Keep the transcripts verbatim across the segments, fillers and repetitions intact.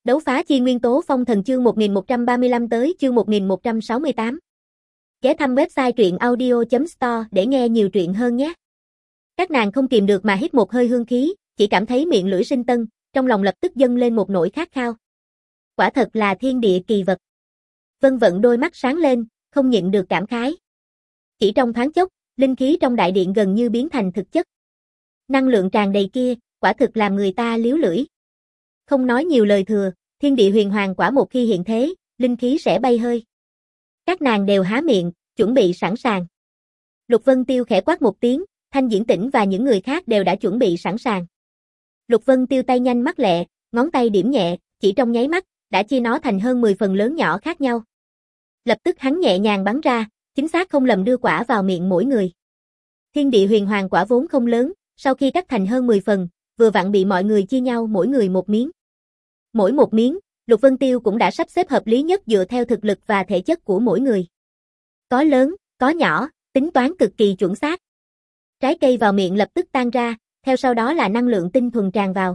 Đấu phá chi nguyên tố phong thần chương một nghìn một trăm ba mươi lăm tới chương một nghìn một trăm sáu mươi tám. Ghé thăm website truyện audio chấm store để nghe nhiều truyện hơn nhé. Các nàng không kìm được mà hít một hơi hương khí, chỉ cảm thấy miệng lưỡi sinh tân, trong lòng lập tức dâng lên một nỗi khát khao. Quả thật là thiên địa kỳ vật. Vân Vận đôi mắt sáng lên, không nhịn được cảm khái. Chỉ trong thoáng chốc, linh khí trong đại điện gần như biến thành thực chất. Năng lượng tràn đầy kia, quả thực làm người ta liếu lưỡi. Không nói nhiều lời thừa, thiên địa huyền hoàng quả một khi hiện thế, linh khí sẽ bay hơi. Các nàng đều há miệng, chuẩn bị sẵn sàng. Lục Vân Tiêu khẽ quát một tiếng, Thanh Diễn Tĩnh và những người khác đều đã chuẩn bị sẵn sàng. Lục Vân Tiêu tay nhanh mắt lẹ, ngón tay điểm nhẹ, chỉ trong nháy mắt, đã chia nó thành hơn mười phần lớn nhỏ khác nhau. Lập tức hắn nhẹ nhàng bắn ra, chính xác không lầm đưa quả vào miệng mỗi người. Thiên địa huyền hoàng quả vốn không lớn, sau khi cắt thành hơn mười phần, vừa vặn bị mọi người chia nhau mỗi người một miếng. Mỗi một miếng, Lục Vân Tiêu cũng đã sắp xếp hợp lý nhất dựa theo thực lực và thể chất của mỗi người. Có lớn, có nhỏ, tính toán cực kỳ chuẩn xác. Trái cây vào miệng lập tức tan ra, theo sau đó là năng lượng tinh thuần tràn vào.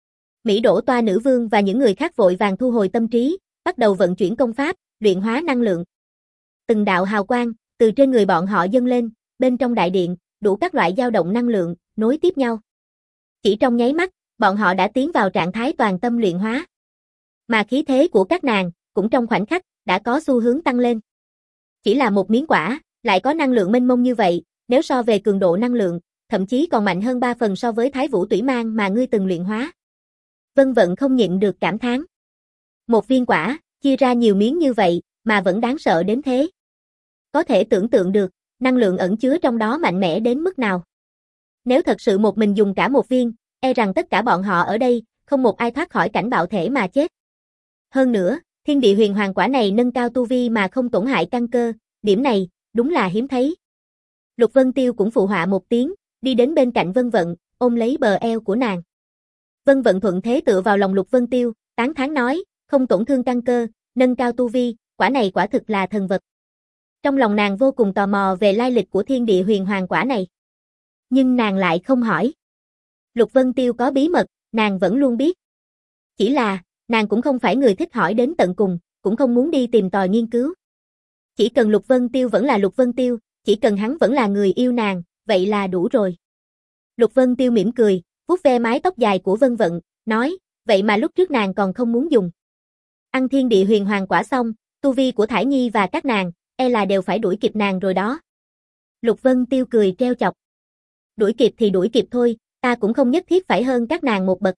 Mỹ Đỗ Toa nữ vương và những người khác vội vàng thu hồi tâm trí, bắt đầu vận chuyển công pháp, luyện hóa năng lượng. Từng đạo hào quang từ trên người bọn họ dâng lên, bên trong đại điện, đủ các loại dao động năng lượng nối tiếp nhau. Chỉ trong nháy mắt, bọn họ đã tiến vào trạng thái toàn tâm luyện hóa. Mà khí thế của các nàng cũng trong khoảnh khắc đã có xu hướng tăng lên. Chỉ là một miếng quả, lại có năng lượng mênh mông như vậy, nếu so về cường độ năng lượng, thậm chí còn mạnh hơn ba phần so với Thái Vũ Tủy Mang mà ngươi từng luyện hóa. Vân Vận không nhịn được cảm thán. Một viên quả, chia ra nhiều miếng như vậy, mà vẫn đáng sợ đến thế. Có thể tưởng tượng được, năng lượng ẩn chứa trong đó mạnh mẽ đến mức nào. Nếu thật sự một mình dùng cả một viên, e rằng tất cả bọn họ ở đây, không một ai thoát khỏi cảnh bạo thể mà chết. Hơn nữa, thiên địa huyền hoàng quả này nâng cao tu vi mà không tổn hại căn cơ, điểm này, đúng là hiếm thấy. Lục Vân Tiêu cũng phụ họa một tiếng, đi đến bên cạnh Vân Vận, ôm lấy bờ eo của nàng. Vân Vận thuận thế tựa vào lòng Lục Vân Tiêu, tán thán nói, không tổn thương căn cơ, nâng cao tu vi, quả này quả thực là thần vật. Trong lòng nàng vô cùng tò mò về lai lịch của thiên địa huyền hoàng quả này. Nhưng nàng lại không hỏi. Lục Vân Tiêu có bí mật, nàng vẫn luôn biết. Chỉ là, nàng cũng không phải người thích hỏi đến tận cùng, cũng không muốn đi tìm tòi nghiên cứu. Chỉ cần Lục Vân Tiêu vẫn là Lục Vân Tiêu, chỉ cần hắn vẫn là người yêu nàng, vậy là đủ rồi. Lục Vân Tiêu mỉm cười, vuốt ve mái tóc dài của Vân Vận, nói, vậy mà lúc trước nàng còn không muốn dùng. Ăn thiên địa huyền hoàng quả xong, tu vi của Thải Nhi và các nàng, e là đều phải đuổi kịp nàng rồi đó. Lục Vân Tiêu cười treo chọc. Đuổi kịp thì đuổi kịp thôi, ta cũng không nhất thiết phải hơn các nàng một bậc.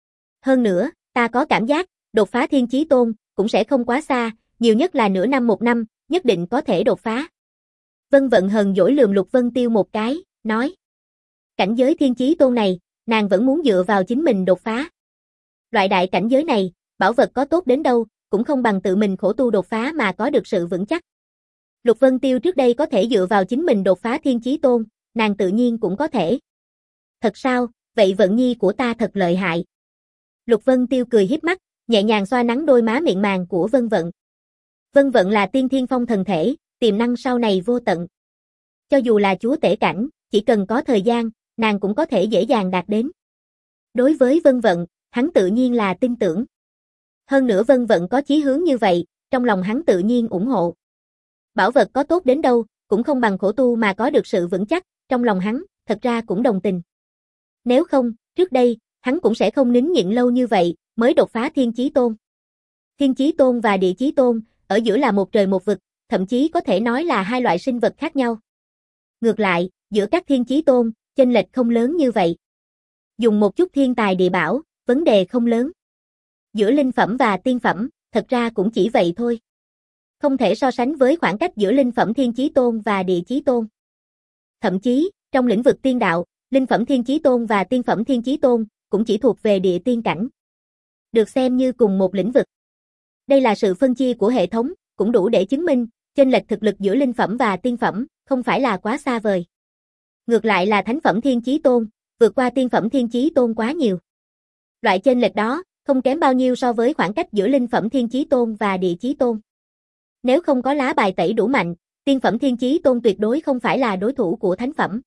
Hơn nữa, ta có cảm giác, đột phá thiên chí tôn, cũng sẽ không quá xa, nhiều nhất là nửa năm một năm, nhất định có thể đột phá. Vân Vận hờn dỗi lườm Lục Vân Tiêu một cái, nói. Cảnh giới thiên chí tôn này, nàng vẫn muốn dựa vào chính mình đột phá. Loại đại cảnh giới này, bảo vật có tốt đến đâu, cũng không bằng tự mình khổ tu đột phá mà có được sự vững chắc. Lục Vân Tiêu trước đây có thể dựa vào chính mình đột phá thiên chí tôn, nàng tự nhiên cũng có thể. Thật sao, vậy Vận Nhi của ta thật lợi hại. Lục Vân Tiêu cười hiếp mắt, nhẹ nhàng xoa nắng đôi má mịn màng của Vân Vận. Vân Vận là tiên thiên phong thần thể, tiềm năng sau này vô tận. Cho dù là chúa tể cảnh, chỉ cần có thời gian, nàng cũng có thể dễ dàng đạt đến. Đối với Vân Vận, hắn tự nhiên là tin tưởng. Hơn nữa Vân Vận có chí hướng như vậy, trong lòng hắn tự nhiên ủng hộ. Bảo vật có tốt đến đâu, cũng không bằng khổ tu mà có được sự vững chắc, trong lòng hắn, thật ra cũng đồng tình. Nếu không, trước đây, hắn cũng sẽ không nín nhịn lâu như vậy, mới đột phá thiên chí tôn. Thiên chí tôn và địa chí tôn, ở giữa là một trời một vực, thậm chí có thể nói là hai loại sinh vật khác nhau. Ngược lại, giữa các thiên chí tôn, chênh lệch không lớn như vậy. Dùng một chút thiên tài địa bảo, vấn đề không lớn. Giữa linh phẩm và tiên phẩm, thật ra cũng chỉ vậy thôi. Không thể so sánh với khoảng cách giữa linh phẩm thiên chí tôn và địa chí tôn. Thậm chí, trong lĩnh vực tiên đạo, linh phẩm thiên chí tôn và tiên phẩm thiên chí tôn, cũng chỉ thuộc về địa tiên cảnh. Được xem như cùng một lĩnh vực. Đây là sự phân chia của hệ thống, cũng đủ để chứng minh, chênh lệch thực lực giữa linh phẩm và tiên phẩm, không phải là quá xa vời. Ngược lại là thánh phẩm thiên chí tôn, vượt qua tiên phẩm thiên chí tôn quá nhiều. Loại chênh lệch đó, không kém bao nhiêu so với khoảng cách giữa linh phẩm thiên chí tôn và địa chí tôn. Nếu không có lá bài tẩy đủ mạnh, tiên phẩm thiên chí tôn tuyệt đối không phải là đối thủ của thánh phẩm.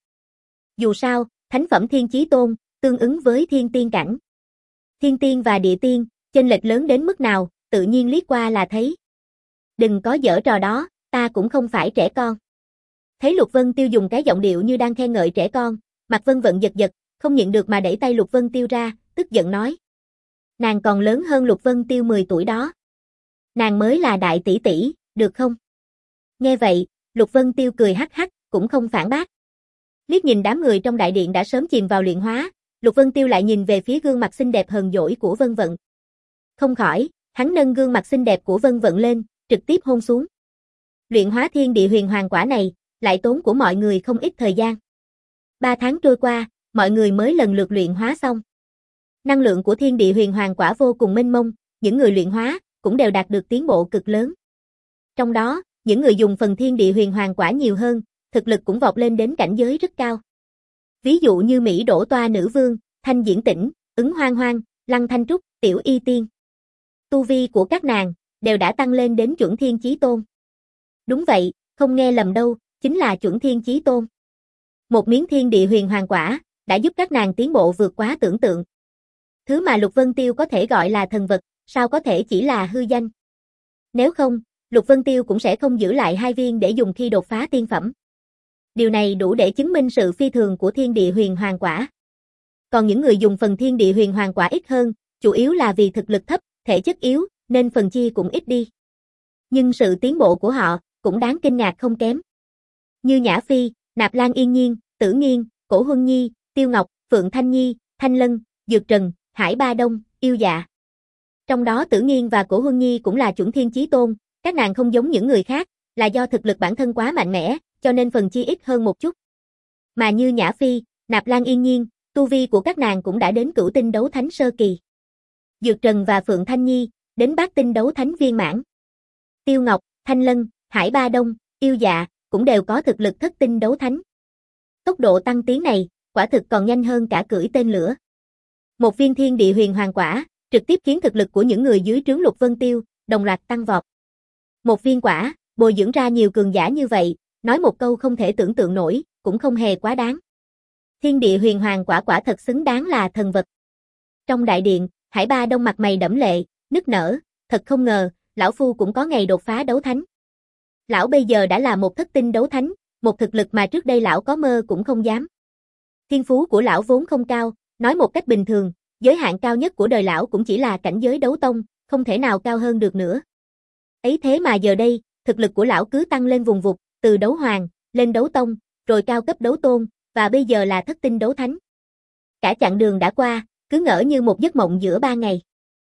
Dù sao, thánh phẩm thiên chí tôn, tương ứng với thiên tiên cảnh. Thiên tiên và địa tiên, Chênh lệch lớn đến mức nào, tự nhiên liếc qua là thấy. Đừng có giở trò đó, ta cũng không phải trẻ con. Thấy Lục Vân Tiêu dùng cái giọng điệu như đang khen ngợi trẻ con, Mạc Vân Vận giật giật, không nhịn được mà đẩy tay Lục Vân Tiêu ra, tức giận nói. Nàng còn lớn hơn Lục Vân Tiêu mười tuổi đó. Nàng mới là đại tỷ tỷ, được không? Nghe vậy, Lục Vân Tiêu cười hắc hắc, cũng không phản bác. Liếc nhìn đám người trong đại điện đã sớm chìm vào luyện hóa, Lục Vân Tiêu lại nhìn về phía gương mặt xinh đẹp hờn dỗi của Vân Vận. Không khỏi, hắn nâng gương mặt xinh đẹp của Vân Vận lên, trực tiếp hôn xuống. Luyện hóa thiên địa huyền hoàng quả này, lại tốn của mọi người không ít thời gian. Ba tháng trôi qua, mọi người mới lần lượt luyện hóa xong. Năng lượng của thiên địa huyền hoàng quả vô cùng mênh mông, những người luyện hóa cũng đều đạt được tiến bộ cực lớn. Trong đó, những người dùng phần thiên địa huyền hoàng quả nhiều hơn, thực lực cũng vọt lên đến cảnh giới rất cao. Ví dụ như Mỹ Đỗ Toa Nữ Vương, Thanh Diễn Tĩnh, Ứng Hoang Hoang, Lăng Thanh Trúc, Tiểu Y Tiên. Tu vi của các nàng đều đã tăng lên đến chuẩn thiên chí tôn. Đúng vậy, không nghe lầm đâu, chính là chuẩn thiên chí tôn. Một miếng thiên địa huyền hoàng quả đã giúp các nàng tiến bộ vượt quá tưởng tượng. Thứ mà Lục Vân Tiêu có thể gọi là thần vật, sao có thể chỉ là hư danh. Nếu không, Lục Vân Tiêu cũng sẽ không giữ lại hai viên để dùng khi đột phá tiên phẩm. Điều này đủ để chứng minh sự phi thường của thiên địa huyền hoàng quả. Còn những người dùng phần thiên địa huyền hoàng quả ít hơn, chủ yếu là vì thực lực thấp, thể chất yếu, nên phần chia cũng ít đi. Nhưng sự tiến bộ của họ cũng đáng kinh ngạc không kém. Như Nhã Phi, Nạp Lan Yên Nhiên, Tử Nghiên, Cổ Huân Nhi, Tiêu Ngọc, Phượng Thanh Nhi, Thanh Lân, Dược Trần, Hải Ba Đông, Yêu Dạ. Trong đó Tử Nghiên và Cổ Huân Nhi cũng là chuẩn thiên chí tôn, các nàng không giống những người khác, là do thực lực bản thân quá mạnh mẽ, cho nên phần chia ít hơn một chút. Mà như Nhã Phi, Nạp Lan Yên Nhiên, tu vi của các nàng cũng đã đến cửu tinh đấu thánh sơ kỳ. Dược Trần và Phượng Thanh Nhi, đến bát tinh đấu thánh viên mãn. Tiêu Ngọc, Thanh Lân, Hải Ba Đông, Yêu Dạ, cũng đều có thực lực thất tinh đấu thánh. Tốc độ tăng tiến này, quả thực còn nhanh hơn cả cưỡi tên lửa. Một viên thiên địa huyền hoàng quả, trực tiếp khiến thực lực của những người dưới trướng Lục Vân Tiêu, đồng loạt tăng vọt. Một viên quả, bồi dưỡng ra nhiều cường giả như vậy, nói một câu không thể tưởng tượng nổi, cũng không hề quá đáng. Thiên địa huyền hoàng quả quả thật xứng đáng là thần vật. Trong đại điện, Hải Ba Đông mặt mày đẫm lệ, nức nở, thật không ngờ, lão phu cũng có ngày đột phá đấu thánh. Lão bây giờ đã là một thất tinh đấu thánh, một thực lực mà trước đây lão có mơ cũng không dám. Thiên phú của lão vốn không cao, nói một cách bình thường, giới hạn cao nhất của đời lão cũng chỉ là cảnh giới đấu tông, không thể nào cao hơn được nữa. Ấy thế mà giờ đây, thực lực của lão cứ tăng lên vùng vụt, từ đấu hoàng, lên đấu tông, rồi cao cấp đấu tôn, và bây giờ là thất tinh đấu thánh. Cả chặng đường đã qua, cứ ngỡ như một giấc mộng giữa ba ngày.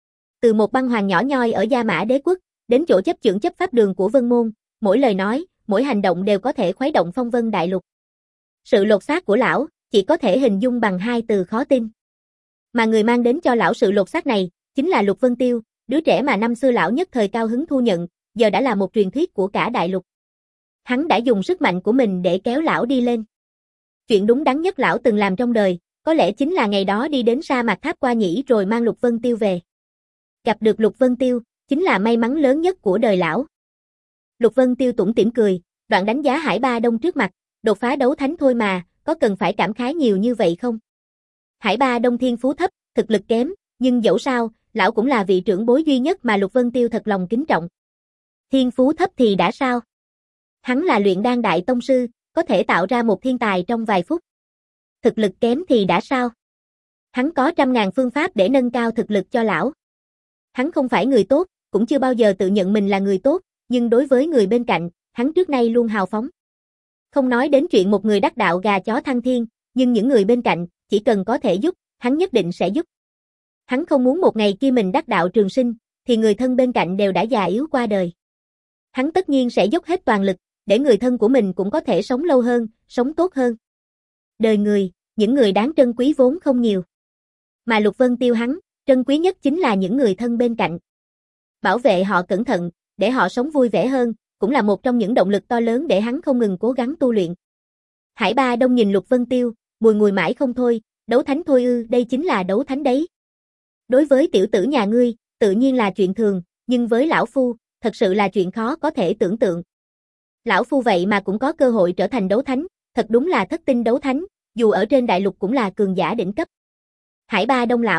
Từ một băng hoàng nhỏ nhoi ở Gia Mã Đế Quốc, đến chỗ chấp chưởng chấp pháp đường của Vân Môn, mỗi lời nói, mỗi hành động đều có thể khuấy động phong vân đại lục. Sự lột xác của lão, chỉ có thể hình dung bằng hai từ khó tin. Mà người mang đến cho lão sự lột xác này, chính là Lục Vân Tiêu, đứa trẻ mà năm xưa lão nhất thời cao hứng thu nhận, giờ đã là một truyền thuyết của cả đại lục. Hắn đã dùng sức mạnh của mình để kéo lão đi lên. Chuyện đúng đắn nhất lão từng làm trong đời, có lẽ chính là ngày đó đi đến sa mạc Tháp Qua Nhĩ rồi mang Lục Vân Tiêu về. Gặp được Lục Vân Tiêu, chính là may mắn lớn nhất của đời lão. Lục Vân Tiêu tủm tỉm cười, đoạn đánh giá Hải Ba Đông trước mặt, đột phá đấu thánh thôi mà, có cần phải cảm khái nhiều như vậy không? Hải Ba Đông thiên phú thấp, thực lực kém, nhưng dẫu sao, lão cũng là vị trưởng bối duy nhất mà Lục Vân Tiêu thật lòng kính trọng. Thiên phú thấp thì đã sao? Hắn là luyện đan đại tông sư, có thể tạo ra một thiên tài trong vài phút. Thực lực kém thì đã sao? Hắn có trăm ngàn phương pháp để nâng cao thực lực cho lão. Hắn không phải người tốt, cũng chưa bao giờ tự nhận mình là người tốt, nhưng đối với người bên cạnh, hắn trước nay luôn hào phóng. Không nói đến chuyện một người đắc đạo gà chó thăng thiên, nhưng những người bên cạnh, chỉ cần có thể giúp, hắn nhất định sẽ giúp. Hắn không muốn một ngày kia mình đắc đạo trường sinh, thì người thân bên cạnh đều đã già yếu qua đời. Hắn tất nhiên sẽ dốc hết toàn lực, để người thân của mình cũng có thể sống lâu hơn, sống tốt hơn. Đời người, những người đáng trân quý vốn không nhiều. Mà Lục Vân Tiêu hắn, trân quý nhất chính là những người thân bên cạnh. Bảo vệ họ cẩn thận, để họ sống vui vẻ hơn, cũng là một trong những động lực to lớn để hắn không ngừng cố gắng tu luyện. Hải Ba Đông nhìn Lục Vân Tiêu, bùi ngùi mãi không thôi, đấu thánh thôi ư, đây chính là đấu thánh đấy. Đối với tiểu tử nhà ngươi, tự nhiên là chuyện thường, nhưng với lão phu, thật sự là chuyện khó có thể tưởng tượng. Lão phu vậy mà cũng có cơ hội trở thành đấu thánh, thật đúng là thất tinh đấu thánh, dù ở trên đại lục cũng là cường giả đỉnh cấp. Hải Ba Đông lão,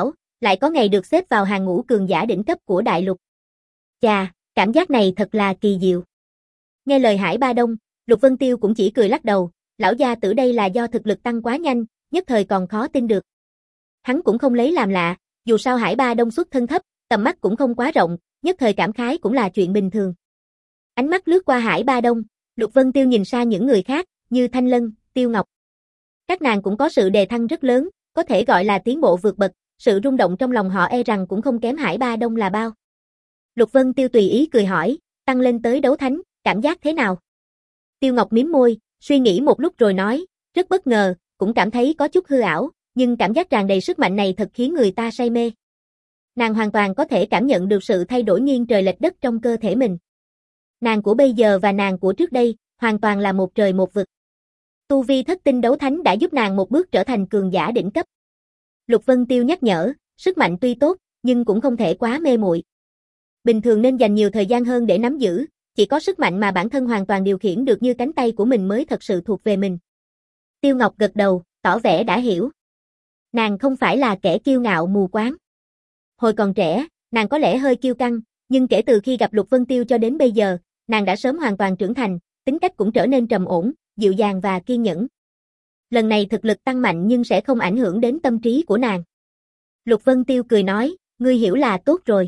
lại có ngày được xếp vào hàng ngũ cường giả đỉnh cấp của đại lục. Chà, cảm giác này thật là kỳ diệu. Nghe lời Hải Ba Đông, Lục Vân Tiêu cũng chỉ cười lắc đầu, lão gia tử đây là do thực lực tăng quá nhanh, nhất thời còn khó tin được. Hắn cũng không lấy làm lạ, dù sao Hải Ba Đông xuất thân thấp, tầm mắt cũng không quá rộng, nhất thời cảm khái cũng là chuyện bình thường. Ánh mắt lướt qua Hải Ba Đông, Lục Vân Tiêu nhìn sang những người khác, như Thanh Lân, Tiêu Ngọc. Các nàng cũng có sự đề thăng rất lớn, có thể gọi là tiến bộ vượt bậc, sự rung động trong lòng họ e rằng cũng không kém Hải Ba Đông là bao. Lục Vân Tiêu tùy ý cười hỏi, tăng lên tới đấu thánh, cảm giác thế nào? Tiêu Ngọc mím môi, suy nghĩ một lúc rồi nói, rất bất ngờ, cũng cảm thấy có chút hư ảo, nhưng cảm giác tràn đầy sức mạnh này thật khiến người ta say mê. Nàng hoàn toàn có thể cảm nhận được sự thay đổi nghiêng trời lệch đất trong cơ thể mình. Nàng của bây giờ và nàng của trước đây, hoàn toàn là một trời một vực. Tu vi thất tinh đấu thánh đã giúp nàng một bước trở thành cường giả đỉnh cấp. Lục Vân Tiêu nhắc nhở, sức mạnh tuy tốt, nhưng cũng không thể quá mê muội. Bình thường nên dành nhiều thời gian hơn để nắm giữ, chỉ có sức mạnh mà bản thân hoàn toàn điều khiển được như cánh tay của mình mới thật sự thuộc về mình. Tiêu Ngọc gật đầu, tỏ vẻ đã hiểu. Nàng không phải là kẻ kiêu ngạo mù quáng. Hồi còn trẻ, nàng có lẽ hơi kiêu căng, nhưng kể từ khi gặp Lục Vân Tiêu cho đến bây giờ, nàng đã sớm hoàn toàn trưởng thành, tính cách cũng trở nên trầm ổn, dịu dàng và kiên nhẫn. Lần này thực lực tăng mạnh nhưng sẽ không ảnh hưởng đến tâm trí của nàng. Lục Vân Tiêu cười nói, ngươi hiểu là tốt rồi.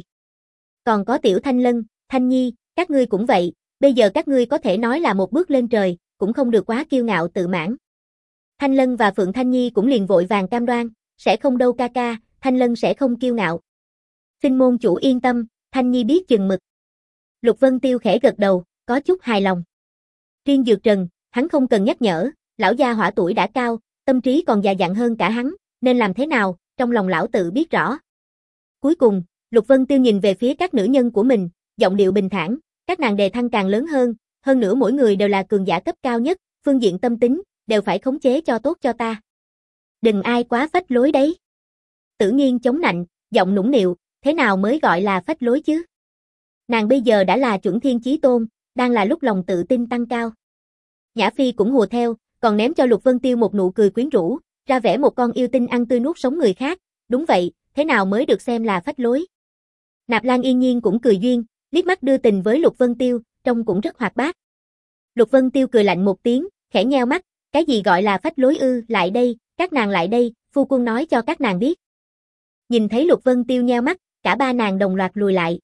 Còn có Tiểu Thanh Lân, Thanh Nhi, các ngươi cũng vậy, bây giờ các ngươi có thể nói là một bước lên trời, cũng không được quá kiêu ngạo tự mãn. Thanh Lân và Phượng Thanh Nhi cũng liền vội vàng cam đoan, sẽ không đâu ca ca, Thanh Lân sẽ không kiêu ngạo. Xin môn chủ yên tâm, Thanh Nhi biết chừng mực. Lục Vân Tiêu khẽ gật đầu, có chút hài lòng. Riêng Dược Trần, hắn không cần nhắc nhở, lão gia hỏa tuổi đã cao, tâm trí còn già dặn hơn cả hắn, nên làm thế nào, trong lòng lão tự biết rõ. Cuối cùng, Lục Vân Tiêu nhìn về phía các nữ nhân của mình, giọng điệu bình thản, các nàng đề thăng càng lớn hơn, hơn nữa mỗi người đều là cường giả cấp cao nhất, phương diện tâm tính, đều phải khống chế cho tốt cho ta. Đừng ai quá phách lối đấy. Tử Nghiên chống nạnh, giọng nũng nịu, thế nào mới gọi là phách lối chứ? Nàng bây giờ đã là chuẩn thiên chí tôn, đang là lúc lòng tự tin tăng cao. Nhã Phi cũng hùa theo, còn ném cho Lục Vân Tiêu một nụ cười quyến rũ, ra vẻ một con yêu tinh ăn tươi nuốt sống người khác, đúng vậy, thế nào mới được xem là phách lối? Nạp Lan Yên Nhiên cũng cười duyên, liếc mắt đưa tình với Lục Vân Tiêu, trông cũng rất hoạt bát. Lục Vân Tiêu cười lạnh một tiếng, khẽ nheo mắt, cái gì gọi là phách lối ư, lại đây, các nàng lại đây, phu quân nói cho các nàng biết. Nhìn thấy Lục Vân Tiêu nheo mắt, cả ba nàng đồng loạt lùi lại.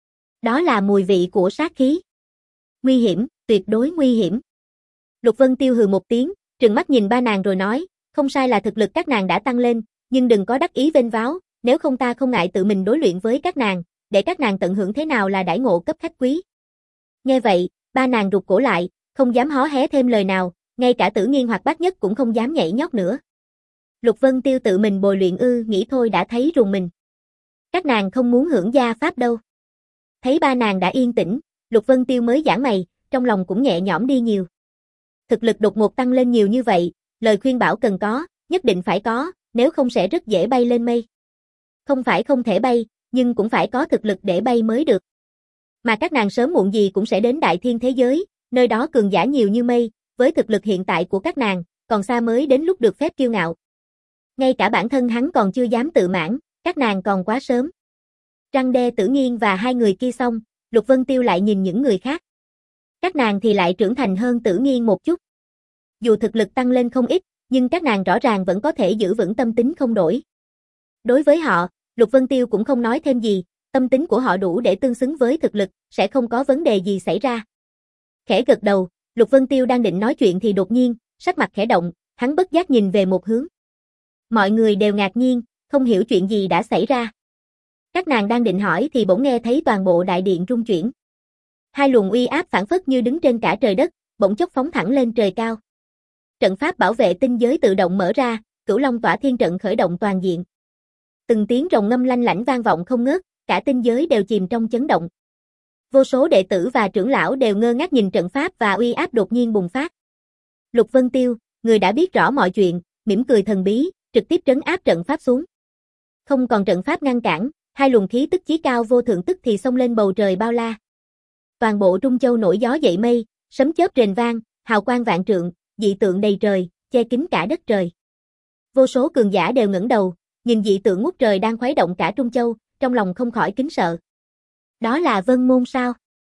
Đó là mùi vị của sát khí. Nguy hiểm, tuyệt đối nguy hiểm. Lục Vân Tiêu hừ một tiếng, trừng mắt nhìn ba nàng rồi nói, không sai là thực lực các nàng đã tăng lên, nhưng đừng có đắc ý vênh váo, nếu không ta không ngại tự mình đối luyện với các nàng, để các nàng tận hưởng thế nào là đãi ngộ cấp khách quý. Nghe vậy, ba nàng rụt cổ lại, không dám hó hé thêm lời nào, ngay cả Tử Nghiên hoạt bát nhất cũng không dám nhảy nhót nữa. Lục Vân Tiêu tự mình bồi luyện ư, nghĩ thôi đã thấy rùng mình. Các nàng không muốn hưởng gia pháp đâu. Thấy ba nàng đã yên tĩnh, Lục Vân Tiêu mới giãn mày, trong lòng cũng nhẹ nhõm đi nhiều. Thực lực đột ngột tăng lên nhiều như vậy, lời khuyên bảo cần có, nhất định phải có, nếu không sẽ rất dễ bay lên mây. Không phải không thể bay, nhưng cũng phải có thực lực để bay mới được. Mà các nàng sớm muộn gì cũng sẽ đến đại thiên thế giới, nơi đó cường giả nhiều như mây, với thực lực hiện tại của các nàng, còn xa mới đến lúc được phép kiêu ngạo. Ngay cả bản thân hắn còn chưa dám tự mãn, các nàng còn quá sớm. Răng đe Tử Nghiên và hai người kia xong, Lục Vân Tiêu lại nhìn những người khác. Các nàng thì lại trưởng thành hơn Tử Nghiên một chút. Dù thực lực tăng lên không ít, nhưng các nàng rõ ràng vẫn có thể giữ vững tâm tính không đổi. Đối với họ, Lục Vân Tiêu cũng không nói thêm gì, tâm tính của họ đủ để tương xứng với thực lực, sẽ không có vấn đề gì xảy ra. Khẽ gật đầu, Lục Vân Tiêu đang định nói chuyện thì đột nhiên, sắc mặt khẽ động, hắn bất giác nhìn về một hướng. Mọi người đều ngạc nhiên, không hiểu chuyện gì đã xảy ra. Các nàng đang định hỏi thì bỗng nghe thấy toàn bộ đại điện rung chuyển. Hai luồng uy áp phảng phất như đứng trên cả trời đất, bỗng chốc phóng thẳng lên trời cao. Trận pháp bảo vệ tinh giới tự động mở ra, Cửu Long Tỏa Thiên trận khởi động toàn diện. Từng tiếng rồng ngâm lanh lảnh vang vọng không ngớt, cả tinh giới đều chìm trong chấn động. Vô số đệ tử và trưởng lão đều ngơ ngác nhìn trận pháp và uy áp đột nhiên bùng phát. Lục Vân Tiêu, người đã biết rõ mọi chuyện, mỉm cười thần bí, trực tiếp trấn áp trận pháp xuống. Không còn trận pháp ngăn cản, hai luồng khí tức chí cao vô thượng tức thì xông lên bầu trời bao la. Toàn bộ Trung Châu nổi gió dậy mây, sấm chớp rền vang, hào quang vạn trượng, dị tượng đầy trời, che kín cả đất trời. Vô số cường giả đều ngẩng đầu, nhìn dị tượng ngút trời đang khuấy động cả Trung Châu, trong lòng không khỏi kính sợ. Đó là Vân Môn sao?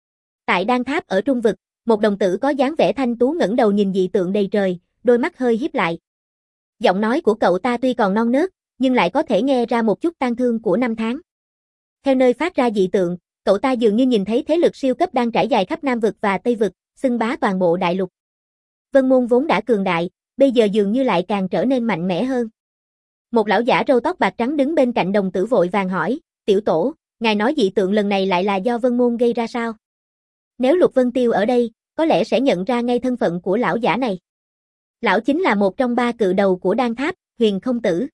Tại Đan Tháp ở Trung Vực, một đồng tử có dáng vẻ thanh tú ngẩng đầu nhìn dị tượng đầy trời, đôi mắt hơi híp lại. Giọng nói của cậu ta tuy còn non nớt, nhưng lại có thể nghe ra một chút tang thương của năm tháng. Theo nơi phát ra dị tượng, cậu ta dường như nhìn thấy thế lực siêu cấp đang trải dài khắp Nam Vực và Tây Vực, xưng bá toàn bộ đại lục. Vân Môn vốn đã cường đại, bây giờ dường như lại càng trở nên mạnh mẽ hơn. Một lão giả râu tóc bạc trắng đứng bên cạnh đồng tử vội vàng hỏi, tiểu tổ, ngài nói dị tượng lần này lại là do Vân Môn gây ra sao? Nếu Lục Vân Tiêu ở đây, có lẽ sẽ nhận ra ngay thân phận của lão giả này. Lão chính là một trong ba cự đầu của Đan Tháp, Huyền Không Tử.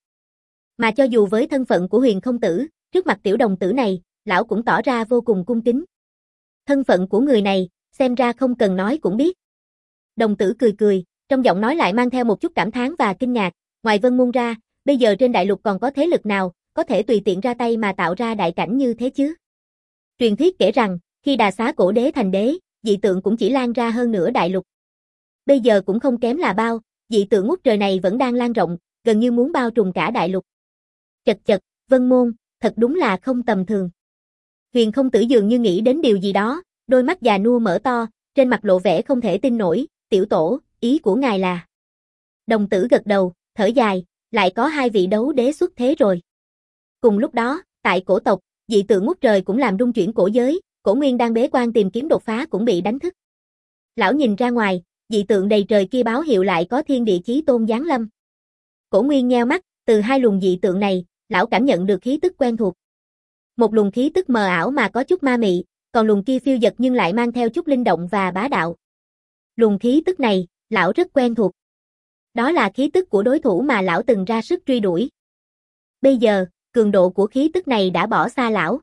Mà cho dù với thân phận của Huyền Không Tử, trước mặt tiểu đồng tử này, lão cũng tỏ ra vô cùng cung kính. Thân phận của người này, xem ra không cần nói cũng biết. Đồng tử cười cười, trong giọng nói lại mang theo một chút cảm thán và kinh ngạc, ngoài Vân Môn ra, bây giờ trên đại lục còn có thế lực nào, có thể tùy tiện ra tay mà tạo ra đại cảnh như thế chứ? Truyền thuyết kể rằng, khi Đà Xá Cổ Đế thành đế, dị tượng cũng chỉ lan ra hơn nửa đại lục. Bây giờ cũng không kém là bao, dị tượng ngút trời này vẫn đang lan rộng, gần như muốn bao trùm cả đại lục. Chật chật, Vân Môn, thật đúng là không tầm thường. Huyền Không Tử dường như nghĩ đến điều gì đó, đôi mắt già nua mở to, trên mặt lộ vẻ không thể tin nổi, tiểu tổ, ý của ngài là. Đồng tử gật đầu, thở dài, lại có hai vị đấu đế xuất thế rồi. Cùng lúc đó, tại cổ tộc, dị tượng ngút trời cũng làm rung chuyển cổ giới, Cổ Nguyên đang bế quan tìm kiếm đột phá cũng bị đánh thức. Lão nhìn ra ngoài, dị tượng đầy trời kia báo hiệu lại có thiên địa chí tôn giáng lâm. Cổ Nguyên nheo mắt, từ hai luồng dị tượng này, lão cảm nhận được khí tức quen thuộc. Một luồng khí tức mờ ảo mà có chút ma mị, còn luồng kia phiêu dật nhưng lại mang theo chút linh động và bá đạo. Luồng khí tức này, lão rất quen thuộc. Đó là khí tức của đối thủ mà lão từng ra sức truy đuổi. Bây giờ, cường độ của khí tức này đã bỏ xa lão.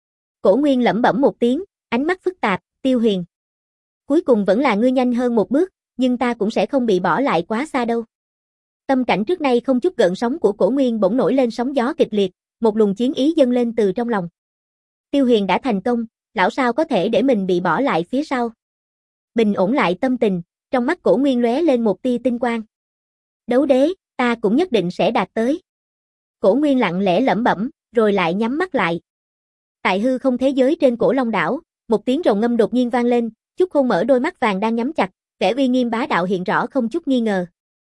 Cổ Nguyên lẩm bẩm một tiếng, ánh mắt phức tạp, Tiêu Huyền. Cuối cùng vẫn là ngươi nhanh hơn một bước, nhưng ta cũng sẽ không bị bỏ lại quá xa đâu. Tâm cảnh trước nay không chút gợn sóng của Cổ Nguyên bỗng nổi lên sóng gió kịch liệt, một luồng chiến ý dâng lên từ trong lòng. Tiêu Huyền đã thành công, lão sao có thể để mình bị bỏ lại phía sau. Bình ổn lại tâm tình, trong mắt Cổ Nguyên lóe lên một tia tinh quang. Đấu đế, ta cũng nhất định sẽ đạt tới. Cổ Nguyên lặng lẽ lẩm bẩm, rồi lại nhắm mắt lại. Tại hư không thế giới trên Cổ Long đảo, một tiếng rồng ngâm đột nhiên vang lên, Chúc Khôn mở đôi mắt vàng đang nhắm chặt, vẻ uy nghiêm bá đạo hiện rõ không chút nghi ngờ.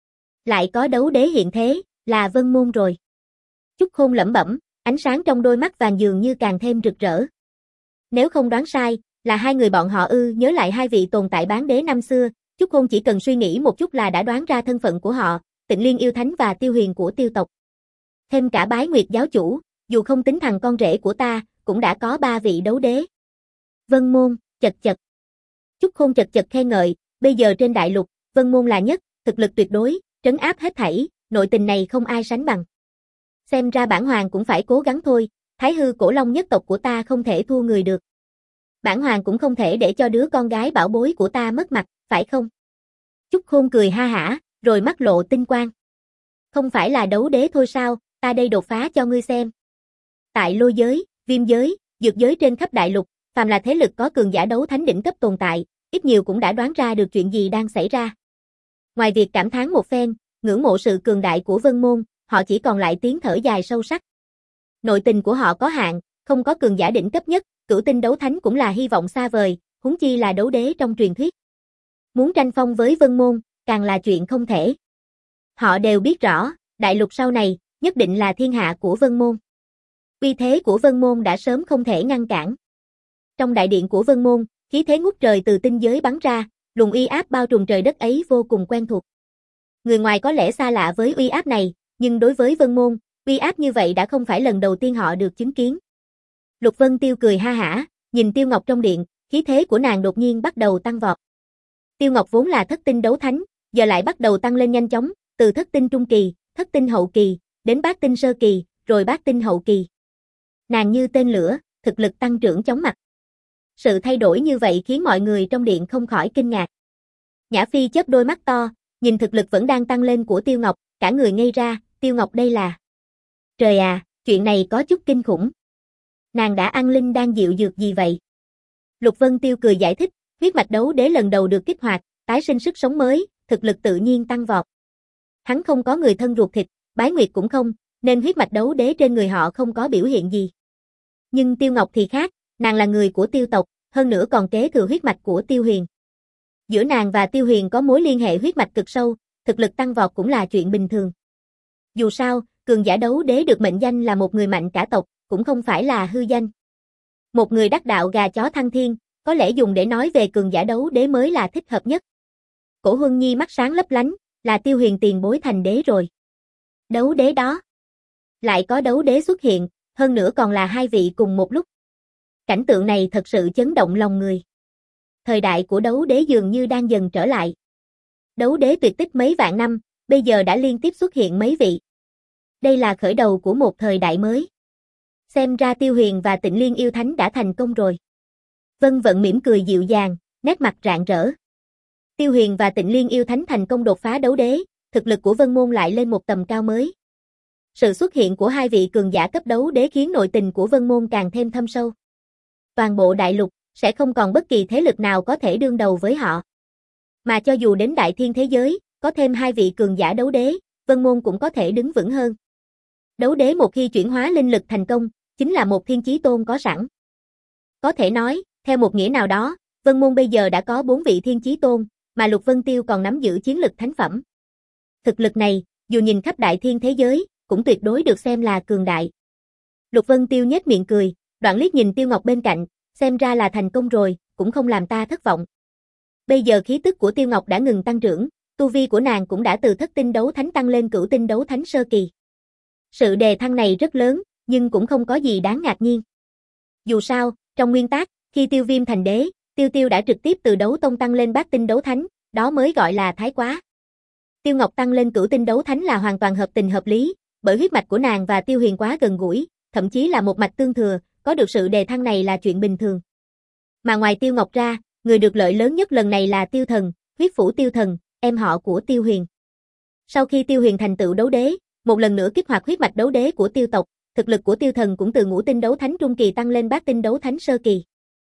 Lại có đấu đế hiện thế, là Vân Môn rồi. Chúc Khôn lẩm bẩm, ánh sáng trong đôi mắt vàng dường như càng thêm rực rỡ. Nếu không đoán sai, là hai người bọn họ ư? Nhớ lại hai vị tồn tại bán đế năm xưa, Chúc Khôn chỉ cần suy nghĩ một chút là đã đoán ra thân phận của họ, Tịnh Liên yêu thánh và Tiêu Huyền của Tiêu tộc. Thêm cả Bái Nguyệt giáo chủ, dù không tính thằng con rể của ta, cũng đã có ba vị đấu đế. Vân Môn, chật chật. Chúc Khôn chật chật khen ngợi, bây giờ trên đại lục, Vân Môn là nhất, thực lực tuyệt đối, trấn áp hết thảy, nội tình này không ai sánh bằng. Xem ra bản hoàng cũng phải cố gắng thôi, Thái hư cổ long nhất tộc của ta không thể thua người được. Bản hoàng cũng không thể để cho đứa con gái bảo bối của ta mất mặt, phải không? Chúc Khôn cười ha hả, rồi mắt lộ tinh quang. Không phải là đấu đế thôi sao, ta đây đột phá cho ngươi xem. Tại lôi giới, viêm giới, dược giới trên khắp đại lục, phàm là thế lực có cường giả đấu thánh đỉnh cấp tồn tại, ít nhiều cũng đã đoán ra được chuyện gì đang xảy ra. Ngoài việc cảm thán một phen, ngưỡng mộ sự cường đại của Vân Môn, họ chỉ còn lại tiếng thở dài sâu sắc. Nội tình của họ có hạn, không có cường giả đỉnh cấp nhất, cửu tinh đấu thánh cũng là hy vọng xa vời, huống chi là đấu đế trong truyền thuyết. Muốn tranh phong với Vân Môn, càng là chuyện không thể. Họ đều biết rõ, đại lục sau này, nhất định là thiên hạ của Vân Môn. Uy thế của Vân Môn đã sớm không thể ngăn cản. Trong đại điện của Vân Môn, khí thế ngút trời từ tinh giới bắn ra, luồng uy áp bao trùm trời đất ấy vô cùng quen thuộc. Người ngoài có lẽ xa lạ với uy áp này, nhưng đối với Vân Môn, uy áp như vậy đã không phải lần đầu tiên họ được chứng kiến. Lục Vân Tiêu cười ha hả, nhìn Tiêu Ngọc trong điện, khí thế của nàng đột nhiên bắt đầu tăng vọt. Tiêu Ngọc vốn là thất tinh đấu thánh, giờ lại bắt đầu tăng lên nhanh chóng, từ thất tinh trung kỳ, thất tinh hậu kỳ, đến bát tinh sơ kỳ, rồi bát tinh hậu kỳ. Nàng như tên lửa, thực lực tăng trưởng chóng mặt. Sự thay đổi như vậy khiến mọi người trong điện không khỏi kinh ngạc. Nhã Phi chớp đôi mắt to, nhìn thực lực vẫn đang tăng lên của Tiêu Ngọc, cả người ngây ra, Tiêu Ngọc đây là... Trời à, chuyện này có chút kinh khủng. Nàng đã ăn linh đan diệu dược gì vậy? Lục Vân Tiêu cười giải thích, huyết mạch đấu đế lần đầu được kích hoạt, tái sinh sức sống mới, thực lực tự nhiên tăng vọt. Hắn không có người thân ruột thịt, Bái Nguyệt cũng không, nên huyết mạch đấu đế trên người họ không có biểu hiện gì. Nhưng Tiêu Ngọc thì khác, nàng là người của Tiêu tộc, hơn nữa còn kế thừa huyết mạch của Tiêu Huyền. Giữa nàng và Tiêu Huyền có mối liên hệ huyết mạch cực sâu, thực lực tăng vọt cũng là chuyện bình thường. Dù sao, cường giả đấu đế được mệnh danh là một người mạnh cả tộc, cũng không phải là hư danh. Một người đắc đạo gà chó thăng thiên, có lẽ dùng để nói về cường giả đấu đế mới là thích hợp nhất. Cổ Huân Nhi mắt sáng lấp lánh, là Tiêu Huyền tiền bối thành đế rồi. Đấu đế đó. Lại có đấu đế xuất hiện, hơn nữa còn là hai vị cùng một lúc. Cảnh tượng này thật sự chấn động lòng người. Thời đại của đấu đế dường như đang dần trở lại. Đấu đế tuyệt tích mấy vạn năm, bây giờ đã liên tiếp xuất hiện mấy vị. Đây là khởi đầu của một thời đại mới. Xem ra Tiêu Huyền và Tịnh Liên yêu thánh đã thành công rồi. Vân Vận mỉm cười dịu dàng, nét mặt rạng rỡ. Tiêu Huyền và Tịnh Liên yêu thánh thành công đột phá đấu đế, thực lực của Vân Môn lại lên một tầm cao mới. Sự xuất hiện của hai vị cường giả cấp đấu đế khiến nội tình của Vân Môn càng thêm thâm sâu. Toàn bộ đại lục sẽ không còn bất kỳ thế lực nào có thể đương đầu với họ. Mà cho dù đến đại thiên thế giới, có thêm hai vị cường giả đấu đế, Vân Môn cũng có thể đứng vững hơn. Đấu đế một khi chuyển hóa linh lực thành công, chính là một thiên chí tôn có sẵn. Có thể nói, theo một nghĩa nào đó, Vân Môn bây giờ đã có bốn vị thiên chí tôn, mà Lục Vân Tiêu còn nắm giữ chiến lực thánh phẩm. Thực lực này, dù nhìn khắp đại thiên thế giới, cũng tuyệt đối được xem là cường đại. Lục Vân Tiêu nhếch miệng cười, đoạn liếc nhìn Tiêu Ngọc bên cạnh, xem ra là thành công rồi, cũng không làm ta thất vọng. Bây giờ khí tức của Tiêu Ngọc đã ngừng tăng trưởng, tu vi của nàng cũng đã từ thất tinh đấu thánh tăng lên cửu tinh đấu thánh sơ kỳ. Sự đề thăng này rất lớn, nhưng cũng không có gì đáng ngạc nhiên. Dù sao, trong nguyên tắc, khi Tiêu Viêm thành đế, Tiêu Tiêu đã trực tiếp từ đấu tông tăng lên bát tinh đấu thánh, đó mới gọi là thái quá. Tiêu Ngọc tăng lên cửu tinh đấu thánh là hoàn toàn hợp tình hợp lý, bởi huyết mạch của nàng và Tiêu Huyền quá gần gũi, thậm chí là một mạch tương thừa, có được sự đề thăng này là chuyện bình thường. Mà ngoài Tiêu Ngọc ra, người được lợi lớn nhất lần này là Tiêu Thần, huyết phủ Tiêu Thần, em họ của Tiêu Huyền. Sau khi Tiêu Huyền thành tựu đấu đế, một lần nữa kích hoạt huyết mạch đấu đế của Tiêu tộc, thực lực của Tiêu Thần cũng từ ngũ tinh đấu thánh trung kỳ tăng lên bát tinh đấu thánh sơ kỳ.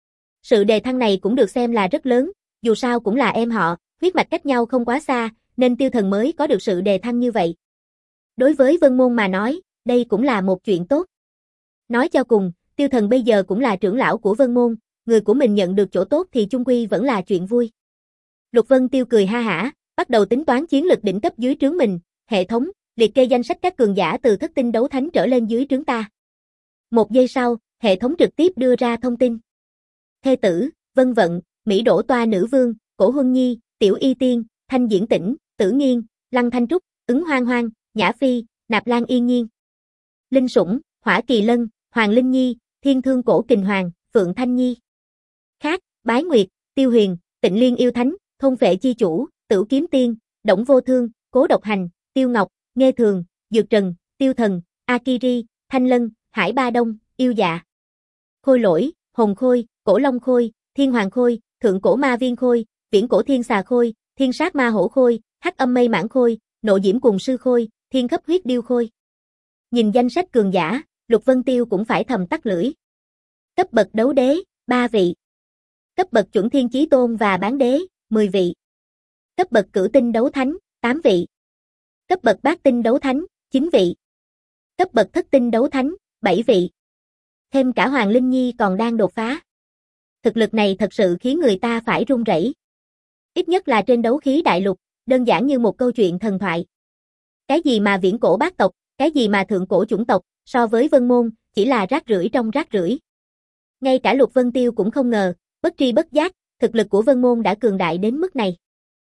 Sự đề thăng này cũng được xem là rất lớn, dù sao cũng là em họ, huyết mạch cách nhau không quá xa, nên Tiêu Thần mới có được sự đề thăng như vậy. Đối với Vân Môn mà nói, đây cũng là một chuyện tốt. Nói cho cùng, Tiêu Thần bây giờ cũng là trưởng lão của Vân Môn, người của mình nhận được chỗ tốt thì chung quy vẫn là chuyện vui. Lục Vân Tiêu cười ha hả, bắt đầu tính toán chiến lực đỉnh cấp dưới trướng mình, hệ thống, liệt kê danh sách các cường giả từ thất tinh đấu thánh trở lên dưới trướng ta. Một giây sau, hệ thống trực tiếp đưa ra thông tin. Thê tử, Vân Vận, Mỹ Đỗ Toa Nữ Vương, Cổ Huân Nhi, Tiểu Y Tiên, Thanh Diễn Tĩnh, Tử Nghiên, Lăng Thanh Trúc, Ứng Hoang Hoang, Nhã Phi, Nạp Lan Yên Nhiên. Linh Sủng, Hỏa Kỳ Lân, Hoàng Linh Nhi, Thiên Thương Cổ Kình Hoàng, Phượng Thanh Nhi. Khác, Bái Nguyệt, Tiêu Huyền, Tịnh Liên Yêu Thánh, Thôn Phệ Chi Chủ, Tửu Kiếm Tiên, Đổng Vô Thương, Cố Độc Hành, Tiêu Ngọc, Nghê Thường, Dược Trần, Tiêu Thần, Akiri, Thanh Lân, Hải Ba Đông, Yêu Dạ. Khôi Lỗi, Hồn Khôi, Cổ Long Khôi, Thiên Hoàng Khôi, Thượng Cổ Ma Viên Khôi, Viễn Cổ Thiên Xà Khôi, Thiên Sát Ma Hổ Khôi, Hắc Âm Mây Mãn Khôi, Nộ Diễm Cùng Sư Khôi, Thiên Khấp Huyết Điêu Khôi. Nhìn danh sách cường giả, Lục Vân Tiêu cũng phải thầm tắc lưỡi. Cấp bậc đấu đế, ba vị. Cấp bậc chuẩn thiên chí tôn và bán đế, mười vị. Cấp bậc cửu tinh đấu thánh, tám vị. Cấp bậc bát tinh đấu thánh, chín vị. Cấp bậc thất tinh đấu thánh, bảy vị. Thêm cả Hoàng Linh Nhi còn đang đột phá. Thực lực này thật sự khiến người ta phải run rẩy. Ít nhất là trên đấu khí đại lục, đơn giản như một câu chuyện thần thoại. Cái gì mà viễn cổ bát tộc, cái gì mà thượng cổ chủng tộc, so với Vân Môn, chỉ là rác rưởi trong rác rưởi. Ngay cả Lục Vân Tiêu cũng không ngờ, bất tri bất giác, thực lực của Vân Môn đã cường đại đến mức này.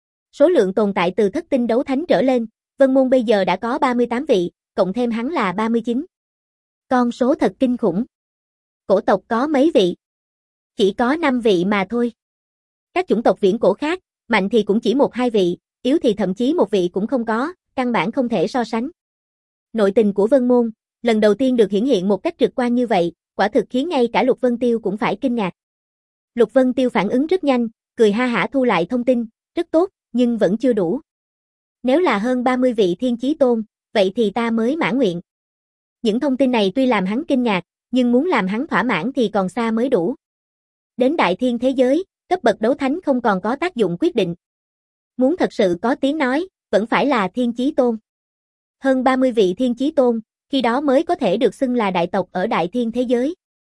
Số lượng tồn tại từ thất tinh đấu thánh trở lên, Vân Môn bây giờ đã có ba mươi tám vị, cộng thêm hắn là ba mươi chín. Con số thật kinh khủng. Cổ tộc có mấy vị? Chỉ có năm vị mà thôi. Các chủng tộc viễn cổ khác, mạnh thì cũng chỉ một hai vị, yếu thì thậm chí một vị cũng không có, căn bản không thể so sánh. Nội tình của Vân Môn, lần đầu tiên được hiển hiện một cách trực quan như vậy, quả thực khiến ngay cả Lục Vân Tiêu cũng phải kinh ngạc. Lục Vân Tiêu phản ứng rất nhanh, cười ha hả thu lại thông tin, rất tốt, nhưng vẫn chưa đủ. Nếu là hơn ba mươi vị thiên chí tôn, vậy thì ta mới mãn nguyện. Những thông tin này tuy làm hắn kinh ngạc, nhưng muốn làm hắn thỏa mãn thì còn xa mới đủ. Đến đại thiên thế giới, cấp bậc đấu thánh không còn có tác dụng quyết định. Muốn thật sự có tiếng nói, vẫn phải là thiên chí tôn. Hơn ba mươi vị thiên chí tôn, Khi đó mới có thể được xưng là đại tộc ở đại thiên thế giới.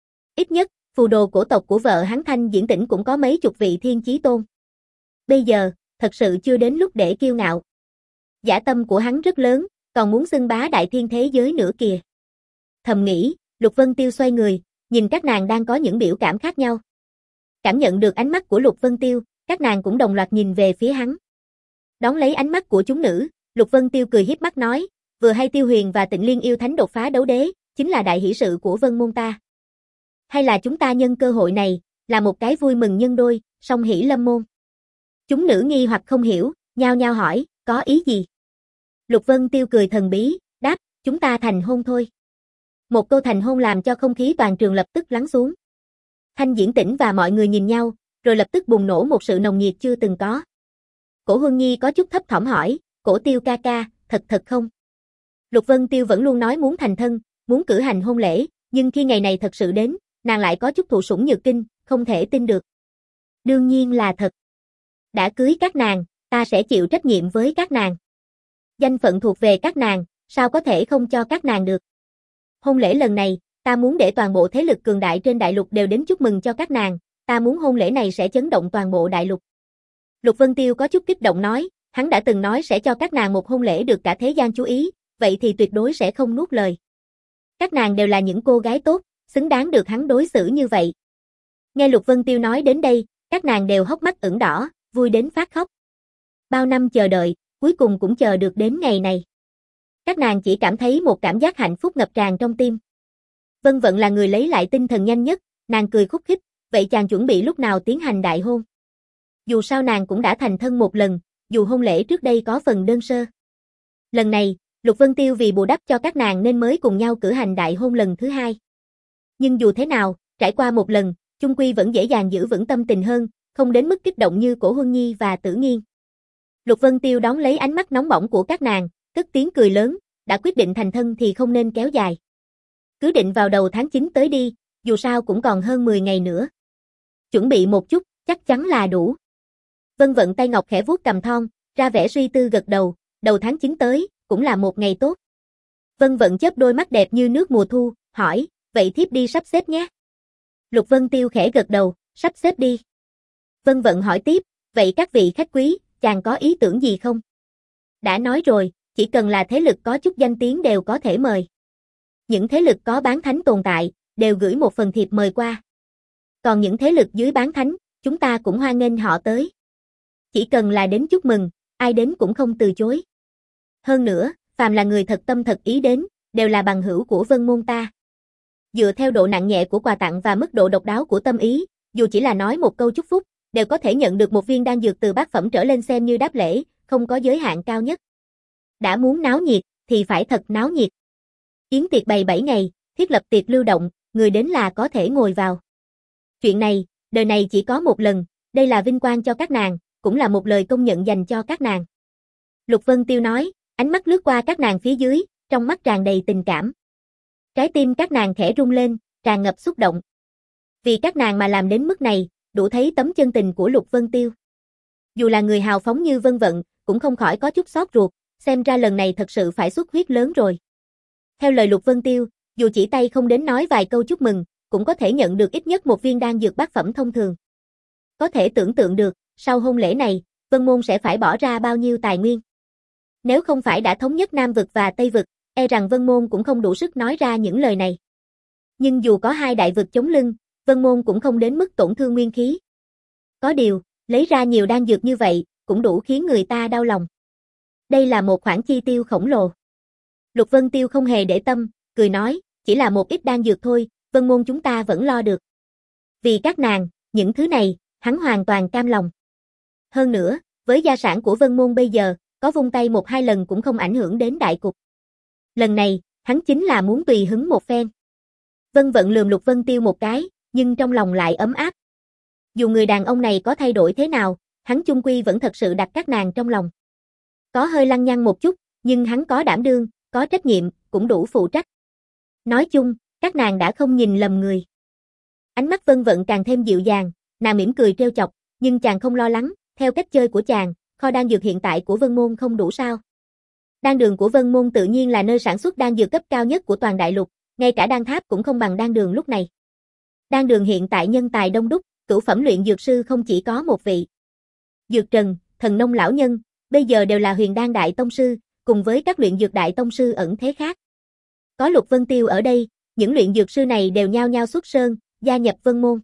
Ít nhất, phù đồ cổ tộc của vợ hắn Thanh Diễn Tĩnh cũng có mấy chục vị thiên chí tôn. Bây giờ, thật sự chưa đến lúc để kiêu ngạo. Dã tâm của hắn rất lớn, còn muốn xưng bá đại thiên thế giới nữa kìa. Thầm nghĩ, Lục Vân Tiêu xoay người, nhìn các nàng đang có những biểu cảm khác nhau. Cảm nhận được ánh mắt của Lục Vân Tiêu, các nàng cũng đồng loạt nhìn về phía hắn. Đón lấy ánh mắt của chúng nữ, Lục Vân Tiêu cười hiếp mắt nói, vừa hay Tiêu Huyền và Tịnh Liên yêu thánh đột phá đấu đế, chính là đại hỷ sự của Vân môn ta. Hay là chúng ta nhân cơ hội này, là một cái vui mừng nhân đôi, song hỷ lâm môn. Chúng nữ nghi hoặc không hiểu, nhao nhao hỏi, có ý gì? Lục Vân Tiêu cười thần bí, đáp, chúng ta thành hôn thôi. Một câu thành hôn làm cho không khí toàn trường lập tức lắng xuống. Thanh Diễn Tĩnh và mọi người nhìn nhau, rồi lập tức bùng nổ một sự nồng nhiệt chưa từng có. Cổ Huân Nhi có chút thấp thỏm hỏi, Cổ Tiêu ca ca, thật thật không? Lục Vân Tiêu vẫn luôn nói muốn thành thân, muốn cử hành hôn lễ, nhưng khi ngày này thật sự đến, nàng lại có chút thụ sủng nhược kinh, không thể tin được. Đương nhiên là thật. Đã cưới các nàng, ta sẽ chịu trách nhiệm với các nàng. Danh phận thuộc về các nàng, sao có thể không cho các nàng được? Hôn lễ lần này, ta muốn để toàn bộ thế lực cường đại trên đại lục đều đến chúc mừng cho các nàng, ta muốn hôn lễ này sẽ chấn động toàn bộ đại lục. Lục Vân Tiêu có chút kích động nói, hắn đã từng nói sẽ cho các nàng một hôn lễ được cả thế gian chú ý, vậy thì tuyệt đối sẽ không nuốt lời. Các nàng đều là những cô gái tốt, xứng đáng được hắn đối xử như vậy. Nghe Lục Vân Tiêu nói đến đây, các nàng đều hốc mắt ửng đỏ, vui đến phát khóc. Bao năm chờ đợi, cuối cùng cũng chờ được đến ngày này. Các nàng chỉ cảm thấy một cảm giác hạnh phúc ngập tràn trong tim. Vân Vận là người lấy lại tinh thần nhanh nhất, nàng cười khúc khích, vậy chàng chuẩn bị lúc nào tiến hành đại hôn? Dù sao nàng cũng đã thành thân một lần, dù hôn lễ trước đây có phần đơn sơ. Lần này, Lục Vân Tiêu vì bù đắp cho các nàng nên mới cùng nhau cử hành đại hôn lần thứ hai. Nhưng dù thế nào, trải qua một lần, chung quy vẫn dễ dàng giữ vững tâm tình hơn, không đến mức kích động như Cổ Huân Nhi và Tử Nghiên. Lục Vân Tiêu đón lấy ánh mắt nóng bỏng của các nàng, cất tiếng cười lớn, đã quyết định thành thân thì không nên kéo dài. Cứ định vào đầu tháng chín tới đi, dù sao cũng còn hơn mười ngày nữa. Chuẩn bị một chút, chắc chắn là đủ. Vân Vận tay ngọc khẽ vuốt cằm thon, ra vẻ suy tư gật đầu, đầu tháng chín tới, cũng là một ngày tốt. Vân Vận chớp đôi mắt đẹp như nước mùa thu, hỏi, vậy thiếp đi sắp xếp nhé. Lục Vân Tiêu khẽ gật đầu, sắp xếp đi. Vân Vận hỏi tiếp, vậy các vị khách quý, chàng có ý tưởng gì không? Đã nói rồi, chỉ cần là thế lực có chút danh tiếng đều có thể mời. Những thế lực có bán thánh tồn tại, đều gửi một phần thiệp mời qua. Còn những thế lực dưới bán thánh, chúng ta cũng hoan nghênh họ tới. Chỉ cần là đến chúc mừng, ai đến cũng không từ chối. Hơn nữa, phàm là người thật tâm thật ý đến, đều là bằng hữu của Vân môn ta. Dựa theo độ nặng nhẹ của quà tặng và mức độ độc đáo của tâm ý, dù chỉ là nói một câu chúc phúc, đều có thể nhận được một viên đan dược từ bát phẩm trở lên xem như đáp lễ, không có giới hạn cao nhất. Đã muốn náo nhiệt, thì phải thật náo nhiệt. Yến tiệc bày bảy ngày, thiết lập tiệc lưu động, người đến là có thể ngồi vào. Chuyện này, đời này chỉ có một lần, đây là vinh quang cho các nàng, cũng là một lời công nhận dành cho các nàng. Lục Vân Tiêu nói, ánh mắt lướt qua các nàng phía dưới, trong mắt tràn đầy tình cảm. Trái tim các nàng khẽ rung lên, tràn ngập xúc động. Vì các nàng mà làm đến mức này, đủ thấy tấm chân tình của Lục Vân Tiêu. Dù là người hào phóng như Vân Vận, cũng không khỏi có chút xót ruột, xem ra lần này thật sự phải xuất huyết lớn rồi. Theo lời Lục Vân Tiêu, dù chỉ tay không đến nói vài câu chúc mừng, cũng có thể nhận được ít nhất một viên đan dược bát phẩm thông thường. Có thể tưởng tượng được, sau hôn lễ này, Vân môn sẽ phải bỏ ra bao nhiêu tài nguyên. Nếu không phải đã thống nhất Nam vực và Tây vực, e rằng Vân môn cũng không đủ sức nói ra những lời này. Nhưng dù có hai đại vực chống lưng, Vân môn cũng không đến mức tổn thương nguyên khí. Có điều, lấy ra nhiều đan dược như vậy, cũng đủ khiến người ta đau lòng. Đây là một khoản chi tiêu khổng lồ. Lục Vân Tiêu không hề để tâm, cười nói, chỉ là một ít đan dược thôi, Vân môn chúng ta vẫn lo được. Vì các nàng, những thứ này, hắn hoàn toàn cam lòng. Hơn nữa, với gia sản của Vân môn bây giờ, có vung tay một hai lần cũng không ảnh hưởng đến đại cục. Lần này, hắn chính là muốn tùy hứng một phen. Vân Vận lườm Lục Vân Tiêu một cái, nhưng trong lòng lại ấm áp. Dù người đàn ông này có thay đổi thế nào, hắn chung quy vẫn thật sự đặt các nàng trong lòng. Có hơi lăng nhăng một chút, nhưng hắn có đảm đương, có trách nhiệm, cũng đủ phụ trách. Nói chung, các nàng đã không nhìn lầm người. Ánh mắt Vân Vận càng thêm dịu dàng, nàng mỉm cười trêu chọc, nhưng chàng không lo lắng, theo cách chơi của chàng, kho đan dược hiện tại của Vân môn không đủ sao? Đan đường của Vân Môn tự nhiên là nơi sản xuất đan dược cấp cao nhất của toàn đại lục, ngay cả đan tháp cũng không bằng đan đường lúc này. Đan đường hiện tại nhân tài đông đúc, cửu phẩm luyện dược sư không chỉ có một vị. Dược Trần, Thần Nông lão nhân, bây giờ đều là Huyền Đan đại tông sư, cùng với các luyện dược đại tông sư ẩn thế khác. Có Lục Vân Tiêu ở đây, những luyện dược sư này đều nhao nhao xuất sơn, gia nhập Vân Môn.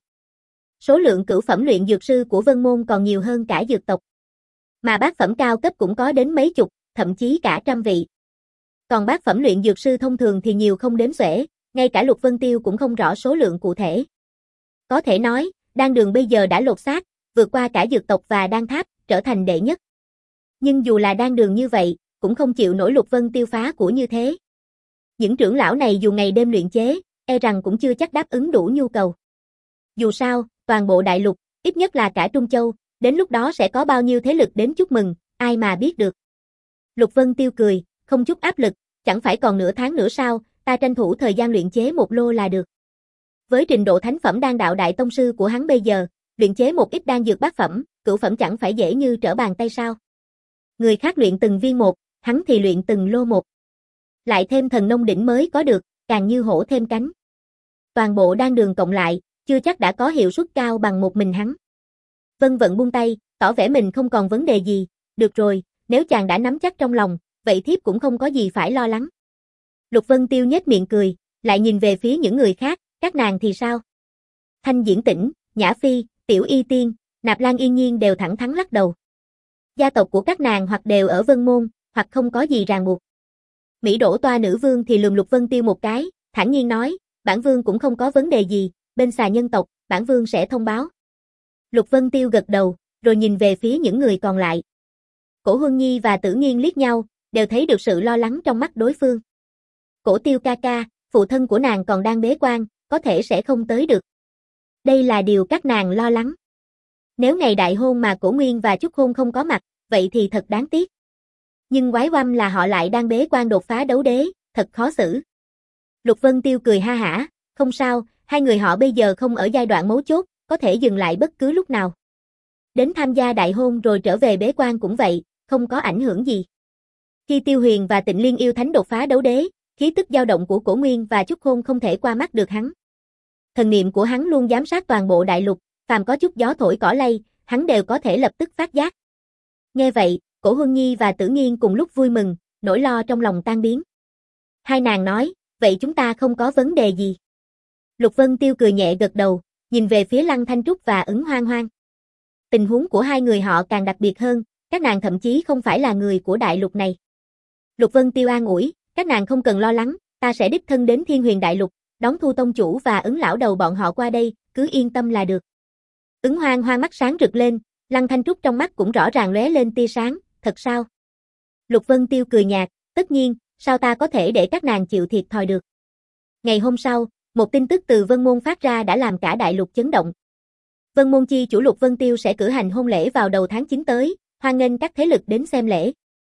Số lượng cửu phẩm luyện dược sư của Vân Môn còn nhiều hơn cả dược tộc. Mà bát phẩm cao cấp cũng có đến mấy chục, thậm chí cả trăm vị. Còn bát phẩm luyện dược sư thông thường thì nhiều không đếm xuể, ngay cả Lục Vân Tiêu cũng không rõ số lượng cụ thể. Có thể nói, đan đường bây giờ đã lột xác, vượt qua cả dược tộc và đan tháp, trở thành đệ nhất. Nhưng dù là đan đường như vậy, cũng không chịu nổi Lục Vân Tiêu phá của như thế. Những trưởng lão này dù ngày đêm luyện chế, e rằng cũng chưa chắc đáp ứng đủ nhu cầu. Dù sao, toàn bộ đại lục, ít nhất là cả Trung Châu, đến lúc đó sẽ có bao nhiêu thế lực đến chúc mừng, ai mà biết được. Lục Vân Tiêu cười, không chút áp lực, chẳng phải còn nửa tháng nữa sao, ta tranh thủ thời gian luyện chế một lô là được. Với trình độ thánh phẩm đan đạo đại tông sư của hắn bây giờ, luyện chế một ít đan dược bát phẩm, cửu phẩm chẳng phải dễ như trở bàn tay sao. Người khác luyện từng viên một, hắn thì luyện từng lô một. Lại thêm thần nông đỉnh mới có được, càng như hổ thêm cánh. Toàn bộ đan đường cộng lại, chưa chắc đã có hiệu suất cao bằng một mình hắn. Vân Vận buông tay, tỏ vẻ mình không còn vấn đề gì, được rồi, nếu chàng đã nắm chắc trong lòng, vậy thiếp cũng không có gì phải lo lắng. Lục Vân Tiêu nhếch miệng cười, lại nhìn về phía những người khác, các nàng thì sao? Thanh Diễn Tĩnh, Nhã Phi, Tiểu Y Tiên, Nạp Lan Yên Nhiên đều thẳng thắn lắc đầu. Gia tộc của các nàng hoặc đều ở Vân Môn, hoặc không có gì ràng buộc. Mỹ Đỗ Toa nữ vương thì lườm Lục Vân Tiêu một cái, thản nhiên nói, bản vương cũng không có vấn đề gì, bên xà nhân tộc, bản vương sẽ thông báo. Lục Vân Tiêu gật đầu, rồi nhìn về phía những người còn lại. Cổ Huân Nhi và Tử Nghiên liếc nhau, đều thấy được sự lo lắng trong mắt đối phương. Cổ Tiêu ca ca, phụ thân của nàng còn đang bế quan, có thể sẽ không tới được. Đây là điều các nàng lo lắng. Nếu ngày đại hôn mà Cổ Nguyên và Chúc Hôn không có mặt, vậy thì thật đáng tiếc. Nhưng quái oăm là họ lại đang bế quan đột phá đấu đế, thật khó xử. Lục Vân Tiêu cười ha hả, không sao, hai người họ bây giờ không ở giai đoạn mấu chốt, có thể dừng lại bất cứ lúc nào. Đến tham gia đại hôn rồi trở về bế quan cũng vậy, không có ảnh hưởng gì. Khi Tiêu Huyền và Tịnh Liên yêu thánh đột phá đấu đế, khí tức dao động của Cổ Nguyên và Chúc Hôn không thể qua mắt được hắn. Thần niệm của hắn luôn giám sát toàn bộ đại lục, phàm có chút gió thổi cỏ lay, hắn đều có thể lập tức phát giác. Nghe vậy, Cổ Huân Nhi và Tử Nghiên cùng lúc vui mừng, nỗi lo trong lòng tan biến. Hai nàng nói, vậy chúng ta không có vấn đề gì. Lục Vân Tiêu cười nhẹ gật đầu, nhìn về phía Lăng Thanh Trúc và Ứng Hoang Hoang. Tình huống của hai người họ càng đặc biệt hơn, các nàng thậm chí không phải là người của đại lục này. Lục Vân Tiêu an ủi, các nàng không cần lo lắng, ta sẽ đích thân đến Thiên Huyền đại lục, đón Thu tông chủ và Ứng lão đầu bọn họ qua đây, cứ yên tâm là được. Ứng Hoang Hoang mắt sáng rực lên, Lăng Thanh Trúc trong mắt cũng rõ ràng lóe lên tia sáng, thật sao? Lục Vân Tiêu cười nhạt, tất nhiên, sao ta có thể để các nàng chịu thiệt thòi được. Ngày hôm sau, một tin tức từ Vân Môn phát ra đã làm cả đại lục chấn động. Vân Môn chi chủ Lục Vân Tiêu sẽ cử hành hôn lễ vào đầu tháng chín tới, hoan nghênh các thế lực đến xem lễ.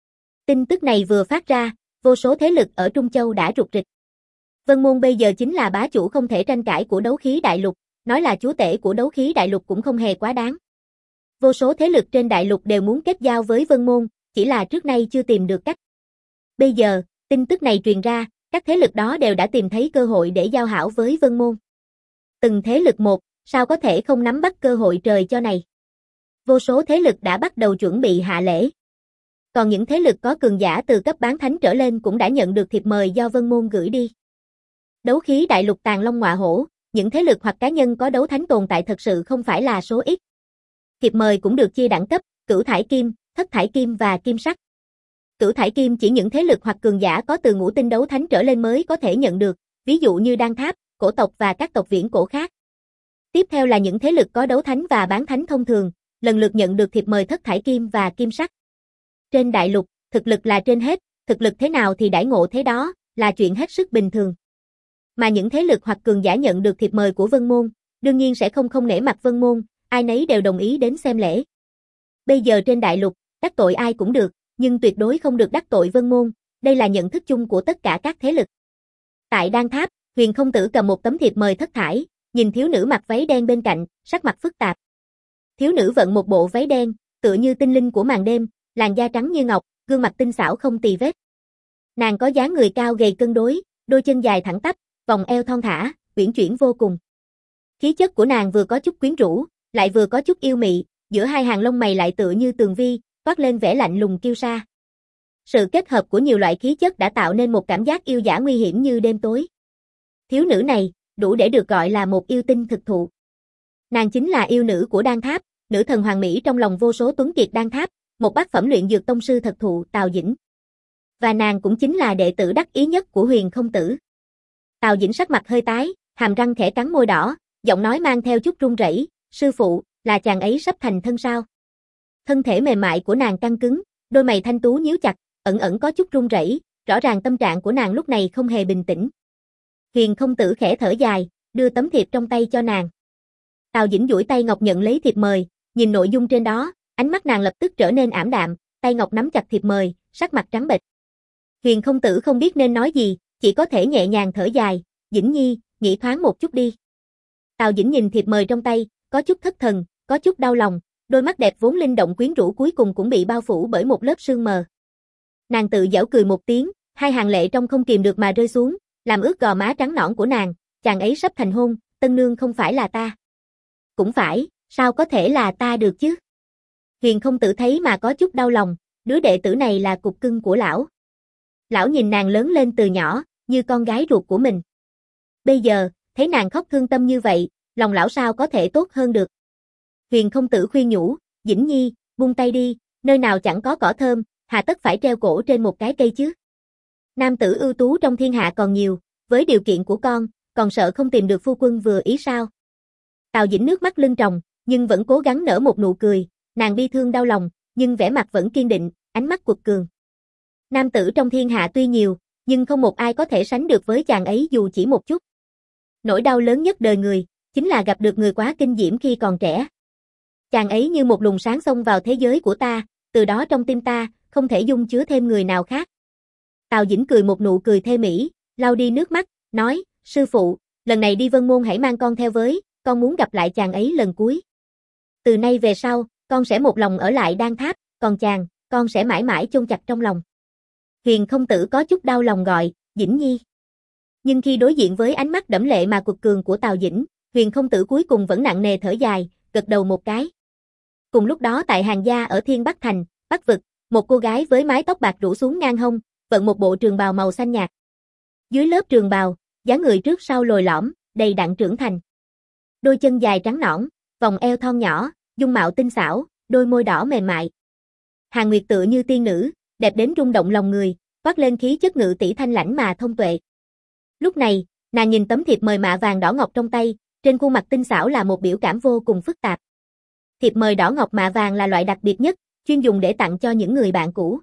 Tin tức này vừa phát ra, vô số thế lực ở Trung Châu đã rục rịch. Vân Môn bây giờ chính là bá chủ không thể tranh cãi của đấu khí đại lục, nói là chúa tể của đấu khí đại lục cũng không hề quá đáng. Vô số thế lực trên đại lục đều muốn kết giao với Vân Môn, chỉ là trước nay chưa tìm được cách. Bây giờ, tin tức này truyền ra, các thế lực đó đều đã tìm thấy cơ hội để giao hảo với Vân Môn. Từng thế lực một, sao có thể không nắm bắt cơ hội trời cho này. Vô số thế lực đã bắt đầu chuẩn bị hạ lễ. Còn những thế lực có cường giả từ cấp bán thánh trở lên cũng đã nhận được thiệp mời do Vân Môn gửi đi. Đấu khí đại lục tàng long ngọa hổ, những thế lực hoặc cá nhân có đấu thánh tồn tại thật sự không phải là số ít. Thiệp mời cũng được chia đẳng cấp, cửu thải kim, thất thải kim và kim sắc. Cửu thải kim chỉ những thế lực hoặc cường giả có từ ngũ tinh đấu thánh trở lên mới có thể nhận được, ví dụ như Đan Tháp, cổ tộc và các tộc viễn cổ khác. Tiếp theo là những thế lực có đấu thánh và bán thánh thông thường, lần lượt nhận được thiệp mời thất thải kim và kim sắc. Trên đại lục, thực lực là trên hết, thực lực thế nào thì đãi ngộ thế đó, là chuyện hết sức bình thường. Mà những thế lực hoặc cường giả nhận được thiệp mời của Vân Môn, đương nhiên sẽ không không nể mặt Vân Môn, ai nấy đều đồng ý đến xem lễ. Bây giờ trên đại lục, đắc tội ai cũng được, nhưng tuyệt đối không được đắc tội Vân Môn, đây là nhận thức chung của tất cả các thế lực. Tại Đan Tháp, Huyền Không Tử cầm một tấm thiệp mời thất thải, nhìn thiếu nữ mặc váy đen bên cạnh, sắc mặt phức tạp. Thiếu nữ vận một bộ váy đen, tựa như tinh linh của màn đêm, làn da trắng như ngọc, gương mặt tinh xảo không tì vết. Nàng có dáng người cao gầy cân đối, đôi chân dài thẳng tắp, vòng eo thon thả, uyển chuyển vô cùng. Khí chất của nàng vừa có chút quyến rũ, lại vừa có chút yêu mị, giữa hai hàng lông mày lại tựa như tường vi, toát lên vẻ lạnh lùng kiêu sa. Sự kết hợp của nhiều loại khí chất đã tạo nên một cảm giác yêu dã nguy hiểm như đêm tối. Thiếu nữ này, đủ để được gọi là một yêu tinh thực thụ. Nàng chính là yêu nữ của Đan Tháp, nữ thần hoàng mỹ trong lòng vô số tuấn kiệt Đan Tháp, một bát phẩm luyện dược tông sư thật thụ Tào Dĩnh. Và nàng cũng chính là đệ tử đắc ý nhất của Huyền Không Tử. Tào Dĩnh sắc mặt hơi tái, hàm răng khẽ cắn môi đỏ, giọng nói mang theo chút run rẩy, "Sư phụ, là chàng ấy sắp thành thân sao?" Thân thể mềm mại của nàng căng cứng, đôi mày thanh tú nhíu chặt, ẩn ẩn có chút run rẩy, rõ ràng tâm trạng của nàng lúc này không hề bình tĩnh. Huyền Không Tử khẽ thở dài, đưa tấm thiệp trong tay cho nàng. Tào Dĩnh duỗi tay ngọc nhận lấy thiệp mời, nhìn nội dung trên đó, ánh mắt nàng lập tức trở nên ảm đạm, tay ngọc nắm chặt thiệp mời, sắc mặt trắng bệch. Huyền Không Tử không biết nên nói gì, chỉ có thể nhẹ nhàng thở dài, "Dĩnh Nhi, nghĩ thoáng một chút đi." Tào Dĩnh nhìn thiệp mời trong tay, có chút thất thần, có chút đau lòng, đôi mắt đẹp vốn linh động quyến rũ cuối cùng cũng bị bao phủ bởi một lớp sương mờ. Nàng tự giễu cười một tiếng, hai hàng lệ trong không kìm được mà rơi xuống, làm ướt gò má trắng nõn của nàng, "Chàng ấy sắp thành hôn, tân nương không phải là ta." "Cũng phải, sao có thể là ta được chứ?" Huyền Không Tử thấy mà có chút đau lòng, đứa đệ tử này là cục cưng của lão. Lão nhìn nàng lớn lên từ nhỏ, như con gái ruột của mình. Bây giờ, thấy nàng khóc thương tâm như vậy, lòng lão sao có thể tốt hơn được. Huyền Không Tử khuyên nhủ, "Dĩnh Nhi, buông tay đi, nơi nào chẳng có cỏ thơm, hà tất phải treo cổ trên một cái cây chứ. Nam tử ưu tú trong thiên hạ còn nhiều, với điều kiện của con, còn sợ không tìm được phu quân vừa ý sao?" Tào Dĩnh nước mắt lưng tròng, nhưng vẫn cố gắng nở một nụ cười, nàng bi thương đau lòng, nhưng vẻ mặt vẫn kiên định, ánh mắt quật cường. Nam tử trong thiên hạ tuy nhiều, nhưng không một ai có thể sánh được với chàng ấy dù chỉ một chút. Nỗi đau lớn nhất đời người, chính là gặp được người quá kinh diễm khi còn trẻ. Chàng ấy như một luồng sáng xông vào thế giới của ta, từ đó trong tim ta, không thể dung chứa thêm người nào khác. Tào Dĩnh cười một nụ cười thê mỹ, lau đi nước mắt, nói, "Sư phụ, lần này đi Vân Môn hãy mang con theo với, con muốn gặp lại chàng ấy lần cuối. Từ nay về sau, con sẽ một lòng ở lại Đan Tháp, còn chàng, con sẽ mãi mãi chôn chặt trong lòng." Huyền Không Tử có chút đau lòng gọi, "Dĩnh Nhi." Nhưng khi đối diện với ánh mắt đẫm lệ mà cuột cường của Tào Dĩnh, Huyền Không Tử cuối cùng vẫn nặng nề thở dài, gật đầu một cái. Cùng lúc đó tại hàng gia ở Thiên Bắc Thành, Bắc Vực, một cô gái với mái tóc bạc rủ xuống ngang hông, vận một bộ trường bào màu xanh nhạt. Dưới lớp trường bào, dáng người trước sau lồi lõm, đầy đặn trưởng thành. Đôi chân dài trắng nõn, vòng eo thon nhỏ, dung mạo tinh xảo, đôi môi đỏ mềm mại. Hàn Nguyệt tựa như tiên nữ, đẹp đến rung động lòng người, toát lên khí chất ngự tỷ thanh lãnh mà thông tuệ. Lúc này, nàng nhìn tấm thiệp mời mạ vàng đỏ ngọc trong tay, trên khuôn mặt tinh xảo là một biểu cảm vô cùng phức tạp. Thiệp mời đỏ ngọc mạ vàng là loại đặc biệt nhất, chuyên dùng để tặng cho những người bạn cũ.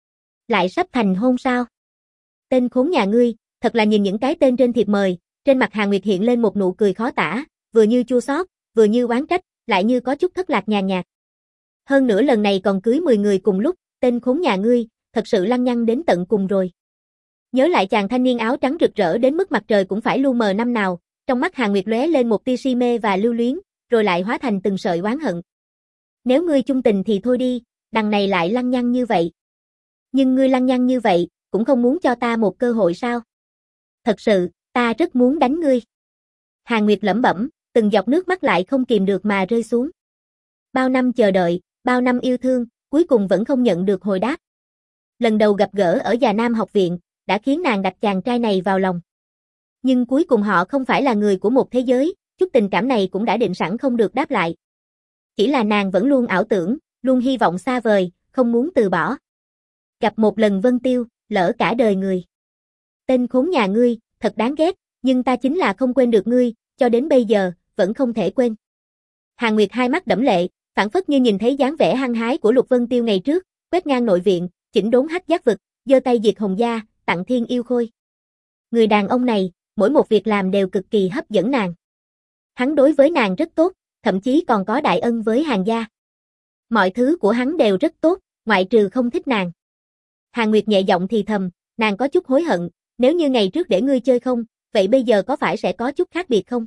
Lại sắp thành hôn sao? Tên khốn nhà ngươi, thật là nhìn những cái tên trên thiệp mời, trên mặt Hàn Nguyệt hiện lên một nụ cười khó tả, vừa như chua xót, vừa như oán trách, lại như có chút thất lạc nhàn nhạt. Hơn nữa lần này còn cưới mười người cùng lúc, tên khốn nhà ngươi, thật sự lăng nhăng đến tận cùng rồi. Nhớ lại chàng thanh niên áo trắng rực rỡ đến mức mặt trời cũng phải lu mờ năm nào, trong mắt Hàn Nguyệt lóe lên một tia si mê và lưu luyến, rồi lại hóa thành từng sợi oán hận. Nếu ngươi chung tình thì thôi đi, đằng này lại lăng nhăng như vậy. Nhưng ngươi lăng nhăng như vậy, cũng không muốn cho ta một cơ hội sao? Thật sự, ta rất muốn đánh ngươi. Hàn Nguyệt lẩm bẩm, từng giọt nước mắt lại không kìm được mà rơi xuống. Bao năm chờ đợi, bao năm yêu thương, cuối cùng vẫn không nhận được hồi đáp. Lần đầu gặp gỡ ở Già Nam học viện, đã khiến nàng đặt chàng trai này vào lòng. Nhưng cuối cùng họ không phải là người của một thế giới, chút tình cảm này cũng đã định sẵn không được đáp lại. Chỉ là nàng vẫn luôn ảo tưởng, luôn hy vọng xa vời, không muốn từ bỏ. Gặp một lần Vân Tiêu, lỡ cả đời người. Tên khốn nhà ngươi, thật đáng ghét, nhưng ta chính là không quên được ngươi, cho đến bây giờ, vẫn không thể quên. Hàn Nguyệt hai mắt đẫm lệ, phảng phất như nhìn thấy dáng vẻ hăng hái của Lục Vân Tiêu ngày trước, quét ngang nội viện, chỉnh đốn hắc giác vực, giơ tay diệt hồng gia, tặng thiên yêu khôi. Người đàn ông này, mỗi một việc làm đều cực kỳ hấp dẫn nàng. Hắn đối với nàng rất tốt, thậm chí còn có đại ân với Hàn gia. Mọi thứ của hắn đều rất tốt, ngoại trừ không thích nàng. Hàn Nguyệt nhẹ giọng thì thầm, nàng có chút hối hận, nếu như ngày trước để ngươi chơi không, vậy bây giờ có phải sẽ có chút khác biệt không?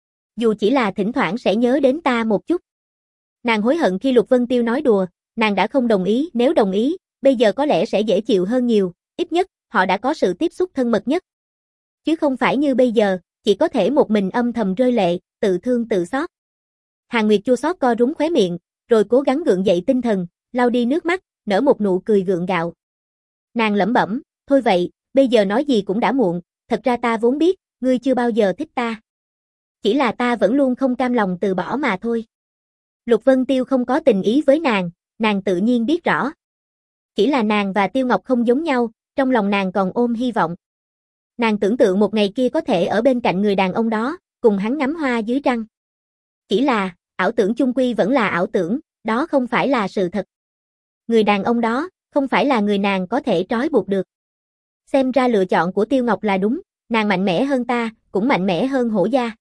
Dù chỉ là thỉnh thoảng sẽ nhớ đến ta một chút. Nàng hối hận khi Lục Vân Tiêu nói đùa, nàng đã không đồng ý, nếu đồng ý, bây giờ có lẽ sẽ dễ chịu hơn nhiều, ít nhất, họ đã có sự tiếp xúc thân mật nhất. Chứ không phải như bây giờ, chỉ có thể một mình âm thầm rơi lệ, tự thương tự xót. Hàn Nguyệt chua xót co rúm khóe miệng, rồi cố gắng gượng dậy tinh thần, lau đi nước mắt, nở một nụ cười gượng gạo. Nàng lẩm bẩm, thôi vậy, bây giờ nói gì cũng đã muộn, thật ra ta vốn biết, ngươi chưa bao giờ thích ta. Chỉ là ta vẫn luôn không cam lòng từ bỏ mà thôi. Lục Vân Tiêu không có tình ý với nàng, nàng tự nhiên biết rõ. Chỉ là nàng và Tiêu Ngọc không giống nhau, trong lòng nàng còn ôm hy vọng. Nàng tưởng tượng một ngày kia có thể ở bên cạnh người đàn ông đó, cùng hắn ngắm hoa dưới trăng. Chỉ là, ảo tưởng chung quy vẫn là ảo tưởng, đó không phải là sự thật. Người đàn ông đó, không phải là người nàng có thể trói buộc được. Xem ra lựa chọn của Tiêu Ngọc là đúng, nàng mạnh mẽ hơn ta, cũng mạnh mẽ hơn Hổ gia.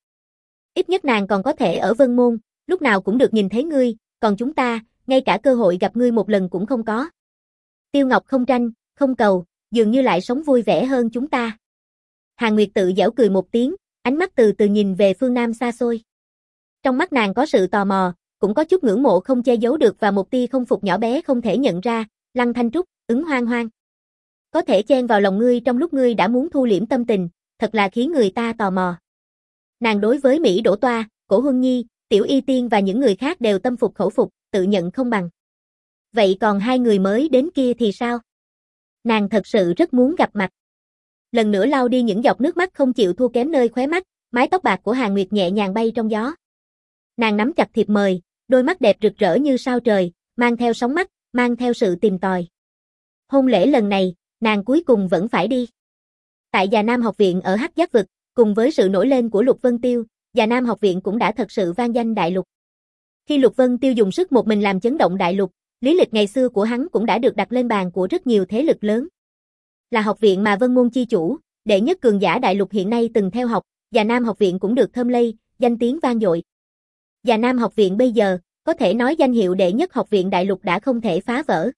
Ít nhất nàng còn có thể ở Vân Môn, lúc nào cũng được nhìn thấy ngươi, còn chúng ta, ngay cả cơ hội gặp ngươi một lần cũng không có. Tiêu Ngọc không tranh, không cầu, dường như lại sống vui vẻ hơn chúng ta. Hàn Nguyệt tự giễu cười một tiếng, ánh mắt từ từ nhìn về phương Nam xa xôi. Trong mắt nàng có sự tò mò, cũng có chút ngưỡng mộ không che giấu được và một tia không phục nhỏ bé không thể nhận ra, Lăng Thanh Trúc, ứng hoang hoang. Có thể chen vào lòng ngươi trong lúc ngươi đã muốn thu liễm tâm tình, thật là khiến người ta tò mò. Nàng đối với Mỹ Đỗ Toa, Cổ Huân Nhi, Tiểu Y Tiên và những người khác đều tâm phục khẩu phục, tự nhận không bằng. Vậy còn hai người mới đến kia thì sao? Nàng thật sự rất muốn gặp mặt. Lần nữa lau đi những giọt nước mắt không chịu thua kém nơi khóe mắt, mái tóc bạc của Hàn Nguyệt nhẹ nhàng bay trong gió. Nàng nắm chặt thiệp mời, đôi mắt đẹp rực rỡ như sao trời, mang theo sóng mắt, mang theo sự tìm tòi. Hôn lễ lần này, nàng cuối cùng vẫn phải đi. Tại Già Nam học viện ở Hắc Giác vực, cùng với sự nổi lên của Lục Vân Tiêu, Già Nam học viện cũng đã thật sự vang danh đại lục. Khi Lục Vân Tiêu dùng sức một mình làm chấn động đại lục, lý lịch ngày xưa của hắn cũng đã được đặt lên bàn của rất nhiều thế lực lớn. Là học viện mà Vân Môn chi chủ, đệ nhất cường giả đại lục hiện nay từng theo học, Già Nam học viện cũng được thơm lây, danh tiếng vang dội. Già Nam học viện bây giờ, có thể nói danh hiệu đệ nhất học viện đại lục đã không thể phá vỡ.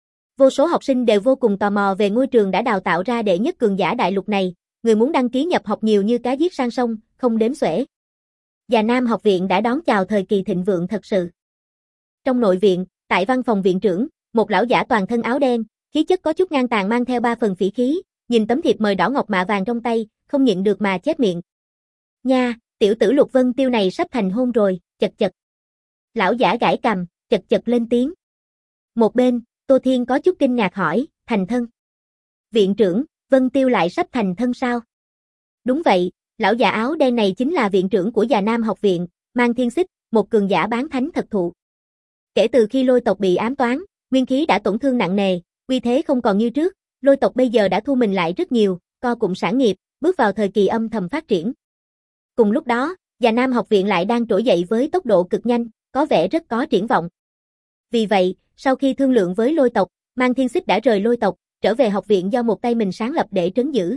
Vô số học sinh đều vô cùng tò mò về ngôi trường đã đào tạo ra đệ nhất cường giả đại lục này, người muốn đăng ký nhập học nhiều như cá giết sang sông, không đếm xuể. Già Nam học viện đã đón chào thời kỳ thịnh vượng thật sự. Trong nội viện, tại văn phòng viện trưởng, một lão giả toàn thân áo đen, khí chất có chút ngang tàn mang theo ba phần phỉ khí, nhìn tấm thiệp mời đỏ ngọc mạ vàng trong tay, không nhịn được mà chép miệng. Nha, tiểu tử Lục Vân Tiêu này sắp thành hôn rồi, chật chật. Lão giả gãi cằm, chật chật lên tiếng. Một bên, Tô Thiên có chút kinh ngạc hỏi, thành thân. Viện trưởng, Vân Tiêu lại sắp thành thân sao? Đúng vậy, lão già áo đen này chính là viện trưởng của Già Nam học viện, Mang Thiên Xích, một cường giả bán thánh thật thụ. Kể từ khi Lôi tộc bị ám toán, nguyên khí đã tổn thương nặng nề, uy thế không còn như trước, Lôi tộc bây giờ đã thu mình lại rất nhiều, co cụm sản nghiệp, bước vào thời kỳ âm thầm phát triển. Cùng lúc đó, Già Nam học viện lại đang trỗi dậy với tốc độ cực nhanh, có vẻ rất có triển vọng. Vì vậy, sau khi thương lượng với Lôi tộc, Mang Thiên Xích đã rời Lôi tộc, trở về học viện do một tay mình sáng lập để trấn giữ.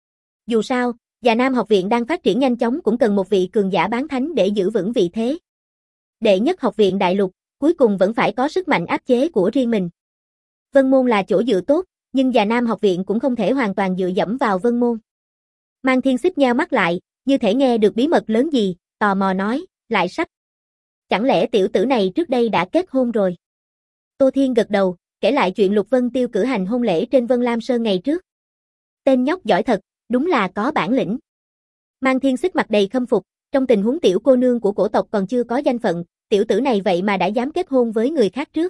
Dù sao, Già Nam học viện đang phát triển nhanh chóng cũng cần một vị cường giả bán thánh để giữ vững vị thế. Đệ nhất học viện đại lục, cuối cùng vẫn phải có sức mạnh áp chế của riêng mình. Vân Môn là chỗ dựa tốt, nhưng Già Nam học viện cũng không thể hoàn toàn dựa dẫm vào Vân Môn. Mang Thiên Xích nheo mắt lại, như thể nghe được bí mật lớn gì, tò mò nói, lại sắp. Chẳng lẽ tiểu tử này trước đây đã kết hôn rồi? Tô Thiên gật đầu, kể lại chuyện Lục Vân Tiêu cử hành hôn lễ trên Vân Lam Sơn ngày trước. Tên nhóc giỏi thật, đúng là có bản lĩnh. Mang Thiên Xích mặt đầy khâm phục, trong tình huống tiểu cô nương của cổ tộc còn chưa có danh phận, tiểu tử này vậy mà đã dám kết hôn với người khác trước.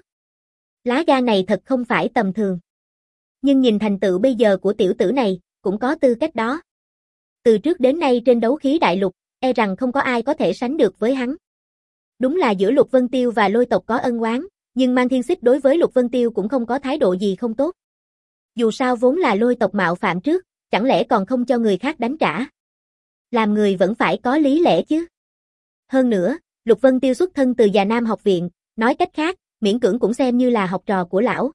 Lá gan này thật không phải tầm thường. Nhưng nhìn thành tựu bây giờ của tiểu tử này, cũng có tư cách đó. Từ trước đến nay trên đấu khí đại lục, e rằng không có ai có thể sánh được với hắn. Đúng là giữa Lục Vân Tiêu và Lôi tộc có ân oán, nhưng Mang Thiên Xích đối với Lục Vân Tiêu cũng không có thái độ gì không tốt. Dù sao vốn là Lôi tộc mạo phạm trước, chẳng lẽ còn không cho người khác đánh trả. Làm người vẫn phải có lý lẽ chứ. Hơn nữa, Lục Vân Tiêu xuất thân từ Già Nam học viện, nói cách khác, miễn cưỡng cũng xem như là học trò của lão.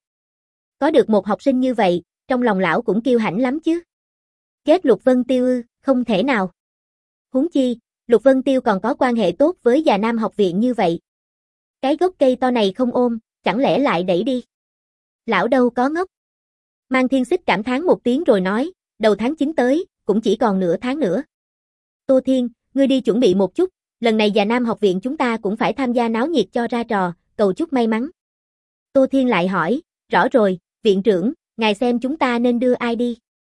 Có được một học sinh như vậy, trong lòng lão cũng kiêu hãnh lắm chứ. Ghét Lục Vân Tiêu ư, không thể nào. Huống chi, Lục Vân Tiêu còn có quan hệ tốt với Già Nam học viện như vậy. Cái gốc cây to này không ôm, chẳng lẽ lại đẩy đi. Lão đâu có ngốc. Mang Thiên Xích cảm thán một tiếng rồi nói, đầu tháng chín tới, cũng chỉ còn nửa tháng nữa. Tô Thiên, ngươi đi chuẩn bị một chút, lần này Già Nam học viện chúng ta cũng phải tham gia náo nhiệt cho ra trò, cầu chúc may mắn. Tô Thiên lại hỏi, rõ rồi, viện trưởng, ngài xem chúng ta nên đưa ai đi.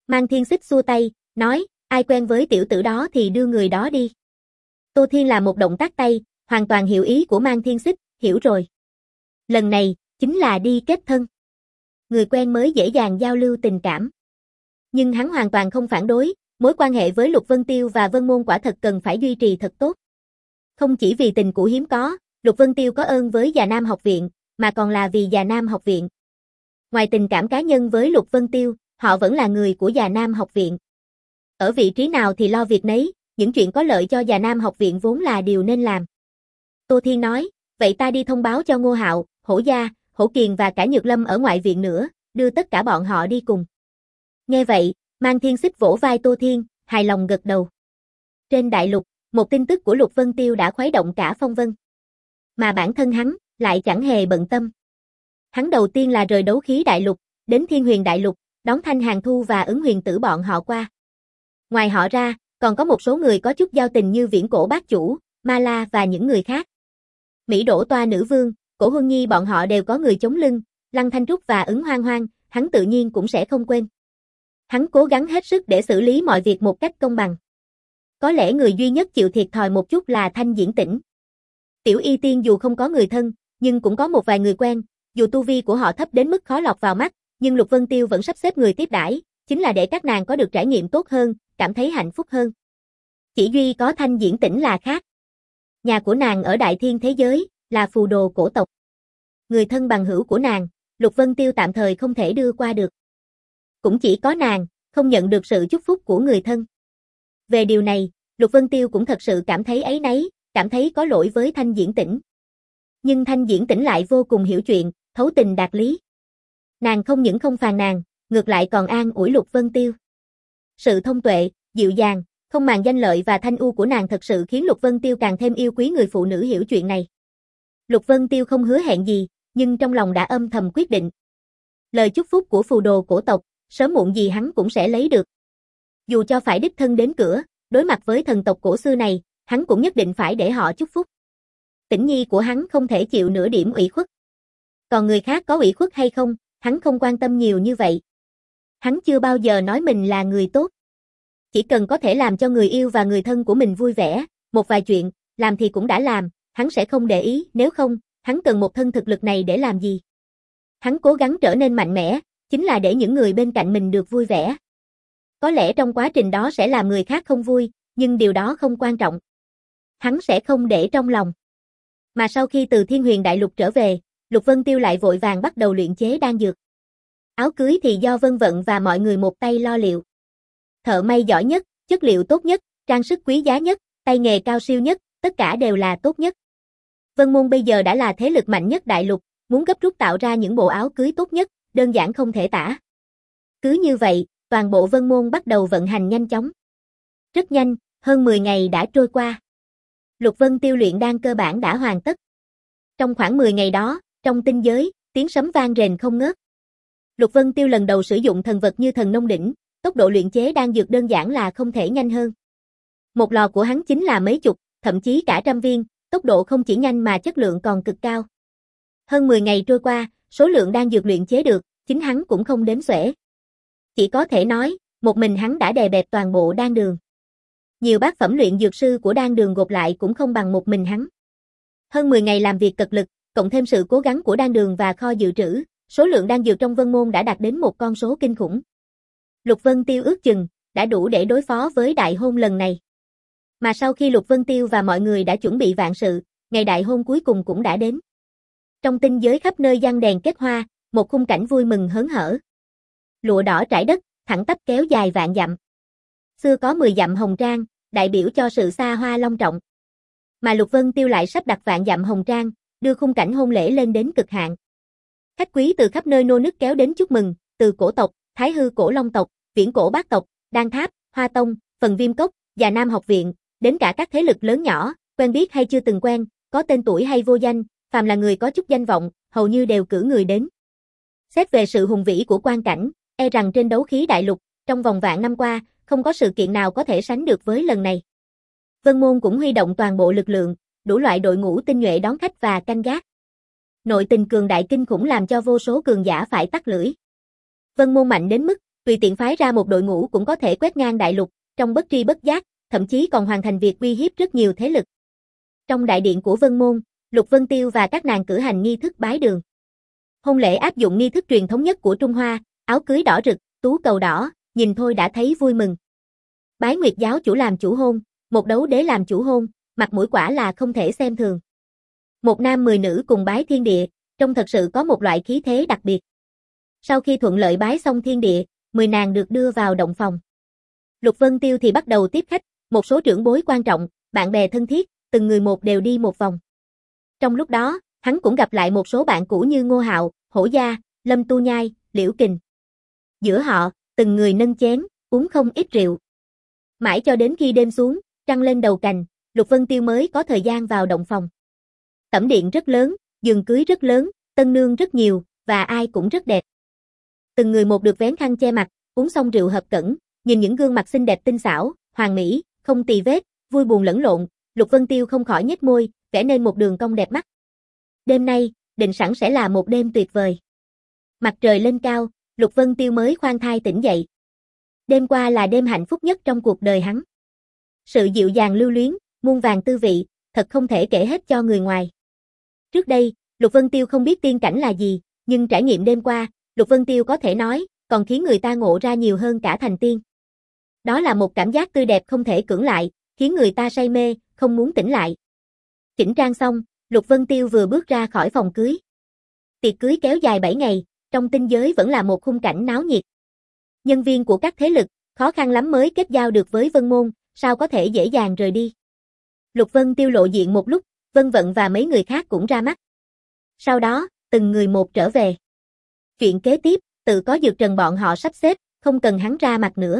Mang Thiên Xích xua tay, nói, ai quen với tiểu tử đó thì đưa người đó đi. Tô Thiên làm một động tác tay, hoàn toàn hiểu ý của Mang Thiên Xích, hiểu rồi. Lần này, chính là đi kết thân. Người quen mới dễ dàng giao lưu tình cảm. Nhưng hắn hoàn toàn không phản đối, mối quan hệ với Lục Vân Tiêu và Vân Môn quả thật cần phải duy trì thật tốt. Không chỉ vì tình cũ hiếm có, Lục Vân Tiêu có ơn với Già Nam học viện, mà còn là vì Già Nam học viện. Ngoài tình cảm cá nhân với Lục Vân Tiêu, họ vẫn là người của Già Nam học viện. Ở vị trí nào thì lo việc nấy, những chuyện có lợi cho Già Nam học viện vốn là điều nên làm. Tô Thiên nói, vậy ta đi thông báo cho Ngô Hạo, Hổ Gia, Hổ Kiền và cả Nhược Lâm ở ngoại viện nữa, đưa tất cả bọn họ đi cùng. Nghe vậy, Mang Thiên Xích vỗ vai Tô Thiên, hài lòng gật đầu. Trên đại lục, một tin tức của Lục Vân Tiêu đã khuấy động cả phong vân. Mà bản thân hắn, lại chẳng hề bận tâm. Hắn đầu tiên là rời đấu khí đại lục, đến Thiên Huyền đại lục, đón Thanh Hàn Thu và Ứng Huyền Tử bọn họ qua. Ngoài họ ra, còn có một số người có chút giao tình như Viễn Cổ Bác Chủ, Ma La và những người khác. Mỹ Đỗ Toa Nữ Vương, Cổ Huân Nhi bọn họ đều có người chống lưng, Lăng Thanh Trúc và Ứng Hoang Hoang, hắn tự nhiên cũng sẽ không quên. Hắn cố gắng hết sức để xử lý mọi việc một cách công bằng. Có lẽ người duy nhất chịu thiệt thòi một chút là Thanh Diễn Tĩnh. Tiểu Y Tiên dù không có người thân, nhưng cũng có một vài người quen, dù tu vi của họ thấp đến mức khó lọt vào mắt, nhưng Lục Vân Tiêu vẫn sắp xếp người tiếp đãi, chính là để các nàng có được trải nghiệm tốt hơn, cảm thấy hạnh phúc hơn. Chỉ duy có Thanh Diễn Tĩnh là khác. Nhà của nàng ở Đại Thiên thế giới, là phù đồ cổ tộc. Người thân bằng hữu của nàng, Lục Vân Tiêu tạm thời không thể đưa qua được. Cũng chỉ có nàng, không nhận được sự chúc phúc của người thân. Về điều này, Lục Vân Tiêu cũng thật sự cảm thấy áy náy, cảm thấy có lỗi với Thanh Diễn Tĩnh. Nhưng Thanh Diễn Tĩnh lại vô cùng hiểu chuyện, thấu tình đạt lý. Nàng không những không phàn nàn, ngược lại còn an ủi Lục Vân Tiêu. Sự thông tuệ, dịu dàng, không màng danh lợi và thanh u của nàng thật sự khiến Lục Vân Tiêu càng thêm yêu quý người phụ nữ hiểu chuyện này. Lục Vân Tiêu không hứa hẹn gì, nhưng trong lòng đã âm thầm quyết định. Lời chúc phúc của phù đồ cổ tộc, sớm muộn gì hắn cũng sẽ lấy được. Dù cho phải đích thân đến cửa, đối mặt với thần tộc cổ xưa này, hắn cũng nhất định phải để họ chúc phúc. Tĩnh nhi của hắn không thể chịu nửa điểm ủy khuất. Còn người khác có ủy khuất hay không, hắn không quan tâm nhiều như vậy. Hắn chưa bao giờ nói mình là người tốt. Chỉ cần có thể làm cho người yêu và người thân của mình vui vẻ, một vài chuyện, làm thì cũng đã làm, hắn sẽ không để ý, nếu không, hắn cần một thân thực lực này để làm gì. Hắn cố gắng trở nên mạnh mẽ, chính là để những người bên cạnh mình được vui vẻ. Có lẽ trong quá trình đó sẽ làm người khác không vui, nhưng điều đó không quan trọng. Hắn sẽ không để trong lòng. Mà sau khi từ Thiên Huyền Đại Lục trở về, Lục Vân Tiêu lại vội vàng bắt đầu luyện chế đan dược. Áo cưới thì do Vân Vận và mọi người một tay lo liệu. Thợ may giỏi nhất, chất liệu tốt nhất, trang sức quý giá nhất, tay nghề cao siêu nhất, tất cả đều là tốt nhất. Vân Môn bây giờ đã là thế lực mạnh nhất đại lục, muốn gấp rút tạo ra những bộ áo cưới tốt nhất, đơn giản không thể tả. Cứ như vậy, toàn bộ Vân Môn bắt đầu vận hành nhanh chóng. Rất nhanh, hơn mười ngày đã trôi qua. Lục Vân Tiêu luyện đan cơ bản đã hoàn tất. Trong khoảng mười ngày đó, trong tinh giới, tiếng sấm vang rền không ngớt. Lục Vân Tiêu lần đầu sử dụng thần vật như thần nông đỉnh, tốc độ luyện chế đan dược đơn giản là không thể nhanh hơn. Một lò của hắn chính là mấy chục, thậm chí cả trăm viên, tốc độ không chỉ nhanh mà chất lượng còn cực cao. Hơn mười ngày trôi qua, số lượng đan dược luyện chế được, chính hắn cũng không đếm xuể. Chỉ có thể nói, một mình hắn đã đè bẹp toàn bộ đan đường. Nhiều bác phẩm luyện dược sư của đan đường gộp lại cũng không bằng một mình hắn. Hơn mười ngày làm việc cật lực, cộng thêm sự cố gắng của đan đường và kho dự trữ, số lượng đan dược trong Vân Môn đã đạt đến một con số kinh khủng. Lục Vân Tiêu ước chừng, đã đủ để đối phó với đại hôn lần này. Mà sau khi Lục Vân Tiêu và mọi người đã chuẩn bị vạn sự, ngày đại hôn cuối cùng cũng đã đến. Trong tinh giới khắp nơi giăng đèn kết hoa, một khung cảnh vui mừng hớn hở. Lụa đỏ trải đất, thẳng tắp kéo dài vạn dặm. Xưa có mười dặm hồng trang, đại biểu cho sự xa hoa long trọng. Mà Lục Vân Tiêu lại sắp đặt vạn dặm hồng trang, đưa khung cảnh hôn lễ lên đến cực hạn. Khách quý từ khắp nơi nô nức kéo đến chúc mừng, từ cổ tộc, Thái Hư cổ long tộc, Viễn Cổ Bác tộc, Đan Tháp, Hoa Tông, Phần Viêm Cốc, Già Nam học viện, đến cả các thế lực lớn nhỏ, quen biết hay chưa từng quen, có tên tuổi hay vô danh, phàm là người có chút danh vọng, hầu như đều cử người đến. Xét về sự hùng vĩ của quan cảnh, e rằng trên đấu khí đại lục, trong vòng vạn năm qua, không có sự kiện nào có thể sánh được với lần này. Vân Môn cũng huy động toàn bộ lực lượng, đủ loại đội ngũ tinh nhuệ đón khách và canh gác. Nội tình cường đại kinh khủng làm cho vô số cường giả phải tắt lưỡi. Vân Môn mạnh đến mức, tùy tiện phái ra một đội ngũ cũng có thể quét ngang đại lục, trong bất tri bất giác, thậm chí còn hoàn thành việc uy hiếp rất nhiều thế lực. Trong đại điện của Vân Môn, Lục Vân Tiêu và các nàng cử hành nghi thức bái đường. Hôn lễ áp dụng nghi thức truyền thống nhất của Trung Hoa, áo cưới đỏ rực, tú cầu đỏ, nhìn thôi đã thấy vui mừng. Bái Nguyệt giáo chủ làm chủ hôn, một đấu đế làm chủ hôn, mặt mũi quả là không thể xem thường. Một nam mười nữ cùng bái thiên địa, trông thật sự có một loại khí thế đặc biệt. Sau khi thuận lợi bái xong thiên địa, mười nàng được đưa vào động phòng. Lục Vân Tiêu thì bắt đầu tiếp khách, một số trưởng bối quan trọng, bạn bè thân thiết, từng người một đều đi một vòng. Trong lúc đó, hắn cũng gặp lại một số bạn cũ như Ngô Hạo, Hổ Gia, Lâm Tu Nhai, Liễu Kình. Giữa họ, từng người nâng chén, uống không ít rượu. Mãi cho đến khi đêm xuống, trăng lên đầu cành, Lục Vân Tiêu mới có thời gian vào động phòng. Tẩm điện rất lớn, giường cưới rất lớn, tân nương rất nhiều, và ai cũng rất đẹp. Từng người một được vén khăn che mặt, uống xong rượu hợp cẩn, nhìn những gương mặt xinh đẹp tinh xảo, hoàn mỹ, không tì vết, vui buồn lẫn lộn, Lục Vân Tiêu không khỏi nhếch môi, vẽ nên một đường cong đẹp mắt. Đêm nay, định sẵn sẽ là một đêm tuyệt vời. Mặt trời lên cao, Lục Vân Tiêu mới khoan thai tỉnh dậy. Đêm qua là đêm hạnh phúc nhất trong cuộc đời hắn. Sự dịu dàng lưu luyến, muôn vàn tư vị, thật không thể kể hết cho người ngoài. Trước đây, Lục Vân Tiêu không biết tiên cảnh là gì, nhưng trải nghiệm đêm qua, Lục Vân Tiêu có thể nói, còn khiến người ta ngộ ra nhiều hơn cả thành tiên. Đó là một cảm giác tươi đẹp không thể cưỡng lại, khiến người ta say mê, không muốn tỉnh lại. Chỉnh trang xong, Lục Vân Tiêu vừa bước ra khỏi phòng cưới. Tiệc cưới kéo dài bảy ngày, trong tinh giới vẫn là một khung cảnh náo nhiệt. Nhân viên của các thế lực, khó khăn lắm mới kết giao được với Vân Môn, sao có thể dễ dàng rời đi. Lục Vân Tiêu lộ diện một lúc, Vân Vận và mấy người khác cũng ra mắt. Sau đó, từng người một trở về. Chuyện kế tiếp, tự có Dược Trần bọn họ sắp xếp, không cần hắn ra mặt nữa.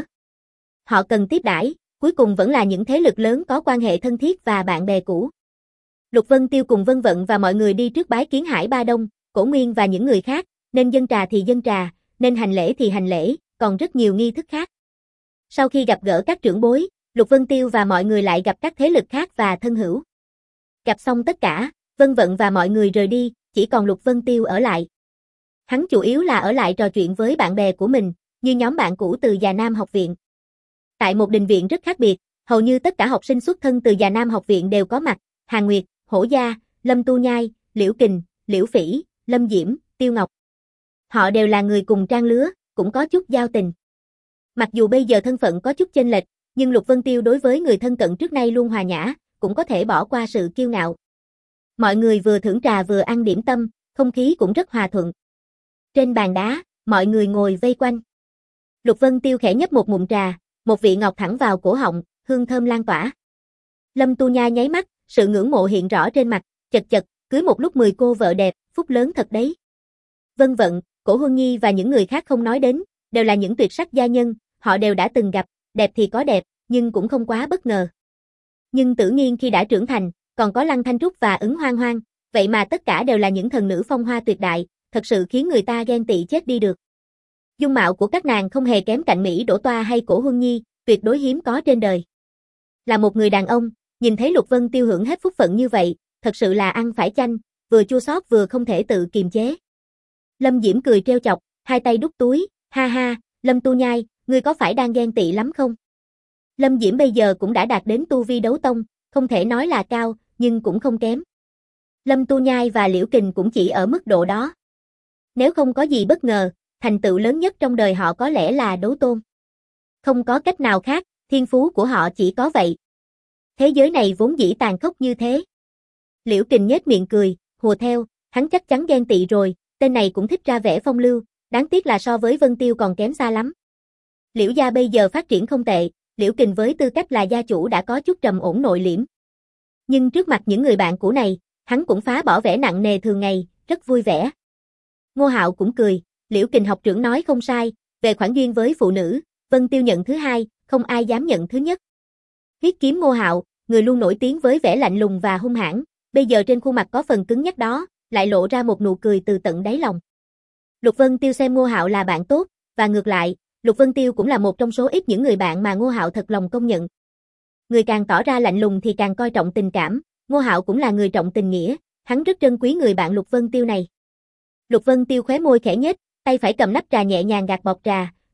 Họ cần tiếp đãi, cuối cùng vẫn là những thế lực lớn có quan hệ thân thiết và bạn bè cũ. Lục Vân Tiêu cùng Vân Vận và mọi người đi trước bái kiến Hải Ba Đông, Cổ Nguyên và những người khác, nên dâng trà thì dâng trà, nên hành lễ thì hành lễ, còn rất nhiều nghi thức khác. Sau khi gặp gỡ các trưởng bối, Lục Vân Tiêu và mọi người lại gặp các thế lực khác và thân hữu. Gặp xong tất cả, Vân Vận và mọi người rời đi, chỉ còn Lục Vân Tiêu ở lại. Hắn chủ yếu là ở lại trò chuyện với bạn bè của mình, như nhóm bạn cũ từ Già Nam học viện. Tại một đình viện rất khác biệt, hầu như tất cả học sinh xuất thân từ Già Nam học viện đều có mặt, Hàn Nguyệt, Hổ Gia, Lâm Tu Nhai, Liễu Kình, Liễu Phỉ, Lâm Diễm, Tiêu Ngọc. Họ đều là người cùng trang lứa, cũng có chút giao tình. Mặc dù bây giờ thân phận có chút chênh lệch, nhưng Lục Vân Tiêu đối với người thân cận trước nay luôn hòa nhã, cũng có thể bỏ qua sự kiêu ngạo. Mọi người vừa thưởng trà vừa ăn điểm tâm, không khí cũng rất hòa thuận. Trên bàn đá, mọi người ngồi vây quanh. Lục Vân Tiêu khẽ nhấp một ngụm trà, một vị ngọt thẳng vào cổ họng, hương thơm lan tỏa. Lâm Tu Nha nháy mắt, sự ngưỡng mộ hiện rõ trên mặt, chật chật, cưới một lúc mười cô vợ đẹp, phúc lớn thật đấy. Vân Vận, Cổ Huân Nhi và những người khác không nói đến, đều là những tuyệt sắc gia nhân, họ đều đã từng gặp, đẹp thì có đẹp, nhưng cũng không quá bất ngờ. Nhưng Tử Nghiên khi đã trưởng thành, còn có Lăng Thanh Trúc và Ứng Hoang Hoang, vậy mà tất cả đều là những thần nữ phong hoa tuyệt đại, thật sự khiến người ta ghen tị chết đi được. Dung mạo của các nàng không hề kém cạnh Mỹ Đỗ Toa hay Cổ Huân Nhi, tuyệt đối hiếm có trên đời. Là một người đàn ông, nhìn thấy Lục Vân Tiêu hưởng hết phúc phận như vậy, thật sự là ăn phải chanh, vừa chua xót vừa không thể tự kiềm chế. Lâm Diễm cười trêu chọc, hai tay đút túi, ha ha, Lâm Tu Nhai, ngươi có phải đang ghen tị lắm không? Lâm Diễm bây giờ cũng đã đạt đến tu vi đấu tông, không thể nói là cao, nhưng cũng không kém. Lâm Tu Nhai và Liễu Kình cũng chỉ ở mức độ đó. Nếu không có gì bất ngờ, thành tựu lớn nhất trong đời họ có lẽ là đấu tôn. Không có cách nào khác, thiên phú của họ chỉ có vậy. Thế giới này vốn dĩ tàn khốc như thế. Liễu Kình nhếch miệng cười, hùa theo, hắn chắc chắn ghen tị rồi, tên này cũng thích ra vẻ phong lưu, đáng tiếc là so với Vân Tiêu còn kém xa lắm. Liễu gia bây giờ phát triển không tệ, Liễu Kình với tư cách là gia chủ đã có chút trầm ổn nội liễm. Nhưng trước mặt những người bạn cũ này, hắn cũng phá bỏ vẻ nặng nề thường ngày, rất vui vẻ. Ngô Hạo cũng cười, Liễu Kình học trưởng nói không sai, về khoản duyên với phụ nữ, Vân Tiêu nhận thứ hai, không ai dám nhận thứ nhất. Huyết kiếm Ngô Hạo, người luôn nổi tiếng với vẻ lạnh lùng và hung hãn, bây giờ trên khuôn mặt có phần cứng nhắc đó, lại lộ ra một nụ cười từ tận đáy lòng. Lục Vân Tiêu xem Ngô Hạo là bạn tốt, và ngược lại, Lục Vân Tiêu cũng là một trong số ít những người bạn mà Ngô Hạo thật lòng công nhận. Người càng tỏ ra lạnh lùng thì càng coi trọng tình cảm, Ngô Hạo cũng là người trọng tình nghĩa, hắn rất trân quý người bạn Lục Vân Tiêu này. Lục Vân Tiêu khóe môi khẽ nhếch, tay phải cầm nắp trà nhẹ nhàng gạt bọt trà,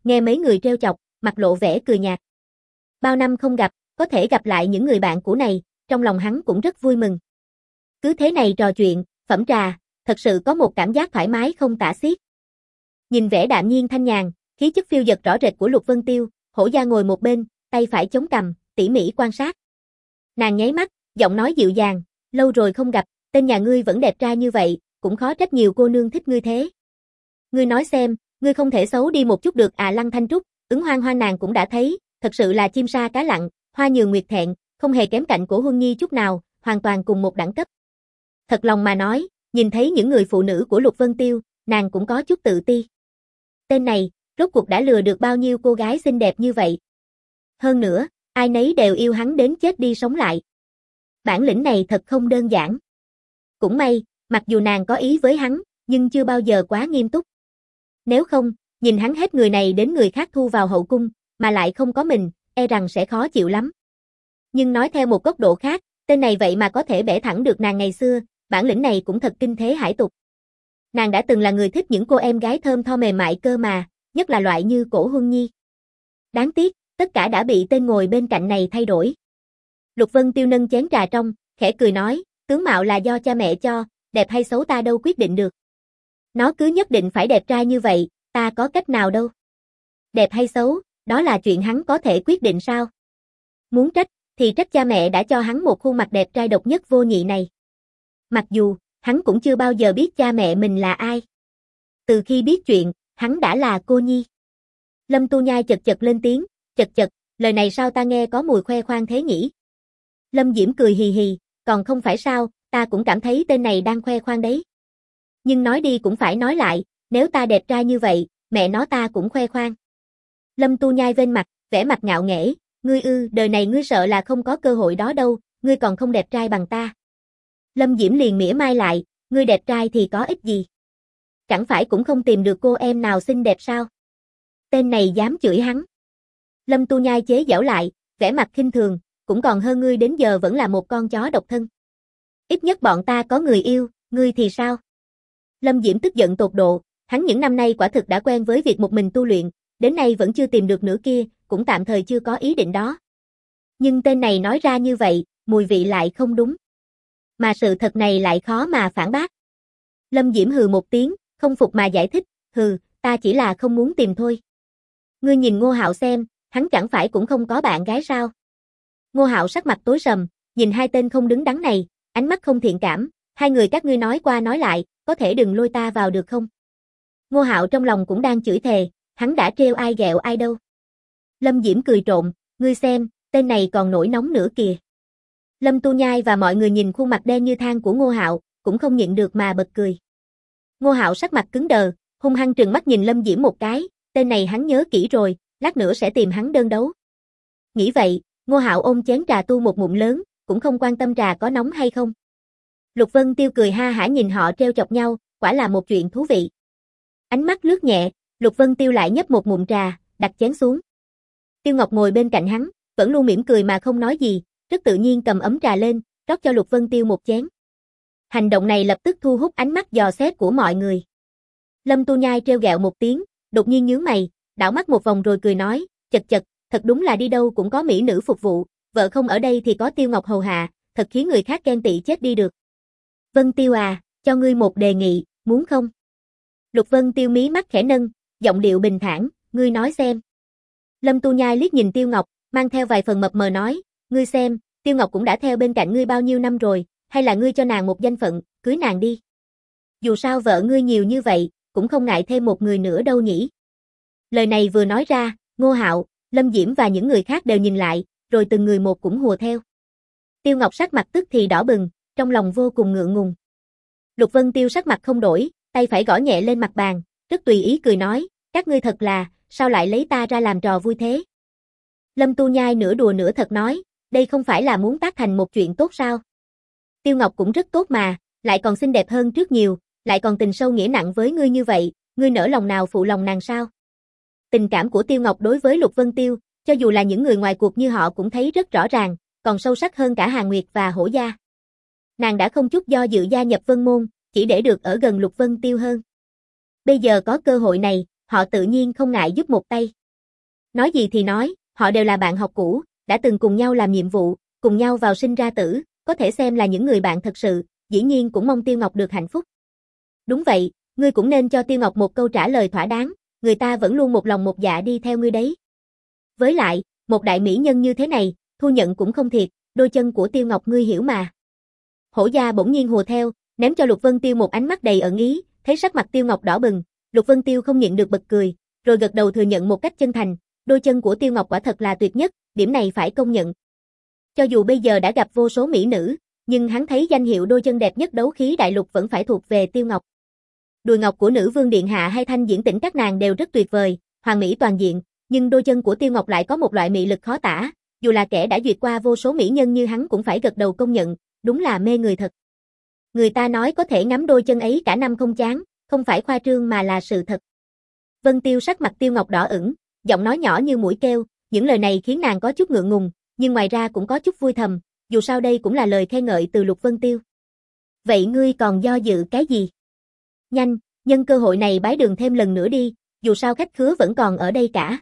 nghe mấy người trêu chọc, mặt lộ vẻ cười nhạt. Bao năm không gặp, có thể gặp lại những người bạn cũ này, trong lòng hắn cũng rất vui mừng. Cứ thế này trò chuyện, phẩm trà, thật sự có một cảm giác thoải mái không tả xiết. Nhìn vẻ đạm nhiên thanh nhàn, khí chất phiêu dật rõ rệt của Lục Vân Tiêu, Hổ Gia ngồi một bên, tay phải chống cằm, tỉ mỉ quan sát. Nàng nháy mắt, giọng nói dịu dàng, lâu rồi không gặp, tên nhà ngươi vẫn đẹp trai như vậy, cũng khó trách nhiều cô nương thích ngươi thế. Ngươi nói xem, ngươi không thể xấu đi một chút được à? Lăng Thanh Trúc, Ứng Hoan Hoan nàng cũng đã thấy, thật sự là chim sa cá lặn, hoa nhường nguyệt thẹn, không hề kém cạnh Cổ Huân Nhi chút nào, hoàn toàn cùng một đẳng cấp. Thật lòng mà nói, nhìn thấy những người phụ nữ của Lục Vân Tiêu, nàng cũng có chút tự ti. Tên này, rốt cuộc đã lừa được bao nhiêu cô gái xinh đẹp như vậy. Hơn nữa, ai nấy đều yêu hắn đến chết đi sống lại. Bản lĩnh này thật không đơn giản. Cũng may, mặc dù nàng có ý với hắn, nhưng chưa bao giờ quá nghiêm túc. Nếu không, nhìn hắn hết người này đến người khác thu vào hậu cung, mà lại không có mình, e rằng sẽ khó chịu lắm. Nhưng nói theo một góc độ khác, tên này vậy mà có thể bẻ thẳng được nàng ngày xưa, bản lĩnh này cũng thật kinh thế hải tục. Nàng đã từng là người thích những cô em gái thơm tho mềm mại cơ mà, nhất là loại như Cổ Huân Nhi. Đáng tiếc, tất cả đã bị tên ngồi bên cạnh này thay đổi. Lục Vân Tiêu nâng chén trà trong, khẽ cười nói, tướng mạo là do cha mẹ cho, đẹp hay xấu ta đâu quyết định được. Nó cứ nhất định phải đẹp trai như vậy, ta có cách nào đâu. Đẹp hay xấu, đó là chuyện hắn có thể quyết định sao? Muốn trách, thì trách cha mẹ đã cho hắn một khuôn mặt đẹp trai độc nhất vô nhị này. Mặc dù, hắn cũng chưa bao giờ biết cha mẹ mình là ai. Từ khi biết chuyện, hắn đã là cô nhi. Lâm Tu Nhai chật chật lên tiếng, chật chật, lời này sao ta nghe có mùi khoe khoang thế nhỉ? Lâm Diễm cười hì hì, còn không phải sao, ta cũng cảm thấy tên này đang khoe khoang đấy. Nhưng nói đi cũng phải nói lại, nếu ta đẹp trai như vậy, mẹ nó ta cũng khoe khoang. Lâm Tu Nhai vênh mặt, vẻ mặt ngạo nghễ, ngươi ư, đời này ngươi sợ là không có cơ hội đó đâu, ngươi còn không đẹp trai bằng ta. Lâm Diễm liền mỉa mai lại, ngươi đẹp trai thì có ích gì? Chẳng phải cũng không tìm được cô em nào xinh đẹp sao? Tên này dám chửi hắn. Lâm Tu Nhai chế giễu lại, vẻ mặt khinh thường, cũng còn hơn ngươi đến giờ vẫn là một con chó độc thân. Ít nhất bọn ta có người yêu, ngươi thì sao? Lâm Diễm tức giận tột độ, hắn những năm nay quả thực đã quen với việc một mình tu luyện, đến nay vẫn chưa tìm được nửa kia, cũng tạm thời chưa có ý định đó. Nhưng tên này nói ra như vậy, mùi vị lại không đúng. Mà sự thật này lại khó mà phản bác. Lâm Diễm hừ một tiếng, không phục mà giải thích, hừ, ta chỉ là không muốn tìm thôi. Ngươi nhìn Ngô Hạo xem, hắn chẳng phải cũng không có bạn gái sao? Ngô Hạo sắc mặt tối sầm, nhìn hai tên không đứng đắn này, ánh mắt không thiện cảm, hai người các ngươi nói qua nói lại, có thể đừng lôi ta vào được không? Ngô Hạo trong lòng cũng đang chửi thề, hắn đã trêu ai ghẹo ai đâu. Lâm Diễm cười trộm, ngươi xem, tên này còn nổi nóng nữa kìa. Lâm Tu Nhai và mọi người nhìn khuôn mặt đen như than của Ngô Hạo, cũng không nhịn được mà bật cười. Ngô Hạo sắc mặt cứng đờ, hung hăng trừng mắt nhìn Lâm Diễm một cái, tên này hắn nhớ kỹ rồi, lát nữa sẽ tìm hắn đơn đấu. Nghĩ vậy, Ngô Hạo ôm chén trà tu một ngụm lớn, cũng không quan tâm trà có nóng hay không. Lục Vân Tiêu cười ha hả nhìn họ trêu chọc nhau, quả là một chuyện thú vị. Ánh mắt lướt nhẹ, Lục Vân Tiêu lại nhấp một ngụm trà, đặt chén xuống. Tiêu Ngọc ngồi bên cạnh hắn, vẫn luôn mỉm cười mà không nói gì, rất tự nhiên cầm ấm trà lên, rót cho Lục Vân Tiêu một chén. Hành động này lập tức thu hút ánh mắt dò xét của mọi người. Lâm Tu Nhai trêu ghẹo một tiếng, đột nhiên nhướng mày, đảo mắt một vòng rồi cười nói, chật chật, thật đúng là đi đâu cũng có mỹ nữ phục vụ, vợ không ở đây thì có Tiêu Ngọc hầu hạ, thật khiến người khác ghen tị chết đi được. Vân Tiêu à, cho ngươi một đề nghị, muốn không? Lục Vân Tiêu mí mắt khẽ nâng, giọng điệu bình thản, ngươi nói xem. Lâm Tu Nhai liếc nhìn Tiêu Ngọc, mang theo vài phần mập mờ nói, ngươi xem, Tiêu Ngọc cũng đã theo bên cạnh ngươi bao nhiêu năm rồi, hay là ngươi cho nàng một danh phận, cưới nàng đi. Dù sao vợ ngươi nhiều như vậy, cũng không ngại thêm một người nữa đâu nhỉ. Lời này vừa nói ra, Ngô Hạo, Lâm Diễm và những người khác đều nhìn lại, rồi từng người một cũng hùa theo. Tiêu Ngọc sắc mặt tức thì đỏ bừng, trong lòng vô cùng ngượng ngùng. Lục Vân Tiêu sắc mặt không đổi, tay phải gõ nhẹ lên mặt bàn, rất tùy ý cười nói, các ngươi thật là, sao lại lấy ta ra làm trò vui thế? Lâm Tu Nhai nửa đùa nửa thật nói, đây không phải là muốn tác thành một chuyện tốt sao? Tiêu Ngọc cũng rất tốt mà, lại còn xinh đẹp hơn trước nhiều, lại còn tình sâu nghĩa nặng với ngươi như vậy, ngươi nỡ lòng nào phụ lòng nàng sao? Tình cảm của Tiêu Ngọc đối với Lục Vân Tiêu, cho dù là những người ngoài cuộc như họ cũng thấy rất rõ ràng, còn sâu sắc hơn cả Hàn Nguyệt và Hổ Gia. Nàng đã không chút do dự gia nhập Vân Môn, chỉ để được ở gần Lục Vân Tiêu hơn. Bây giờ có cơ hội này, họ tự nhiên không ngại giúp một tay. Nói gì thì nói, họ đều là bạn học cũ, đã từng cùng nhau làm nhiệm vụ, cùng nhau vào sinh ra tử, có thể xem là những người bạn thật sự, dĩ nhiên cũng mong Tiêu Ngọc được hạnh phúc. Đúng vậy, ngươi cũng nên cho Tiêu Ngọc một câu trả lời thỏa đáng, người ta vẫn luôn một lòng một dạ đi theo ngươi đấy. Với lại, một đại mỹ nhân như thế này, thu nhận cũng không thiệt, đôi chân của Tiêu Ngọc ngươi hiểu mà. Hổ gia bỗng nhiên hùa theo, ném cho Lục Vân Tiêu một ánh mắt đầy ẩn ý, thấy sắc mặt Tiêu Ngọc đỏ bừng, Lục Vân Tiêu không nhịn được bật cười, rồi gật đầu thừa nhận một cách chân thành, đôi chân của Tiêu Ngọc quả thật là tuyệt nhất, điểm này phải công nhận. Cho dù bây giờ đã gặp vô số mỹ nữ, nhưng hắn thấy danh hiệu đôi chân đẹp nhất đấu khí đại lục vẫn phải thuộc về Tiêu Ngọc. Đùi ngọc của nữ vương điện hạ hay thanh diễn tỉnh các nàng đều rất tuyệt vời, hoàn mỹ toàn diện, nhưng đôi chân của Tiêu Ngọc lại có một loại mị lực khó tả, dù là kẻ đã duyệt qua vô số mỹ nhân như hắn cũng phải gật đầu công nhận, đúng là mê người thật. Người ta nói có thể ngắm đôi chân ấy cả năm không chán, không phải khoa trương mà là sự thật. Vân Tiêu sắc mặt Tiêu Ngọc đỏ ửng, giọng nói nhỏ như mũi kêu, những lời này khiến nàng có chút ngượng ngùng, nhưng ngoài ra cũng có chút vui thầm, dù sao đây cũng là lời khen ngợi từ Lục Vân Tiêu. Vậy ngươi còn do dự cái gì? Nhanh, nhân cơ hội này bái đường thêm lần nữa đi, dù sao khách khứa vẫn còn ở đây cả.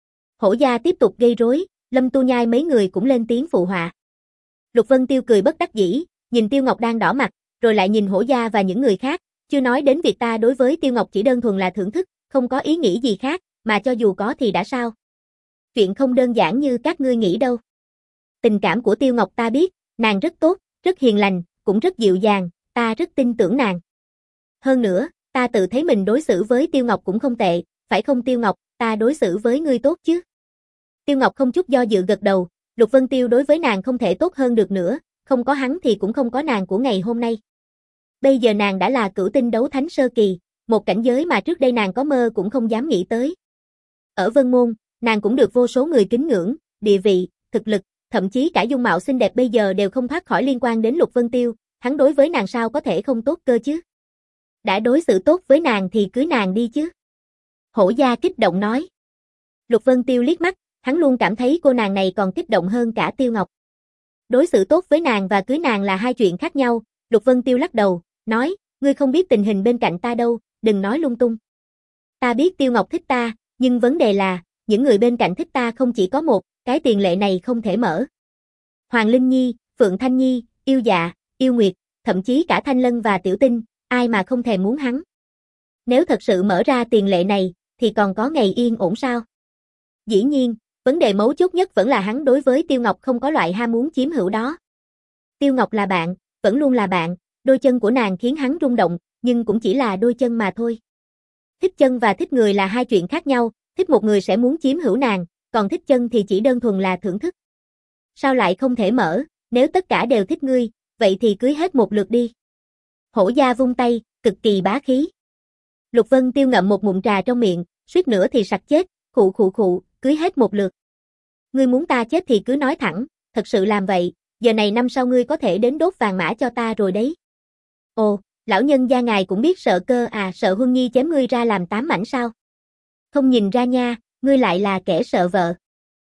Hổ gia tiếp tục gây rối, Lâm Tu Nhai mấy người cũng lên tiếng phụ họa. Lục Vân Tiêu cười bất đắc dĩ, nhìn Tiêu Ngọc đang đỏ mặt, rồi lại nhìn Hổ gia và những người khác, chưa nói đến việc ta đối với Tiêu Ngọc chỉ đơn thuần là thưởng thức, không có ý nghĩ gì khác, mà cho dù có thì đã sao? Chuyện không đơn giản như các ngươi nghĩ đâu. Tình cảm của Tiêu Ngọc ta biết, nàng rất tốt, rất hiền lành, cũng rất dịu dàng, ta rất tin tưởng nàng. Hơn nữa, ta tự thấy mình đối xử với Tiêu Ngọc cũng không tệ, phải không Tiêu Ngọc, ta đối xử với ngươi tốt chứ? Tiêu Ngọc không chút do dự gật đầu, Lục Vân Tiêu đối với nàng không thể tốt hơn được nữa, không có hắn thì cũng không có nàng của ngày hôm nay. Bây giờ nàng đã là cửu tinh đấu thánh sơ kỳ, một cảnh giới mà trước đây nàng có mơ cũng không dám nghĩ tới. Ở Vân Môn, nàng cũng được vô số người kính ngưỡng, địa vị, thực lực, thậm chí cả dung mạo xinh đẹp bây giờ đều không thoát khỏi liên quan đến Lục Vân Tiêu, hắn đối với nàng sao có thể không tốt cơ chứ? Đã đối xử tốt với nàng thì cưới nàng đi chứ? Hổ gia kích động nói. Lục Vân Tiêu liếc mắt, hắn luôn cảm thấy cô nàng này còn kích động hơn cả Tiêu Ngọc. Đối xử tốt với nàng và cưới nàng là hai chuyện khác nhau, Lục Vân Tiêu lắc đầu, nói, ngươi không biết tình hình bên cạnh ta đâu, đừng nói lung tung. Ta biết Tiêu Ngọc thích ta, nhưng vấn đề là, những người bên cạnh thích ta không chỉ có một, cái tiền lệ này không thể mở. Hoàng Linh Nhi, Phượng Thanh Nhi, Yêu Dạ, Yêu Nguyệt, thậm chí cả Thanh Lân và Tiểu Tinh, ai mà không thèm muốn hắn. Nếu thật sự mở ra tiền lệ này, thì còn có ngày yên ổn sao? Dĩ nhiên, vấn đề mấu chốt nhất vẫn là hắn đối với Tiêu Ngọc không có loại ham muốn chiếm hữu đó. Tiêu Ngọc là bạn, vẫn luôn là bạn, đôi chân của nàng khiến hắn rung động, nhưng cũng chỉ là đôi chân mà thôi. Thích chân và thích người là hai chuyện khác nhau, thích một người sẽ muốn chiếm hữu nàng, còn thích chân thì chỉ đơn thuần là thưởng thức. Sao lại không thể mở, nếu tất cả đều thích ngươi, vậy thì cưới hết một lượt đi. Hổ gia vung tay, cực kỳ bá khí. Lục Vân Tiêu ngậm một ngụm trà trong miệng, suýt nữa thì sặc chết, khụ khụ khụ, cưới hết một lượt. Ngươi muốn ta chết thì cứ nói thẳng, thật sự làm vậy, giờ này năm sau ngươi có thể đến đốt vàng mã cho ta rồi đấy. Ồ, lão nhân gia ngài cũng biết sợ cơ à, sợ Huân Nhi chém ngươi ra làm tám mảnh sao? Không nhìn ra nha, ngươi lại là kẻ sợ vợ.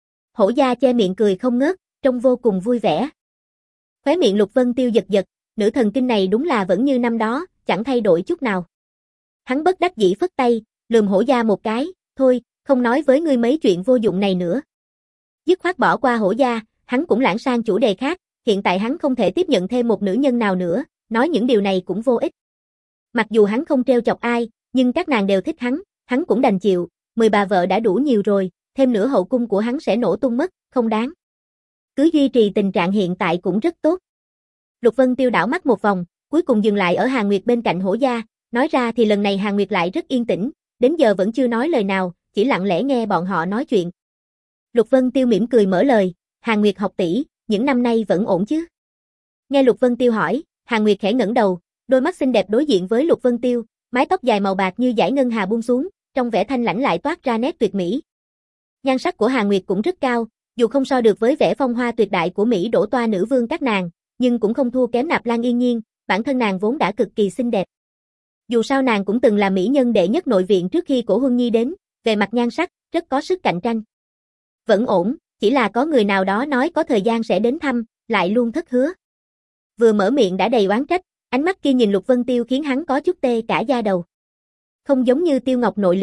Hổ gia che miệng cười không ngớt, trông vô cùng vui vẻ. Khóe miệng Lục Vân Tiêu giật giật, nữ thần kinh này đúng là vẫn như năm đó, chẳng thay đổi chút nào. Hắn bất đắc dĩ phất tay, lườm Hổ gia một cái, thôi, không nói với ngươi mấy chuyện vô dụng này nữa. Dứt khoát bỏ qua Hổ gia, hắn cũng lãng sang chủ đề khác, hiện tại hắn không thể tiếp nhận thêm một nữ nhân nào nữa, nói những điều này cũng vô ích. Mặc dù hắn không trêu chọc ai, nhưng các nàng đều thích hắn, hắn cũng đành chịu, mười bà vợ đã đủ nhiều rồi, thêm nữa hậu cung của hắn sẽ nổ tung mất, không đáng. Cứ duy trì tình trạng hiện tại cũng rất tốt. Lục Vân Tiêu đảo mắt một vòng, cuối cùng dừng lại ở Hàn Nguyệt bên cạnh Hổ gia, nói ra thì lần này Hàn Nguyệt lại rất yên tĩnh, đến giờ vẫn chưa nói lời nào, chỉ lặng lẽ nghe bọn họ nói chuyện. Lục Vân Tiêu mỉm cười mở lời, Hàn Nguyệt học tỷ, những năm nay vẫn ổn chứ? Nghe Lục Vân Tiêu hỏi, Hàn Nguyệt khẽ ngẩng đầu, đôi mắt xinh đẹp đối diện với Lục Vân Tiêu, mái tóc dài màu bạc như dải ngân hà buông xuống, trong vẻ thanh lãnh lại toát ra nét tuyệt mỹ. Nhan sắc của Hàn Nguyệt cũng rất cao, dù không so được với vẻ phong hoa tuyệt đại của Mỹ đổ toa nữ vương các nàng, nhưng cũng không thua kém Nạp Lan Yên Nhiên, bản thân nàng vốn đã cực kỳ xinh đẹp. Dù sao nàng cũng từng là mỹ nhân đệ nhất nội viện trước khi Cổ Huân Nhi đến, về mặt nhan sắc, rất có sức cạnh tranh. Vẫn ổn, chỉ là có người nào đó nói có thời gian sẽ đến thăm, lại luôn thất hứa. Vừa mở miệng đã đầy oán trách, ánh mắt kia nhìn Lục Vân Tiêu khiến hắn có chút tê cả da đầu. Không giống như Tiêu Ngọc nội liễm,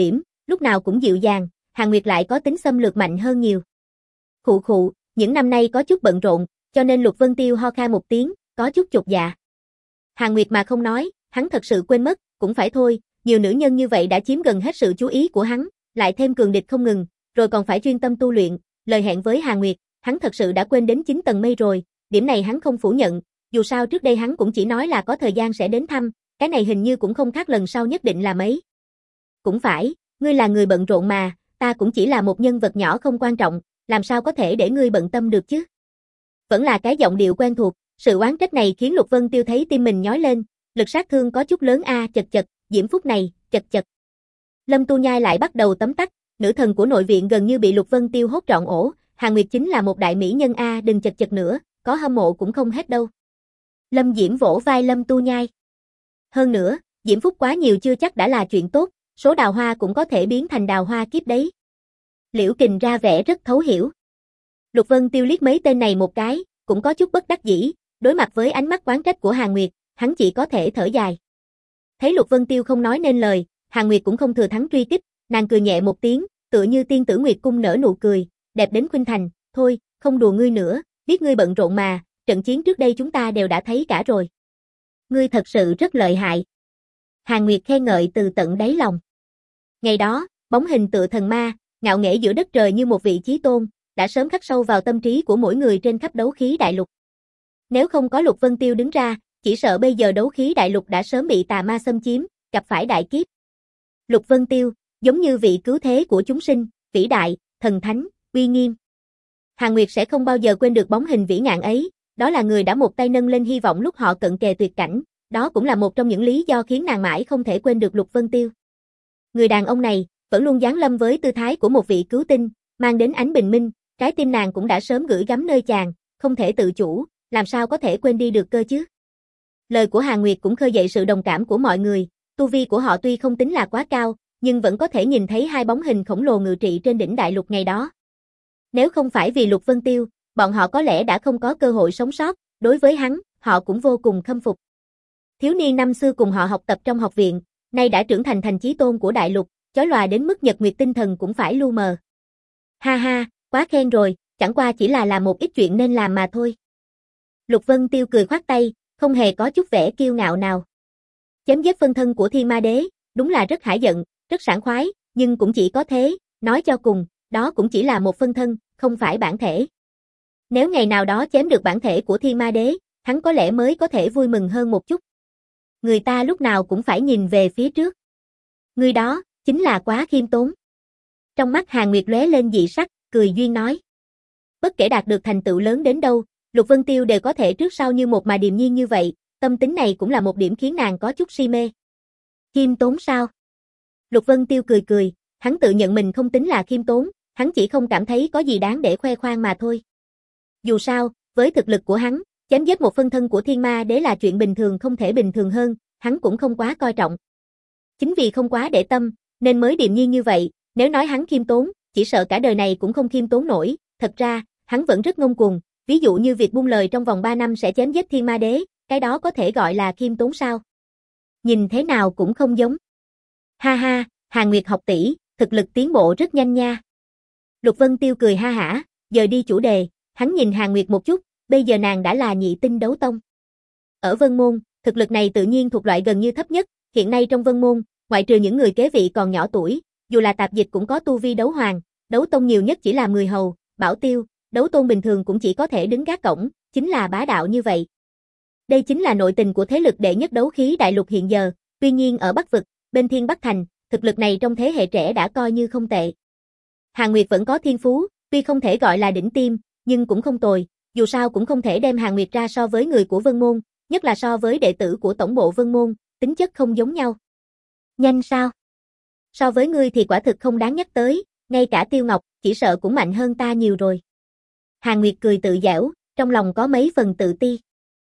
lúc nào cũng dịu dàng, Hàn Nguyệt lại có tính xâm lược mạnh hơn nhiều. Khụ khụ, những năm nay có chút bận rộn, cho nên Lục Vân Tiêu ho khan một tiếng, có chút chột dạ. Hàn Nguyệt mà không nói, hắn thật sự quên mất, cũng phải thôi, nhiều nữ nhân như vậy đã chiếm gần hết sự chú ý của hắn, lại thêm cường địch không ngừng, rồi còn phải chuyên tâm tu luyện, lời hẹn với Hàn Nguyệt, hắn thật sự đã quên đến chín tầng mây rồi, điểm này hắn không phủ nhận, dù sao trước đây hắn cũng chỉ nói là có thời gian sẽ đến thăm, cái này hình như cũng không khác lần sau nhất định là mấy. Cũng phải, ngươi là người bận rộn mà, ta cũng chỉ là một nhân vật nhỏ không quan trọng, làm sao có thể để ngươi bận tâm được chứ? Vẫn là cái giọng điệu quen thuộc, sự oán trách này khiến Lục Vân Tiêu thấy tim mình nhói lên, lực sát thương có chút lớn a, à, chật chật, Diễm Phúc này, chật chật. Lâm Tu Nhai lại bắt đầu tấm tắc, nữ thần của nội viện gần như bị Lục Vân Tiêu hốt trọn ổ, Hàn Nguyệt chính là một đại mỹ nhân a, à, đừng chật chật nữa, có hâm mộ cũng không hết đâu. Lâm Diễm vỗ vai Lâm Tu Nhai. Hơn nữa, Diễm Phúc quá nhiều chưa chắc đã là chuyện tốt, số đào hoa cũng có thể biến thành đào hoa kiếp đấy. Liễu Kình ra vẻ rất thấu hiểu. Lục Vân Tiêu liếc mấy tên này một cái, cũng có chút bất đắc dĩ, đối mặt với ánh mắt oán trách của Hàn Nguyệt, hắn chỉ có thể thở dài. Thấy Lục Vân Tiêu không nói nên lời, Hàn Nguyệt cũng không thừa thắng truy kích, nàng cười nhẹ một tiếng, tựa như tiên tử Nguyệt cung nở nụ cười, đẹp đến khuynh thành, thôi, không đùa ngươi nữa, biết ngươi bận rộn mà, trận chiến trước đây chúng ta đều đã thấy cả rồi. Ngươi thật sự rất lợi hại. Hàn Nguyệt khen ngợi từ tận đáy lòng. Ngày đó, bóng hình tựa thần ma, ngạo nghễ giữa đất trời như một vị chí tôn, đã sớm khắc sâu vào tâm trí của mỗi người trên khắp đấu khí đại lục. Nếu không có Lục Vân Tiêu đứng ra, chỉ sợ bây giờ đấu khí đại lục đã sớm bị tà ma xâm chiếm, gặp phải đại kiếp. Lục Vân Tiêu, giống như vị cứu thế của chúng sinh, vĩ đại, thần thánh, uy nghiêm. Hàn Nguyệt sẽ không bao giờ quên được bóng hình vĩ ngạn ấy, đó là người đã một tay nâng lên hy vọng lúc họ cận kề tuyệt cảnh, đó cũng là một trong những lý do khiến nàng mãi không thể quên được Lục Vân Tiêu. Người đàn ông này, vẫn luôn giáng lâm với tư thái của một vị cứu tinh, mang đến ánh bình minh, trái tim nàng cũng đã sớm gửi gắm nơi chàng, không thể tự chủ, làm sao có thể quên đi được cơ chứ. Lời của Hàn Nguyệt cũng khơi dậy sự đồng cảm của mọi người, tu vi của họ tuy không tính là quá cao, nhưng vẫn có thể nhìn thấy hai bóng hình khổng lồ ngự trị trên đỉnh đại lục ngày đó. Nếu không phải vì Lục Vân Tiêu, bọn họ có lẽ đã không có cơ hội sống sót, đối với hắn, họ cũng vô cùng khâm phục. Thiếu niên năm xưa cùng họ học tập trong học viện, nay đã trưởng thành thành chí tôn của đại lục, chói lòa đến mức nhật nguyệt tinh thần cũng phải lu mờ. Ha ha, quá khen rồi, chẳng qua chỉ là làm một ít chuyện nên làm mà thôi. Lục Vân Tiêu cười khoát tay, không hề có chút vẻ kiêu ngạo nào. Chém giết phân thân của Thiên Ma Đế, đúng là rất hả giận, rất sảng khoái, nhưng cũng chỉ có thế, nói cho cùng, đó cũng chỉ là một phân thân, không phải bản thể. Nếu ngày nào đó chém được bản thể của Thiên Ma Đế, hắn có lẽ mới có thể vui mừng hơn một chút. Người ta lúc nào cũng phải nhìn về phía trước. Người đó, chính là quá khiêm tốn. Trong mắt Hàn Nguyệt lóe lên dị sắc, cười duyên nói. Bất kể đạt được thành tựu lớn đến đâu, Lục Vân Tiêu đều có thể trước sau như một mà điềm nhiên như vậy, tâm tính này cũng là một điểm khiến nàng có chút si mê. Khiêm tốn sao? Lục Vân Tiêu cười cười, hắn tự nhận mình không tính là khiêm tốn, hắn chỉ không cảm thấy có gì đáng để khoe khoang mà thôi. Dù sao, với thực lực của hắn, chém giết một phân thân của Thiên Ma Đế là chuyện bình thường không thể bình thường hơn, hắn cũng không quá coi trọng. Chính vì không quá để tâm, nên mới điềm nhiên như vậy, nếu nói hắn khiêm tốn, chỉ sợ cả đời này cũng không khiêm tốn nổi, thật ra, hắn vẫn rất ngông cuồng, ví dụ như việc buông lời trong vòng ba năm sẽ chém giết Thiên Ma Đế, cái đó có thể gọi là khiêm tốn sao? Nhìn thế nào cũng không giống. Ha ha, Hàn Nguyệt học tỷ, thực lực tiến bộ rất nhanh nha. Lục Vân Tiêu cười ha hả, giờ đi chủ đề, hắn nhìn Hàn Nguyệt một chút, bây giờ nàng đã là nhị tinh đấu tông. Ở Vân Môn, thực lực này tự nhiên thuộc loại gần như thấp nhất, hiện nay trong Vân Môn, ngoại trừ những người kế vị còn nhỏ tuổi, dù là tạp dịch cũng có tu vi đấu hoàng, đấu tông nhiều nhất chỉ là mười hầu, bảo tiêu, đấu tôn bình thường cũng chỉ có thể đứng gác cổng, chính là bá đạo như vậy. Đây chính là nội tình của thế lực đệ nhất đấu khí đại lục hiện giờ, tuy nhiên ở Bắc vực, bên Thiên Bắc Thành, thực lực này trong thế hệ trẻ đã coi như không tệ. Hàn Nguyệt vẫn có thiên phú, tuy không thể gọi là đỉnh tiêm, nhưng cũng không tồi, dù sao cũng không thể đem Hàn Nguyệt ra so với người của Vân Môn, nhất là so với đệ tử của tổng bộ Vân Môn, tính chất không giống nhau. Nhanh sao? So với ngươi thì quả thực không đáng nhắc tới, ngay cả Tiêu Ngọc, chỉ sợ cũng mạnh hơn ta nhiều rồi. Hàn Nguyệt cười tự giễu, trong lòng có mấy phần tự ti.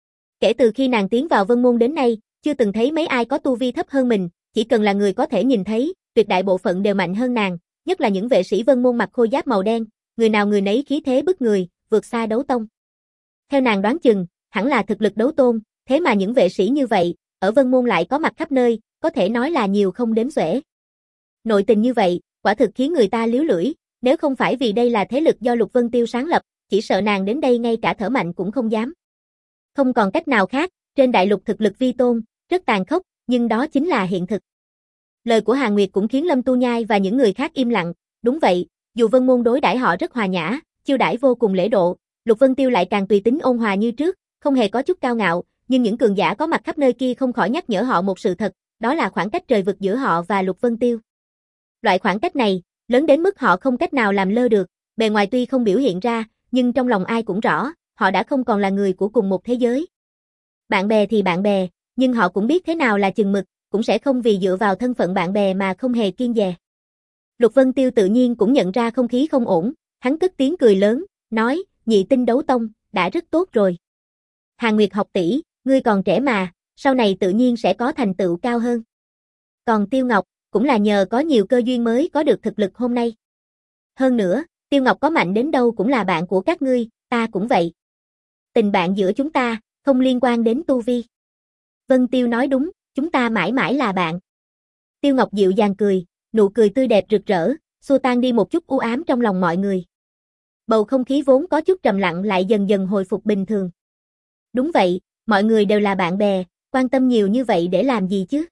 Kể từ khi nàng tiến vào Vân Môn đến nay, chưa từng thấy mấy ai có tu vi thấp hơn mình, chỉ cần là người có thể nhìn thấy, tuyệt đại bộ phận đều mạnh hơn nàng, nhất là những vệ sĩ Vân Môn mặc khôi giáp màu đen, người nào người nấy khí thế bức người, vượt xa đấu tông. Theo nàng đoán chừng, hẳn là thực lực đấu tôn, thế mà những vệ sĩ như vậy, ở Vân Môn lại có mặt khắp nơi, có thể nói là nhiều không đếm xuể. Nội tình như vậy, quả thực khiến người ta líu lưỡi, nếu không phải vì đây là thế lực do Lục Vân Tiêu sáng lập, chỉ sợ nàng đến đây ngay cả thở mạnh cũng không dám. Không còn cách nào khác, trên đại lục thực lực vi tôn, rất tàn khốc, nhưng đó chính là hiện thực. Lời của Hàn Nguyệt cũng khiến Lâm Tu Nhai và những người khác im lặng, đúng vậy, dù Vân Môn đối đãi họ rất hòa nhã, chiêu đãi vô cùng lễ độ, Lục Vân Tiêu lại càng tùy tính ôn hòa như trước, không hề có chút cao ngạo, nhưng những cường giả có mặt khắp nơi kia không khỏi nhắc nhở họ một sự thật, đó là khoảng cách trời vực giữa họ và Lục Vân Tiêu. Loại khoảng cách này, lớn đến mức họ không cách nào làm lơ được, bề ngoài tuy không biểu hiện ra, nhưng trong lòng ai cũng rõ, họ đã không còn là người của cùng một thế giới. Bạn bè thì bạn bè, nhưng họ cũng biết thế nào là chừng mực, cũng sẽ không vì dựa vào thân phận bạn bè mà không hề kiêng dè. Lục Vân Tiêu tự nhiên cũng nhận ra không khí không ổn, hắn cất tiếng cười lớn, nói, nhị tinh đấu tông, đã rất tốt rồi. Hàn Nguyệt học tỷ, ngươi còn trẻ mà, sau này tự nhiên sẽ có thành tựu cao hơn. Còn Tiêu Ngọc, cũng là nhờ có nhiều cơ duyên mới có được thực lực hôm nay. Hơn nữa, Tiêu Ngọc có mạnh đến đâu cũng là bạn của các ngươi, ta cũng vậy. Tình bạn giữa chúng ta, không liên quan đến tu vi. Vân Tiêu nói đúng, chúng ta mãi mãi là bạn. Tiêu Ngọc dịu dàng cười, nụ cười tươi đẹp rực rỡ, xua tan đi một chút u ám trong lòng mọi người. Bầu không khí vốn có chút trầm lặng lại dần dần hồi phục bình thường. Đúng vậy, mọi người đều là bạn bè, quan tâm nhiều như vậy để làm gì chứ?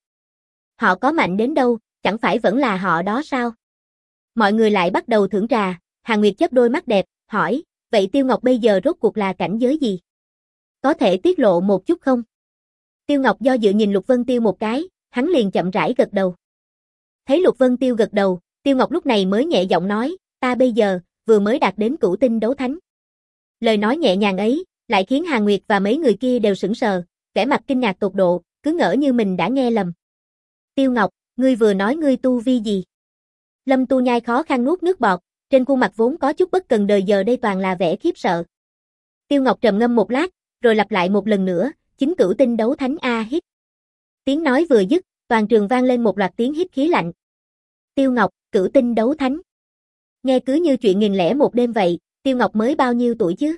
Họ có mạnh đến đâu, chẳng phải vẫn là họ đó sao? Mọi người lại bắt đầu thưởng trà, Hàn Nguyệt chớp đôi mắt đẹp, hỏi, vậy Tiêu Ngọc bây giờ rốt cuộc là cảnh giới gì? Có thể tiết lộ một chút không? Tiêu Ngọc do dự nhìn Lục Vân Tiêu một cái, hắn liền chậm rãi gật đầu. Thấy Lục Vân Tiêu gật đầu, Tiêu Ngọc lúc này mới nhẹ giọng nói, ta bây giờ, vừa mới đạt đến cửu tinh đấu thánh. Lời nói nhẹ nhàng ấy, lại khiến Hàn Nguyệt và mấy người kia đều sững sờ, vẻ mặt kinh ngạc tột độ, cứ ngỡ như mình đã nghe lầm. Tiêu Ngọc, ngươi vừa nói ngươi tu vi gì? Lâm Tu Nhai khó khăn nuốt nước bọt, trên khuôn mặt vốn có chút bất cần đời giờ đây toàn là vẻ khiếp sợ. Tiêu Ngọc trầm ngâm một lát, rồi lặp lại một lần nữa, chính cửu tinh đấu thánh a hít. Tiếng nói vừa dứt, toàn trường vang lên một loạt tiếng hít khí lạnh. Tiêu Ngọc, cửu tinh đấu thánh. Nghe cứ như chuyện nghìn lẻ một đêm vậy, Tiêu Ngọc mới bao nhiêu tuổi chứ?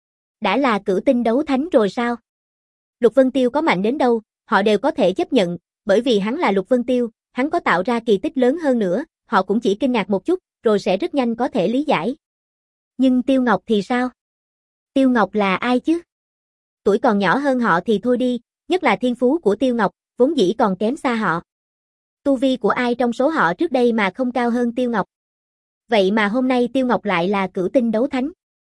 Đã là cửu tinh đấu thánh rồi sao? Lục Vân Tiêu có mạnh đến đâu, họ đều có thể chấp nhận, bởi vì hắn là Lục Vân Tiêu, hắn có tạo ra kỳ tích lớn hơn nữa, họ cũng chỉ kinh ngạc một chút, rồi sẽ rất nhanh có thể lý giải. Nhưng Tiêu Ngọc thì sao? Tiêu Ngọc là ai chứ? Tuổi còn nhỏ hơn họ thì thôi đi, nhất là thiên phú của Tiêu Ngọc, vốn dĩ còn kém xa họ. Tu vi của ai trong số họ trước đây mà không cao hơn Tiêu Ngọc? Vậy mà hôm nay Tiêu Ngọc lại là cửu tinh đấu thánh.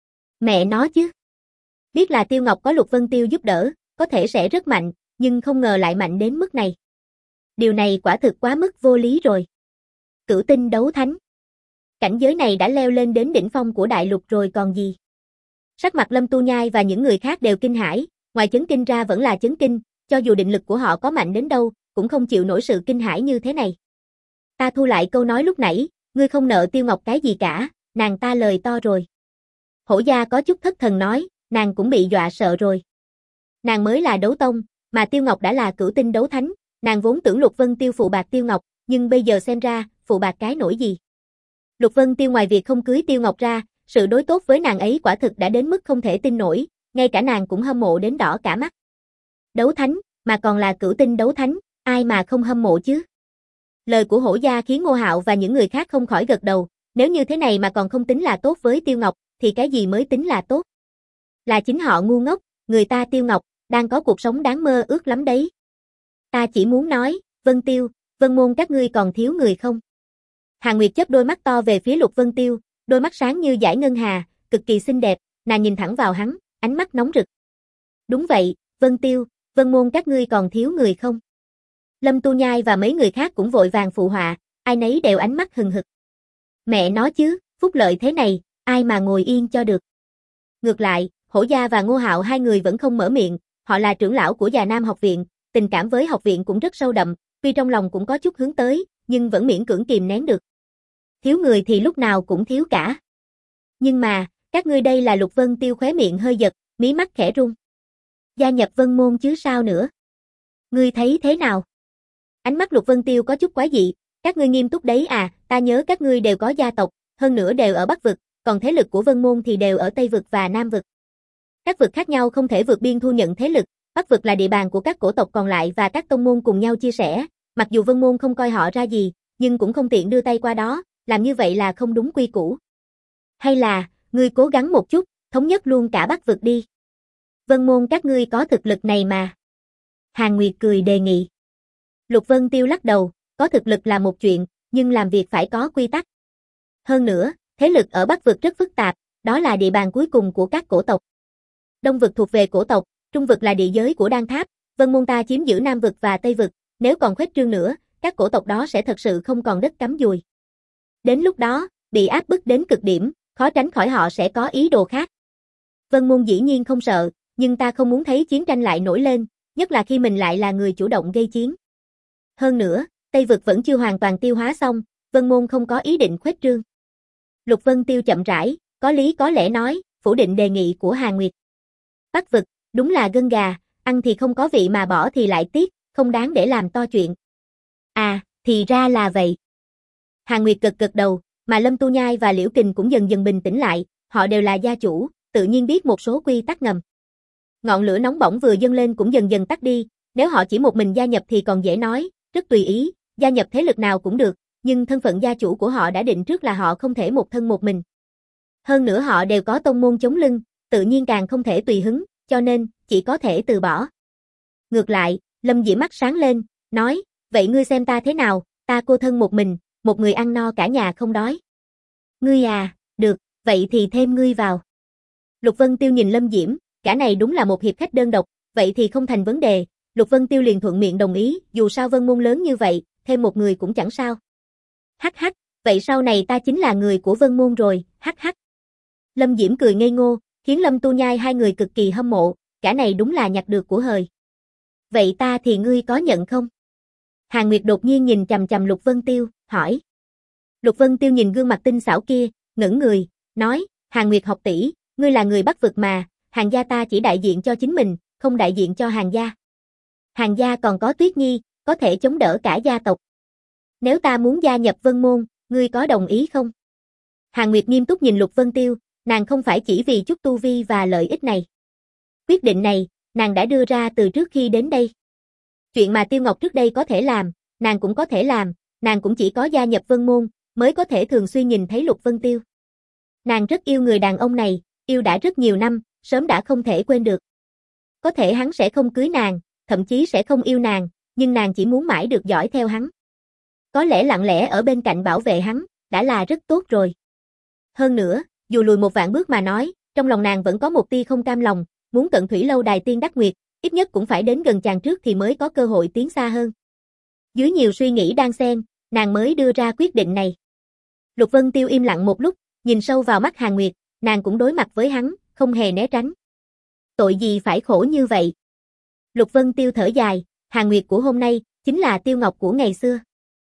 Mẹ nó chứ. Biết là Tiêu Ngọc có Lục Vân Tiêu giúp đỡ, có thể sẽ rất mạnh, nhưng không ngờ lại mạnh đến mức này. Điều này quả thực quá mức vô lý rồi. Cửu tinh đấu thánh. Cảnh giới này đã leo lên đến đỉnh phong của đại lục rồi còn gì. Sắc mặt Lâm Tu Nhai và những người khác đều kinh hãi, ngoài chấn kinh ra vẫn là chấn kinh, cho dù định lực của họ có mạnh đến đâu, cũng không chịu nổi sự kinh hãi như thế này. Ta thu lại câu nói lúc nãy, ngươi không nợ Tiêu Ngọc cái gì cả, nàng ta lời to rồi. Hổ gia có chút thất thần nói, nàng cũng bị dọa sợ rồi. Nàng mới là đấu tông, mà Tiêu Ngọc đã là cửu tinh đấu thánh, nàng vốn tưởng Lục Vân Tiêu phụ bạc Tiêu Ngọc, nhưng bây giờ xem ra, phụ bạc cái nổi gì. Lục Vân Tiêu ngoài việc không cưới Tiêu Ngọc ra, sự đối tốt với nàng ấy quả thực đã đến mức không thể tin nổi, ngay cả nàng cũng hâm mộ đến đỏ cả mắt. Đấu thánh, mà còn là cửu tinh đấu thánh, ai mà không hâm mộ chứ? Lời của Hổ gia khiến Ngô Hạo và những người khác không khỏi gật đầu, nếu như thế này mà còn không tính là tốt với Tiêu Ngọc, thì cái gì mới tính là tốt? Là chính họ ngu ngốc, người ta Tiêu Ngọc, đang có cuộc sống đáng mơ ước lắm đấy. Ta chỉ muốn nói, Vân Tiêu, Vân Môn các ngươi còn thiếu người không? Hàn Nguyệt chớp đôi mắt to về phía Lục Vân Tiêu, đôi mắt sáng như dải ngân hà, cực kỳ xinh đẹp, nàng nhìn thẳng vào hắn, ánh mắt nóng rực. Đúng vậy, Vân Tiêu, Vân Môn các ngươi còn thiếu người không? Lâm Tu Nhai và mấy người khác cũng vội vàng phụ họa, ai nấy đều ánh mắt hừng hực. Mẹ nó chứ, phúc lợi thế này, ai mà ngồi yên cho được. Ngược lại, Hổ gia và Ngô Hạo hai người vẫn không mở miệng, họ là trưởng lão của Già Nam học viện, tình cảm với học viện cũng rất sâu đậm, tuy trong lòng cũng có chút hướng tới, nhưng vẫn miễn cưỡng kìm nén được. Thiếu người thì lúc nào cũng thiếu cả. Nhưng mà, các ngươi đây là Lục Vân Tiêu khóe miệng hơi giật, mí mắt khẽ run. Gia nhập Vân Môn chứ sao nữa? Ngươi thấy thế nào? Ánh mắt Lục Vân Tiêu có chút quái dị, các ngươi nghiêm túc đấy à, ta nhớ các ngươi đều có gia tộc, hơn nữa đều ở Bắc vực, còn thế lực của Vân Môn thì đều ở Tây vực và Nam vực. Các vực khác nhau không thể vượt biên thu nhận thế lực, Bắc vực là địa bàn của các cổ tộc còn lại và các tông môn cùng nhau chia sẻ, mặc dù Vân Môn không coi họ ra gì, nhưng cũng không tiện đưa tay qua đó, làm như vậy là không đúng quy củ. Hay là, ngươi cố gắng một chút, thống nhất luôn cả Bắc vực đi. Vân môn các ngươi có thực lực này mà. Hàn Nguyệt cười đề nghị. Lục Vân Tiêu lắc đầu, có thực lực là một chuyện, nhưng làm việc phải có quy tắc. Hơn nữa, thế lực ở Bắc vực rất phức tạp, đó là địa bàn cuối cùng của các cổ tộc. Đông vực thuộc về cổ tộc, Trung vực là địa giới của Đan Tháp, Vân môn ta chiếm giữ Nam vực và Tây vực, nếu còn khuếch trương nữa, các cổ tộc đó sẽ thật sự không còn đất cắm dùi. Đến lúc đó, bị áp bức đến cực điểm, khó tránh khỏi họ sẽ có ý đồ khác. Vân môn dĩ nhiên không sợ, nhưng ta không muốn thấy chiến tranh lại nổi lên, nhất là khi mình lại là người chủ động gây chiến. Hơn nữa, Tây vực vẫn chưa hoàn toàn tiêu hóa xong, Vân môn không có ý định khuếch trương. Lục Vân Tiêu chậm rãi, có lý có lẽ nói, phủ định đề nghị của Hàn Nguyệt. Bắc vực, đúng là gân gà, ăn thì không có vị mà bỏ thì lại tiếc, không đáng để làm to chuyện. À, thì ra là vậy. Hàn Nguyệt gật gật đầu, mà Lâm Tu Nhai và Liễu Kình cũng dần dần bình tĩnh lại, họ đều là gia chủ, tự nhiên biết một số quy tắc ngầm. Ngọn lửa nóng bỏng vừa dâng lên cũng dần dần tắt đi, nếu họ chỉ một mình gia nhập thì còn dễ nói, rất tùy ý, gia nhập thế lực nào cũng được, nhưng thân phận gia chủ của họ đã định trước là họ không thể một thân một mình. Hơn nữa họ đều có tông môn chống lưng, tự nhiên càng không thể tùy hứng, cho nên, chỉ có thể từ bỏ. Ngược lại, Lâm Diễm mắt sáng lên, nói, vậy ngươi xem ta thế nào, ta cô thân một mình, một người ăn no cả nhà không đói. Ngươi à, được, vậy thì thêm ngươi vào. Lục Vân Tiêu nhìn Lâm Diễm, cả này đúng là một hiệp khách đơn độc, vậy thì không thành vấn đề, Lục Vân Tiêu liền thuận miệng đồng ý, dù sao Vân môn lớn như vậy, thêm một người cũng chẳng sao. Hắc hắc, vậy sau này ta chính là người của Vân môn rồi, hắc hắc. Lâm Diễm cười ngây ngô, khiến Lâm Tu Nhai hai người cực kỳ hâm mộ, cả này đúng là nhặt được của hời. Vậy ta thì ngươi có nhận không? Hàn Nguyệt đột nhiên nhìn chằm chằm Lục Vân Tiêu, hỏi. Lục Vân Tiêu nhìn gương mặt tinh xảo kia, ngẩng người, nói, Hàn Nguyệt học tỷ, ngươi là người Bắc vực mà, Hàn gia ta chỉ đại diện cho chính mình, không đại diện cho Hàn gia. Hàn gia còn có Tuyết Nhi, có thể chống đỡ cả gia tộc. Nếu ta muốn gia nhập Vân môn, ngươi có đồng ý không? Hàn Nguyệt nghiêm túc nhìn Lục Vân Tiêu, nàng không phải chỉ vì chút tu vi và lợi ích này. Quyết định này, nàng đã đưa ra từ trước khi đến đây. Chuyện mà Tiêu Ngọc trước đây có thể làm, nàng cũng có thể làm, nàng cũng chỉ có gia nhập Vân môn, mới có thể thường xuyên nhìn thấy Lục Vân Tiêu. Nàng rất yêu người đàn ông này, yêu đã rất nhiều năm, sớm đã không thể quên được. Có thể hắn sẽ không cưới nàng, thậm chí sẽ không yêu nàng, nhưng nàng chỉ muốn mãi được dõi theo hắn. Có lẽ lặng lẽ ở bên cạnh bảo vệ hắn, đã là rất tốt rồi. Hơn nữa, dù lùi một vạn bước mà nói, trong lòng nàng vẫn có một tia không cam lòng, muốn cận thủy lâu đài tiên đắc nguyệt, ít nhất cũng phải đến gần chàng trước thì mới có cơ hội tiến xa hơn. Dưới nhiều suy nghĩ đan xen, nàng mới đưa ra quyết định này. Lục Vân Tiêu im lặng một lúc, nhìn sâu vào mắt Hàn Nguyệt, nàng cũng đối mặt với hắn, không hề né tránh. Tội gì phải khổ như vậy? Lục Vân Tiêu thở dài, Hàn Nguyệt của hôm nay, chính là Tiêu Ngọc của ngày xưa.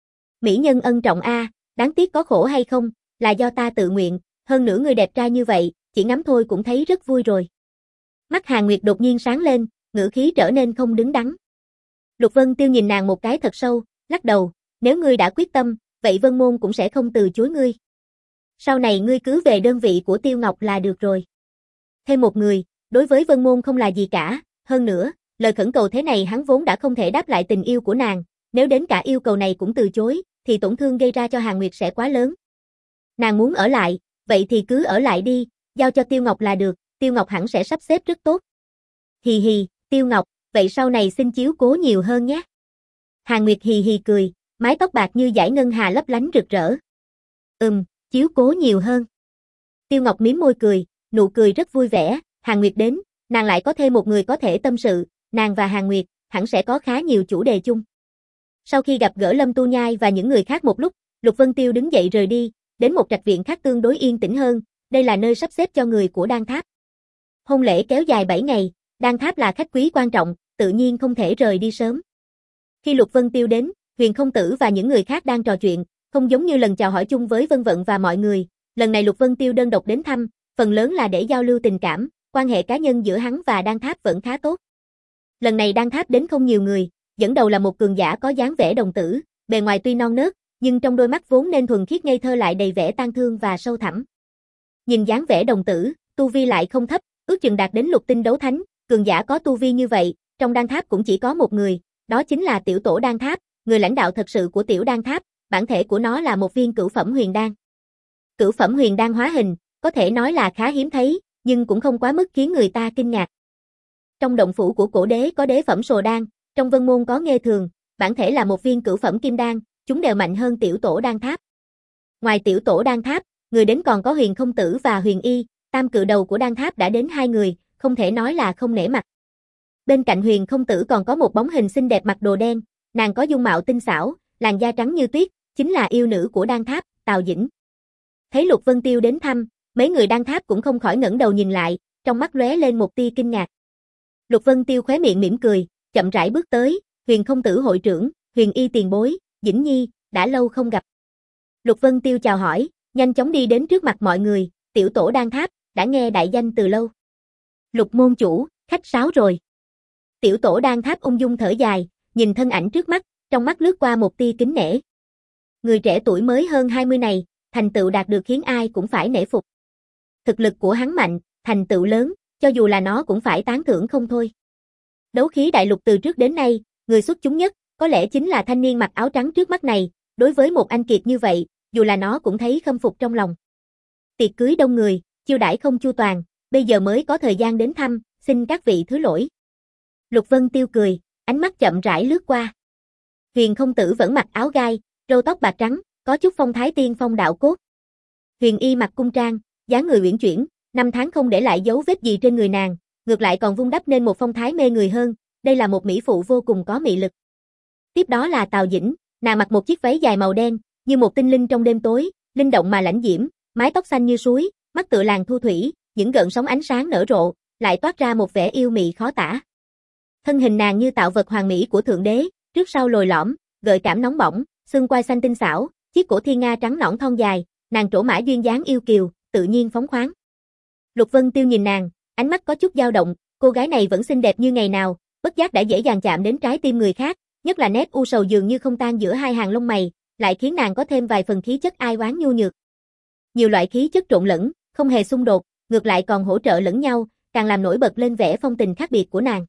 Mỹ nhân ân trọng a, đáng tiếc có khổ hay không, là do ta tự nguyện, hơn nữa người đẹp trai như vậy, chỉ ngắm thôi cũng thấy rất vui rồi. Mắt Hàn Nguyệt đột nhiên sáng lên, ngữ khí trở nên không đứng đắn. Lục Vân Tiêu nhìn nàng một cái thật sâu, lắc đầu, nếu ngươi đã quyết tâm, vậy Vân môn cũng sẽ không từ chối ngươi. Sau này ngươi cứ về đơn vị của Tiêu Ngọc là được rồi. Thêm một người, đối với Vân môn không là gì cả, hơn nữa, lời khẩn cầu thế này hắn vốn đã không thể đáp lại tình yêu của nàng, nếu đến cả yêu cầu này cũng từ chối, thì tổn thương gây ra cho Hàn Nguyệt sẽ quá lớn. Nàng muốn ở lại, vậy thì cứ ở lại đi, giao cho Tiêu Ngọc là được, Tiêu Ngọc hẳn sẽ sắp xếp rất tốt. Hì hì, Tiêu Ngọc, vậy sau này xin chiếu cố nhiều hơn nhé. Hàn Nguyệt hì hì cười, mái tóc bạc như dải ngân hà lấp lánh rực rỡ. Ừm, chiếu cố nhiều hơn. Tiêu Ngọc mím môi cười, nụ cười rất vui vẻ, Hàn Nguyệt đến, nàng lại có thêm một người có thể tâm sự, nàng và Hàn Nguyệt, hẳn sẽ có khá nhiều chủ đề chung. Sau khi gặp gỡ Lâm Tu Nhai và những người khác một lúc, Lục Vân Tiêu đứng dậy rời đi, đến một trạch viện khác tương đối yên tĩnh hơn, đây là nơi sắp xếp cho người của Đan Tháp. Hôn lễ kéo dài bảy ngày, Đan Tháp là khách quý quan trọng, tự nhiên không thể rời đi sớm. Khi Lục Vân Tiêu đến, Huyền Không Tử và những người khác đang trò chuyện, không giống như lần chào hỏi chung với Vân Vận và mọi người, lần này Lục Vân Tiêu đơn độc đến thăm, phần lớn là để giao lưu tình cảm, quan hệ cá nhân giữa hắn và Đan Tháp vẫn khá tốt. Lần này Đan Tháp đến không nhiều người, dẫn đầu là một cường giả có dáng vẻ đồng tử, bề ngoài tuy non nớt, nhưng trong đôi mắt vốn nên thuần khiết ngây thơ lại đầy vẻ tang thương và sâu thẳm. Nhìn dáng vẻ đồng tử, tu vi lại không thấp, ước chừng đạt đến lục tinh đấu thánh, cường giả có tu vi như vậy, trong Đan Tháp cũng chỉ có một người, đó chính là tiểu tổ Đan Tháp, người lãnh đạo thật sự của tiểu Đan Tháp, bản thể của nó là một viên cửu phẩm huyền đan. Cửu phẩm huyền đan hóa hình, có thể nói là khá hiếm thấy, nhưng cũng không quá mức khiến người ta kinh ngạc. Trong động phủ của cổ đế có đế phẩm sồ đan, trong vân môn có nghê thường, bản thể là một viên cửu phẩm kim đan, chúng đều mạnh hơn tiểu tổ đan tháp. Ngoài tiểu tổ đan tháp, người đến còn có huyền không tử và huyền y, tam cự đầu của đan tháp đã đến hai người, không thể nói là không nể mặt. Bên cạnh huyền không tử còn có một bóng hình xinh đẹp mặc đồ đen, nàng có dung mạo tinh xảo, làn da trắng như tuyết, chính là yêu nữ của đan tháp, Tào Dĩnh. Thấy Lục Vân Tiêu đến thăm, mấy người đan tháp cũng không khỏi ngẩng đầu nhìn lại, trong mắt lóe lên một tia kinh ngạc. Lục Vân Tiêu khóe miệng mỉm cười, chậm rãi bước tới, huyền không tử hội trưởng, huyền y tiền bối, Dĩnh Nhi, đã lâu không gặp. Lục Vân Tiêu chào hỏi, nhanh chóng đi đến trước mặt mọi người, tiểu tổ đan tháp, đã nghe đại danh từ lâu. Lục môn chủ, khách sáo rồi. Tiểu tổ đan tháp ung dung thở dài, nhìn thân ảnh trước mắt, trong mắt lướt qua một tia kính nể. Người trẻ tuổi mới hơn hai mươi này, thành tựu đạt được khiến ai cũng phải nể phục. Thực lực của hắn mạnh, thành tựu lớn, cho dù là nó cũng phải tán thưởng không thôi. Đấu khí đại lục từ trước đến nay, người xuất chúng nhất, có lẽ chính là thanh niên mặc áo trắng trước mắt này, đối với một anh kiệt như vậy, dù là nó cũng thấy khâm phục trong lòng. Tiệc cưới đông người, chiêu đãi không chu toàn, bây giờ mới có thời gian đến thăm, xin các vị thứ lỗi. Lục Vân Tiêu cười, ánh mắt chậm rãi lướt qua. Huyền không tử vẫn mặc áo gai, râu tóc bạc trắng, có chút phong thái tiên phong đạo cốt. Huyền y mặc cung trang, dáng người uyển chuyển, năm tháng không để lại dấu vết gì trên người nàng, ngược lại còn vun đắp nên một phong thái mê người hơn, đây là một mỹ phụ vô cùng có mị lực. Tiếp đó là Tào Dĩnh, nàng mặc một chiếc váy dài màu đen, như một tinh linh trong đêm tối, linh động mà lãnh diễm, mái tóc xanh như suối, mắt tựa làn thu thủy, những gợn sóng ánh sáng nở rộ, lại toát ra một vẻ yêu mị khó tả. Thân hình nàng như tạo vật hoàn mỹ của thượng đế, trước sau lồi lõm, gợi cảm nóng bỏng, xương quai xanh tinh xảo, chiếc cổ thiên nga trắng nõn thon dài, nàng trổ mã duyên dáng yêu kiều, tự nhiên phóng khoáng. Lục Vân Tiêu nhìn nàng, ánh mắt có chút dao động, cô gái này vẫn xinh đẹp như ngày nào, bất giác đã dễ dàng chạm đến trái tim người khác, nhất là nét u sầu dường như không tan giữa hai hàng lông mày, lại khiến nàng có thêm vài phần khí chất ai oán nhu nhược. Nhiều loại khí chất trộn lẫn, không hề xung đột, ngược lại còn hỗ trợ lẫn nhau, càng làm nổi bật lên vẻ phong tình khác biệt của nàng.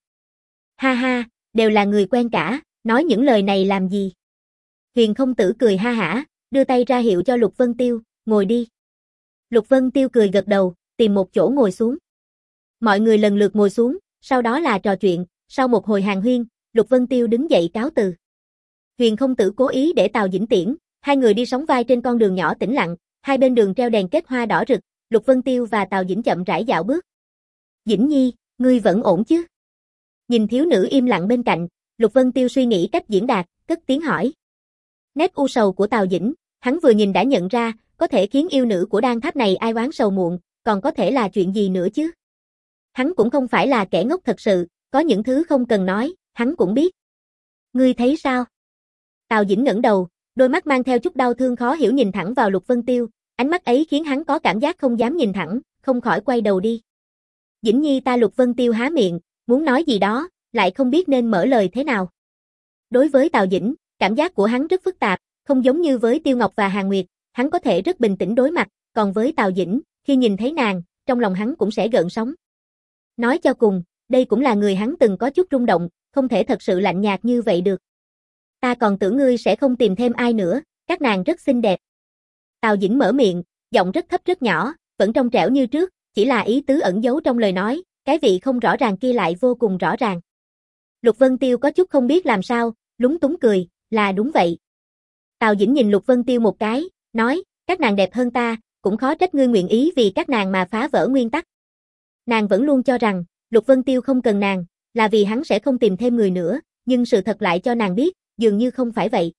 Ha ha, đều là người quen cả, nói những lời này làm gì? Huyền không tử cười ha hả, đưa tay ra hiệu cho Lục Vân Tiêu, ngồi đi. Lục Vân Tiêu cười gật đầu, tìm một chỗ ngồi xuống. Mọi người lần lượt ngồi xuống, sau đó là trò chuyện, sau một hồi hàn huyên, Lục Vân Tiêu đứng dậy cáo từ. Huyền không tử cố ý để Tào Dĩnh tiễn, hai người đi sóng vai trên con đường nhỏ tĩnh lặng, hai bên đường treo đèn kết hoa đỏ rực, Lục Vân Tiêu và Tào Dĩnh chậm rãi dạo bước. Dĩnh Nhi, ngươi vẫn ổn chứ? Nhìn thiếu nữ im lặng bên cạnh, Lục Vân Tiêu suy nghĩ cách diễn đạt, cất tiếng hỏi. Nét u sầu của Tào Dĩnh, hắn vừa nhìn đã nhận ra, có thể khiến yêu nữ của đan tháp này ai oán sầu muộn, còn có thể là chuyện gì nữa chứ? Hắn cũng không phải là kẻ ngốc thật sự, có những thứ không cần nói, hắn cũng biết. Ngươi thấy sao? Tào Dĩnh ngẩng đầu, đôi mắt mang theo chút đau thương khó hiểu nhìn thẳng vào Lục Vân Tiêu, ánh mắt ấy khiến hắn có cảm giác không dám nhìn thẳng, không khỏi quay đầu đi. Dĩnh Nhi ta Lục Vân Tiêu há miệng, muốn nói gì đó, lại không biết nên mở lời thế nào. Đối với Tào Dĩnh, cảm giác của hắn rất phức tạp, không giống như với Tiêu Ngọc và Hàn Nguyệt, hắn có thể rất bình tĩnh đối mặt, còn với Tào Dĩnh, khi nhìn thấy nàng, trong lòng hắn cũng sẽ gợn sóng. Nói cho cùng, đây cũng là người hắn từng có chút rung động, không thể thật sự lạnh nhạt như vậy được. Ta còn tưởng ngươi sẽ không tìm thêm ai nữa, các nàng rất xinh đẹp. Tào Dĩnh mở miệng, giọng rất thấp rất nhỏ, vẫn trong trẻo như trước, chỉ là ý tứ ẩn giấu trong lời nói, cái vị không rõ ràng kia lại vô cùng rõ ràng. Lục Vân Tiêu có chút không biết làm sao, lúng túng cười, là đúng vậy. Tào Dĩnh nhìn Lục Vân Tiêu một cái, nói, các nàng đẹp hơn ta, cũng khó trách ngươi nguyện ý vì các nàng mà phá vỡ nguyên tắc. Nàng vẫn luôn cho rằng, Lục Vân Tiêu không cần nàng, là vì hắn sẽ không tìm thêm người nữa, nhưng sự thật lại cho nàng biết, dường như không phải vậy.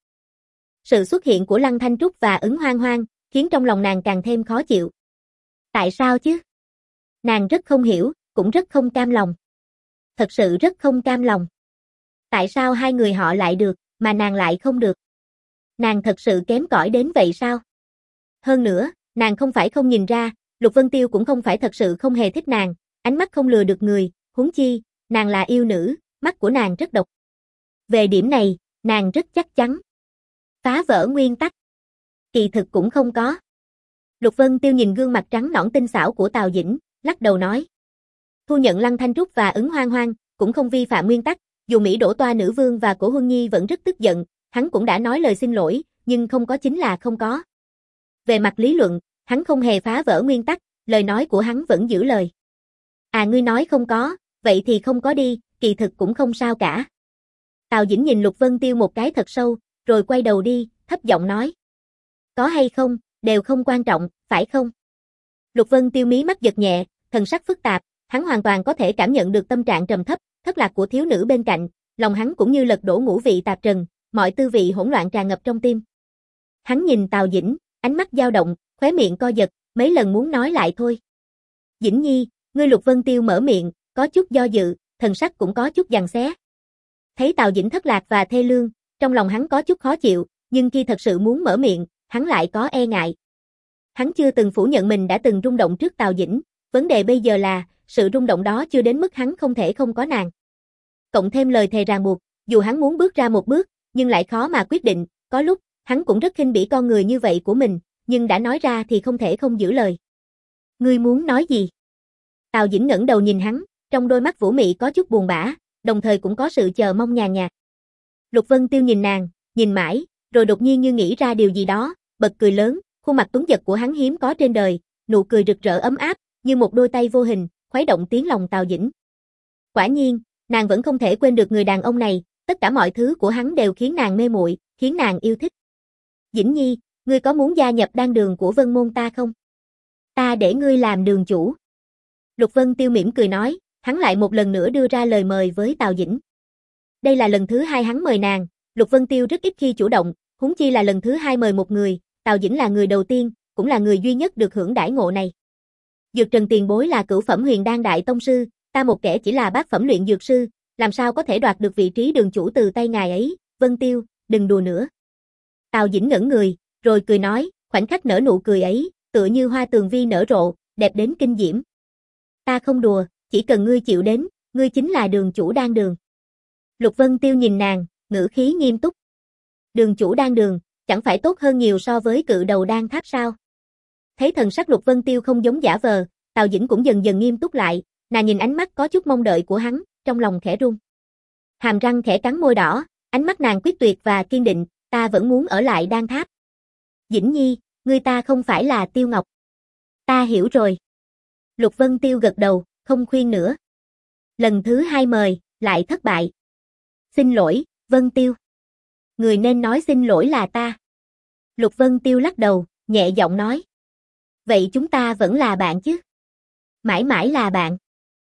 Sự xuất hiện của Lăng Thanh Trúc và Ứng Hoang Hoang, khiến trong lòng nàng càng thêm khó chịu. Tại sao chứ? Nàng rất không hiểu, cũng rất không cam lòng. Thật sự rất không cam lòng. Tại sao hai người họ lại được, mà nàng lại không được? Nàng thật sự kém cỏi đến vậy sao? Hơn nữa, nàng không phải không nhìn ra, Lục Vân Tiêu cũng không phải thật sự không hề thích nàng, ánh mắt không lừa được người, huống chi, nàng là yêu nữ, mắt của nàng rất độc. Về điểm này, nàng rất chắc chắn. Phá vỡ nguyên tắc. Kỳ thực cũng không có. Lục Vân Tiêu nhìn gương mặt trắng nõn tinh xảo của Tào Dĩnh, lắc đầu nói. Thu nhận Lăng Thanh Trúc và Ứng Hoang Hoang, cũng không vi phạm nguyên tắc, dù Mỹ Đỗ Toa Nữ Vương và Cổ Huân Nhi vẫn rất tức giận, hắn cũng đã nói lời xin lỗi, nhưng không có chính là không có. Về mặt lý luận, hắn không hề phá vỡ nguyên tắc, lời nói của hắn vẫn giữ lời. À ngươi nói không có, vậy thì không có đi, kỳ thực cũng không sao cả. Tào Dĩnh nhìn Lục Vân Tiêu một cái thật sâu, rồi quay đầu đi, thấp giọng nói. Có hay không, đều không quan trọng, phải không? Lục Vân Tiêu mí mắt giật nhẹ, thần sắc phức tạp, hắn hoàn toàn có thể cảm nhận được tâm trạng trầm thấp, thất lạc của thiếu nữ bên cạnh, lòng hắn cũng như lật đổ ngũ vị tạp trần, mọi tư vị hỗn loạn tràn ngập trong tim. Hắn nhìn Tào Dĩnh, ánh mắt dao động, khóe miệng co giật, mấy lần muốn nói lại thôi. Dĩnh Nhi, ngươi Lục Vân Tiêu mở miệng, có chút do dự, thần sắc cũng có chút giằng xé. Thấy Tào Dĩnh thất lạc và thê lương, trong lòng hắn có chút khó chịu, nhưng khi thật sự muốn mở miệng, hắn lại có e ngại. Hắn chưa từng phủ nhận mình đã từng rung động trước Tào Dĩnh, vấn đề bây giờ là, sự rung động đó chưa đến mức hắn không thể không có nàng. Cộng thêm lời thề ràng buộc, dù hắn muốn bước ra một bước, nhưng lại khó mà quyết định, có lúc, hắn cũng rất khinh bỉ con người như vậy của mình, nhưng đã nói ra thì không thể không giữ lời. Ngươi muốn nói gì? Tào Dĩnh ngẩng đầu nhìn hắn, trong đôi mắt vũ mị có chút buồn bã, đồng thời cũng có sự chờ mong nhàn nhạt. Lục Vân Tiêu nhìn nàng, nhìn mãi, rồi đột nhiên như nghĩ ra điều gì đó, bật cười lớn, khuôn mặt tuấn giật của hắn hiếm có trên đời, nụ cười rực rỡ ấm áp, như một đôi tay vô hình, khuấy động tiếng lòng Tào Dĩnh. Quả nhiên, nàng vẫn không thể quên được người đàn ông này, tất cả mọi thứ của hắn đều khiến nàng mê muội, khiến nàng yêu thích. Dĩnh Nhi, ngươi có muốn gia nhập đan đường của Vân Môn ta không? Ta để ngươi làm đường chủ. Lục Vân Tiêu mỉm cười nói, hắn lại một lần nữa đưa ra lời mời với Tào Dĩnh. Đây là lần thứ hai hắn mời nàng, Lục Vân Tiêu rất ít khi chủ động, huống chi là lần thứ hai mời một người, Tào Dĩnh là người đầu tiên, cũng là người duy nhất được hưởng đãi ngộ này. Dược Trần tiền bối là cửu phẩm huyền đan đại tông sư, ta một kẻ chỉ là bát phẩm luyện dược sư, làm sao có thể đoạt được vị trí đường chủ từ tay ngài ấy, Vân Tiêu, đừng đùa nữa. Tào Dĩnh ngẩn người, rồi cười nói, khoảnh khắc nở nụ cười ấy, tựa như hoa tường vi nở rộ, đẹp đến kinh diễm. Ta không đùa, chỉ cần ngươi chịu đến, ngươi chính là đường chủ đan đường. Lục Vân Tiêu nhìn nàng, ngữ khí nghiêm túc. Đường chủ đan đường, chẳng phải tốt hơn nhiều so với cự đầu đan tháp sao? Thấy thần sắc Lục Vân Tiêu không giống giả vờ, Tào Dĩnh cũng dần dần nghiêm túc lại, nàng nhìn ánh mắt có chút mong đợi của hắn, trong lòng khẽ run. Hàm răng khẽ cắn môi đỏ, ánh mắt nàng quyết tuyệt và kiên định, ta vẫn muốn ở lại đan tháp. Dĩnh Nhi, ngươi ta không phải là Tiêu Ngọc. Ta hiểu rồi. Lục Vân Tiêu gật đầu, không khuyên nữa. Lần thứ hai mời, lại thất bại. Xin lỗi, Vân Tiêu. Người nên nói xin lỗi là ta. Lục Vân Tiêu lắc đầu, nhẹ giọng nói. Vậy chúng ta vẫn là bạn chứ? Mãi mãi là bạn.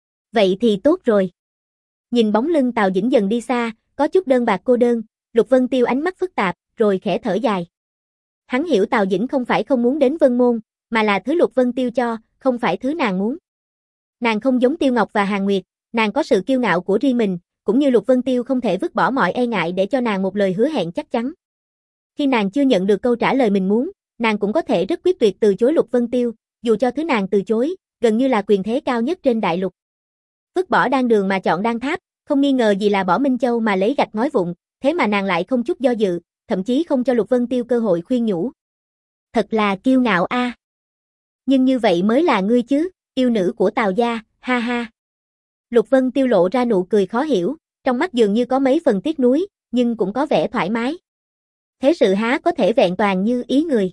Vậy thì tốt rồi. Nhìn bóng lưng Tào Dĩnh dần đi xa, có chút đơn bạc cô đơn, Lục Vân Tiêu ánh mắt phức tạp, rồi khẽ thở dài. Hắn hiểu Tào Dĩnh không phải không muốn đến Vân Môn, mà là thứ Lục Vân Tiêu cho, không phải thứ nàng muốn. Nàng không giống Tiêu Ngọc và Hàn Nguyệt, nàng có sự kiêu ngạo của riêng mình, cũng như Lục Vân Tiêu không thể vứt bỏ mọi e ngại để cho nàng một lời hứa hẹn chắc chắn. Khi nàng chưa nhận được câu trả lời mình muốn, nàng cũng có thể rất quyết tuyệt từ chối Lục Vân Tiêu, dù cho thứ nàng từ chối, gần như là quyền thế cao nhất trên đại lục. Vứt bỏ đan đường mà chọn đan tháp, không nghi ngờ gì là bỏ Minh Châu mà lấy gạch ngói vụn, thế mà nàng lại không chút do dự, thậm chí không cho Lục Vân Tiêu cơ hội khuyên nhủ. Thật là kiêu ngạo a. À. Nhưng như vậy mới là ngươi chứ, yêu nữ của Tào gia, ha ha. Lục Vân Tiêu lộ ra nụ cười khó hiểu, trong mắt dường như có mấy phần tiếc nuối, nhưng cũng có vẻ thoải mái. Thế sự há có thể vẹn toàn như ý người.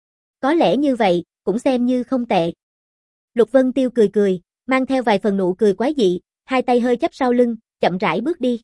Có lẽ như vậy, cũng xem như không tệ. Lục Vân Tiêu cười cười, mang theo vài phần nụ cười quái dị, hai tay hơi chắp sau lưng, chậm rãi bước đi.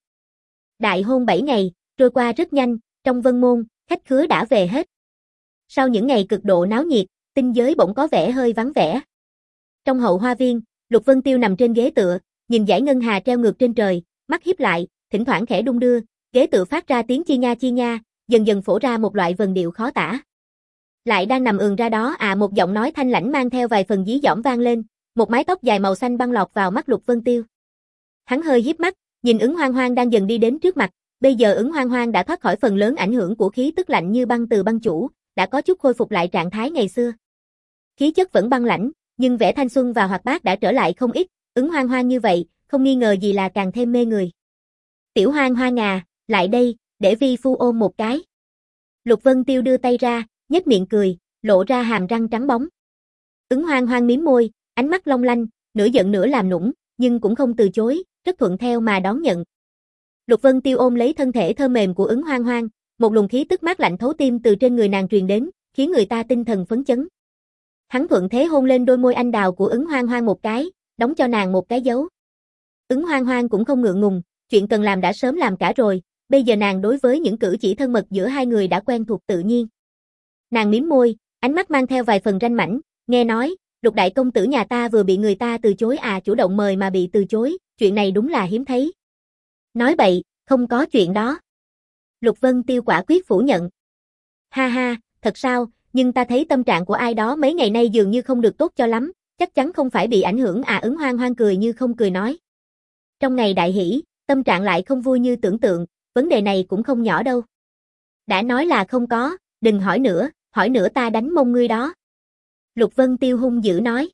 Đại hôn bảy ngày, trôi qua rất nhanh, trong Vân Môn, khách khứa đã về hết. Sau những ngày cực độ náo nhiệt, tinh giới bỗng có vẻ hơi vắng vẻ. Trong hậu hoa viên, Lục Vân Tiêu nằm trên ghế tựa, nhìn dải ngân hà treo ngược trên trời, mắt híp lại, thỉnh thoảng khẽ đung đưa, ghế tựa phát ra tiếng chi nha chi nha, dần dần phổ ra một loại vần điệu khó tả. Lại đang nằm ườn ra đó à, một giọng nói thanh lãnh mang theo vài phần dí dỏm vang lên, một mái tóc dài màu xanh băng lọt vào mắt Lục Vân Tiêu. Hắn hơi híp mắt, nhìn Ứng Hoang Hoang đang dần đi đến trước mặt, bây giờ Ứng Hoang Hoang đã thoát khỏi phần lớn ảnh hưởng của khí tức lạnh như băng từ băng chủ, đã có chút khôi phục lại trạng thái ngày xưa. Khí chất vẫn băng lãnh, nhưng vẻ thanh xuân và hoạt bát đã trở lại không ít, Ứng Hoang Hoang như vậy, không nghi ngờ gì là càng thêm mê người. Tiểu Hoang Hoang à, lại đây, để vi phu ôm một cái. Lục Vân Tiêu đưa tay ra, nhếch miệng cười, lộ ra hàm răng trắng bóng. Ứng Hoang Hoang mím môi, ánh mắt long lanh, nửa giận nửa làm nũng, nhưng cũng không từ chối, rất thuận theo mà đón nhận. Lục Vân Tiêu ôm lấy thân thể thơ mềm của Ứng Hoang Hoang, một luồng khí tức mát lạnh thấu tim từ trên người nàng truyền đến, khiến người ta tinh thần phấn chấn. Hắn thuận thế hôn lên đôi môi anh đào của Ứng Hoang Hoang một cái, đóng cho nàng một cái dấu. Ứng Hoang Hoang cũng không ngượng ngùng, chuyện cần làm đã sớm làm cả rồi, bây giờ nàng đối với những cử chỉ thân mật giữa hai người đã quen thuộc tự nhiên. Nàng mím môi, ánh mắt mang theo vài phần ranh mãnh, nghe nói, Lục đại công tử nhà ta vừa bị người ta từ chối à, chủ động mời mà bị từ chối, chuyện này đúng là hiếm thấy. Nói bậy, không có chuyện đó. Lục Vân Tiêu quả quyết phủ nhận. Ha ha, thật sao, nhưng ta thấy tâm trạng của ai đó mấy ngày nay dường như không được tốt cho lắm, chắc chắn không phải bị ảnh hưởng à. Ứng Hoang Hoang cười như không cười nói. Trong ngày đại hỷ, tâm trạng lại không vui như tưởng tượng, vấn đề này cũng không nhỏ đâu. Đã nói là không có, đừng hỏi nữa, hỏi nữa ta đánh mông ngươi đó. Lục Vân Tiêu hung dữ nói.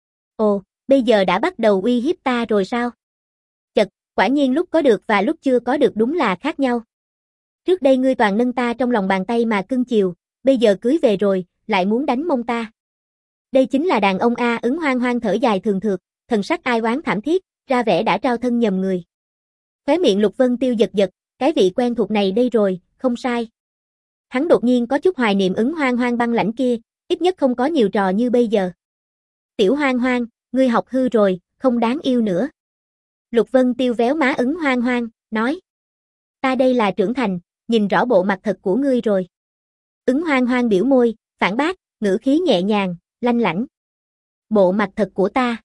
Ồ, bây giờ đã bắt đầu uy hiếp ta rồi sao? Chật, quả nhiên lúc có được và lúc chưa có được đúng là khác nhau. Trước đây ngươi toàn nâng ta trong lòng bàn tay mà cưng chiều, bây giờ cưới về rồi, lại muốn đánh mông ta. Đây chính là đàn ông a. Ứng Hoang Hoang thở dài thường thượt, thần sắc ai oán thảm thiết, ra vẻ đã trao thân nhầm người. Khóe miệng Lục Vân Tiêu giật giật, cái vị quen thuộc này đây rồi, không sai. Hắn đột nhiên có chút hoài niệm Ứng Hoang Hoang băng lãnh kia, ít nhất không có nhiều trò như bây giờ. Tiểu Hoang Hoang, ngươi học hư rồi, không đáng yêu nữa. Lục Vân Tiêu véo má Ứng Hoang Hoang, nói. Ta đây là trưởng thành, nhìn rõ bộ mặt thật của ngươi rồi. Ứng Hoang Hoang biểu môi, phản bác, ngữ khí nhẹ nhàng, lanh lảnh. Bộ mặt thật của ta?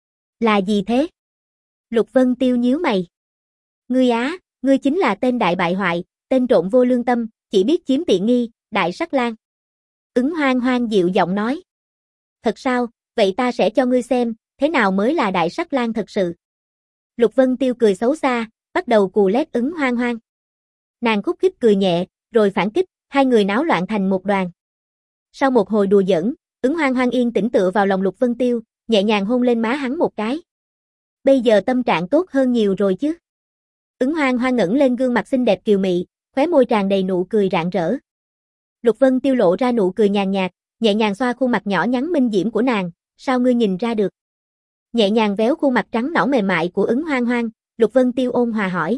Là gì thế? Lục Vân Tiêu nhíu mày. Ngươi á, ngươi chính là tên đại bại hoại, tên trộm vô lương tâm, chỉ biết chiếm tiện nghi, đại sắc lang. Ứng Hoang Hoang dịu giọng nói. Thật sao, vậy ta sẽ cho ngươi xem, thế nào mới là đại sắc lang thật sự. Lục Vân Tiêu cười xấu xa, bắt đầu cù lét Ứng Hoang Hoang. Nàng khúc khích cười nhẹ, rồi phản kích, hai người náo loạn thành một đoàn. Sau một hồi đùa giỡn, Ứng Hoang Hoang yên tĩnh tựa vào lòng Lục Vân Tiêu, nhẹ nhàng hôn lên má hắn một cái. Bây giờ tâm trạng tốt hơn nhiều rồi chứ. Ứng Hoang Hoang ngẩng lên gương mặt xinh đẹp kiều mị, khóe môi tràn đầy nụ cười rạng rỡ. Lục Vân Tiêu lộ ra nụ cười nhàn nhạt, nhẹ nhàng xoa khuôn mặt nhỏ nhắn minh diễm của nàng, sao ngươi nhìn ra được? Nhẹ nhàng véo khuôn mặt trắng nõn mềm mại của Ứng Hoang Hoang, Lục Vân Tiêu ôn hòa hỏi.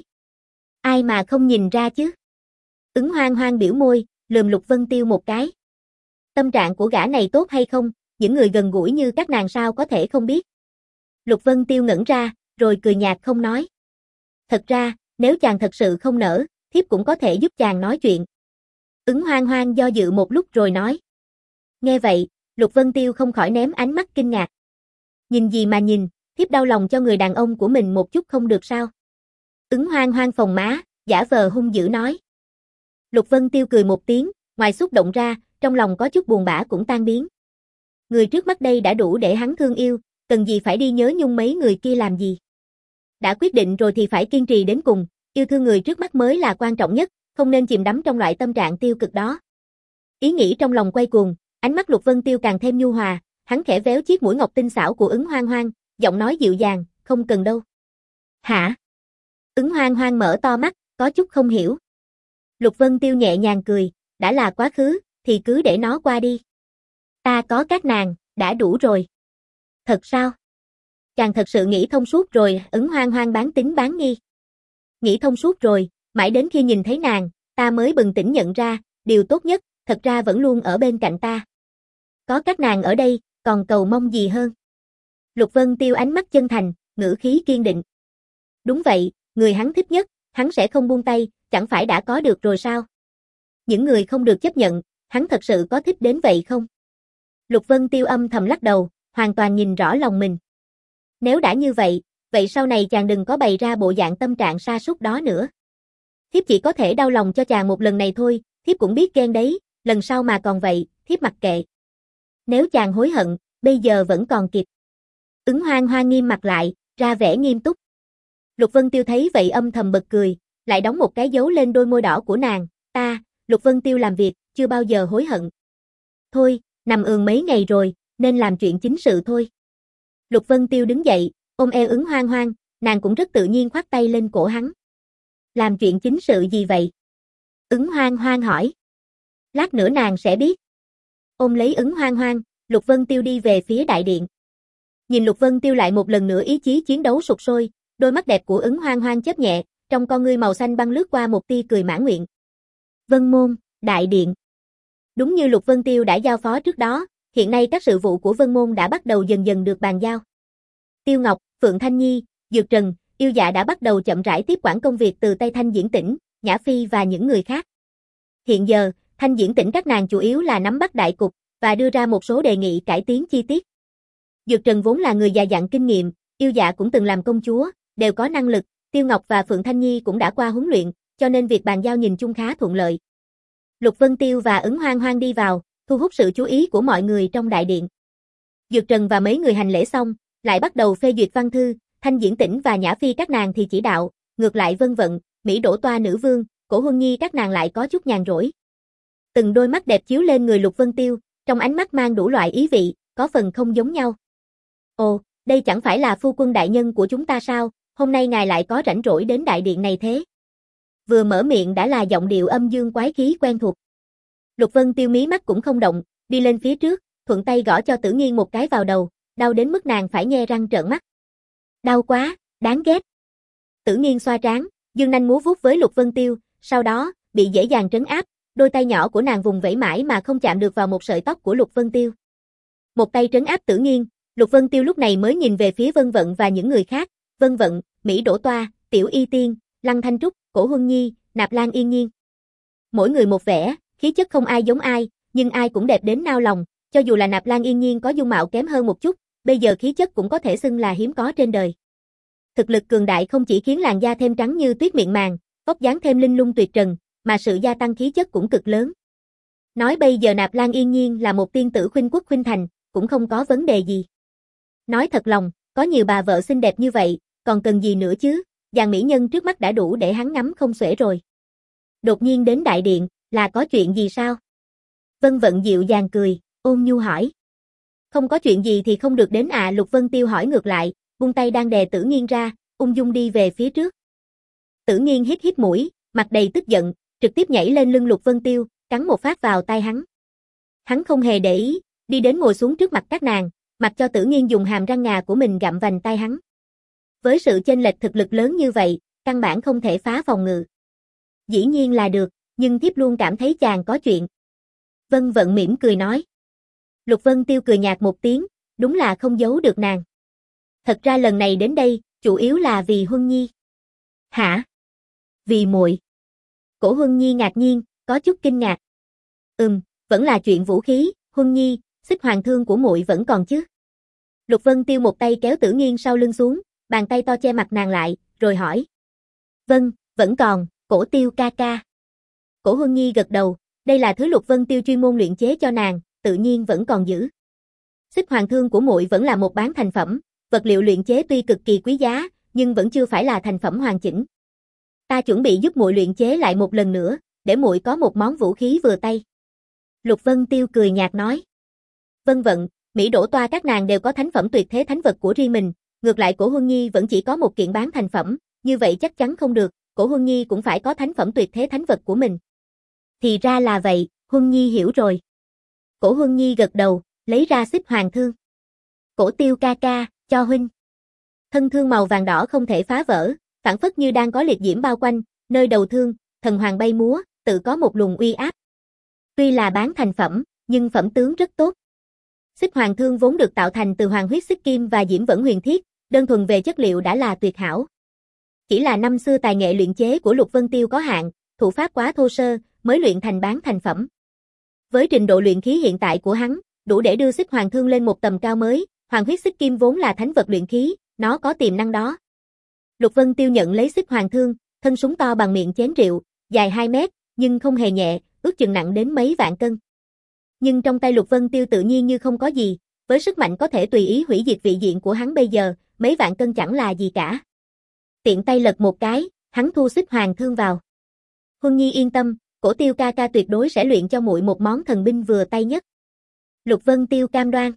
Ai mà không nhìn ra chứ? Ứng Hoang Hoang biểu môi, lườm Lục Vân Tiêu một cái. Tâm trạng của gã này tốt hay không, những người gần gũi như các nàng sao có thể không biết. Lục Vân Tiêu ngẩn ra, rồi cười nhạt không nói. Thật ra, nếu chàng thật sự không nỡ, thiếp cũng có thể giúp chàng nói chuyện. Ứng Hoang Hoang do dự một lúc rồi nói. Nghe vậy, Lục Vân Tiêu không khỏi ném ánh mắt kinh ngạc. Nhìn gì mà nhìn, thiếp đau lòng cho người đàn ông của mình một chút không được sao? Ứng Hoang Hoang phồng má, giả vờ hung dữ nói. Lục Vân Tiêu cười một tiếng, ngoài xúc động ra, trong lòng có chút buồn bã cũng tan biến. Người trước mắt đây đã đủ để hắn thương yêu, cần gì phải đi nhớ nhung mấy người kia làm gì. Đã quyết định rồi thì phải kiên trì đến cùng, yêu thương người trước mắt mới là quan trọng nhất, không nên chìm đắm trong loại tâm trạng tiêu cực đó. Ý nghĩ trong lòng quay cuồng, ánh mắt Lục Vân Tiêu càng thêm nhu hòa, hắn khẽ véo chiếc mũi ngọc tinh xảo của Ứng Hoang Hoang, giọng nói dịu dàng, không cần đâu. Hả? Ứng Hoang Hoang mở to mắt, có chút không hiểu. Lục Vân Tiêu nhẹ nhàng cười, đã là quá khứ, thì cứ để nó qua đi. Ta có các nàng, đã đủ rồi. Thật sao? Chàng thật sự nghĩ thông suốt rồi, Ứng Hoang Hoang bán tín bán nghi. Nghĩ thông suốt rồi, mãi đến khi nhìn thấy nàng, ta mới bừng tỉnh nhận ra, điều tốt nhất, thật ra vẫn luôn ở bên cạnh ta. Có các nàng ở đây, còn cầu mong gì hơn? Lục Vân Tiêu ánh mắt chân thành, ngữ khí kiên định. Đúng vậy, người hắn thích nhất, hắn sẽ không buông tay, chẳng phải đã có được rồi sao? Những người không được chấp nhận, hắn thật sự có thích đến vậy không? Lục Vân Tiêu âm thầm lắc đầu, hoàn toàn nhìn rõ lòng mình. Nếu đã như vậy, vậy sau này chàng đừng có bày ra bộ dạng tâm trạng sa sút đó nữa. Thiếp chỉ có thể đau lòng cho chàng một lần này thôi, thiếp cũng biết ghen đấy, lần sau mà còn vậy, thiếp mặc kệ. Nếu chàng hối hận, bây giờ vẫn còn kịp. Ứng Hoang Hoang nghiêm mặt lại, ra vẻ nghiêm túc. Lục Vân Tiêu thấy vậy âm thầm bật cười, lại đóng một cái dấu lên đôi môi đỏ của nàng, ta, Lục Vân Tiêu làm việc, chưa bao giờ hối hận. Thôi, nằm ườn mấy ngày rồi, nên làm chuyện chính sự thôi. Lục Vân Tiêu đứng dậy, ôm eo Ứng Hoang Hoang, nàng cũng rất tự nhiên khoác tay lên cổ hắn. Làm chuyện chính sự gì vậy? Ứng Hoang Hoang hỏi. Lát nữa nàng sẽ biết. Ôm lấy Ứng Hoang Hoang, Lục Vân Tiêu đi về phía đại điện. Nhìn Lục Vân Tiêu lại một lần nữa ý chí chiến đấu sục sôi, đôi mắt đẹp của Ứng Hoang Hoang chớp nhẹ, trong con ngươi màu xanh băng lướt qua một tia cười mãn nguyện. Vân Môn, Đại Điện. Đúng như Lục Vân Tiêu đã giao phó trước đó, hiện nay các sự vụ của Vân Môn đã bắt đầu dần dần được bàn giao. Tiêu Ngọc, Phượng Thanh Nhi, Dược Trần, Yêu Dạ đã bắt đầu chậm rãi tiếp quản công việc từ tay Thanh Diễn Tĩnh, Nhã Phi và những người khác. Hiện giờ, Thanh Diễn Tĩnh các nàng chủ yếu là nắm bắt đại cục và đưa ra một số đề nghị cải tiến chi tiết. Dược Trần vốn là người già dặn kinh nghiệm, Yêu Dạ cũng từng làm công chúa, đều có năng lực, Tiêu Ngọc và Phượng Thanh Nhi cũng đã qua huấn luyện, cho nên việc bàn giao nhìn chung khá thuận lợi. Lục Vân Tiêu và Ứng Hoang Hoang đi vào, thu hút sự chú ý của mọi người trong đại điện. Dược Trần và mấy người hành lễ xong, lại bắt đầu phê duyệt văn thư, Thanh Diễn Tĩnh và Nhã Phi các nàng thì chỉ đạo, ngược lại Vân Vận, Mỹ Đỗ Toa nữ vương, Cổ Huân Nhi các nàng lại có chút nhàn rỗi. Từng đôi mắt đẹp chiếu lên người Lục Vân Tiêu, trong ánh mắt mang đủ loại ý vị, có phần không giống nhau. Ồ, đây chẳng phải là phu quân đại nhân của chúng ta sao, hôm nay ngài lại có rảnh rỗi đến đại điện này thế? Vừa mở miệng đã là giọng điệu âm dương quái khí quen thuộc. Lục Vân Tiêu mí mắt cũng không động, đi lên phía trước, thuận tay gõ cho Tử Nghiên một cái vào đầu, đau đến mức nàng phải nhe răng trợn mắt. Đau quá, đáng ghét. Tử Nghiên xoa trán, dương nanh múa vuốt với Lục Vân Tiêu, sau đó, bị dễ dàng trấn áp, đôi tay nhỏ của nàng vùng vẫy mãi mà không chạm được vào một sợi tóc của Lục Vân Tiêu. Một tay trấn áp Tử Nghiên, Lục Vân Tiêu lúc này mới nhìn về phía Vân Vận và những người khác, Vân Vận, Mỹ Đỗ Toa, Tiểu Y Tiên, Lăng Thanh Trúc, Cổ Huân Nhi, Nạp Lan Yên Nhiên. Mỗi người một vẻ, khí chất không ai giống ai, nhưng ai cũng đẹp đến nao lòng, cho dù là Nạp Lan Yên Nhiên có dung mạo kém hơn một chút, bây giờ khí chất cũng có thể xưng là hiếm có trên đời. Thực lực cường đại không chỉ khiến làn da thêm trắng như tuyết miệng màng, vóc dáng thêm linh lung tuyệt trần, mà sự gia tăng khí chất cũng cực lớn. Nói bây giờ Nạp Lan Yên Nhiên là một tiên tử khuynh quốc khuynh thành, cũng không có vấn đề gì. Nói thật lòng, có nhiều bà vợ xinh đẹp như vậy, còn cần gì nữa chứ, dàn mỹ nhân trước mắt đã đủ để hắn ngắm không xuể rồi. Đột nhiên đến đại điện, là có chuyện gì sao? Vân Vận dịu dàng cười, ôn nhu hỏi. Không có chuyện gì thì không được đến à, Lục Vân Tiêu hỏi ngược lại, buông tay đang đè Tử Nghiên ra, ung dung đi về phía trước. Tử Nghiên hít hít mũi, mặt đầy tức giận, trực tiếp nhảy lên lưng Lục Vân Tiêu, cắn một phát vào tai hắn. Hắn không hề để ý, đi đến ngồi xuống trước mặt các nàng, mặc cho Tử Nghiên dùng hàm răng ngà của mình gặm vành tai hắn. Với sự chênh lệch thực lực lớn như vậy, căn bản không thể phá phòng ngự. Dĩ nhiên là được, nhưng thiếp luôn cảm thấy chàng có chuyện. Vân Vận mỉm cười nói. Lục Vân Tiêu cười nhạt một tiếng, đúng là không giấu được nàng. Thật ra lần này đến đây, chủ yếu là vì Huân Nhi. Hả? Vì muội? Cổ Huân Nhi ngạc nhiên, có chút kinh ngạc. Ừm, vẫn là chuyện vũ khí, Huân Nhi, xích hoàng thương của muội vẫn còn chứ? Lục Vân Tiêu một tay kéo Tử Nghiên sau lưng xuống, bàn tay to che mặt nàng lại, rồi hỏi. Vâng, vẫn còn, Cổ Tiêu ca ca. Cổ Huân Nhi gật đầu, đây là thứ Lục Vân Tiêu chuyên môn luyện chế cho nàng, tự nhiên vẫn còn giữ. Xích hoàng thương của muội vẫn là một bán thành phẩm, vật liệu luyện chế tuy cực kỳ quý giá, nhưng vẫn chưa phải là thành phẩm hoàn chỉnh. Ta chuẩn bị giúp muội luyện chế lại một lần nữa, để muội có một món vũ khí vừa tay. Lục Vân Tiêu cười nhạt nói. Vân Vận, Mỹ Đỗ Toa các nàng đều có thánh phẩm tuyệt thế thánh vật của riêng mình, ngược lại Cổ Huân Nhi vẫn chỉ có một kiện bán thành phẩm, như vậy chắc chắn không được, Cổ Huân Nhi cũng phải có thánh phẩm tuyệt thế thánh vật của mình. Thì ra là vậy, Huân Nhi hiểu rồi. Cổ Huân Nhi gật đầu, lấy ra xích hoàng thương. Cổ Tiêu ca ca, cho huynh. Thân thương màu vàng đỏ không thể phá vỡ, phảng phất như đang có liệt diễm bao quanh, nơi đầu thương, thần hoàng bay múa, tự có một luồng uy áp. Tuy là bán thành phẩm, nhưng phẩm tướng rất tốt. Xích hoàng thương vốn được tạo thành từ hoàng huyết xích kim và diễm vẫn huyền thiết, đơn thuần về chất liệu đã là tuyệt hảo. Chỉ là năm xưa tài nghệ luyện chế của Lục Vân Tiêu có hạn, thủ pháp quá thô sơ, mới luyện thành bán thành phẩm. Với trình độ luyện khí hiện tại của hắn, đủ để đưa xích hoàng thương lên một tầm cao mới, hoàng huyết xích kim vốn là thánh vật luyện khí, nó có tiềm năng đó. Lục Vân Tiêu nhận lấy xích hoàng thương, thân súng to bằng miệng chén rượu, dài hai mét, nhưng không hề nhẹ, ước chừng nặng đến mấy vạn cân. Nhưng trong tay Lục Vân Tiêu tự nhiên như không có gì, với sức mạnh có thể tùy ý hủy diệt vị diện của hắn bây giờ, mấy vạn cân chẳng là gì cả. Tiện tay lật một cái, hắn thu xích hoàng thương vào. Huân Nhi yên tâm, Cổ Tiêu ca ca tuyệt đối sẽ luyện cho muội một món thần binh vừa tay nhất. Lục Vân Tiêu cam đoan.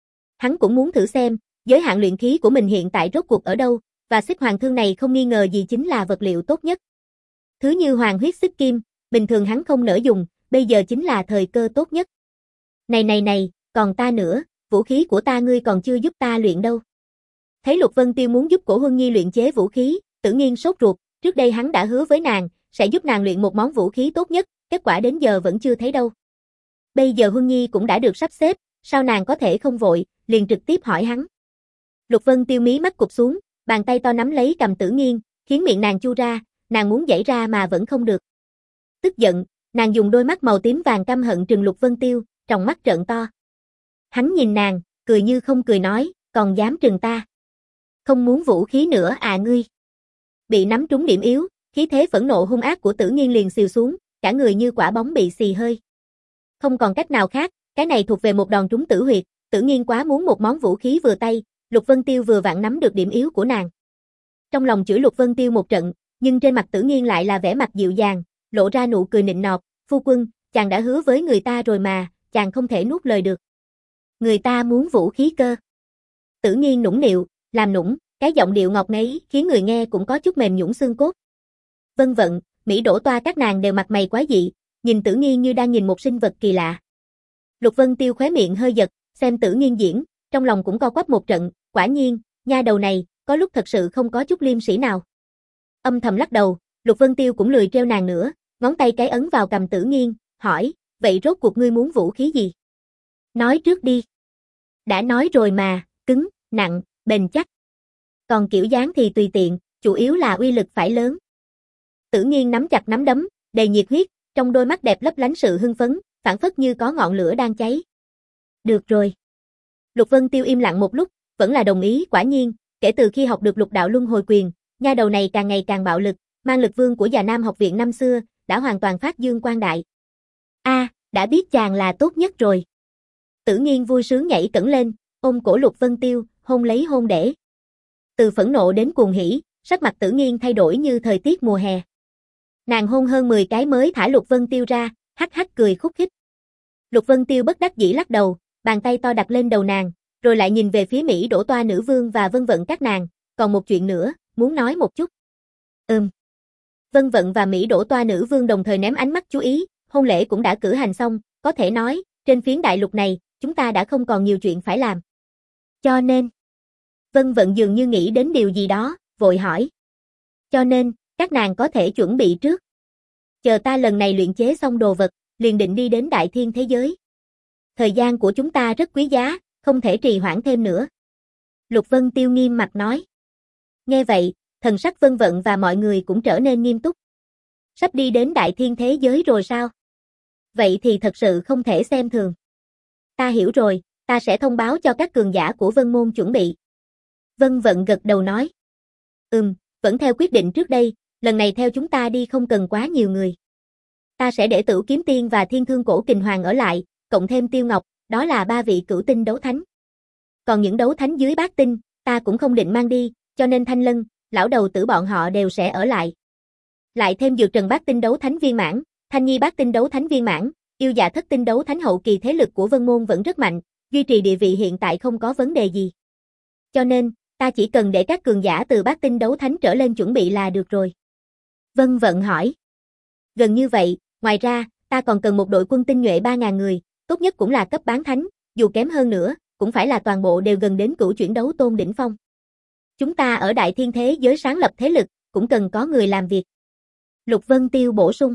Hắn cũng muốn thử xem, giới hạn luyện khí của mình hiện tại rốt cuộc ở đâu, và xích hoàng thương này không nghi ngờ gì chính là vật liệu tốt nhất. Thứ như hoàng huyết xích kim, bình thường hắn không nỡ dùng, bây giờ chính là thời cơ tốt nhất. Này này này, còn ta nữa, vũ khí của ta ngươi còn chưa giúp ta luyện đâu. Thấy Lục Vân Tiêu muốn giúp Cổ Huân Nhi luyện chế vũ khí, Tử Nghiên sốt ruột, trước đây hắn đã hứa với nàng, sẽ giúp nàng luyện một món vũ khí tốt nhất, kết quả đến giờ vẫn chưa thấy đâu. Bây giờ Huân Nhi cũng đã được sắp xếp, sao nàng có thể không vội, liền trực tiếp hỏi hắn. Lục Vân Tiêu mí mắt cụp xuống, bàn tay to nắm lấy cầm Tử Nghiên, khiến miệng nàng chu ra, nàng muốn giãy ra mà vẫn không được. Tức giận, nàng dùng đôi mắt màu tím vàng căm hận trừng Lục Vân Tiêu, tròng mắt trợn to. Hắn nhìn nàng, cười như không cười nói, còn dám trừng ta. Không muốn vũ khí nữa à ngươi. Bị nắm trúng điểm yếu, khí thế phẫn nộ hung ác của Tử Nghiên liền xìu xuống, cả người như quả bóng bị xì hơi. Không còn cách nào khác, cái này thuộc về một đòn trúng tử huyệt, Tử Nghiên quá muốn một món vũ khí vừa tay, Lục Vân Tiêu vừa vặn nắm được điểm yếu của nàng. Trong lòng chửi Lục Vân Tiêu một trận, nhưng trên mặt Tử Nghiên lại là vẻ mặt dịu dàng, lộ ra nụ cười nịnh nọt, phu quân, chàng đã hứa với người ta rồi mà, chàng không thể nuốt lời được. Người ta muốn vũ khí cơ. Tử Nghiên nũng nịu, làm nũng, cái giọng điệu ngọt ngấy khiến người nghe cũng có chút mềm nhũn xương cốt. Vân Vận, Mỹ Đỗ Toa các nàng đều mặt mày quái dị, nhìn Tử Nghiên như đang nhìn một sinh vật kỳ lạ. Lục Vân Tiêu khóe miệng hơi giật, xem Tử Nghiên diễn, trong lòng cũng co quắp một trận, quả nhiên, nha đầu này, có lúc thật sự không có chút liêm sỉ nào. Âm thầm lắc đầu, Lục Vân Tiêu cũng lười treo nàng nữa, ngón tay cái ấn vào cầm Tử Nghiên, hỏi, vậy rốt cuộc ngươi muốn vũ khí gì? Nói trước đi. Đã nói rồi mà, cứng, nặng, bền chắc. Còn kiểu dáng thì tùy tiện, chủ yếu là uy lực phải lớn. Tử Nghiên nắm chặt nắm đấm, đầy nhiệt huyết, trong đôi mắt đẹp lấp lánh sự hưng phấn, phảng phất như có ngọn lửa đang cháy. Được rồi. Lục Vân Tiêu im lặng một lúc, vẫn là đồng ý, quả nhiên, kể từ khi học được lục đạo luân hồi quyền, nha đầu này càng ngày càng bạo lực, mang lực vương của Già Nam học viện năm xưa, đã hoàn toàn phát dương quang đại. A, à, đã biết chàng là tốt nhất rồi. Tử Nghiên vui sướng nhảy cẫng lên, ôm cổ Lục Vân Tiêu, hôn lấy hôn để. Từ phẫn nộ đến cuồng hỉ, sắc mặt Tử Nghiên thay đổi như thời tiết mùa hè. Nàng hôn hơn mười cái mới thả Lục Vân Tiêu ra, hắc hắc cười khúc khích. Lục Vân Tiêu bất đắc dĩ lắc đầu, bàn tay to đặt lên đầu nàng, rồi lại nhìn về phía Mỹ Đỗ Toa nữ vương và Vân Vận các nàng, còn một chuyện nữa, muốn nói một chút. Ừm. Vân Vận và Mỹ Đỗ Toa nữ vương đồng thời ném ánh mắt chú ý, hôn lễ cũng đã cử hành xong, có thể nói, trên phiến đại lục này, chúng ta đã không còn nhiều chuyện phải làm. Cho nên, Vân Vận dường như nghĩ đến điều gì đó, vội hỏi. Cho nên, các nàng có thể chuẩn bị trước. Chờ ta lần này luyện chế xong đồ vật, liền định đi đến đại thiên thế giới. Thời gian của chúng ta rất quý giá, không thể trì hoãn thêm nữa. Lục Vân Tiêu nghiêm mặt nói. Nghe vậy, thần sắc Vân Vận và mọi người cũng trở nên nghiêm túc. Sắp đi đến đại thiên thế giới rồi sao? Vậy thì thật sự không thể xem thường. Ta hiểu rồi, ta sẽ thông báo cho các cường giả của Vân Môn chuẩn bị. Vân Vận gật đầu nói. Ừm, vẫn theo quyết định trước đây, lần này theo chúng ta đi không cần quá nhiều người. Ta sẽ để Tửu Kiếm Tiên và Thiên Thương Cổ Kình Hoàng ở lại, cộng thêm Tiêu Ngọc, đó là ba vị cửu tinh đấu thánh. Còn những đấu thánh dưới bát tinh, ta cũng không định mang đi, cho nên Thanh Lân, lão đầu tử bọn họ đều sẽ ở lại. Lại thêm Dược Trần bát tinh đấu thánh viên mãn, Thanh Nhi bát tinh đấu thánh viên mãn, Yêu Dạ thất tinh đấu thánh hậu kỳ, thế lực của Vân Môn vẫn rất mạnh, duy trì địa vị hiện tại không có vấn đề gì. Cho nên, ta chỉ cần để các cường giả từ bát tinh đấu thánh trở lên chuẩn bị là được rồi. Vân Vận hỏi. Gần như vậy, ngoài ra, ta còn cần một đội quân tinh nhuệ ba ngàn người, tốt nhất cũng là cấp bán thánh, dù kém hơn nữa, cũng phải là toàn bộ đều gần đến cửu chuyển đấu tôn đỉnh phong. Chúng ta ở đại thiên thế giới sáng lập thế lực, cũng cần có người làm việc. Lục Vân Tiêu bổ sung.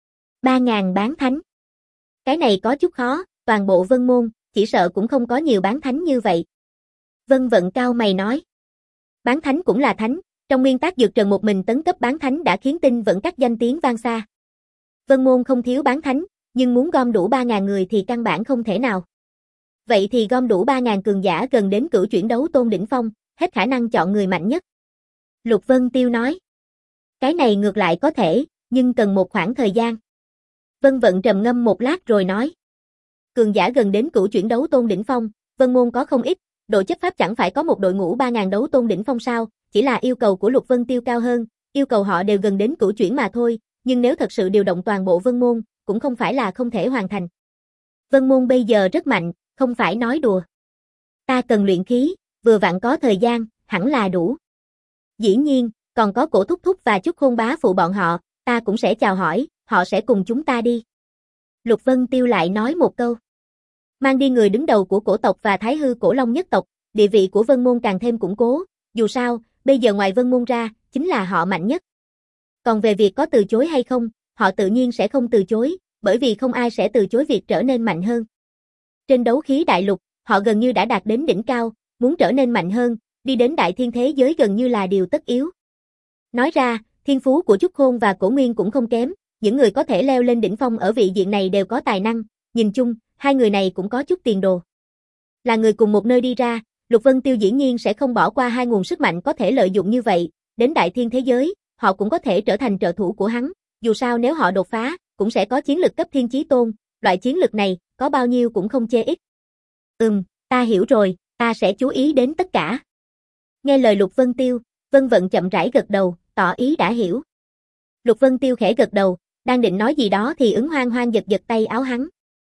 ba ngàn bán thánh. Cái này có chút khó, toàn bộ Vân Môn, chỉ sợ cũng không có nhiều bán thánh như vậy. Vân Vận cao mày nói. Bán thánh cũng là thánh, trong nguyên tắc Dược Trần một mình tấn cấp bán thánh đã khiến Tinh Vẫn các danh tiếng vang xa. Vân Môn không thiếu bán thánh, nhưng muốn gom đủ ba ngàn người thì căn bản không thể nào. Vậy thì gom đủ ba ngàn cường giả gần đến cửu chuyển đấu tôn đỉnh phong, hết khả năng chọn người mạnh nhất. Lục Vân Tiêu nói. Cái này ngược lại có thể, nhưng cần một khoảng thời gian. Vân Vận trầm ngâm một lát rồi nói. Cường giả gần đến cửu chuyển đấu tôn đỉnh phong, Vân Môn có không ít, độ chấp pháp chẳng phải có một đội ngũ ba ngàn đấu tôn đỉnh phong sao, chỉ là yêu cầu của Lục Vân Tiêu cao hơn, yêu cầu họ đều gần đến cửu chuyển mà thôi, nhưng nếu thật sự điều động toàn bộ Vân Môn, cũng không phải là không thể hoàn thành. Vân Môn bây giờ rất mạnh, không phải nói đùa. Ta cần luyện khí, vừa vặn có thời gian, hẳn là đủ. Dĩ nhiên, còn có Cổ Thúc Thúc và Chúc Khôn bá phụ bọn họ, ta cũng sẽ chào hỏi, họ sẽ cùng chúng ta đi. Lục Vân Tiêu lại nói một câu. Mang đi người đứng đầu của cổ tộc và Thái Hư Cổ Long nhất tộc, địa vị của Vân Môn càng thêm củng cố, dù sao, bây giờ ngoài Vân Môn ra, chính là họ mạnh nhất. Còn về việc có từ chối hay không, họ tự nhiên sẽ không từ chối, bởi vì không ai sẽ từ chối việc trở nên mạnh hơn. Trên đấu khí đại lục, họ gần như đã đạt đến đỉnh cao, muốn trở nên mạnh hơn, đi đến đại thiên thế giới gần như là điều tất yếu. Nói ra, thiên phú của Chúc Khôn và Cổ Nguyên cũng không kém, những người có thể leo lên đỉnh phong ở vị diện này đều có tài năng, nhìn chung, hai người này cũng có chút tiền đồ. Là người cùng một nơi đi ra, Lục Vân Tiêu dĩ nhiên sẽ không bỏ qua hai nguồn sức mạnh có thể lợi dụng như vậy, đến đại thiên thế giới, họ cũng có thể trở thành trợ thủ của hắn, dù sao nếu họ đột phá, cũng sẽ có chiến lực cấp thiên chí tôn, loại chiến lực này, có bao nhiêu cũng không chê ít. Ừm, ta hiểu rồi, ta sẽ chú ý đến tất cả. Nghe lời Lục Vân Tiêu, Vân Vận chậm rãi gật đầu, tỏ ý đã hiểu. Lục Vân Tiêu khẽ gật đầu, đang định nói gì đó thì Ứng Hoang Hoang giật giật tay áo hắn.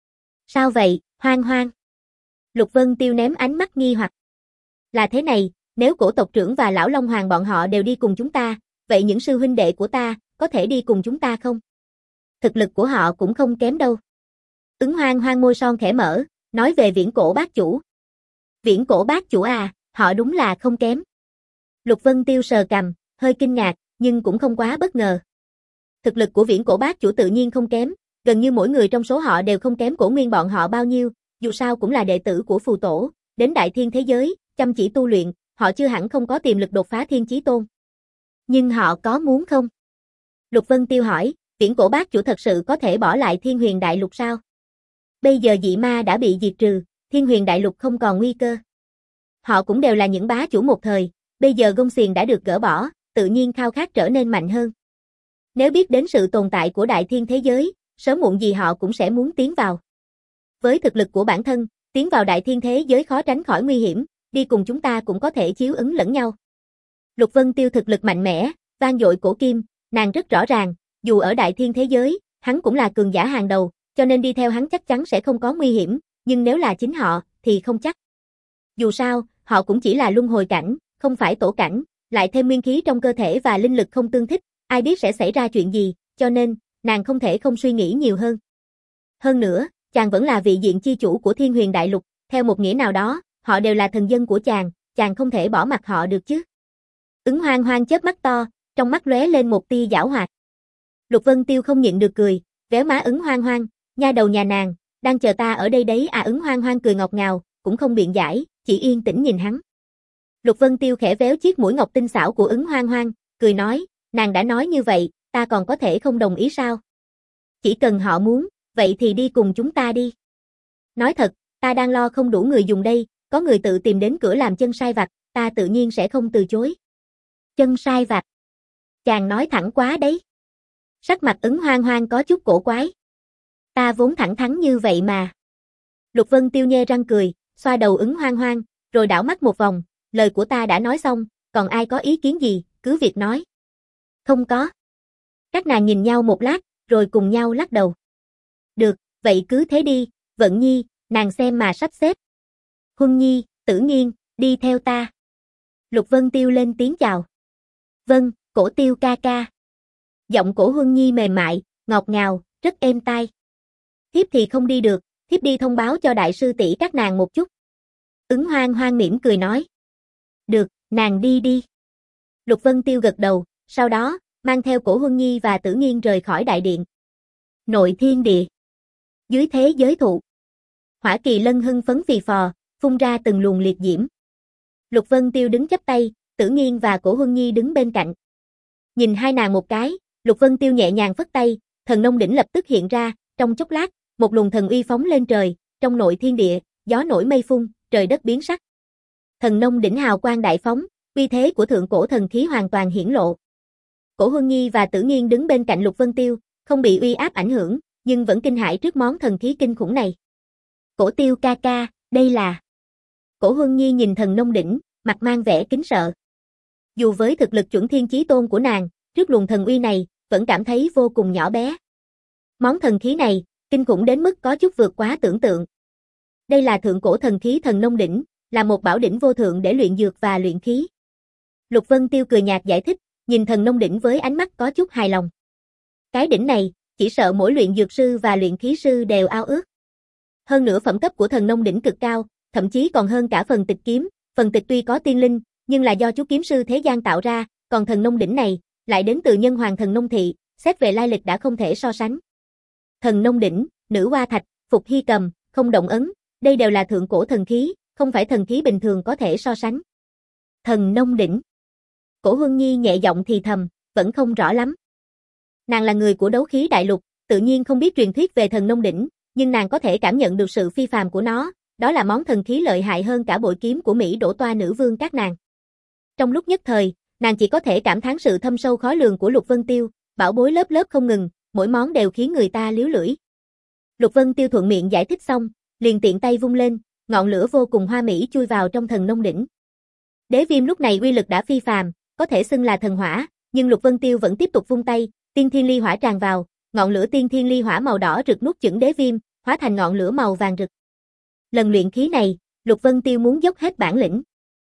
Sao vậy, Hoang Hoang? Lục Vân Tiêu ném ánh mắt nghi hoặc. Là thế này, nếu Cổ tộc trưởng và Lão Long Hoàng bọn họ đều đi cùng chúng ta, vậy những sư huynh đệ của ta, có thể đi cùng chúng ta không? Thực lực của họ cũng không kém đâu. Ứng Hoang Hoang môi son khẽ mở, nói về Viễn Cổ Bác Chủ. Viễn Cổ Bác Chủ à, họ đúng là không kém. Lục Vân Tiêu sờ cằm, hơi kinh ngạc, nhưng cũng không quá bất ngờ. Thực lực của Viễn Cổ Bác Chủ tự nhiên không kém, gần như mỗi người trong số họ đều không kém Cổ Nguyên bọn họ bao nhiêu, dù sao cũng là đệ tử của phù tổ, đến đại thiên thế giới, chăm chỉ tu luyện, họ chưa hẳn không có tiềm lực đột phá thiên chí tôn. Nhưng họ có muốn không? Lục Vân Tiêu hỏi, Viễn Cổ Bác Chủ thật sự có thể bỏ lại Thiên Huyền Đại Lục sao? Bây giờ dị ma đã bị diệt trừ, Thiên Huyền Đại Lục không còn nguy cơ. Họ cũng đều là những bá chủ một thời, bây giờ gông xiềng đã được gỡ bỏ, tự nhiên khao khát trở nên mạnh hơn. Nếu biết đến sự tồn tại của đại thiên thế giới, sớm muộn gì họ cũng sẽ muốn tiến vào. Với thực lực của bản thân, tiến vào đại thiên thế giới khó tránh khỏi nguy hiểm, đi cùng chúng ta cũng có thể chiếu ứng lẫn nhau. Lục Vân Tiêu thực lực mạnh mẽ, vang dội cổ kim, nàng rất rõ ràng, dù ở đại thiên thế giới, hắn cũng là cường giả hàng đầu, cho nên đi theo hắn chắc chắn sẽ không có nguy hiểm, nhưng nếu là chính họ, thì không chắc. Dù sao, họ cũng chỉ là luân hồi cảnh, không phải tổ cảnh, lại thêm nguyên khí trong cơ thể và linh lực không tương thích, ai biết sẽ xảy ra chuyện gì, cho nên, nàng không thể không suy nghĩ nhiều hơn. Hơn nữa, chàng vẫn là vị diện chi chủ của Thiên Huyền Đại Lục, theo một nghĩa nào đó, họ đều là thần dân của chàng, chàng không thể bỏ mặc họ được chứ. Ứng Hoang Hoang chớp mắt to, trong mắt lóe lên một tia giảo hoạt. Lục Vân Tiêu không nhịn được cười, véo má Ứng Hoang Hoang, nha đầu nhà nàng, đang chờ ta ở đây đấy à. Ứng Hoang Hoang cười ngọt ngào, cũng không biện giải, chỉ yên tĩnh nhìn hắn. Lục Vân Tiêu khẽ véo chiếc mũi ngọc tinh xảo của Ứng Hoang Hoang, cười nói, nàng đã nói như vậy, ta còn có thể không đồng ý sao? Chỉ cần họ muốn, vậy thì đi cùng chúng ta đi. Nói thật, ta đang lo không đủ người dùng đây, có người tự tìm đến cửa làm chân sai vặt, ta tự nhiên sẽ không từ chối. Chân sai vặt. Chàng nói thẳng quá đấy. Sắc mặt Ứng Hoang Hoang có chút cổ quái. Ta vốn thẳng thắn như vậy mà. Lục Vân Tiêu nhe răng cười, xoa đầu Ứng Hoang Hoang, rồi đảo mắt một vòng, lời của ta đã nói xong, còn ai có ý kiến gì, cứ việc nói. Không có. Các nàng nhìn nhau một lát, rồi cùng nhau lắc đầu. Được, vậy cứ thế đi, Vận Nhi, nàng xem mà sắp xếp. Huân Nhi, Tử Nghiên, đi theo ta. Lục Vân Tiêu lên tiếng chào. Vâng, Cổ Tiêu ca ca. Giọng Cổ Huân Nhi mềm mại, ngọt ngào, rất êm tai. Thiếp thì không đi được, thiếp đi thông báo cho đại sư tỷ các nàng một chút. Ứng Hoang Hoang mỉm cười nói. Được, nàng đi đi. Lục Vân Tiêu gật đầu, sau đó, mang theo Cổ Huân Nhi và Tử Nghiên rời khỏi đại điện. Nội thiên địa. Dưới thế giới thụ. Hỏa Kỳ Lân hưng phấn phì phò, phun ra từng luồng liệt diễm. Lục Vân Tiêu đứng chắp tay, Tử Nghiên và Cổ Huân Nhi đứng bên cạnh. Nhìn hai nàng một cái, Lục Vân Tiêu nhẹ nhàng phất tay, thần nông đỉnh lập tức hiện ra, trong chốc lát, một luồng thần uy phóng lên trời, trong nội thiên địa, gió nổi mây phun, trời đất biến sắc. Thần nông đỉnh hào quang đại phóng, uy thế của thượng cổ thần khí hoàn toàn hiển lộ. Cổ Huân Nhi và Tử Nghiên đứng bên cạnh Lục Vân Tiêu, không bị uy áp ảnh hưởng, nhưng vẫn kinh hãi trước món thần khí kinh khủng này. Cổ Tiêu ca ca, đây là... Cổ Huân Nhi nhìn thần nông đỉnh, mặt mang vẻ kính sợ. Dù với thực lực chuẩn thiên chí tôn của nàng, trước luồng thần uy này, vẫn cảm thấy vô cùng nhỏ bé. Món thần khí này, kinh khủng đến mức có chút vượt quá tưởng tượng. Đây là thượng cổ thần khí thần nông đỉnh, là một bảo đỉnh vô thượng để luyện dược và luyện khí. Lục Vân Tiêu cười nhạt giải thích, nhìn thần nông đỉnh với ánh mắt có chút hài lòng. Cái đỉnh này, chỉ sợ mỗi luyện dược sư và luyện khí sư đều ao ước. Hơn nữa phẩm cấp của thần nông đỉnh cực cao, thậm chí còn hơn cả phần tịch kiếm, phần tịch tuy có tiên linh, nhưng là do chú kiếm sư thế gian tạo ra, còn thần nông đỉnh này, lại đến từ nhân hoàng thần nông thị, xét về lai lịch đã không thể so sánh. Thần nông đỉnh, nữ hoa thạch, phục hy cầm, không động ấn, đây đều là thượng cổ thần khí, không phải thần khí bình thường có thể so sánh. Thần nông đỉnh. Cổ Huân Nhi nhẹ giọng thì thầm, vẫn không rõ lắm. Nàng là người của đấu khí đại lục, tự nhiên không biết truyền thuyết về thần nông đỉnh, nhưng nàng có thể cảm nhận được sự phi phàm của nó, đó là món thần khí lợi hại hơn cả bội kiếm của Mỹ Đỗ Toa nữ vương các nàng. Trong lúc nhất thời, nàng chỉ có thể cảm thán sự thâm sâu khó lường của Lục Vân Tiêu, bảo bối lớp lớp không ngừng, mỗi món đều khiến người ta liếu lưỡi. Lục Vân Tiêu thuận miệng giải thích xong, liền tiện tay vung lên, ngọn lửa vô cùng hoa mỹ chui vào trong thần nông đỉnh. Đế viêm lúc này uy lực đã phi phàm, có thể xưng là thần hỏa, nhưng Lục Vân Tiêu vẫn tiếp tục vung tay, tiên thiên ly hỏa tràn vào, ngọn lửa tiên thiên ly hỏa màu đỏ rực nuốt chửng đế viêm, hóa thành ngọn lửa màu vàng rực. Lần luyện khí này, Lục Vân Tiêu muốn dốc hết bản lĩnh.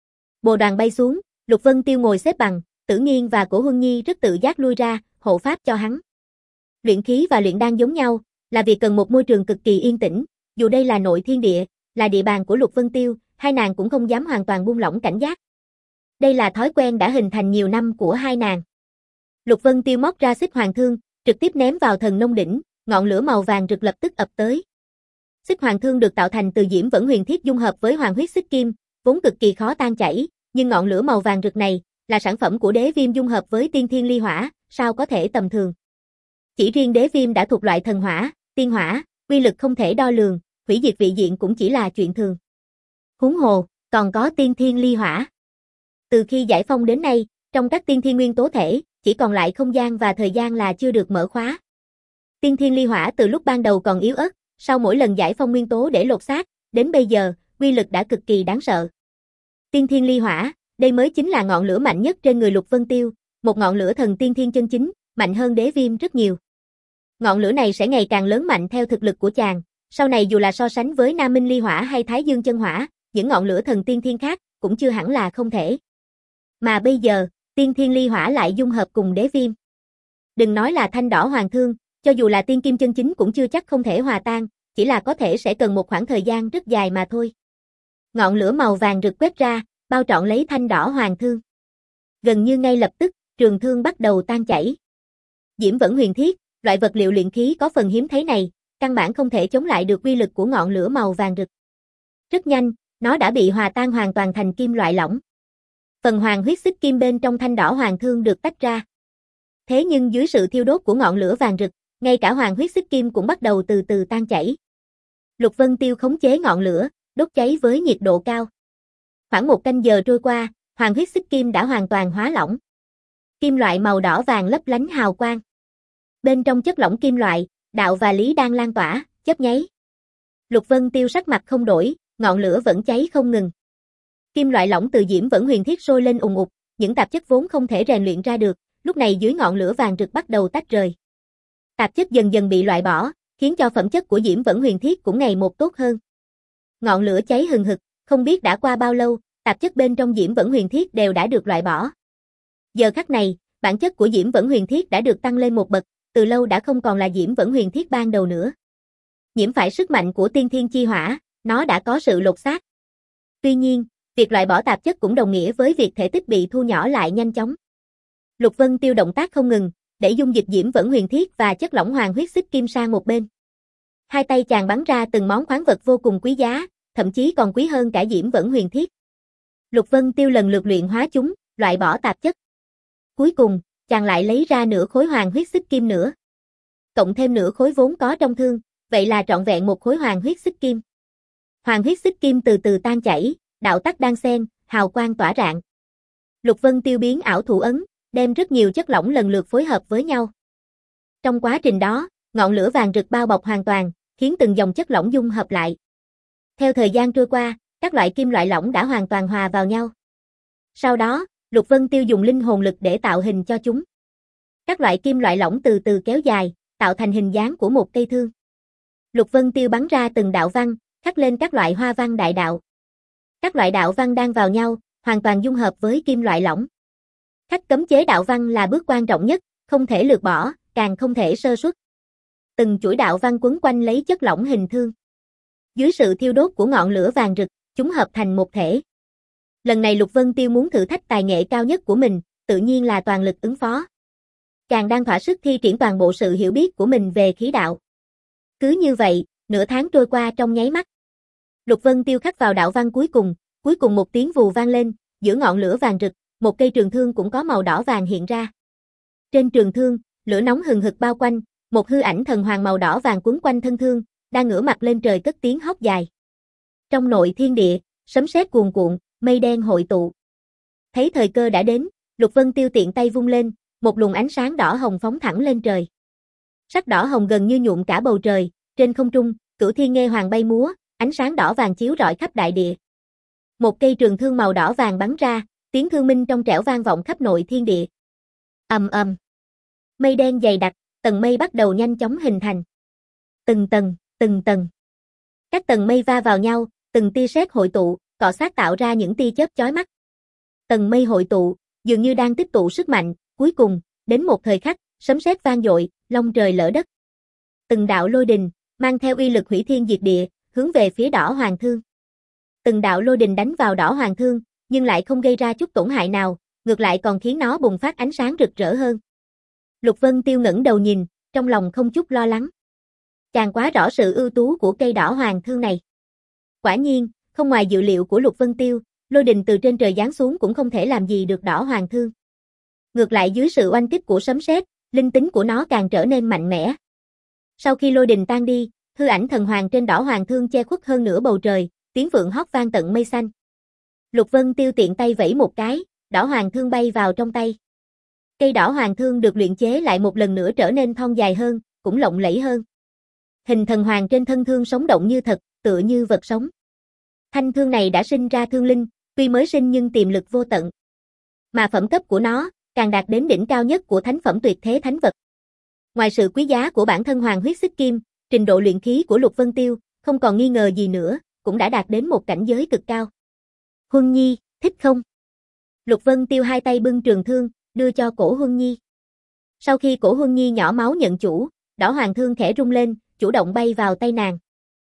Bồ đoàn bay xuống, Lục Vân Tiêu ngồi xếp bằng, Tử Nghiên và Cổ Huân Nhi rất tự giác lui ra, hộ pháp cho hắn. Luyện khí và luyện đan giống nhau, là việc cần một môi trường cực kỳ yên tĩnh, dù đây là nội thiên địa, là địa bàn của Lục Vân Tiêu, hai nàng cũng không dám hoàn toàn buông lỏng cảnh giác. Đây là thói quen đã hình thành nhiều năm của hai nàng. Lục Vân Tiêu móc ra xích hoàng thương, trực tiếp ném vào thần nông đỉnh, ngọn lửa màu vàng rực lập tức ập tới. Xích hoàng thương được tạo thành từ diễm vẫn huyền thiết dung hợp với hoàng huyết xích kim, vốn cực kỳ khó tan chảy, nhưng ngọn lửa màu vàng rực này là sản phẩm của đế viêm dung hợp với tiên thiên ly hỏa, sao có thể tầm thường. Chỉ riêng đế viêm đã thuộc loại thần hỏa, tiên hỏa, uy lực không thể đo lường, hủy diệt vị diện cũng chỉ là chuyện thường. Huống hồ, còn có tiên thiên ly hỏa. Từ khi giải phong đến nay, trong các tiên thiên nguyên tố thể, chỉ còn lại không gian và thời gian là chưa được mở khóa. Tiên thiên ly hỏa từ lúc ban đầu còn yếu ớt, sau mỗi lần giải phong nguyên tố để lột xác, đến bây giờ, uy lực đã cực kỳ đáng sợ. Tiên thiên ly hỏa, đây mới chính là ngọn lửa mạnh nhất trên người Lục Vân Tiêu, một ngọn lửa thần tiên thiên chân chính, mạnh hơn đế viêm rất nhiều. Ngọn lửa này sẽ ngày càng lớn mạnh theo thực lực của chàng, sau này dù là so sánh với Nam Minh ly hỏa hay Thái Dương chân hỏa, những ngọn lửa thần tiên thiên khác cũng chưa hẳn là không thể. Mà bây giờ, tiên thiên ly hỏa lại dung hợp cùng đế viêm. Đừng nói là thanh đỏ hoàng thương, cho dù là tiên kim chân chính cũng chưa chắc không thể hòa tan, chỉ là có thể sẽ cần một khoảng thời gian rất dài mà thôi. Ngọn lửa màu vàng rực quét ra, bao trọn lấy thanh đỏ hoàng thương. Gần như ngay lập tức, trường thương bắt đầu tan chảy. Diễm vẫn huyền thiết, loại vật liệu luyện khí có phần hiếm thấy này, căn bản không thể chống lại được uy lực của ngọn lửa màu vàng rực. Rất nhanh, nó đã bị hòa tan hoàn toàn thành kim loại lỏng. Phần hoàng huyết xích kim bên trong thanh đỏ hoàng thương được tách ra. Thế nhưng dưới sự thiêu đốt của ngọn lửa vàng rực, ngay cả hoàng huyết xích kim cũng bắt đầu từ từ tan chảy. Lục Vân Tiêu khống chế ngọn lửa, đốt cháy với nhiệt độ cao. Khoảng một canh giờ trôi qua, hoàng huyết xích kim đã hoàn toàn hóa lỏng. Kim loại màu đỏ vàng lấp lánh hào quang. Bên trong chất lỏng kim loại, đạo và lý đang lan tỏa, chớp nháy. Lục Vân Tiêu sắc mặt không đổi, ngọn lửa vẫn cháy không ngừng. Kim loại lỏng từ diễm vẫn huyền thiết sôi lên ùng ục, những tạp chất vốn không thể rèn luyện ra được, lúc này dưới ngọn lửa vàng rực bắt đầu tách rời. Tạp chất dần dần bị loại bỏ, khiến cho phẩm chất của diễm vẫn huyền thiết cũng ngày một tốt hơn. Ngọn lửa cháy hừng hực, không biết đã qua bao lâu, tạp chất bên trong diễm vẫn huyền thiết đều đã được loại bỏ. Giờ khắc này, bản chất của diễm vẫn huyền thiết đã được tăng lên một bậc, từ lâu đã không còn là diễm vẫn huyền thiết ban đầu nữa. Nhiễm phải sức mạnh của tiên thiên chi hỏa, nó đã có sự lột xác. Tuy nhiên, việc loại bỏ tạp chất cũng đồng nghĩa với việc thể tích bị thu nhỏ lại nhanh chóng. Lục Vân Tiêu động tác không ngừng, để dung dịch diễm vẫn huyền thiết và chất lỏng hoàng huyết xích kim sang một bên. Hai tay chàng bắn ra từng món khoáng vật vô cùng quý giá, thậm chí còn quý hơn cả diễm vẫn huyền thiết. Lục Vân Tiêu lần lượt luyện hóa chúng, loại bỏ tạp chất. Cuối cùng, chàng lại lấy ra nửa khối hoàng huyết xích kim nữa. Cộng thêm nửa khối vốn có trong thương, vậy là trọn vẹn một khối hoàng huyết xích kim. Hoàng huyết xích kim từ từ tan chảy, đạo tắc đan xen, hào quang tỏa rạng. Lục Vân Tiêu biến ảo thủ ấn, đem rất nhiều chất lỏng lần lượt phối hợp với nhau. Trong quá trình đó, ngọn lửa vàng rực bao bọc hoàn toàn, khiến từng dòng chất lỏng dung hợp lại. Theo thời gian trôi qua, các loại kim loại lỏng đã hoàn toàn hòa vào nhau. Sau đó, Lục Vân Tiêu dùng linh hồn lực để tạo hình cho chúng. Các loại kim loại lỏng từ từ kéo dài, tạo thành hình dáng của một cây thương. Lục Vân Tiêu bắn ra từng đạo văn, khắc lên các loại hoa văn đại đạo. Các loại đạo văn đan vào nhau, hoàn toàn dung hợp với kim loại lỏng. Khắc cấm chế đạo văn là bước quan trọng nhất, không thể lược bỏ, càng không thể sơ suất. Từng chuỗi đạo văn quấn quanh lấy chất lỏng hình thương. Dưới sự thiêu đốt của ngọn lửa vàng rực, chúng hợp thành một thể. Lần này Lục Vân Tiêu muốn thử thách tài nghệ cao nhất của mình, tự nhiên là toàn lực ứng phó. chàng đang thỏa sức thi triển toàn bộ sự hiểu biết của mình về khí đạo. Cứ như vậy, nửa tháng trôi qua trong nháy mắt. Lục Vân Tiêu khắc vào đạo văn cuối cùng, cuối cùng một tiếng vù vang lên, giữa ngọn lửa vàng rực, một cây trường thương cũng có màu đỏ vàng hiện ra. Trên trường thương, lửa nóng hừng hực bao quanh, một hư ảnh thần hoàng màu đỏ vàng quấn quanh thân thương, đang ngửa mặt lên trời cất tiếng hót dài. Trong nội thiên địa, sấm sét cuồn cuộn, mây đen hội tụ. Thấy thời cơ đã đến, Lục Vân Tiêu tiện tay vung lên, một luồng ánh sáng đỏ hồng phóng thẳng lên trời. Sắc đỏ hồng gần như nhuộm cả bầu trời, trên không trung, cửu thiên nghê hoàng bay múa, ánh sáng đỏ vàng chiếu rọi khắp đại địa. Một cây trường thương màu đỏ vàng bắn ra, tiếng thương minh trong trẻo vang vọng khắp nội thiên địa. Ầm ầm. Mây đen dày đặc, tầng mây bắt đầu nhanh chóng hình thành. Từng tầng, từng tầng. Các tầng mây va vào nhau, từng tia sét hội tụ, cọ xát tạo ra những tia chớp chói mắt. Tầng mây hội tụ, dường như đang tích tụ sức mạnh, cuối cùng, đến một thời khắc, sấm sét vang dội, long trời lở đất. Từng đạo lôi đình, mang theo uy lực hủy thiên diệt địa, hướng về phía đỏ hoàng thương. Từng đạo lôi đình đánh vào đỏ hoàng thương, nhưng lại không gây ra chút tổn hại nào, ngược lại còn khiến nó bùng phát ánh sáng rực rỡ hơn. Lục Vân Tiêu ngẩng đầu nhìn, trong lòng không chút lo lắng. Chàng quá rõ sự ưu tú của cây đỏ hoàng thương này. Quả nhiên, không ngoài dự liệu của Lục Vân Tiêu, lôi đình từ trên trời giáng xuống cũng không thể làm gì được đỏ hoàng thương. Ngược lại dưới sự oanh kích của sấm sét, linh tính của nó càng trở nên mạnh mẽ. Sau khi lôi đình tan đi, hư ảnh thần hoàng trên đỏ hoàng thương che khuất hơn nửa bầu trời, tiếng vượn hót vang tận mây xanh. Lục Vân Tiêu tiện tay vẫy một cái, đỏ hoàng thương bay vào trong tay. Cây đỏ hoàng thương được luyện chế lại một lần nữa trở nên thon dài hơn, cũng lộng lẫy hơn. Hình thần hoàng trên thân thương sống động như thật, tựa như vật sống. Thanh thương này đã sinh ra thương linh, tuy mới sinh nhưng tiềm lực vô tận. Mà phẩm cấp của nó, càng đạt đến đỉnh cao nhất của thánh phẩm tuyệt thế thánh vật. Ngoài sự quý giá của bản thân hoàng huyết xích kim, trình độ luyện khí của Lục Vân Tiêu, không còn nghi ngờ gì nữa, cũng đã đạt đến một cảnh giới cực cao. Huân Nhi, thích không? Lục Vân Tiêu hai tay bưng trường thương, đưa cho cổ Huân Nhi. Sau khi cổ Huân Nhi nhỏ máu nhận chủ, đỏ hoàng thương khẽ rung lên, chủ động bay vào tay nàng.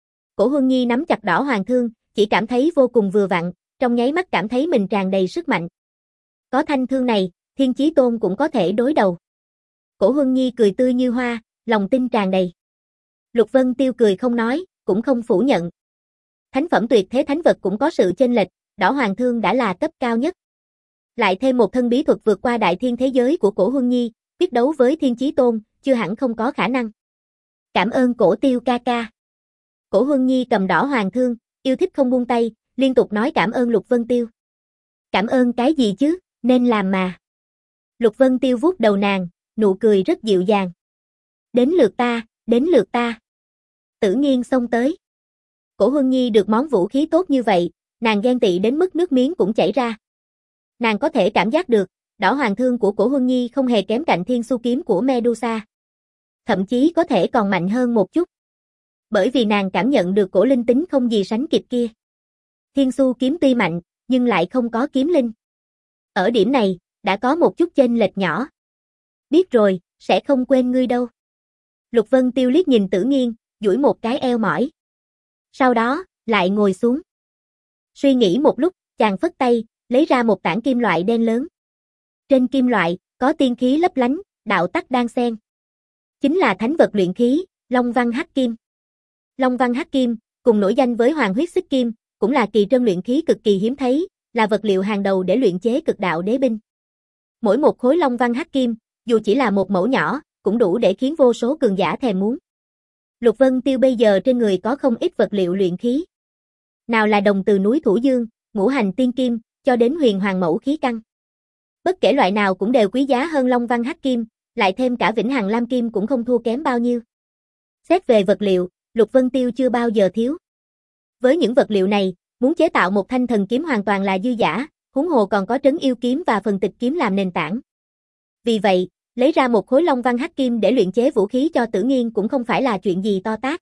Cổ Huân Nhi nắm chặt đỏ hoàng thương, chỉ cảm thấy vô cùng vừa vặn, trong nháy mắt cảm thấy mình tràn đầy sức mạnh. Có thanh thương này, Thiên Chí Tôn cũng có thể đối đầu. Cổ Huân Nhi cười tươi như hoa, lòng tin tràn đầy. Lục Vân Tiêu cười không nói, cũng không phủ nhận. Thánh phẩm tuyệt thế thánh vật cũng có sự chênh lệch, đỏ hoàng thương đã là cấp cao nhất. Lại thêm một thân bí thuật vượt qua đại thiên thế giới của cổ Huân Nhi, quyết đấu với Thiên Chí Tôn, chưa hẳn không có khả năng. Cảm ơn cổ Tiêu ca ca. Cổ Huân Nhi cầm đỏ hoàng thương, yêu thích không buông tay, liên tục nói cảm ơn Lục Vân Tiêu. Cảm ơn cái gì chứ, nên làm mà. Lục Vân Tiêu vuốt đầu nàng, nụ cười rất dịu dàng. Đến lượt ta, đến lượt ta. Tử Nghiên xông tới. Cổ Huân Nhi được món vũ khí tốt như vậy, nàng ghen tị đến mức nước miếng cũng chảy ra. Nàng có thể cảm giác được, đỏ hoàng thương của cổ Huân Nhi không hề kém cạnh thiên su kiếm của Medusa. Thậm chí có thể còn mạnh hơn một chút. Bởi vì nàng cảm nhận được cổ linh tính không gì sánh kịp kia. Thiên su kiếm tuy mạnh, nhưng lại không có kiếm linh. Ở điểm này, đã có một chút chênh lệch nhỏ. Biết rồi, sẽ không quên ngươi đâu. Lục Vân Tiêu liếc nhìn Tử Nghiên, duỗi một cái eo mỏi. Sau đó, lại ngồi xuống. Suy nghĩ một lúc, chàng phất tay, lấy ra một tảng kim loại đen lớn. Trên kim loại, có tiên khí lấp lánh, đạo tắc đan xen. Chính là thánh vật luyện khí, Long Văn Hắc Kim. Long Văn Hắc Kim, cùng nổi danh với Hoàng huyết xích kim, cũng là kỳ trân luyện khí cực kỳ hiếm thấy, là vật liệu hàng đầu để luyện chế cực đạo đế binh. Mỗi một khối Long Văn Hắc Kim, dù chỉ là một mẫu nhỏ, cũng đủ để khiến vô số cường giả thèm muốn. Lục Vân Tiêu bây giờ trên người có không ít vật liệu luyện khí. Nào là đồng từ núi Thủ Dương, ngũ hành tiên kim, cho đến huyền hoàng mẫu khí căn. Bất kể loại nào cũng đều quý giá hơn Long Văn Hắc Kim, lại thêm cả vĩnh hằng lam kim cũng không thua kém bao nhiêu. Xét về vật liệu, Lục Vân Tiêu chưa bao giờ thiếu. Với những vật liệu này, muốn chế tạo một thanh thần kiếm hoàn toàn là dư dả, huống hồ còn có trấn yêu kiếm và phần tịch kiếm làm nền tảng. Vì vậy, lấy ra một khối Long Văn Hắc Kim để luyện chế vũ khí cho Tử Nghiên cũng không phải là chuyện gì to tát.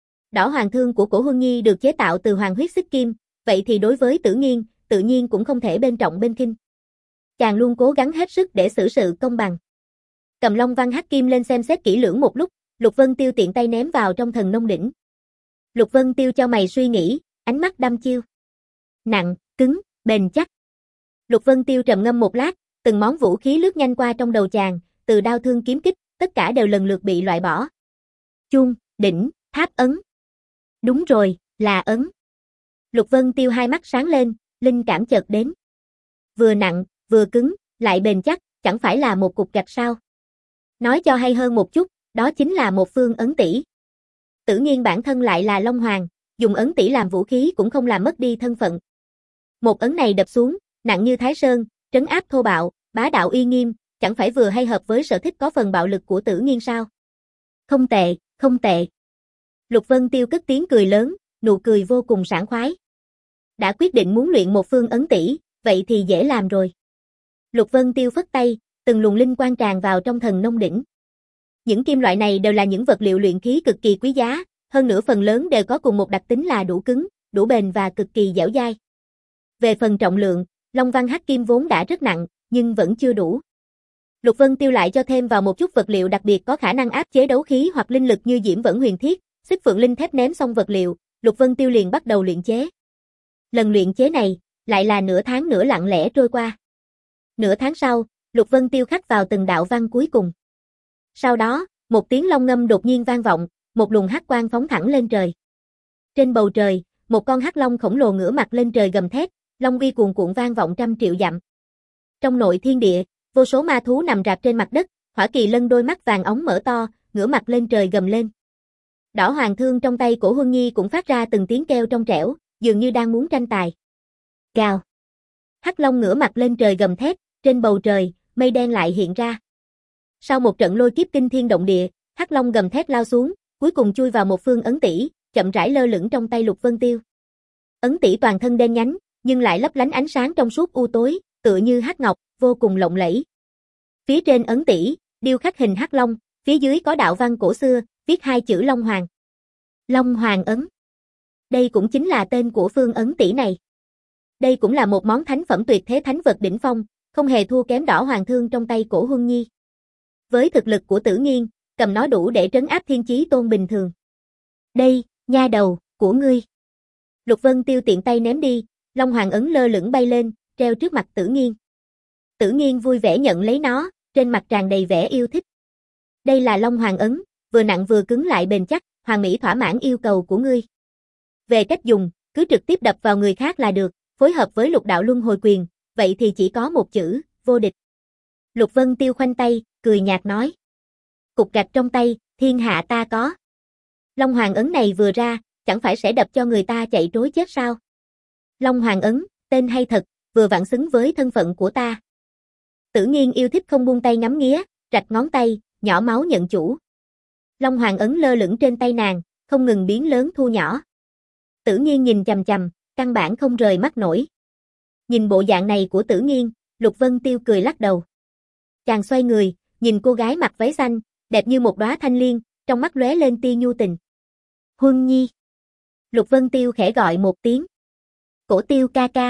Đỏ hoàng thương của cổ Huân Nhi được chế tạo từ hoàng huyết xích kim, vậy thì đối với Tử Nghiên, tự nhiên cũng không thể bên trọng bên khinh. Chàng luôn cố gắng hết sức để xử sự công bằng. Cầm Long Văn Hắc Kim lên xem xét kỹ lưỡng một lúc, Lục Vân Tiêu tiện tay ném vào trong thần nông đỉnh. Lục Vân Tiêu cho mày suy nghĩ, ánh mắt đăm chiêu. Nặng, cứng, bền chắc. Lục Vân Tiêu trầm ngâm một lát, từng món vũ khí lướt nhanh qua trong đầu chàng, từ đao thương kiếm kích, tất cả đều lần lượt bị loại bỏ. Chuông, đỉnh, tháp ấn. Đúng rồi, là ấn. Lục Vân Tiêu hai mắt sáng lên, linh cảm chợt đến. Vừa nặng, vừa cứng, lại bền chắc, chẳng phải là một cục gạch sao? Nói cho hay hơn một chút, đó chính là một phương ấn tỷ. Tự nhiên bản thân lại là Long Hoàng, dùng ấn tỷ làm vũ khí cũng không làm mất đi thân phận. Một ấn này đập xuống, nặng như Thái Sơn, trấn áp thô bạo, bá đạo uy nghiêm, chẳng phải vừa hay hợp với sở thích có phần bạo lực của Tử Nghiên sao? Không tệ, không tệ. Lục Vân Tiêu cất tiếng cười lớn, nụ cười vô cùng sảng khoái. Đã quyết định muốn luyện một phương ấn tỷ, vậy thì dễ làm rồi. Lục Vân Tiêu phất tay, từng luồng linh quang tràn vào trong thần nông đỉnh. Những kim loại này đều là những vật liệu luyện khí cực kỳ quý giá, hơn nữa phần lớn đều có cùng một đặc tính là đủ cứng, đủ bền và cực kỳ dẻo dai. Về phần trọng lượng, Long Văn Hắc Kim vốn đã rất nặng, nhưng vẫn chưa đủ. Lục Vân Tiêu lại cho thêm vào một chút vật liệu đặc biệt có khả năng áp chế đấu khí hoặc linh lực như Diễm Vẫn Huyền Thiết, Xích Phượng Linh Thép. Ném xong vật liệu, Lục Vân Tiêu liền bắt đầu luyện chế. Lần luyện chế này, lại là nửa tháng nữa lặng lẽ trôi qua. Nửa tháng sau, Lục Vân Tiêu khắc vào từng đạo văn cuối cùng. Sau đó, một tiếng long ngâm đột nhiên vang vọng, một luồng hắc quang phóng thẳng lên trời. Trên bầu trời, một con hắc long khổng lồ ngửa mặt lên trời gầm thét, long uy cuồn cuộn vang vọng trăm triệu dặm. Trong nội thiên địa, vô số ma thú nằm rạp trên mặt đất, Hỏa Kỳ Lân đôi mắt vàng óng mở to, ngửa mặt lên trời gầm lên. Đỏ hoàng thương trong tay Cổ Huân Nhi cũng phát ra từng tiếng kêu trong trẻo, dường như đang muốn tranh tài. Gào. Hắc long ngửa mặt lên trời gầm thét, trên bầu trời, mây đen lại hiện ra. Sau một trận lôi kiếp kinh thiên động địa, Hắc long gầm thét lao xuống, cuối cùng chui vào một phương ấn tỷ, chậm rãi lơ lửng trong tay Lục Vân Tiêu. Ấn tỷ toàn thân đen nhánh, nhưng lại lấp lánh ánh sáng trong suốt u tối, tựa như hắc ngọc, vô cùng lộng lẫy. Phía trên ấn tỷ, điêu khắc hình hắc long, phía dưới có đạo văn cổ xưa, viết hai chữ Long Hoàng. Long Hoàng ấn. Đây cũng chính là tên của phương ấn tỷ này. Đây cũng là một món thánh phẩm tuyệt thế thánh vật đỉnh phong, không hề thua kém đỏ hoàng thương trong tay Cổ Huân Nhi. Với thực lực của Tử Nghiên, cầm nó đủ để trấn áp thiên chí tôn bình thường. Đây, nha đầu, của ngươi. Lục Vân Tiêu tiện tay ném đi, Long Hoàng ấn lơ lửng bay lên, treo trước mặt Tử Nghiên. Tử Nghiên vui vẻ nhận lấy nó, trên mặt tràn đầy vẻ yêu thích. Đây là Long Hoàng ấn, vừa nặng vừa cứng lại bền chắc, hoàn mỹ thỏa mãn yêu cầu của ngươi. Về cách dùng, cứ trực tiếp đập vào người khác là được, phối hợp với lục đạo luân hồi quyền, vậy thì chỉ có một chữ, vô địch. Lục Vân Tiêu khoanh tay, cười nhạt nói. Cục gạch trong tay, thiên hạ ta có. Long Hoàng ấn này vừa ra, chẳng phải sẽ đập cho người ta chạy trối chết sao? Long Hoàng ấn, tên hay thật, vừa vặn xứng với thân phận của ta. Tử Nghiên yêu thích không buông tay ngắm nghía, rạch ngón tay, nhỏ máu nhận chủ. Long Hoàng ấn lơ lửng trên tay nàng, không ngừng biến lớn thu nhỏ. Tử Nghiên nhìn chằm chằm, căn bản không rời mắt nổi. Nhìn bộ dạng này của Tử Nghiên, Lục Vân Tiêu cười lắc đầu. Chàng xoay người, nhìn cô gái mặc váy xanh, đẹp như một đóa thanh liên, trong mắt lóe lên tia nhu tình. Huân Nhi. Lục Vân Tiêu khẽ gọi một tiếng. Cổ Tiêu ca ca.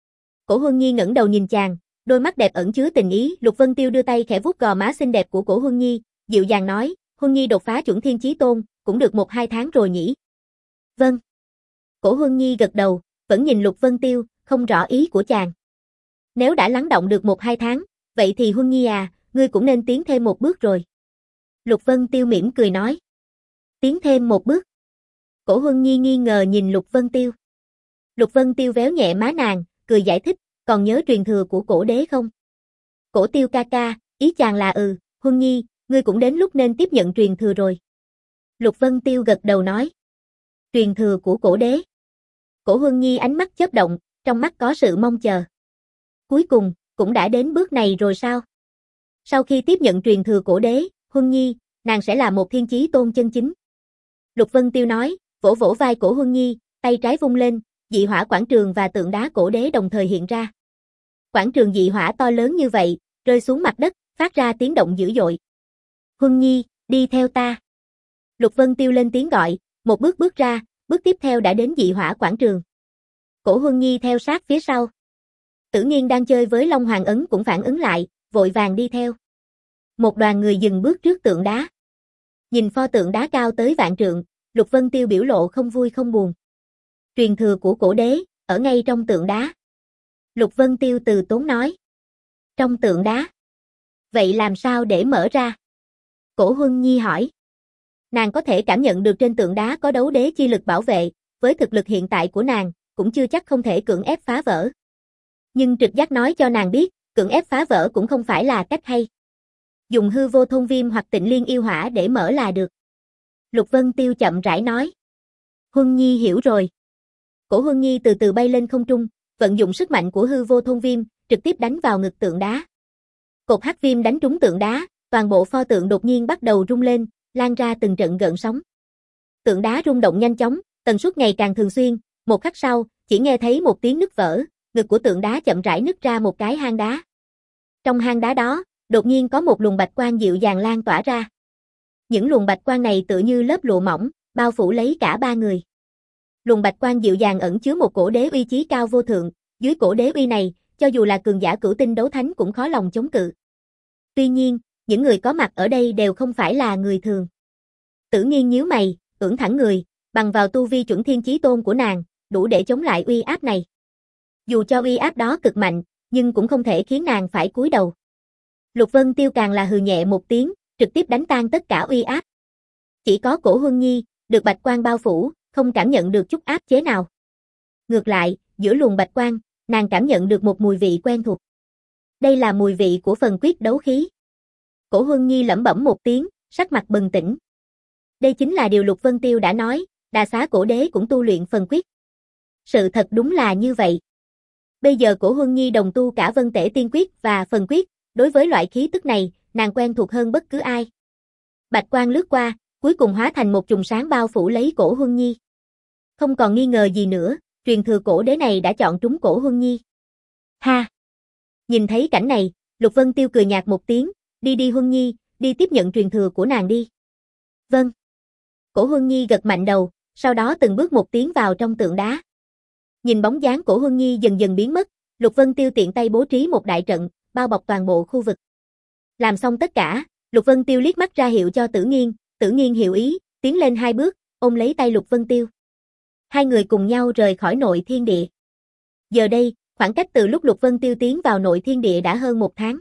Cổ Huân Nhi ngẩng đầu nhìn chàng, đôi mắt đẹp ẩn chứa tình ý. Lục Vân Tiêu đưa tay khẽ vuốt gò má xinh đẹp của Cổ Huân Nhi, dịu dàng nói, Huân Nhi đột phá chuẩn thiên chí tôn, cũng được một hai tháng rồi nhỉ? Vâng. Cổ Huân Nhi gật đầu, vẫn nhìn Lục Vân Tiêu, không rõ ý của chàng. Nếu đã lắng động được một hai tháng, vậy thì Huân Nhi à, ngươi cũng nên tiến thêm một bước rồi. Lục Vân Tiêu mỉm cười nói. Tiến thêm một bước. Cổ Huân Nhi nghi ngờ nhìn Lục Vân Tiêu. Lục Vân Tiêu véo nhẹ má nàng, cười giải thích, còn nhớ truyền thừa của Cổ đế không? Cổ Tiêu ca ca, ý chàng là ừ, Huân Nhi, ngươi cũng đến lúc nên tiếp nhận truyền thừa rồi. Lục Vân Tiêu gật đầu nói. Truyền thừa của Cổ đế. Cổ Huân Nhi ánh mắt chớp động, trong mắt có sự mong chờ. Cuối cùng, cũng đã đến bước này rồi sao? Sau khi tiếp nhận truyền thừa Cổ đế, Huân Nhi, nàng sẽ là một thiên chí tôn chân chính. Lục Vân Tiêu nói, vỗ vỗ vai Cổ Huân Nhi, tay trái vung lên, dị hỏa quảng trường và tượng đá Cổ đế đồng thời hiện ra. Quảng trường dị hỏa to lớn như vậy, rơi xuống mặt đất, phát ra tiếng động dữ dội. Huân Nhi, đi theo ta. Lục Vân Tiêu lên tiếng gọi, một bước bước ra, bước tiếp theo đã đến dị hỏa quảng trường. Cổ Huân Nhi theo sát phía sau. Tử Nghiên đang chơi với Long Hoàng ấn cũng phản ứng lại, vội vàng đi theo. Một đoàn người dừng bước trước tượng đá. Nhìn pho tượng đá cao tới vạn trượng, Lục Vân Tiêu biểu lộ không vui không buồn. Truyền thừa của Cổ đế, ở ngay trong tượng đá. Lục Vân Tiêu từ tốn nói. Trong tượng đá. Vậy làm sao để mở ra? Cổ Huân Nhi hỏi. Nàng có thể cảm nhận được trên tượng đá có đấu đế chi lực bảo vệ, với thực lực hiện tại của nàng, cũng chưa chắc không thể cưỡng ép phá vỡ. Nhưng trực giác nói cho nàng biết, cưỡng ép phá vỡ cũng không phải là cách hay. Dùng hư vô thôn viêm hoặc tịnh liên yêu hỏa để mở là được. Lục Vân Tiêu chậm rãi nói. Huân Nhi hiểu rồi. Cổ Huân Nhi từ từ bay lên không trung, vận dụng sức mạnh của hư vô thôn viêm, trực tiếp đánh vào ngực tượng đá. Cột hắc viêm đánh trúng tượng đá, toàn bộ pho tượng đột nhiên bắt đầu rung lên, lan ra từng trận gợn sóng. Tượng đá rung động nhanh chóng, tần suất ngày càng thường xuyên, một khắc sau, chỉ nghe thấy một tiếng nứt vỡ, ngực của tượng đá chậm rãi nứt ra một cái hang đá. Trong hang đá đó, đột nhiên có một luồng bạch quang dịu dàng lan tỏa ra. Những luồng bạch quang này tựa như lớp lụa mỏng, bao phủ lấy cả ba người. Luồng bạch quang dịu dàng ẩn chứa một cổ đế uy chí cao vô thượng, dưới cổ đế uy này, cho dù là cường giả cửu tinh đấu thánh cũng khó lòng chống cự. Tuy nhiên, những người có mặt ở đây đều không phải là người thường. Tử Nghiên nhíu mày, ưỡn thẳng người, bằng vào tu vi chuẩn thiên chí tôn của nàng, đủ để chống lại uy áp này. Dù cho uy áp đó cực mạnh, nhưng cũng không thể khiến nàng phải cúi đầu. Lục Vân Tiêu càng là hừ nhẹ một tiếng, trực tiếp đánh tan tất cả uy áp. Chỉ có Cổ Huân Nhi, được bạch quang bao phủ, không cảm nhận được chút áp chế nào. Ngược lại, giữa luồng bạch quang, nàng cảm nhận được một mùi vị quen thuộc. Đây là mùi vị của phần quyết đấu khí. Cổ Huân Nhi lẩm bẩm một tiếng, sắc mặt bừng tỉnh. Đây chính là điều Lục Vân Tiêu đã nói, Đà Xá Cổ Đế cũng tu luyện phần quyết. Sự thật đúng là như vậy. Bây giờ Cổ Huân Nhi đồng tu cả Vân Tể Tiên Quyết và phần quyết, đối với loại khí tức này, nàng quen thuộc hơn bất cứ ai. Bạch quang lướt qua, cuối cùng hóa thành một chùm sáng bao phủ lấy Cổ Huân Nhi. Không còn nghi ngờ gì nữa, truyền thừa cổ đế này đã chọn trúng Cổ Huân Nhi. Ha! Nhìn thấy cảnh này, Lục Vân Tiêu cười nhạt một tiếng, đi đi Huân Nhi, đi tiếp nhận truyền thừa của nàng đi. Vâng. Cổ Huân Nhi gật mạnh đầu, sau đó từng bước một tiến vào trong tượng đá. Nhìn bóng dáng Cổ Huân Nhi dần dần biến mất, Lục Vân Tiêu tiện tay bố trí một đại trận, bao bọc toàn bộ khu vực. Làm xong tất cả, Lục Vân Tiêu liếc mắt ra hiệu cho Tử Nghiên, Tử Nghiên hiểu ý, tiến lên hai bước, ôm lấy tay Lục Vân Tiêu. Hai người cùng nhau rời khỏi nội thiên địa. Giờ đây, khoảng cách từ lúc Lục Vân Tiêu tiến vào nội thiên địa đã hơn một tháng.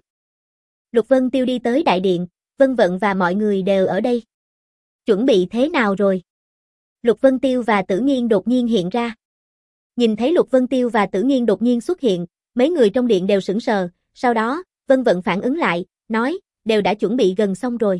Lục Vân Tiêu đi tới đại điện, Vân Vận và mọi người đều ở đây. Chuẩn bị thế nào rồi? Lục Vân Tiêu và Tử Nghiên đột nhiên hiện ra. Nhìn thấy Lục Vân Tiêu và Tử Nghiên đột nhiên xuất hiện, mấy người trong điện đều sững sờ, sau đó, Vân Vận phản ứng lại, nói, đều đã chuẩn bị gần xong rồi.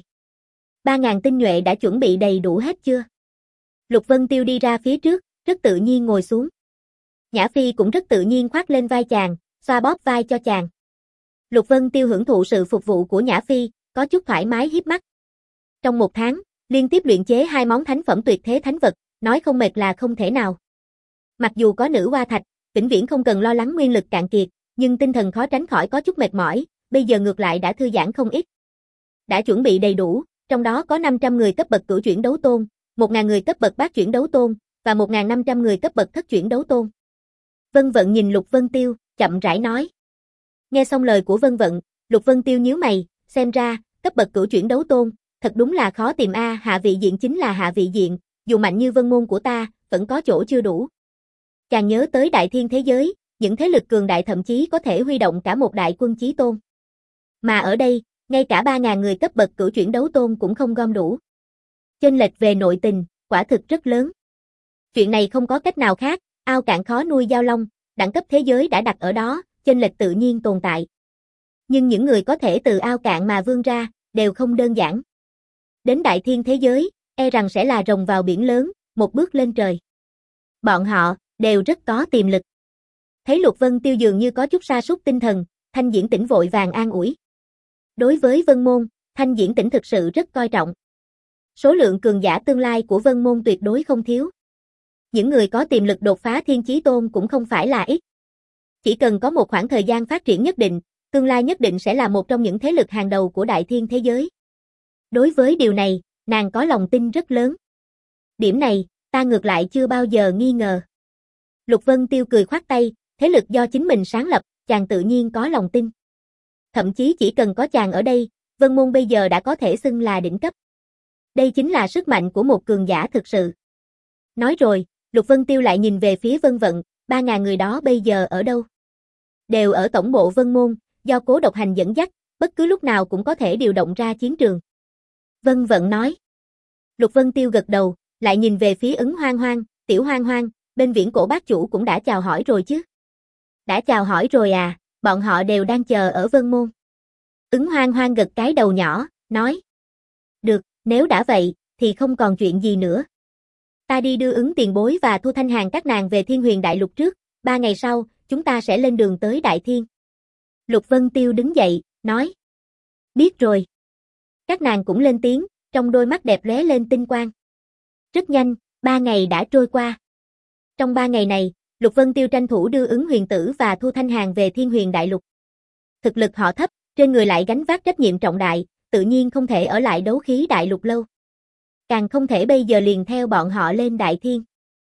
Ba ngàn tinh nhuệ đã chuẩn bị đầy đủ hết chưa? Lục Vân Tiêu đi ra phía trước, rất tự nhiên ngồi xuống. Nhã Phi cũng rất tự nhiên khoác lên vai chàng, xoa bóp vai cho chàng. Lục Vân Tiêu hưởng thụ sự phục vụ của Nhã Phi, có chút thoải mái hiếp mắt. Trong một tháng, liên tiếp luyện chế hai món thánh phẩm tuyệt thế thánh vật, nói không mệt là không thể nào. Mặc dù có nữ hoa thạch, vĩnh viễn không cần lo lắng nguyên lực cạn kiệt, nhưng tinh thần khó tránh khỏi có chút mệt mỏi, bây giờ ngược lại đã thư giãn không ít. Đã chuẩn bị đầy đủ, trong đó có năm trăm người cấp bậc cửu chuyển đấu tôn, một nghìn người cấp bậc bát chuyển đấu tôn, và một nghìn năm trăm người cấp bậc thất chuyển đấu tôn. Vân Vận nhìn Lục Vân Tiêu, chậm rãi nói. Nghe xong lời của Vân Vận, Lục Vân Tiêu nhíu mày, xem ra, cấp bậc cửu chuyển đấu tôn, thật đúng là khó tìm a, hạ vị diện chính là hạ vị diện, dù mạnh như Vân môn của ta, vẫn có chỗ chưa đủ. Chàng nhớ tới đại thiên thế giới, những thế lực cường đại thậm chí có thể huy động cả một đại quân chí tôn. Mà ở đây, ngay cả ba ngàn người cấp bậc cửu chuyển đấu tôn cũng không gom đủ. Chênh lệch về nội tình, quả thực rất lớn. Chuyện này không có cách nào khác, ao cạn khó nuôi giao long, đẳng cấp thế giới đã đặt ở đó, chênh lệch tự nhiên tồn tại. Nhưng những người có thể từ ao cạn mà vươn ra, đều không đơn giản. Đến đại thiên thế giới, e rằng sẽ là rồng vào biển lớn, một bước lên trời. Bọn họ, đều rất có tiềm lực. Thấy Lục Vân Tiêu dường như có chút sa sút tinh thần, Thanh Diễn Tĩnh vội vàng an ủi. Đối với Vân Môn, Thanh Diễn Tĩnh thực sự rất coi trọng. Số lượng cường giả tương lai của Vân Môn tuyệt đối không thiếu. Những người có tiềm lực đột phá thiên chí tôn cũng không phải là ít. Chỉ cần có một khoảng thời gian phát triển nhất định, tương lai nhất định sẽ là một trong những thế lực hàng đầu của đại thiên thế giới. Đối với điều này, nàng có lòng tin rất lớn. Điểm này, ta ngược lại chưa bao giờ nghi ngờ. Lục Vân Tiêu cười khoát tay, thế lực do chính mình sáng lập, chàng tự nhiên có lòng tin. Thậm chí chỉ cần có chàng ở đây, Vân Môn bây giờ đã có thể xưng là đỉnh cấp. Đây chính là sức mạnh của một cường giả thực sự. Nói rồi, Lục Vân Tiêu lại nhìn về phía Vân Vận, ba ngàn người đó bây giờ ở đâu? Đều ở tổng bộ Vân Môn, do Cố Độc Hành dẫn dắt, bất cứ lúc nào cũng có thể điều động ra chiến trường. Vân Vận nói. Lục Vân Tiêu gật đầu, lại nhìn về phía Ứng Hoang Hoang, Tiểu Hoang Hoang, bên Viễn Cổ Bát Chủ cũng đã chào hỏi rồi chứ? Đã chào hỏi rồi à, bọn họ đều đang chờ ở Vân Môn. Ứng Hoang Hoang gật cái đầu nhỏ, nói. Được, nếu đã vậy, thì không còn chuyện gì nữa. Ta đi đưa Ứng tiền bối và Thu Thanh Hàn các nàng về Thiên Huyền Đại Lục trước, ba ngày sau, chúng ta sẽ lên đường tới Đại Thiên. Lục Vân Tiêu đứng dậy, nói. Biết rồi. Các nàng cũng lên tiếng, trong đôi mắt đẹp lóe lên tinh quang. Rất nhanh, ba ngày đã trôi qua. Trong ba ngày này, Lục Vân Tiêu tranh thủ đưa Ứng Huyền Tử và Thu Thanh Hàn về Thiên Huyền Đại Lục. Thực lực họ thấp, trên người lại gánh vác trách nhiệm trọng đại, tự nhiên không thể ở lại Đấu Khí Đại Lục lâu. Càng không thể bây giờ liền theo bọn họ lên Đại Thiên.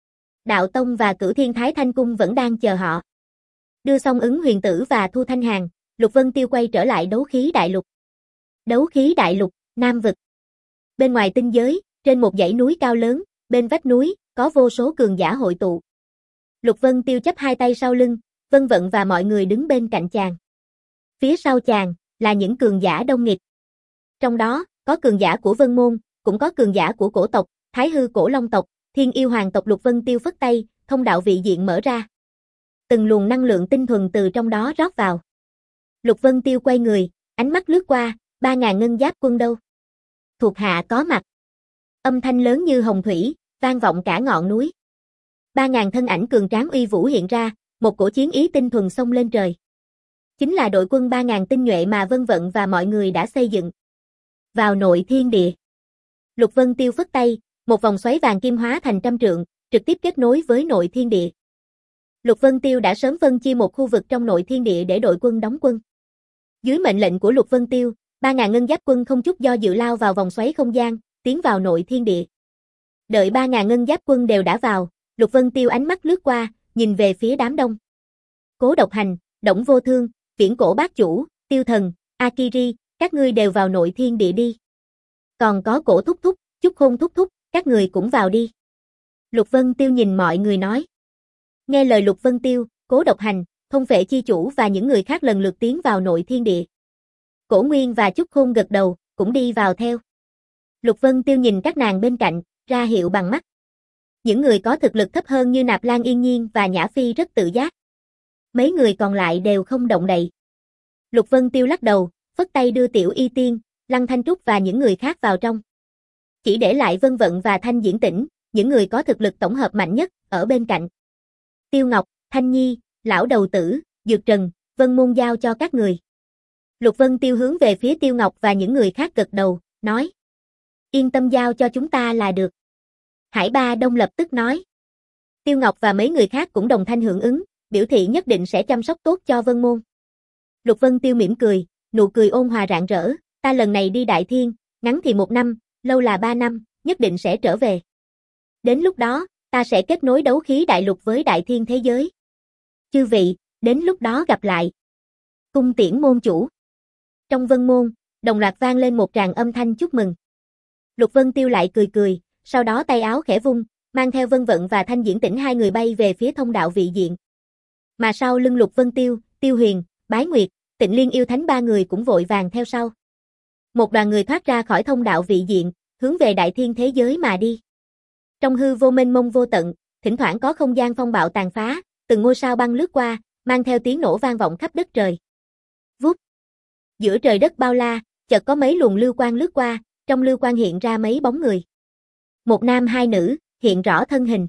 Đạo Tông và Cửu Thiên Thái Thanh Cung vẫn đang chờ họ. Đưa xong Ứng Huyền Tử và Thu Thanh Hàn, Lục Vân Tiêu quay trở lại Đấu Khí Đại Lục. Đấu Khí Đại Lục, Nam Vực. Bên ngoài tinh giới, trên một dãy núi cao lớn, bên vách núi, có vô số cường giả hội tụ. Lục Vân Tiêu chắp hai tay sau lưng, Vân Vận và mọi người đứng bên cạnh chàng. Phía sau chàng, là những cường giả đông nghịt. Trong đó, có cường giả của Vân Môn, cũng có cường giả của cổ tộc, Thái Hư Cổ Long tộc, Thiên Yêu Hoàng tộc. Lục Vân Tiêu phất tay, thông đạo vị diện mở ra. Từng luồng năng lượng tinh thuần từ trong đó rót vào. Lục Vân Tiêu quay người, ánh mắt lướt qua, ba ngàn ngân giáp quân đâu? Thuộc hạ có mặt. Âm thanh lớn như hồng thủy, vang vọng cả ngọn núi. Ba ngàn thân ảnh cường tráng uy vũ hiện ra, một cổ chiến ý tinh thuần xông lên trời. Chính là đội quân ba ngàn tinh nhuệ mà Vân Vận và mọi người đã xây dựng. Vào nội thiên địa. Lục Vân Tiêu phất tay, một vòng xoáy vàng kim hóa thành trăm trượng, trực tiếp kết nối với nội thiên địa. Lục Vân Tiêu đã sớm phân chia một khu vực trong nội thiên địa để đội quân đóng quân. Dưới mệnh lệnh của Lục Vân Tiêu, ba ngàn ngân giáp quân không chút do dự lao vào vòng xoáy không gian, tiến vào nội thiên địa. Đợi ba ngàn ngân giáp quân đều đã vào, Lục Vân Tiêu ánh mắt lướt qua, nhìn về phía đám đông. Cố Độc Hành, Đổng Vô Thương, Viễn Cổ Bát Chủ, Tiêu Thần, Akiri, các ngươi đều vào nội thiên địa đi. Còn có Cổ Thúc Thúc, Chúc Khôn Thúc Thúc, các người cũng vào đi. Lục Vân Tiêu nhìn mọi người nói. Nghe lời Lục Vân Tiêu, Cố Độc Hành, Thông Phệ Chi Chủ và những người khác lần lượt tiến vào nội thiên địa. Cổ Nguyên và Chúc Khôn gật đầu, cũng đi vào theo. Lục Vân Tiêu nhìn các nàng bên cạnh, ra hiệu bằng mắt. Những người có thực lực thấp hơn như Nạp Lan Yên Nhiên và Nhã Phi rất tự giác. Mấy người còn lại đều không động đậy. Lục Vân Tiêu lắc đầu, phất tay đưa Tiểu Y Tiên, Lăng Thanh Trúc và những người khác vào trong. Chỉ để lại Vân Vận và Thanh Diễn Tĩnh, những người có thực lực tổng hợp mạnh nhất, ở bên cạnh. Tiêu Ngọc, Thanh Nhi, Lão Đầu Tử, Dược Trần, Vân Môn giao cho các người. Lục Vân Tiêu hướng về phía Tiêu Ngọc và những người khác gật đầu, nói. Yên tâm giao cho chúng ta là được. Hải Ba Đông lập tức nói. Tiêu Ngọc và mấy người khác cũng đồng thanh hưởng ứng, biểu thị nhất định sẽ chăm sóc tốt cho Vân Môn. Lục Vân Tiêu mỉm cười, nụ cười ôn hòa rạng rỡ, ta lần này đi Đại Thiên, ngắn thì một năm, lâu là ba năm, nhất định sẽ trở về. Đến lúc đó, ta sẽ kết nối đấu khí đại lục với Đại Thiên thế giới. Chư vị, đến lúc đó gặp lại. Cung tiễn môn chủ. Trong Vân Môn, đồng loạt vang lên một tràng âm thanh chúc mừng. Lục Vân Tiêu lại cười cười, sau đó tay áo khẽ vung, mang theo Vân Vận và Thanh Diễn Tĩnh hai người bay về phía thông đạo vị diện. Mà sau lưng Lục Vân Tiêu, Tiêu Huyền, Bái Nguyệt, Tịnh Liên Yêu Thánh ba người cũng vội vàng theo sau. Một đoàn người thoát ra khỏi thông đạo vị diện, hướng về Đại Thiên thế giới mà đi. Trong hư vô mênh mông vô tận, thỉnh thoảng có không gian phong bạo tàn phá, từng ngôi sao băng lướt qua, mang theo tiếng nổ vang vọng khắp đất trời. Vút. Giữa trời đất bao la, chợt có mấy luồng lưu quang lướt qua, trong lưu quang hiện ra mấy bóng người. Một nam hai nữ, hiện rõ thân hình.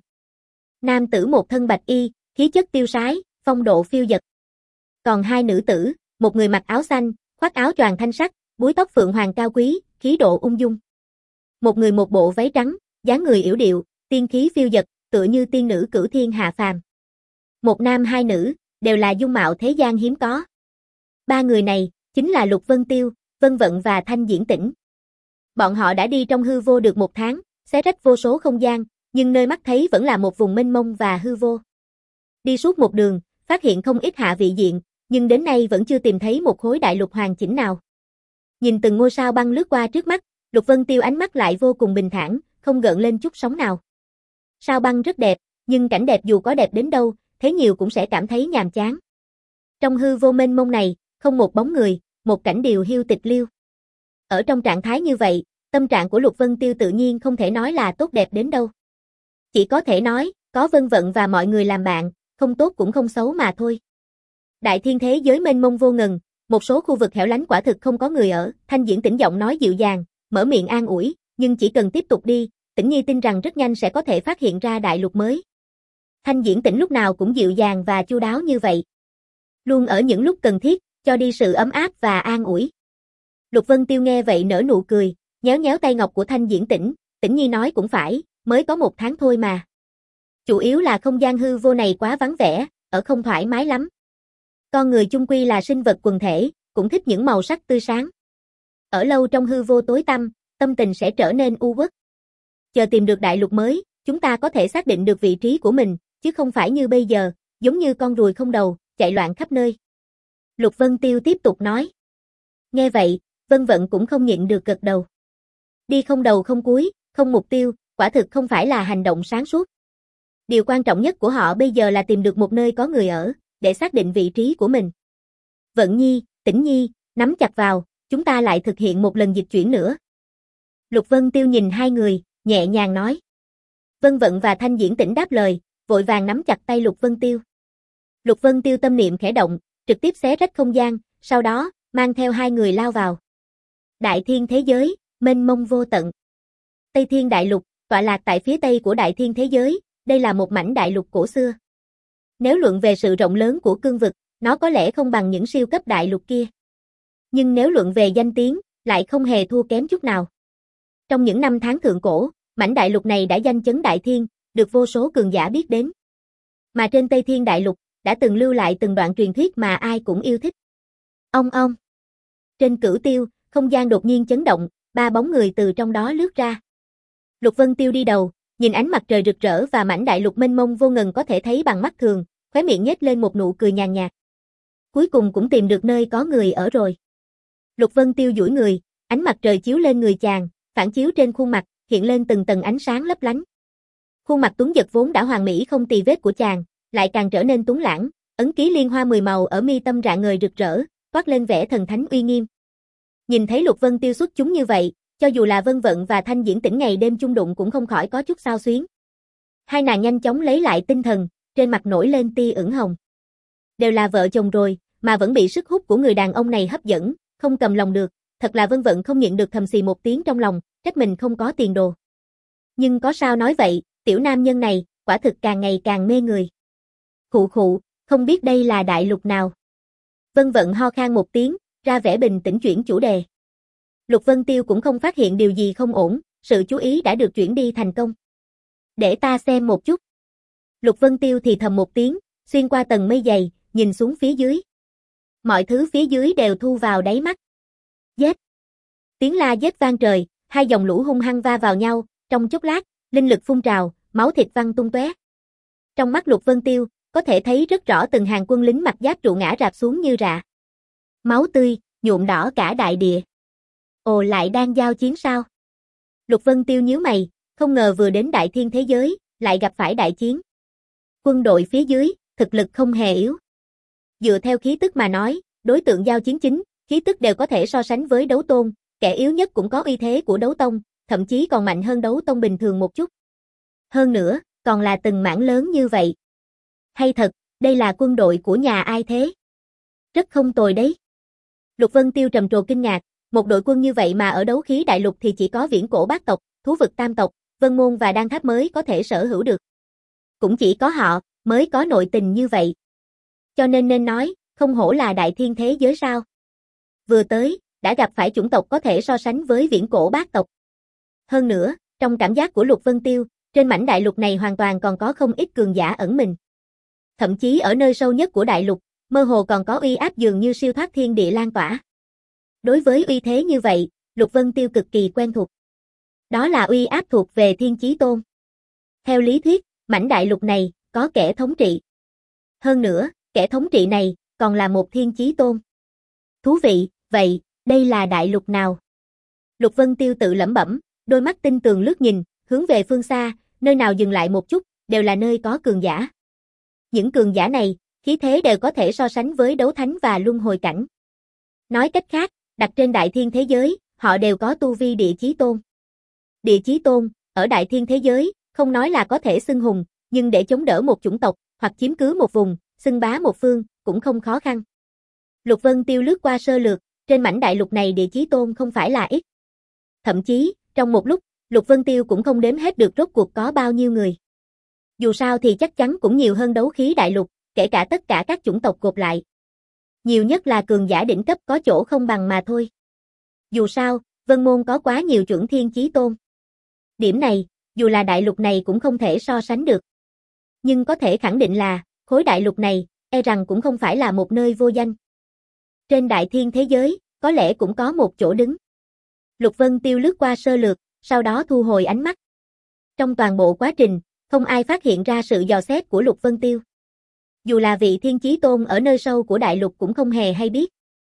Nam tử một thân bạch y, khí chất tiêu sái, phong độ phiêu dật. Còn hai nữ tử, một người mặc áo xanh, khoác áo choàng thanh sắc, búi tóc phượng hoàng cao quý, khí độ ung dung. Một người một bộ váy trắng, dáng người yểu điệu, tiên khí phiêu dật, tựa như tiên nữ cửu thiên hạ phàm. Một nam hai nữ, đều là dung mạo thế gian hiếm có. Ba người này, chính là Lục Vân Tiêu, Vân Vận và Thanh Diễn Tĩnh. Bọn họ đã đi trong hư vô được một tháng, xé rách vô số không gian, nhưng nơi mắt thấy vẫn là một vùng mênh mông và hư vô. Đi suốt một đường, phát hiện không ít hạ vị diện, nhưng đến nay vẫn chưa tìm thấy một khối đại lục hoàn chỉnh nào. Nhìn từng ngôi sao băng lướt qua trước mắt, Lục Vân Tiêu ánh mắt lại vô cùng bình thản, không gợn lên chút sóng nào. Sao băng rất đẹp, nhưng cảnh đẹp dù có đẹp đến đâu, thấy nhiều cũng sẽ cảm thấy nhàm chán. Trong hư vô mênh mông này, không một bóng người, một cảnh điều hiu tịch liêu. Ở trong trạng thái như vậy, tâm trạng của Lục Vân Tiêu tự nhiên không thể nói là tốt đẹp đến đâu. Chỉ có thể nói, có Vân Vận và mọi người làm bạn, không tốt cũng không xấu mà thôi. Đại thiên thế giới mênh mông vô ngần, một số khu vực hẻo lánh quả thực không có người ở, Thanh Diễn Tĩnh giọng nói dịu dàng, mở miệng an ủi, nhưng chỉ cần tiếp tục đi, Tĩnh Nhi tin rằng rất nhanh sẽ có thể phát hiện ra đại lục mới. Thanh Diễn Tĩnh lúc nào cũng dịu dàng và chu đáo như vậy. Luôn ở những lúc cần thiết, cho đi sự ấm áp và an ủi. Lục Vân Tiêu nghe vậy nở nụ cười, nhéo nhéo tay ngọc của Thanh Diễn Tĩnh, Tĩnh Nhi nói cũng phải, mới có một tháng thôi mà. Chủ yếu là không gian hư vô này quá vắng vẻ, ở không thoải mái lắm. Con người chung quy là sinh vật quần thể, cũng thích những màu sắc tươi sáng. Ở lâu trong hư vô tối tăm, tâm tình sẽ trở nên u uất. Chờ tìm được đại lục mới, chúng ta có thể xác định được vị trí của mình, chứ không phải như bây giờ, giống như con ruồi không đầu, chạy loạn khắp nơi. Lục Vân Tiêu tiếp tục nói. Nghe vậy, Vân Vận cũng không nhịn được gật đầu. Đi không đầu không cuối, không mục tiêu, quả thực không phải là hành động sáng suốt. Điều quan trọng nhất của họ bây giờ là tìm được một nơi có người ở, để xác định vị trí của mình. Vận Nhi, Tĩnh Nhi, nắm chặt vào, chúng ta lại thực hiện một lần dịch chuyển nữa. Lục Vân Tiêu nhìn hai người, nhẹ nhàng nói. Vân Vận và Thanh Diễn Tĩnh đáp lời, vội vàng nắm chặt tay Lục Vân Tiêu. Lục Vân Tiêu tâm niệm khẽ động, trực tiếp xé rách không gian, sau đó, mang theo hai người lao vào. Đại thiên thế giới, mênh mông vô tận. Tây Thiên Đại Lục, tọa lạc tại phía tây của Đại Thiên thế giới, đây là một mảnh đại lục cổ xưa. Nếu luận về sự rộng lớn của cương vực, nó có lẽ không bằng những siêu cấp đại lục kia. Nhưng nếu luận về danh tiếng, lại không hề thua kém chút nào. Trong những năm tháng thượng cổ, mảnh đại lục này đã danh chấn đại thiên, được vô số cường giả biết đến. Mà trên Tây Thiên Đại Lục, đã từng lưu lại từng đoạn truyền thuyết mà ai cũng yêu thích. Ong ong. Trên Cửu Tiêu, không gian đột nhiên chấn động, ba bóng người từ trong đó lướt ra. Lục Vân Tiêu đi đầu, nhìn ánh mặt trời rực rỡ và mảnh đại lục mênh mông vô ngần có thể thấy bằng mắt thường, khóe miệng nhếch lên một nụ cười nhàn nhạt. Cuối cùng cũng tìm được nơi có người ở rồi. Lục Vân Tiêu duỗi người, ánh mặt trời chiếu lên người chàng, phản chiếu trên khuôn mặt, hiện lên từng tầng ánh sáng lấp lánh. Khuôn mặt tuấn giật vốn đã hoàn mỹ không tì vết của chàng, lại càng trở nên tuấn lãng, ấn ký liên hoa mười màu ở mi tâm rạng ngời rực rỡ, toát lên vẻ thần thánh uy nghiêm. Nhìn thấy Lục Vân Tiêu xuất chúng như vậy, cho dù là Vân Vận và Thanh Diễn Tĩnh ngày đêm chung đụng cũng không khỏi có chút xao xuyến. Hai nàng nhanh chóng lấy lại tinh thần, trên mặt nổi lên tia ửng hồng. Đều là vợ chồng rồi, mà vẫn bị sức hút của người đàn ông này hấp dẫn, không cầm lòng được, thật là Vân Vận không nhịn được thầm xì một tiếng trong lòng, trách mình không có tiền đồ. Nhưng có sao nói vậy, tiểu nam nhân này, quả thực càng ngày càng mê người. Khụ khụ, không biết đây là đại lục nào. Vân Vận ho khan một tiếng, ra vẻ bình tĩnh chuyển chủ đề. Lục Vân Tiêu cũng không phát hiện điều gì không ổn, sự chú ý đã được chuyển đi thành công. Để ta xem một chút. Lục Vân Tiêu thì thầm một tiếng, xuyên qua tầng mây dày, nhìn xuống phía dưới. Mọi thứ phía dưới đều thu vào đáy mắt. Giết! Tiếng la giết vang trời, hai dòng lũ hung hăng va vào nhau, trong chốc lát, linh lực phun trào, máu thịt văng tung tóe. Trong mắt Lục Vân Tiêu, có thể thấy rất rõ từng hàng quân lính mặc giáp trụ ngã rạp xuống như rạ. Máu tươi, nhuộm đỏ cả đại địa. Ồ, lại đang giao chiến sao? Lục Vân Tiêu nhíu mày, không ngờ vừa đến đại thiên thế giới, lại gặp phải đại chiến. Quân đội phía dưới, thực lực không hề yếu. Dựa theo khí tức mà nói, đối tượng giao chiến chính, khí tức đều có thể so sánh với đấu tôn, kẻ yếu nhất cũng có uy thế của đấu tông, thậm chí còn mạnh hơn đấu tông bình thường một chút. Hơn nữa, còn là từng mảng lớn như vậy. Hay thật, đây là quân đội của nhà ai thế? Rất không tồi đấy. Lục Vân Tiêu trầm trồ kinh ngạc, một đội quân như vậy mà ở đấu khí đại lục thì chỉ có viễn cổ bát tộc, thú vực tam tộc, Vân Môn và Đan Tháp mới có thể sở hữu được. Cũng chỉ có họ, mới có nội tình như vậy. Cho nên nên nói, không hổ là đại thiên thế giới sao. Vừa tới, đã gặp phải chủng tộc có thể so sánh với viễn cổ bát tộc. Hơn nữa, trong cảm giác của Lục Vân Tiêu, trên mảnh đại lục này hoàn toàn còn có không ít cường giả ẩn mình. Thậm chí ở nơi sâu nhất của đại lục, mơ hồ còn có uy áp dường như siêu thoát thiên địa lan tỏa. Đối với uy thế như vậy, Lục Vân Tiêu cực kỳ quen thuộc. Đó là uy áp thuộc về Thiên Chí Tôn. Theo lý thuyết, mảnh đại lục này, có kẻ thống trị. Hơn nữa, kẻ thống trị này, còn là một Thiên Chí Tôn. Thú vị, vậy, đây là đại lục nào? Lục Vân Tiêu tự lẩm bẩm, đôi mắt tinh tường lướt nhìn, hướng về phương xa, nơi nào dừng lại một chút, đều là nơi có cường giả. Những cường giả này, khí thế đều có thể so sánh với đấu thánh và luân hồi cảnh. Nói cách khác, đặt trên đại thiên thế giới, họ đều có tu vi địa chí tôn. Địa chí tôn, ở đại thiên thế giới, không nói là có thể xưng hùng, nhưng để chống đỡ một chủng tộc, hoặc chiếm cứ một vùng, xưng bá một phương, cũng không khó khăn. Lục Vân Tiêu lướt qua sơ lược, trên mảnh đại lục này địa chí tôn không phải là ít. Thậm chí, trong một lúc, Lục Vân Tiêu cũng không đếm hết được rốt cuộc có bao nhiêu người. Dù sao thì chắc chắn cũng nhiều hơn đấu khí đại lục, kể cả tất cả các chủng tộc gộp lại. Nhiều nhất là cường giả đỉnh cấp có chỗ không bằng mà thôi. Dù sao, Vân Môn có quá nhiều chuẩn thiên chí tôn. Điểm này, dù là đại lục này cũng không thể so sánh được. Nhưng có thể khẳng định là, khối đại lục này, e rằng cũng không phải là một nơi vô danh. Trên đại thiên thế giới, có lẽ cũng có một chỗ đứng. Lục Vân Tiêu lướt qua sơ lược, sau đó thu hồi ánh mắt. Trong toàn bộ quá trình, không ai phát hiện ra sự dò xét của Lục Vân Tiêu. Dù là vị thiên chí tôn ở nơi sâu của đại lục cũng không hề hay biết.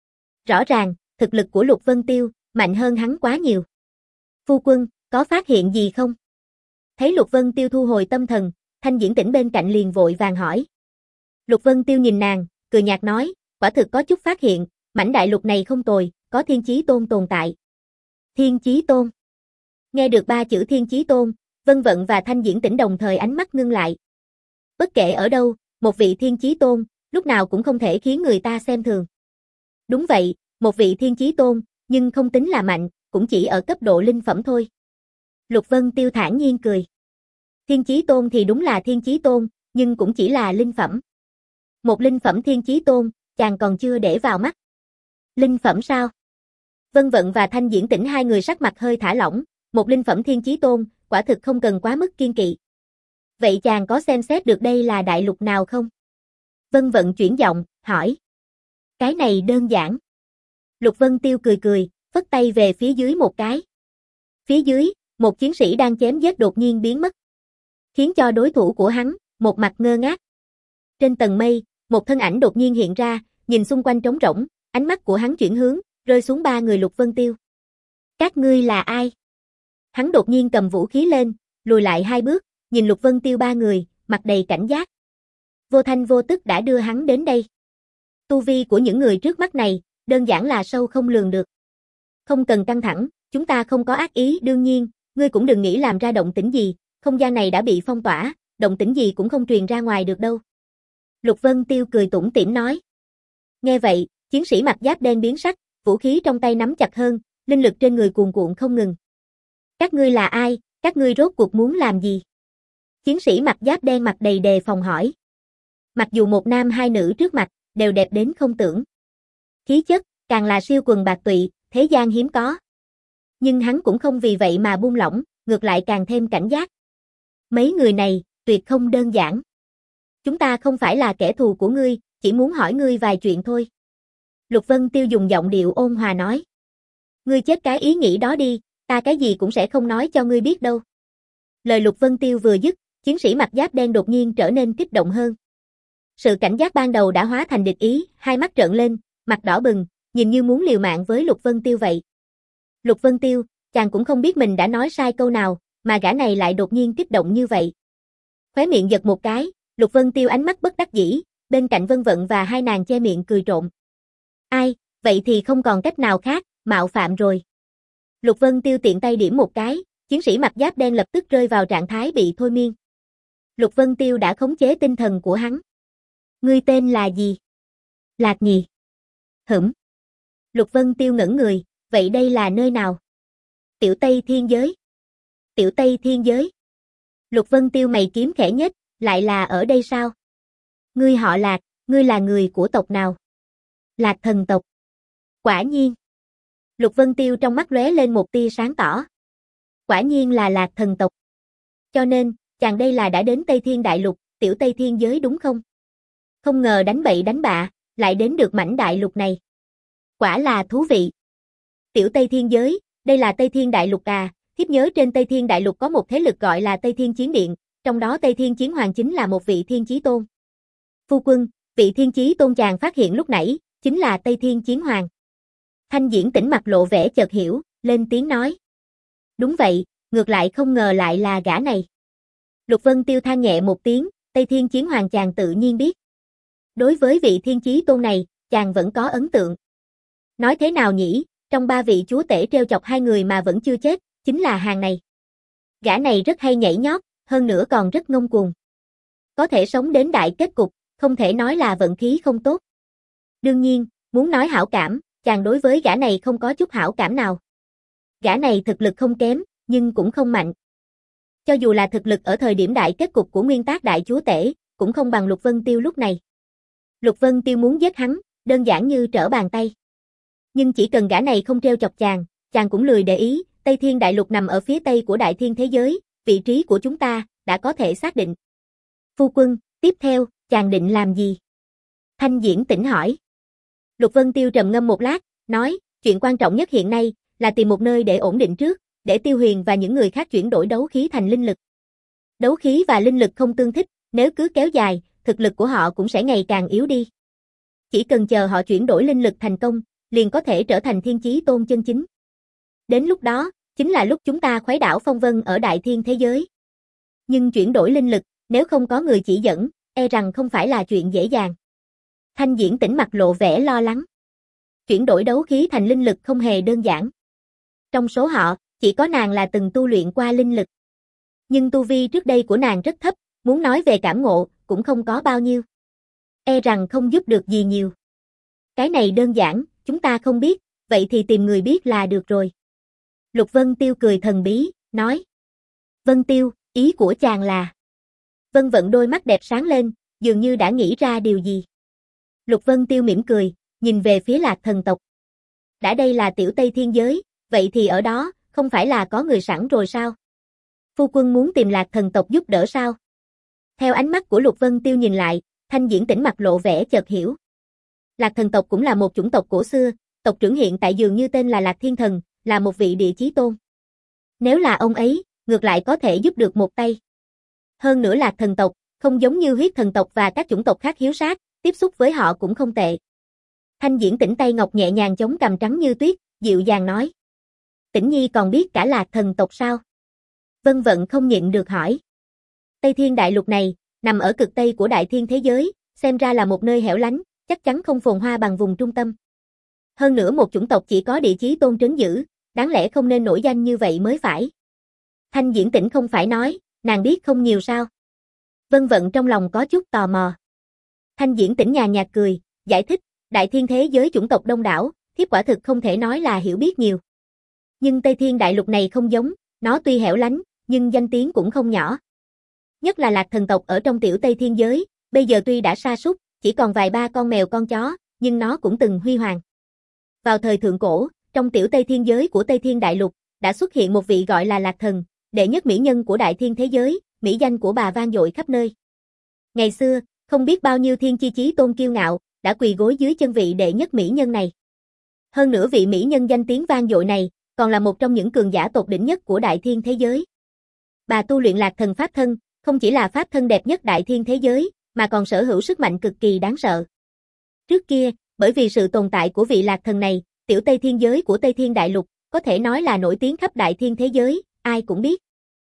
Rõ ràng, thực lực của Lục Vân Tiêu, mạnh hơn hắn quá nhiều. Phu quân, có phát hiện gì không? Thấy Lục Vân Tiêu thu hồi tâm thần, Thanh Diễn Tĩnh bên cạnh liền vội vàng hỏi. Lục Vân Tiêu nhìn nàng, cười nhạt nói, quả thực có chút phát hiện, mảnh đại lục này không tồi, có thiên chí tôn tồn tại. Thiên chí tôn. Nghe được ba chữ thiên chí tôn, Vân Vận và Thanh Diễn Tĩnh đồng thời ánh mắt ngưng lại. Bất kể ở đâu, một vị thiên chí tôn, lúc nào cũng không thể khiến người ta xem thường. Đúng vậy, một vị thiên chí tôn, nhưng không tính là mạnh, cũng chỉ ở cấp độ linh phẩm thôi. Lục Vân Tiêu thản nhiên cười. Thiên chí tôn thì đúng là thiên chí tôn, nhưng cũng chỉ là linh phẩm. Một linh phẩm thiên chí tôn, chàng còn chưa để vào mắt. Linh phẩm sao? Vân Vận và Thanh Diễn Tĩnh hai người sắc mặt hơi thả lỏng, một linh phẩm thiên chí tôn, quả thực không cần quá mức kiên kỵ. Vậy chàng có xem xét được đây là đại lục nào không? Vân Vận chuyển giọng, hỏi. Cái này đơn giản. Lục Vân Tiêu cười cười, phất tay về phía dưới một cái. Phía dưới, một chiến sĩ đang chém giết đột nhiên biến mất. Khiến cho đối thủ của hắn, một mặt ngơ ngác. Trên tầng mây, một thân ảnh đột nhiên hiện ra, nhìn xung quanh trống rỗng, ánh mắt của hắn chuyển hướng, rơi xuống ba người Lục Vân Tiêu. Các ngươi là ai? Hắn đột nhiên cầm vũ khí lên, lùi lại hai bước, nhìn Lục Vân Tiêu ba người, mặt đầy cảnh giác. Vô thanh vô tức đã đưa hắn đến đây. Tu vi của những người trước mắt này, đơn giản là sâu không lường được. Không cần căng thẳng, chúng ta không có ác ý, đương nhiên, ngươi cũng đừng nghĩ làm ra động tĩnh gì, không gian này đã bị phong tỏa, động tĩnh gì cũng không truyền ra ngoài được đâu. Lục Vân Tiêu cười tủm tỉm nói. Nghe vậy, chiến sĩ mặc giáp đen biến sắc, vũ khí trong tay nắm chặt hơn, linh lực trên người cuồn cuộn không ngừng. Các ngươi là ai, các ngươi rốt cuộc muốn làm gì? Chiến sĩ mặc giáp đen mặt đầy đề phòng hỏi. Mặc dù một nam hai nữ trước mặt, đều đẹp đến không tưởng. Khí chất, càng là siêu quần bạc tụy, thế gian hiếm có. Nhưng hắn cũng không vì vậy mà buông lỏng, ngược lại càng thêm cảnh giác. Mấy người này, tuyệt không đơn giản. Chúng ta không phải là kẻ thù của ngươi, chỉ muốn hỏi ngươi vài chuyện thôi. Lục Vân Tiêu dùng giọng điệu ôn hòa nói. Ngươi chết cái ý nghĩ đó đi, ta cái gì cũng sẽ không nói cho ngươi biết đâu. Lời Lục Vân Tiêu vừa dứt, chiến sĩ mặc giáp đen đột nhiên trở nên kích động hơn. Sự cảnh giác ban đầu đã hóa thành địch ý, hai mắt trợn lên, mặt đỏ bừng, nhìn như muốn liều mạng với Lục Vân Tiêu vậy. Lục Vân Tiêu, chàng cũng không biết mình đã nói sai câu nào, mà gã này lại đột nhiên kích động như vậy. Khóe miệng giật một cái, Lục Vân Tiêu ánh mắt bất đắc dĩ, bên cạnh Vân Vận và hai nàng che miệng cười trộm. Ai, vậy thì không còn cách nào khác, mạo phạm rồi. Lục Vân Tiêu tiện tay điểm một cái, chiến sĩ mặc giáp đen lập tức rơi vào trạng thái bị thôi miên. Lục Vân Tiêu đã khống chế tinh thần của hắn. Ngươi tên là gì? Lạc Nhì. Hửm. Lục Vân Tiêu ngẩn người, vậy đây là nơi nào? Tiểu Tây Thiên Giới. Tiểu Tây Thiên Giới. Lục Vân Tiêu mày kiếm khẽ nhếch, lại là ở đây sao? Ngươi họ Lạc, ngươi là người của tộc nào? Lạc thần tộc. Quả nhiên. Lục Vân Tiêu trong mắt lóe lên một tia sáng tỏ. Quả nhiên là Lạc thần tộc. Cho nên, chàng đây là đã đến Tây Thiên Đại Lục, Tiểu Tây Thiên Giới đúng không? Không ngờ đánh bậy đánh bạ, lại đến được mảnh đại lục này. Quả là thú vị. Tiểu Tây Thiên Giới, đây là Tây Thiên Đại Lục à, thiếp nhớ trên Tây Thiên Đại Lục có một thế lực gọi là Tây Thiên Chiến Điện, trong đó Tây Thiên Chiến Hoàng chính là một vị thiên chí tôn. Phu quân, vị thiên chí tôn chàng phát hiện lúc nãy, chính là Tây Thiên Chiến Hoàng. Thanh Diễn Tĩnh mặt lộ vẻ chợt hiểu, lên tiếng nói. Đúng vậy, ngược lại không ngờ lại là gã này. Lục Vân Tiêu than nhẹ một tiếng, Tây Thiên Chiến Hoàng chàng tự nhiên biết. Đối với vị thiên chí tôn này, chàng vẫn có ấn tượng. Nói thế nào nhỉ, trong ba vị chúa tể trêu chọc hai người mà vẫn chưa chết, chính là hàng này. Gã này rất hay nhảy nhót, hơn nữa còn rất ngông cuồng. Có thể sống đến đại kết cục, không thể nói là vận khí không tốt. Đương nhiên, muốn nói hảo cảm, chàng đối với gã này không có chút hảo cảm nào. Gã này thực lực không kém, nhưng cũng không mạnh. Cho dù là thực lực ở thời điểm đại kết cục của nguyên tác đại chúa tể, cũng không bằng Lục Vân Tiêu lúc này. Lục Vân Tiêu muốn giết hắn, đơn giản như trở bàn tay. Nhưng chỉ cần gã này không trêu chọc chàng, chàng cũng lười để ý, Tây Thiên Đại Lục nằm ở phía tây của Đại Thiên thế giới, vị trí của chúng ta đã có thể xác định. Phu quân, tiếp theo, chàng định làm gì? Thanh Diễn Tĩnh hỏi. Lục Vân Tiêu trầm ngâm một lát, nói, chuyện quan trọng nhất hiện nay là tìm một nơi để ổn định trước, để Tiêu Huyền và những người khác chuyển đổi đấu khí thành linh lực. Đấu khí và linh lực không tương thích, nếu cứ kéo dài, thực lực của họ cũng sẽ ngày càng yếu đi. Chỉ cần chờ họ chuyển đổi linh lực thành công, liền có thể trở thành thiên chí tôn chân chính. Đến lúc đó, chính là lúc chúng ta khuấy đảo phong vân ở Đại Thiên thế giới. Nhưng chuyển đổi linh lực, nếu không có người chỉ dẫn, e rằng không phải là chuyện dễ dàng. Thanh Diễn Tĩnh mặt lộ vẻ lo lắng. Chuyển đổi đấu khí thành linh lực không hề đơn giản. Trong số họ, chỉ có nàng là từng tu luyện qua linh lực. Nhưng tu vi trước đây của nàng rất thấp, muốn nói về cảm ngộ, cũng không có bao nhiêu. E rằng không giúp được gì nhiều. Cái này đơn giản, chúng ta không biết, vậy thì tìm người biết là được rồi. Lục Vân Tiêu cười thần bí, nói. Vân Tiêu, ý của chàng là. Vân Vận đôi mắt đẹp sáng lên, dường như đã nghĩ ra điều gì. Lục Vân Tiêu mỉm cười, nhìn về phía Lạc Thần tộc. Đã đây là tiểu Tây Thiên giới, vậy thì ở đó, không phải là có người sẵn rồi sao? Phu quân muốn tìm Lạc Thần tộc giúp đỡ sao? Theo ánh mắt của Lục Vân Tiêu nhìn lại, Thanh Diễn Tĩnh mặt lộ vẻ chợt hiểu. Lạc Thần tộc cũng là một chủng tộc cổ xưa, tộc trưởng hiện tại dường như tên là Lạc Thiên Thần, là một vị địa chí tôn. Nếu là ông ấy, ngược lại có thể giúp được một tay. Hơn nữa Lạc Thần tộc, không giống như huyết thần tộc và các chủng tộc khác hiếu sát, tiếp xúc với họ cũng không tệ. Thanh Diễn Tĩnh tay ngọc nhẹ nhàng chống cằm trắng như tuyết, dịu dàng nói. Tĩnh Nhi còn biết cả Lạc Thần tộc sao? Vân Vận không nhịn được hỏi. Tây Thiên Đại Lục này, nằm ở cực tây của Đại Thiên thế giới, xem ra là một nơi hẻo lánh, chắc chắn không phồn hoa bằng vùng trung tâm. Hơn nữa một chủng tộc chỉ có địa chí tôn trấn giữ, đáng lẽ không nên nổi danh như vậy mới phải. Thanh Diễn Tĩnh không phải nói, nàng biết không nhiều sao? Vân Vận trong lòng có chút tò mò. Thanh Diễn Tĩnh nhàn nhạt cười, giải thích, Đại Thiên thế giới chủng tộc đông đảo, thiếp quả thực không thể nói là hiểu biết nhiều. Nhưng Tây Thiên Đại Lục này không giống, nó tuy hẻo lánh, nhưng danh tiếng cũng không nhỏ. Nhất là Lạc Thần tộc ở trong tiểu Tây Thiên giới, bây giờ tuy đã sa sút, chỉ còn vài ba con mèo con chó, nhưng nó cũng từng huy hoàng. Vào thời thượng cổ, trong tiểu Tây Thiên giới của Tây Thiên Đại Lục, đã xuất hiện một vị gọi là Lạc Thần, đệ nhất mỹ nhân của Đại Thiên thế giới, mỹ danh của bà vang dội khắp nơi. Ngày xưa, không biết bao nhiêu thiên chi chí tôn kiêu ngạo, đã quỳ gối dưới chân vị đệ nhất mỹ nhân này. Hơn nữa vị mỹ nhân danh tiếng vang dội này, còn là một trong những cường giả tột đỉnh nhất của Đại Thiên thế giới. Bà tu luyện Lạc Thần pháp thân, không chỉ là pháp thân đẹp nhất Đại Thiên thế giới, mà còn sở hữu sức mạnh cực kỳ đáng sợ. Trước kia, bởi vì sự tồn tại của vị Lạc Thần này, tiểu Tây Thiên giới của Tây Thiên Đại Lục, có thể nói là nổi tiếng khắp Đại Thiên thế giới, ai cũng biết.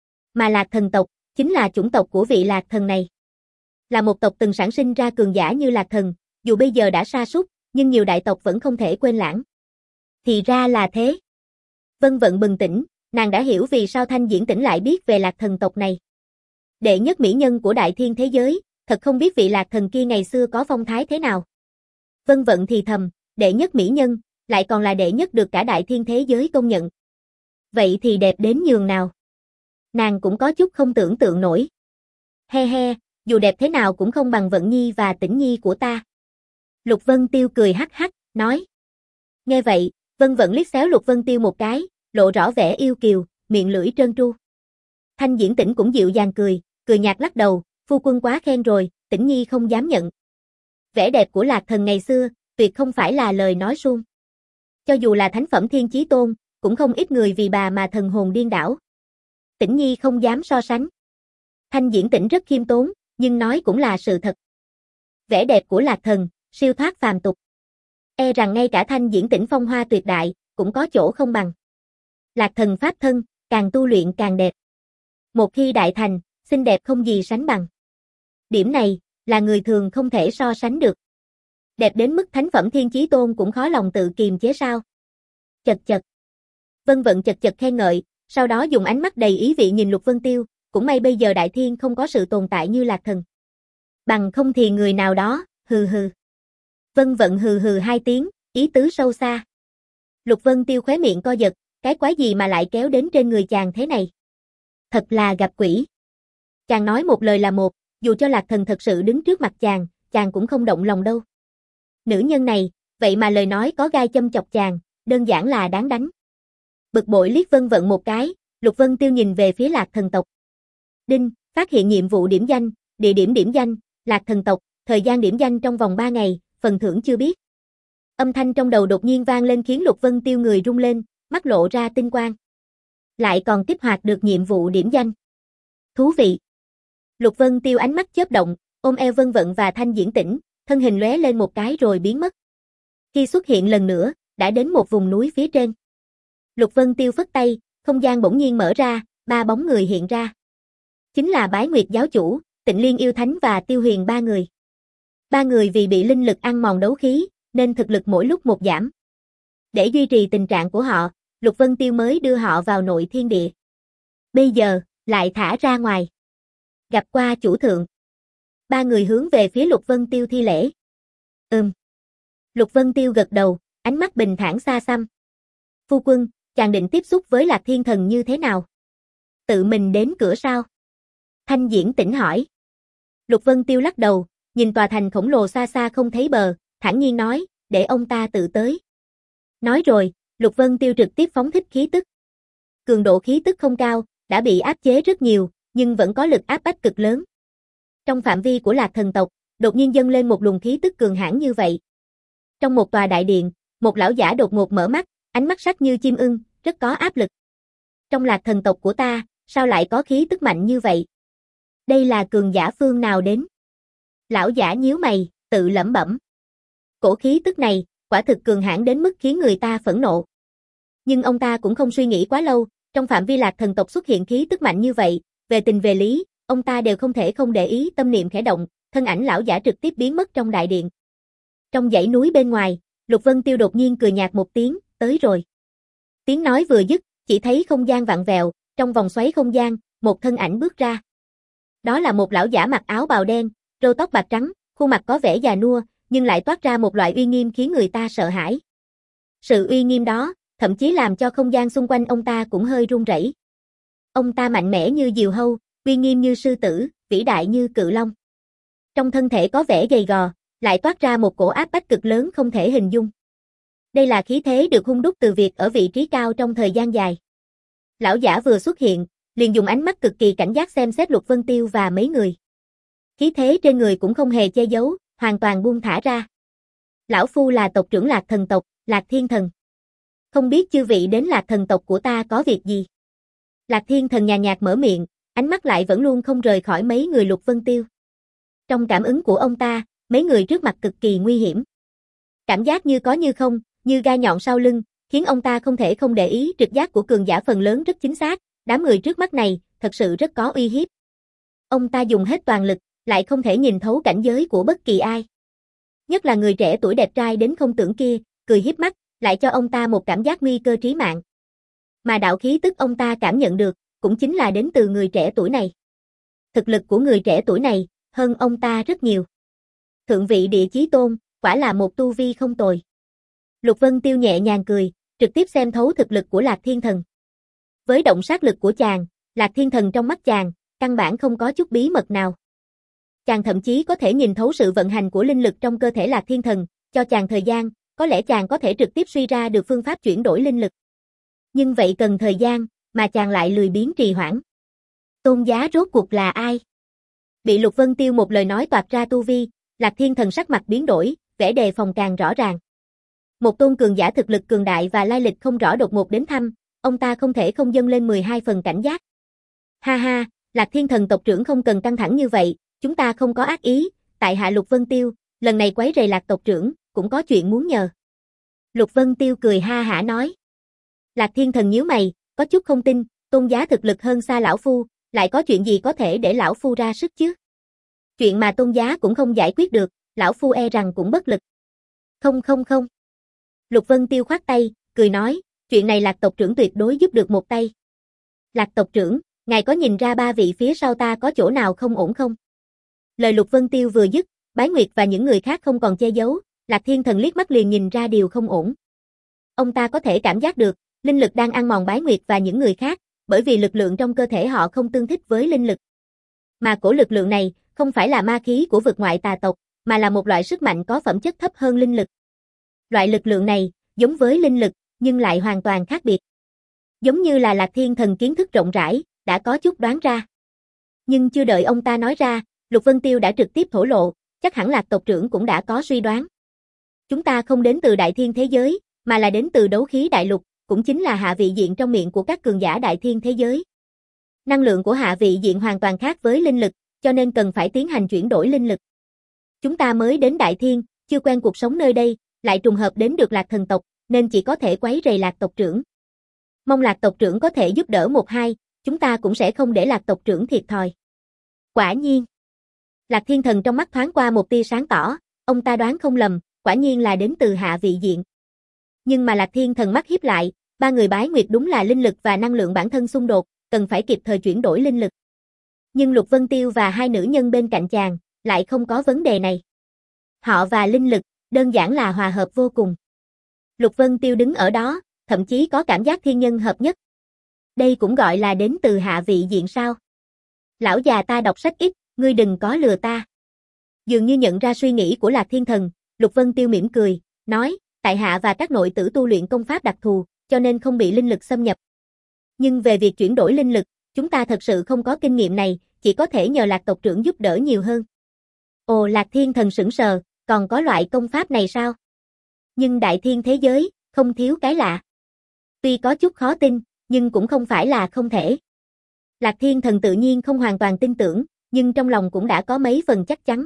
Mà Lạc Thần tộc, chính là chủng tộc của vị Lạc Thần này. Là một tộc từng sản sinh ra cường giả như Lạc Thần, dù bây giờ đã sa sút, nhưng nhiều đại tộc vẫn không thể quên lãng. Thì ra là thế. Vân Vận bừng tỉnh, nàng đã hiểu vì sao Thanh Diễn Tĩnh lại biết về Lạc Thần tộc này. Đệ nhất mỹ nhân của Đại Thiên thế giới, thật không biết vị Lạc Thần kia ngày xưa có phong thái thế nào. Vân Vận thì thầm, đệ nhất mỹ nhân, lại còn là đệ nhất được cả Đại Thiên thế giới công nhận. Vậy thì đẹp đến nhường nào? Nàng cũng có chút không tưởng tượng nổi. He he, dù đẹp thế nào cũng không bằng Vận Nhi và Tĩnh Nhi của ta. Lục Vân Tiêu cười hắc hắc, nói. Nghe vậy, Vân Vận liếc xéo Lục Vân Tiêu một cái, lộ rõ vẻ yêu kiều, miệng lưỡi trơn tru. Thanh Diễn Tĩnh cũng dịu dàng cười, cười nhạt lắc đầu, phu quân quá khen rồi, Tĩnh Nhi không dám nhận. Vẻ đẹp của Lạc Thần ngày xưa, tuyệt không phải là lời nói suông. Cho dù là thánh phẩm thiên chí tôn, cũng không ít người vì bà mà thần hồn điên đảo. Tĩnh Nhi không dám so sánh. Thanh Diễn Tĩnh rất khiêm tốn, nhưng nói cũng là sự thật. Vẻ đẹp của Lạc Thần, siêu thoát phàm tục. E rằng ngay cả Thanh Diễn Tĩnh phong hoa tuyệt đại, cũng có chỗ không bằng. Lạc Thần pháp thân, càng tu luyện càng đẹp. Một khi đại thành, xinh đẹp không gì sánh bằng. Điểm này, là người thường không thể so sánh được. Đẹp đến mức thánh phẩm Thiên Chí Tôn cũng khó lòng tự kiềm chế sao. Chật chật. Vân Vận chật chật khen ngợi, sau đó dùng ánh mắt đầy ý vị nhìn Lục Vân Tiêu, cũng may bây giờ Đại Thiên không có sự tồn tại như Lạc Thần. Bằng không thì người nào đó, hừ hừ. Vân Vận hừ hừ hai tiếng, ý tứ sâu xa. Lục Vân Tiêu khóe miệng co giật, cái quái gì mà lại kéo đến trên người chàng thế này? Thật là gặp quỷ. Chàng nói một lời là một, dù cho Lạc Thần thật sự đứng trước mặt chàng, chàng cũng không động lòng đâu. Nữ nhân này, vậy mà lời nói có gai châm chọc chàng, đơn giản là đáng đánh. Bực bội liếc Vân Vận một cái, Lục Vân Tiêu nhìn về phía Lạc Thần tộc. Đinh, phát hiện nhiệm vụ điểm danh, địa điểm điểm danh, Lạc Thần tộc, thời gian điểm danh trong vòng ba ngày, phần thưởng chưa biết. Âm thanh trong đầu đột nhiên vang lên khiến Lục Vân Tiêu người rung lên, mắt lộ ra tinh quang. Lại còn kích hoạt được nhiệm vụ điểm danh. Thú vị. Lục Vân Tiêu ánh mắt chớp động, ôm eo Vân Vận và Thanh Diễn Tĩnh, thân hình lóe lên một cái rồi biến mất. Khi xuất hiện lần nữa, đã đến một vùng núi phía trên. Lục Vân Tiêu phất tay, không gian bỗng nhiên mở ra, ba bóng người hiện ra. Chính là Bái Nguyệt giáo chủ, Tịnh Liên yêu thánh và Tiêu Huyền ba người. Ba người vì bị linh lực ăn mòn đấu khí, nên thực lực mỗi lúc một giảm. Để duy trì tình trạng của họ, Lục Vân Tiêu mới đưa họ vào nội thiên địa. Bây giờ, lại thả ra ngoài. Gặp qua chủ thượng. Ba người hướng về phía Lục Vân Tiêu thi lễ. Ừm. Lục Vân Tiêu gật đầu, ánh mắt bình thản xa xăm. Phu quân, chàng định tiếp xúc với Lạc Thiên Thần như thế nào? Tự mình đến cửa sao? Thanh Diễn Tĩnh hỏi. Lục Vân Tiêu lắc đầu, nhìn tòa thành khổng lồ xa xa không thấy bờ, thản nhiên nói, để ông ta tự tới. Nói rồi, Lục Vân Tiêu trực tiếp phóng thích khí tức. Cường độ khí tức không cao, đã bị áp chế rất nhiều, nhưng vẫn có lực áp bách cực lớn. Trong phạm vi của Lạc Thần tộc, đột nhiên dâng lên một luồng khí tức cường hãn như vậy. Trong một tòa đại điện, một lão giả đột ngột mở mắt, ánh mắt sắc như chim ưng, rất có áp lực. Trong Lạc Thần tộc của ta, sao lại có khí tức mạnh như vậy? Đây là cường giả phương nào đến? Lão giả nhíu mày, tự lẩm bẩm. Cổ khí tức này, quả thực cường hãn đến mức khiến người ta phẫn nộ. Nhưng ông ta cũng không suy nghĩ quá lâu, trong phạm vi Lạc Thần tộc xuất hiện khí tức mạnh như vậy, về tình về lý, ông ta đều không thể không để ý, tâm niệm khẽ động, thân ảnh lão giả trực tiếp biến mất trong đại điện. Trong dãy núi bên ngoài, Lục Vân Tiêu đột nhiên cười nhạt một tiếng, tới rồi. Tiếng nói vừa dứt, chỉ thấy không gian vặn vẹo, trong vòng xoáy không gian, một thân ảnh bước ra. Đó là một lão giả mặc áo bào đen, râu tóc bạc trắng, khuôn mặt có vẻ già nua, nhưng lại toát ra một loại uy nghiêm khiến người ta sợ hãi. Sự uy nghiêm đó, thậm chí làm cho không gian xung quanh ông ta cũng hơi rung rẩy. Ông ta mạnh mẽ như diều hâu, uy nghiêm như sư tử, vĩ đại như cự long. Trong thân thể có vẻ gầy gò, lại toát ra một cổ áp bách cực lớn không thể hình dung. Đây là khí thế được hun đúc từ việc ở vị trí cao trong thời gian dài. Lão giả vừa xuất hiện, liền dùng ánh mắt cực kỳ cảnh giác xem xét Lục Vân Tiêu và mấy người. Khí thế trên người cũng không hề che giấu, hoàn toàn buông thả ra. Lão phu là tộc trưởng Lạc Thần tộc, Lạc Thiên Thần. Không biết chư vị đến Lạc Thần tộc của ta có việc gì? Lạc Thiên Thần nhàn nhạt mở miệng, ánh mắt lại vẫn luôn không rời khỏi mấy người Lục Vân Tiêu. Trong cảm ứng của ông ta, mấy người trước mặt cực kỳ nguy hiểm. Cảm giác như có như không, như gai nhọn sau lưng, khiến ông ta không thể không để ý, trực giác của cường giả phần lớn rất chính xác, đám người trước mắt này, thật sự rất có uy hiếp. Ông ta dùng hết toàn lực, lại không thể nhìn thấu cảnh giới của bất kỳ ai. Nhất là người trẻ tuổi đẹp trai đến không tưởng kia, cười hiếp mắt, lại cho ông ta một cảm giác nguy cơ trí mạng. Mà đạo khí tức ông ta cảm nhận được, cũng chính là đến từ người trẻ tuổi này. Thực lực của người trẻ tuổi này, hơn ông ta rất nhiều. Thượng vị địa chí tôn, quả là một tu vi không tồi. Lục Vân Tiêu nhẹ nhàng cười, trực tiếp xem thấu thực lực của Lạc Thiên Thần. Với động sát lực của chàng, Lạc Thiên Thần trong mắt chàng, căn bản không có chút bí mật nào. Chàng thậm chí có thể nhìn thấu sự vận hành của linh lực trong cơ thể Lạc Thiên Thần, cho chàng thời gian, có lẽ chàng có thể trực tiếp suy ra được phương pháp chuyển đổi linh lực. Nhưng vậy cần thời gian, mà chàng lại lười biếng trì hoãn. Tôn giá rốt cuộc là ai? Bị Lục Vân Tiêu một lời nói toạc ra tu vi, Lạc Thiên Thần sắc mặt biến đổi, vẻ đề phòng càng rõ ràng. Một tôn cường giả thực lực cường đại và lai lịch không rõ đột ngột đến thăm, ông ta không thể không dâng lên mười hai phần cảnh giác. Ha ha, Lạc Thiên Thần tộc trưởng không cần căng thẳng như vậy, chúng ta không có ác ý, tại hạ Lục Vân Tiêu, lần này quấy rầy Lạc tộc trưởng, cũng có chuyện muốn nhờ. Lục Vân Tiêu cười ha hả nói. Lạc Thiên Thần nhíu mày, có chút không tin, tôn giá thực lực hơn xa lão phu, lại có chuyện gì có thể để lão phu ra sức chứ? Chuyện mà tôn giá cũng không giải quyết được, lão phu e rằng cũng bất lực. Không không không. Lục Vân Tiêu khoát tay, cười nói, chuyện này Lạc tộc trưởng tuyệt đối giúp được một tay. Lạc tộc trưởng, ngài có nhìn ra ba vị phía sau ta có chỗ nào không ổn không? Lời Lục Vân Tiêu vừa dứt, Bái Nguyệt và những người khác không còn che giấu, Lạc Thiên Thần liếc mắt liền nhìn ra điều không ổn. Ông ta có thể cảm giác được, linh lực đang ăn mòn Bái Nguyệt và những người khác, bởi vì lực lượng trong cơ thể họ không tương thích với linh lực. Mà cổ lực lượng này, không phải là ma khí của vực ngoại tà tộc, mà là một loại sức mạnh có phẩm chất thấp hơn linh lực. Loại lực lượng này, giống với linh lực, nhưng lại hoàn toàn khác biệt. Giống như là Lạc Thiên Thần kiến thức rộng rãi, đã có chút đoán ra. Nhưng chưa đợi ông ta nói ra, Lục Vân Tiêu đã trực tiếp thổ lộ, chắc hẳn Lạc tộc trưởng cũng đã có suy đoán. Chúng ta không đến từ đại thiên thế giới, mà là đến từ đấu khí đại lục, cũng chính là hạ vị diện trong miệng của các cường giả đại thiên thế giới. Năng lượng của hạ vị diện hoàn toàn khác với linh lực, cho nên cần phải tiến hành chuyển đổi linh lực. Chúng ta mới đến đại thiên, chưa quen cuộc sống nơi đây, lại trùng hợp đến được Lạc thần tộc, nên chỉ có thể quấy rầy Lạc tộc trưởng. Mong Lạc tộc trưởng có thể giúp đỡ một hai, chúng ta cũng sẽ không để Lạc tộc trưởng thiệt thòi. Quả nhiên. Lạc Thiên Thần trong mắt thoáng qua một tia sáng tỏ, ông ta đoán không lầm, quả nhiên là đến từ hạ vị diện. Nhưng mà Lạc Thiên Thần mắt híp lại, ba người Bái Nguyệt đúng là linh lực và năng lượng bản thân xung đột, cần phải kịp thời chuyển đổi linh lực. Nhưng Lục Vân Tiêu và hai nữ nhân bên cạnh chàng, lại không có vấn đề này. Họ và linh lực, đơn giản là hòa hợp vô cùng. Lục Vân Tiêu đứng ở đó, thậm chí có cảm giác thiên nhân hợp nhất. Đây cũng gọi là đến từ hạ vị diện sao? Lão già ta đọc sách ít, ngươi đừng có lừa ta. Dường như nhận ra suy nghĩ của Lạc Thiên Thần, Lục Vân Tiêu mỉm cười, nói, tại hạ và các nội tử tu luyện công pháp đặc thù, cho nên không bị linh lực xâm nhập. Nhưng về việc chuyển đổi linh lực, chúng ta thật sự không có kinh nghiệm này, chỉ có thể nhờ Lạc tộc trưởng giúp đỡ nhiều hơn. Ồ, Lạc Thiên Thần sững sờ, còn có loại công pháp này sao? Nhưng đại thiên thế giới, không thiếu cái lạ. Tuy có chút khó tin, nhưng cũng không phải là không thể. Lạc Thiên Thần tự nhiên không hoàn toàn tin tưởng, nhưng trong lòng cũng đã có mấy phần chắc chắn.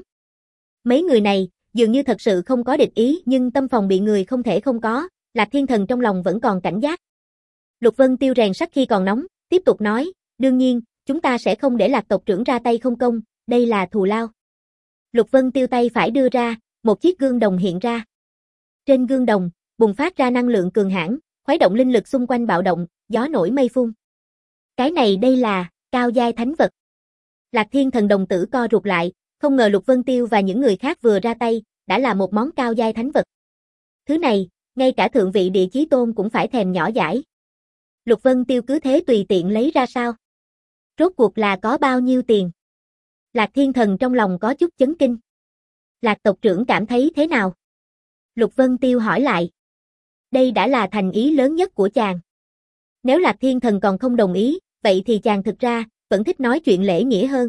Mấy người này, dường như thật sự không có địch ý, nhưng tâm phòng bị người không thể không có, Lạc Thiên Thần trong lòng vẫn còn cảnh giác. Lục Vân Tiêu rèn sắt khi còn nóng, tiếp tục nói, đương nhiên, chúng ta sẽ không để Lạc tộc trưởng ra tay không công, đây là thù lao. Lục Vân Tiêu tay phải đưa ra, một chiếc gương đồng hiện ra. Trên gương đồng, bùng phát ra năng lượng cường hãn, khuấy động linh lực xung quanh bạo động, gió nổi mây phun. Cái này đây là cao giai thánh vật. Lạc Thiên Thần đồng tử co rụt lại, không ngờ Lục Vân Tiêu và những người khác vừa ra tay, đã là một món cao giai thánh vật. Thứ này, ngay cả thượng vị địa chí tôn cũng phải thèm nhỏ dãi. Lục Vân Tiêu cứ thế tùy tiện lấy ra sao? Rốt cuộc là có bao nhiêu tiền? Lạc Thiên Thần trong lòng có chút chấn kinh. Lạc tộc trưởng cảm thấy thế nào? Lục Vân Tiêu hỏi lại. Đây đã là thành ý lớn nhất của chàng. Nếu Lạc Thiên Thần còn không đồng ý, vậy thì chàng thực ra, vẫn thích nói chuyện lễ nghĩa hơn.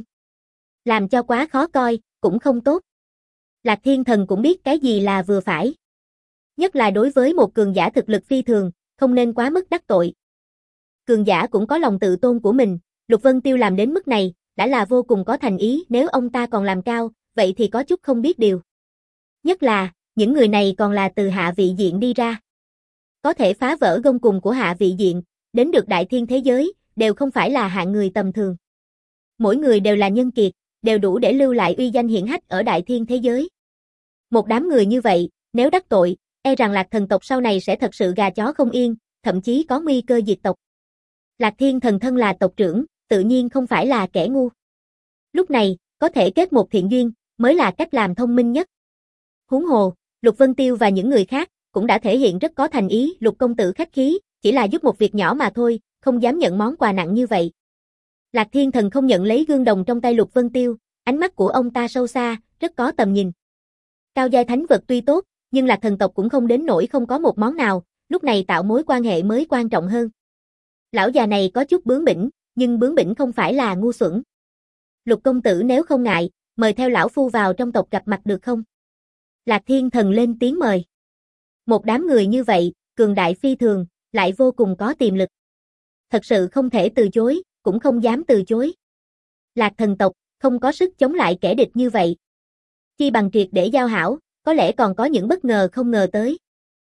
Làm cho quá khó coi, cũng không tốt. Lạc Thiên Thần cũng biết cái gì là vừa phải. Nhất là đối với một cường giả thực lực phi thường, không nên quá mức đắc tội. Cường giả cũng có lòng tự tôn của mình, Lục Vân Tiêu làm đến mức này, đã là vô cùng có thành ý, nếu ông ta còn làm cao, vậy thì có chút không biết điều. Nhất là, những người này còn là từ hạ vị diện đi ra. Có thể phá vỡ gông cùm của hạ vị diện, đến được đại thiên thế giới, đều không phải là hạng người tầm thường. Mỗi người đều là nhân kiệt, đều đủ để lưu lại uy danh hiển hách ở đại thiên thế giới. Một đám người như vậy, nếu đắc tội, e rằng Lạc thần tộc sau này sẽ thật sự gà chó không yên, thậm chí có nguy cơ diệt tộc. Lạc Thiên Thần thân là tộc trưởng, tự nhiên không phải là kẻ ngu. Lúc này, có thể kết một thiện duyên, mới là cách làm thông minh nhất. Huống hồ, Lục Vân Tiêu và những người khác, cũng đã thể hiện rất có thành ý, Lục công tử khách khí, chỉ là giúp một việc nhỏ mà thôi, không dám nhận món quà nặng như vậy. Lạc Thiên Thần không nhận lấy gương đồng trong tay Lục Vân Tiêu, ánh mắt của ông ta sâu xa, rất có tầm nhìn. Cao giai thánh vật tuy tốt, nhưng Lạc thần tộc cũng không đến nỗi không có một món nào, lúc này tạo mối quan hệ mới quan trọng hơn. Lão già này có chút bướng bỉnh, nhưng bướng bỉnh không phải là ngu xuẩn. Lục công tử nếu không ngại, mời theo lão phu vào trong tộc gặp mặt được không? Lạc Thiên Thần lên tiếng mời. Một đám người như vậy, cường đại phi thường, lại vô cùng có tiềm lực. Thật sự không thể từ chối, cũng không dám từ chối. Lạc thần tộc, không có sức chống lại kẻ địch như vậy. Chi bằng triệt để giao hảo, có lẽ còn có những bất ngờ không ngờ tới.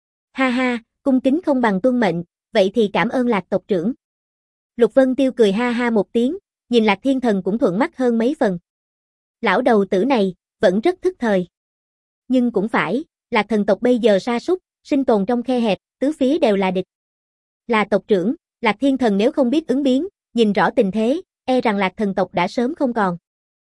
Ha ha, cung kính không bằng tuân mệnh, vậy thì cảm ơn Lạc tộc trưởng. Lục Vân Tiêu cười ha ha một tiếng, nhìn Lạc Thiên Thần cũng thuận mắt hơn mấy phần. Lão đầu tử này, vẫn rất thức thời. Nhưng cũng phải, Lạc thần tộc bây giờ sa sút, sinh tồn trong khe hẹp, tứ phía đều là địch. Là tộc trưởng, Lạc Thiên Thần nếu không biết ứng biến, nhìn rõ tình thế, e rằng Lạc thần tộc đã sớm không còn.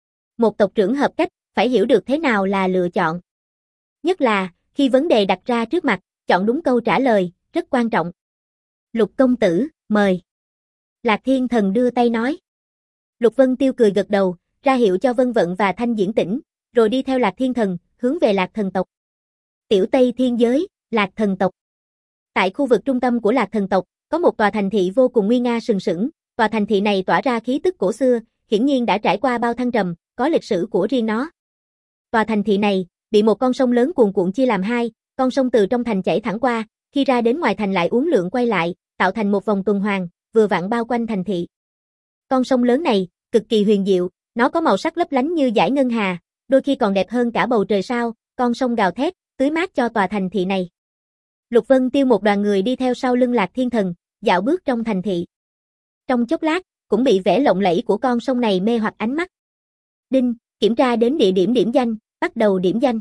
Một tộc trưởng hợp cách, phải hiểu được thế nào là lựa chọn. Nhất là, khi vấn đề đặt ra trước mặt, chọn đúng câu trả lời, rất quan trọng. Lục công tử, mời. Lạc Thiên Thần đưa tay nói. Lục Vân Tiêu cười gật đầu, ra hiệu cho Vân Vận và Thanh Diễn Tĩnh, rồi đi theo Lạc Thiên Thần, hướng về Lạc thần tộc. Tiểu Tây Thiên Giới, Lạc thần tộc. Tại khu vực trung tâm của Lạc thần tộc, có một tòa thành thị vô cùng nguy nga sừng sững, tòa thành thị này tỏa ra khí tức cổ xưa, hiển nhiên đã trải qua bao thăng trầm, có lịch sử của riêng nó. Tòa thành thị này bị một con sông lớn cuồn cuộn chia làm hai, con sông từ trong thành chảy thẳng qua, khi ra đến ngoài thành lại uốn lượn quay lại, tạo thành một vòng tuần hoàn, vừa vặn bao quanh thành thị. Con sông lớn này cực kỳ huyền diệu, nó có màu sắc lấp lánh như dải ngân hà, đôi khi còn đẹp hơn cả bầu trời sao, con sông gào thét, tưới mát cho tòa thành thị này. Lục Vân Tiêu một đoàn người đi theo sau lưng Lạc Thiên Thần, dạo bước trong thành thị. Trong chốc lát, cũng bị vẻ lộng lẫy của con sông này mê hoặc ánh mắt. Đinh, kiểm tra đến địa điểm điểm danh, bắt đầu điểm danh.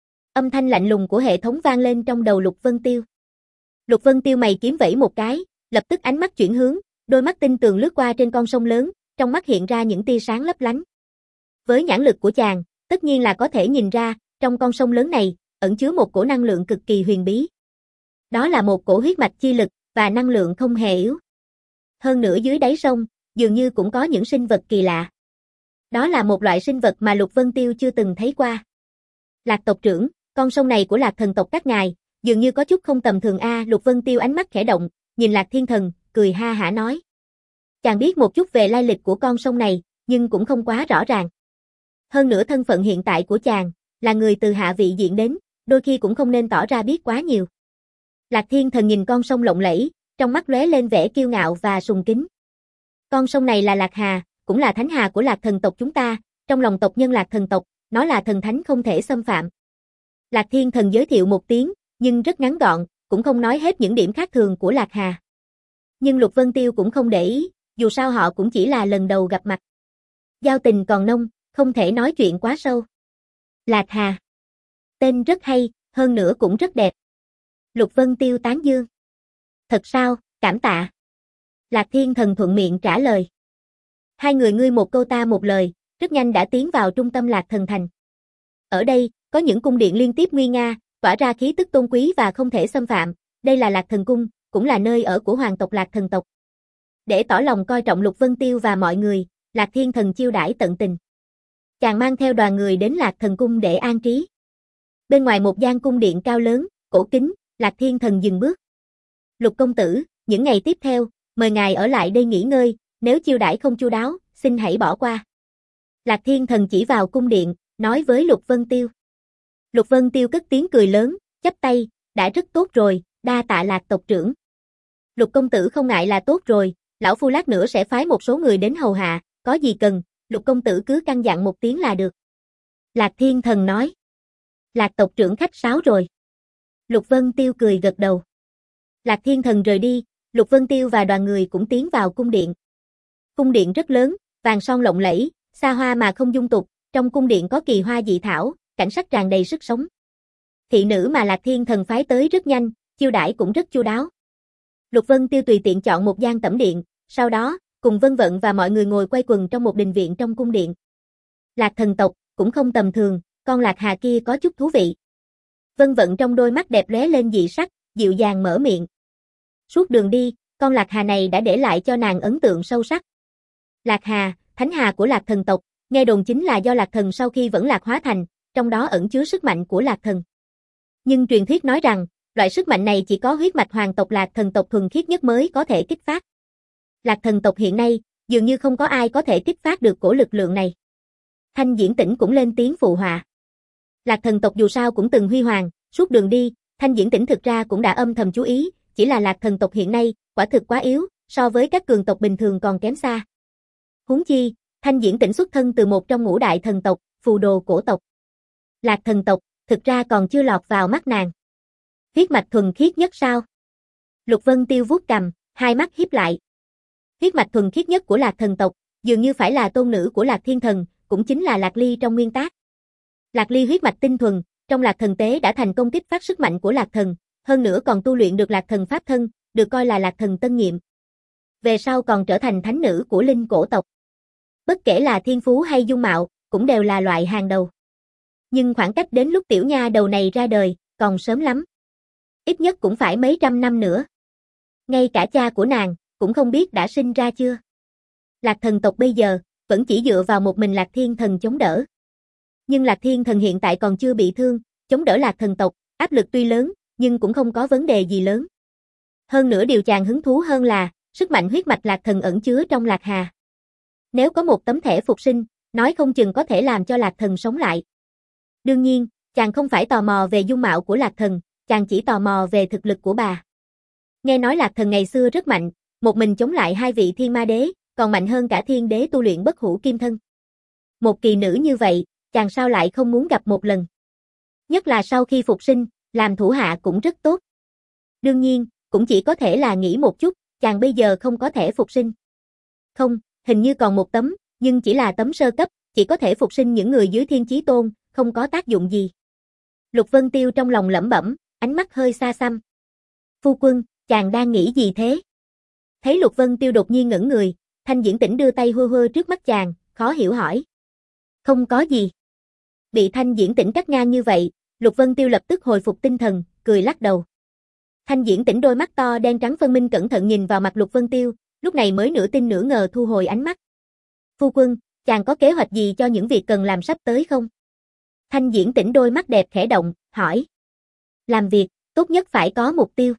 Âm thanh lạnh lùng của hệ thống vang lên trong đầu Lục Vân Tiêu. Lục Vân Tiêu mày kiếm vẫy một cái, lập tức ánh mắt chuyển hướng, đôi mắt tinh tường lướt qua trên con sông lớn, trong mắt hiện ra những tia sáng lấp lánh. Với nhãn lực của chàng, tất nhiên là có thể nhìn ra, trong con sông lớn này, ẩn chứa một cổ năng lượng cực kỳ huyền bí. Đó là một cổ huyết mạch chi lực, và năng lượng không hề yếu. Hơn nữa dưới đáy sông, dường như cũng có những sinh vật kỳ lạ. Đó là một loại sinh vật mà Lục Vân Tiêu chưa từng thấy qua. Lạc tộc trưởng, con sông này của Lạc thần tộc các ngài, dường như có chút không tầm thường a. Lục Vân Tiêu ánh mắt khẽ động, nhìn Lạc Thiên Thần, cười ha hả nói. Chàng biết một chút về lai lịch của con sông này, nhưng cũng không quá rõ ràng. Hơn nữa thân phận hiện tại của chàng, là người từ hạ vị diện đến, đôi khi cũng không nên tỏ ra biết quá nhiều. Lạc Thiên Thần nhìn con sông lộng lẫy, trong mắt lóe lên vẻ kiêu ngạo và sùng kính. Con sông này là Lạc Hà, cũng là thánh hà của Lạc thần tộc chúng ta, trong lòng tộc nhân Lạc thần tộc, nó là thần thánh không thể xâm phạm. Lạc Thiên Thần giới thiệu một tiếng, nhưng rất ngắn gọn, cũng không nói hết những điểm khác thường của Lạc Hà. Nhưng Lục Vân Tiêu cũng không để ý, dù sao họ cũng chỉ là lần đầu gặp mặt. Giao tình còn nông, không thể nói chuyện quá sâu. Lạc Hà. Tên rất hay, hơn nữa cũng rất đẹp. Lục Vân Tiêu tán dương. Thật sao, cảm tạ. Lạc Thiên Thần thuận miệng trả lời. Hai người ngươi một câu ta một lời, rất nhanh đã tiến vào trung tâm Lạc Thần Thành. Ở đây, có những cung điện liên tiếp nguy nga, tỏa ra khí tức tôn quý và không thể xâm phạm. Đây là Lạc Thần Cung, cũng là nơi ở của hoàng tộc Lạc thần tộc. Để tỏ lòng coi trọng Lục Vân Tiêu và mọi người, Lạc Thiên Thần chiêu đãi tận tình. Chàng mang theo đoàn người đến Lạc Thần Cung để an trí. Bên ngoài một gian cung điện cao lớn, cổ kính, Lạc Thiên Thần dừng bước. Lục công tử, những ngày tiếp theo, mời ngài ở lại đây nghỉ ngơi, nếu chiêu đãi không chu đáo, xin hãy bỏ qua. Lạc Thiên Thần chỉ vào cung điện, nói với Lục Vân Tiêu. Lục Vân Tiêu cất tiếng cười lớn, chắp tay, đã rất tốt rồi, đa tạ Lạc tộc trưởng. Lục công tử không ngại là tốt rồi, lão phu lát nữa sẽ phái một số người đến hầu hạ, có gì cần, Lục công tử cứ căn dặn một tiếng là được. Lạc Thiên Thần nói. Lạc tộc trưởng khách sáo rồi. Lục Vân Tiêu cười gật đầu. Lạc Thiên Thần rời đi, Lục Vân Tiêu và đoàn người cũng tiến vào cung điện. Cung điện rất lớn, vàng son lộng lẫy, xa hoa mà không dung tục, trong cung điện có kỳ hoa dị thảo, cảnh sắc tràn đầy sức sống. Thị nữ mà Lạc Thiên Thần phái tới rất nhanh, chiêu đãi cũng rất chu đáo. Lục Vân Tiêu tùy tiện chọn một gian tẩm điện, sau đó, cùng Vân Vận và mọi người ngồi quay quần trong một đình viện trong cung điện. Lạc thần tộc, cũng không tầm thường, con Lạc Hà kia có chút thú vị. Vân Vận trong đôi mắt đẹp lóe lên dị sắc, dịu dàng mở miệng. Suốt đường đi, con Lạc Hà này đã để lại cho nàng ấn tượng sâu sắc. Lạc Hà, thánh hà của Lạc thần tộc, nghe đồn chính là do Lạc thần sau khi vẫn lạc hóa thành, trong đó ẩn chứa sức mạnh của Lạc thần. Nhưng truyền thuyết nói rằng, loại sức mạnh này chỉ có huyết mạch hoàng tộc Lạc thần tộc thuần khiết nhất mới có thể kích phát. Lạc thần tộc hiện nay, dường như không có ai có thể kích phát được cổ lực lượng này. Thanh Diễn Tĩnh cũng lên tiếng phụ họa. Lạc thần tộc dù sao cũng từng huy hoàng, suốt đường đi, Thanh Diễn Tĩnh thực ra cũng đã âm thầm chú ý, chỉ là Lạc thần tộc hiện nay, quả thực quá yếu, so với các cường tộc bình thường còn kém xa. Huống chi, Thanh Diễn Tĩnh xuất thân từ một trong ngũ đại thần tộc, phù đồ cổ tộc. Lạc thần tộc, thực ra còn chưa lọt vào mắt nàng. Huyết mạch thuần khiết nhất sao? Lục Vân Tiêu vuốt cằm, hai mắt híp lại. Huyết mạch thuần khiết nhất của Lạc thần tộc, dường như phải là tôn nữ của Lạc Thiên Thần, cũng chính là Lạc Ly trong nguyên tác. Lạc Ly huyết mạch tinh thuần, trong Lạc Thần Tế đã thành công kích phát sức mạnh của Lạc Thần, hơn nữa còn tu luyện được Lạc Thần Pháp Thân, được coi là Lạc Thần tân nhiệm. Về sau còn trở thành thánh nữ của linh cổ tộc. Bất kể là thiên phú hay dung mạo, cũng đều là loại hàng đầu. Nhưng khoảng cách đến lúc tiểu nha đầu này ra đời, còn sớm lắm. Ít nhất cũng phải mấy trăm năm nữa. Ngay cả cha của nàng, cũng không biết đã sinh ra chưa. Lạc Thần tộc bây giờ, vẫn chỉ dựa vào một mình Lạc Thiên Thần chống đỡ. Nhưng Lạc Thiên Thần hiện tại còn chưa bị thương, chống đỡ Lạc Thần tộc, áp lực tuy lớn, nhưng cũng không có vấn đề gì lớn. Hơn nữa điều chàng hứng thú hơn là, sức mạnh huyết mạch Lạc Thần ẩn chứa trong Lạc Hà. Nếu có một tấm thẻ phục sinh, nói không chừng có thể làm cho Lạc Thần sống lại. Đương nhiên, chàng không phải tò mò về dung mạo của Lạc Thần, chàng chỉ tò mò về thực lực của bà. Nghe nói Lạc Thần ngày xưa rất mạnh, một mình chống lại hai vị thiên ma đế, còn mạnh hơn cả thiên đế tu luyện bất hủ kim thân. Một kỳ nữ như vậy, chàng sao lại không muốn gặp một lần. Nhất là sau khi phục sinh, làm thủ hạ cũng rất tốt. Đương nhiên, cũng chỉ có thể là nghĩ một chút, chàng bây giờ không có thể phục sinh. Không, hình như còn một tấm, nhưng chỉ là tấm sơ cấp, chỉ có thể phục sinh những người dưới thiên chí tôn, không có tác dụng gì. Lục Vân Tiêu trong lòng lẩm bẩm, ánh mắt hơi xa xăm. Phu quân, chàng đang nghĩ gì thế? Thấy Lục Vân Tiêu đột nhiên ngẩn người, Thanh Diễn Tĩnh đưa tay hơ hơ trước mắt chàng, khó hiểu hỏi. Không có gì. Bị Thanh Diễn Tĩnh cắt ngang như vậy, Lục Vân Tiêu lập tức hồi phục tinh thần, cười lắc đầu. Thanh Diễn Tĩnh đôi mắt to đen trắng phân minh cẩn thận nhìn vào mặt Lục Vân Tiêu, lúc này mới nửa tin nửa ngờ thu hồi ánh mắt. Phu quân, chàng có kế hoạch gì cho những việc cần làm sắp tới không? Thanh Diễn Tĩnh đôi mắt đẹp khẽ động, hỏi. Làm việc, tốt nhất phải có mục tiêu.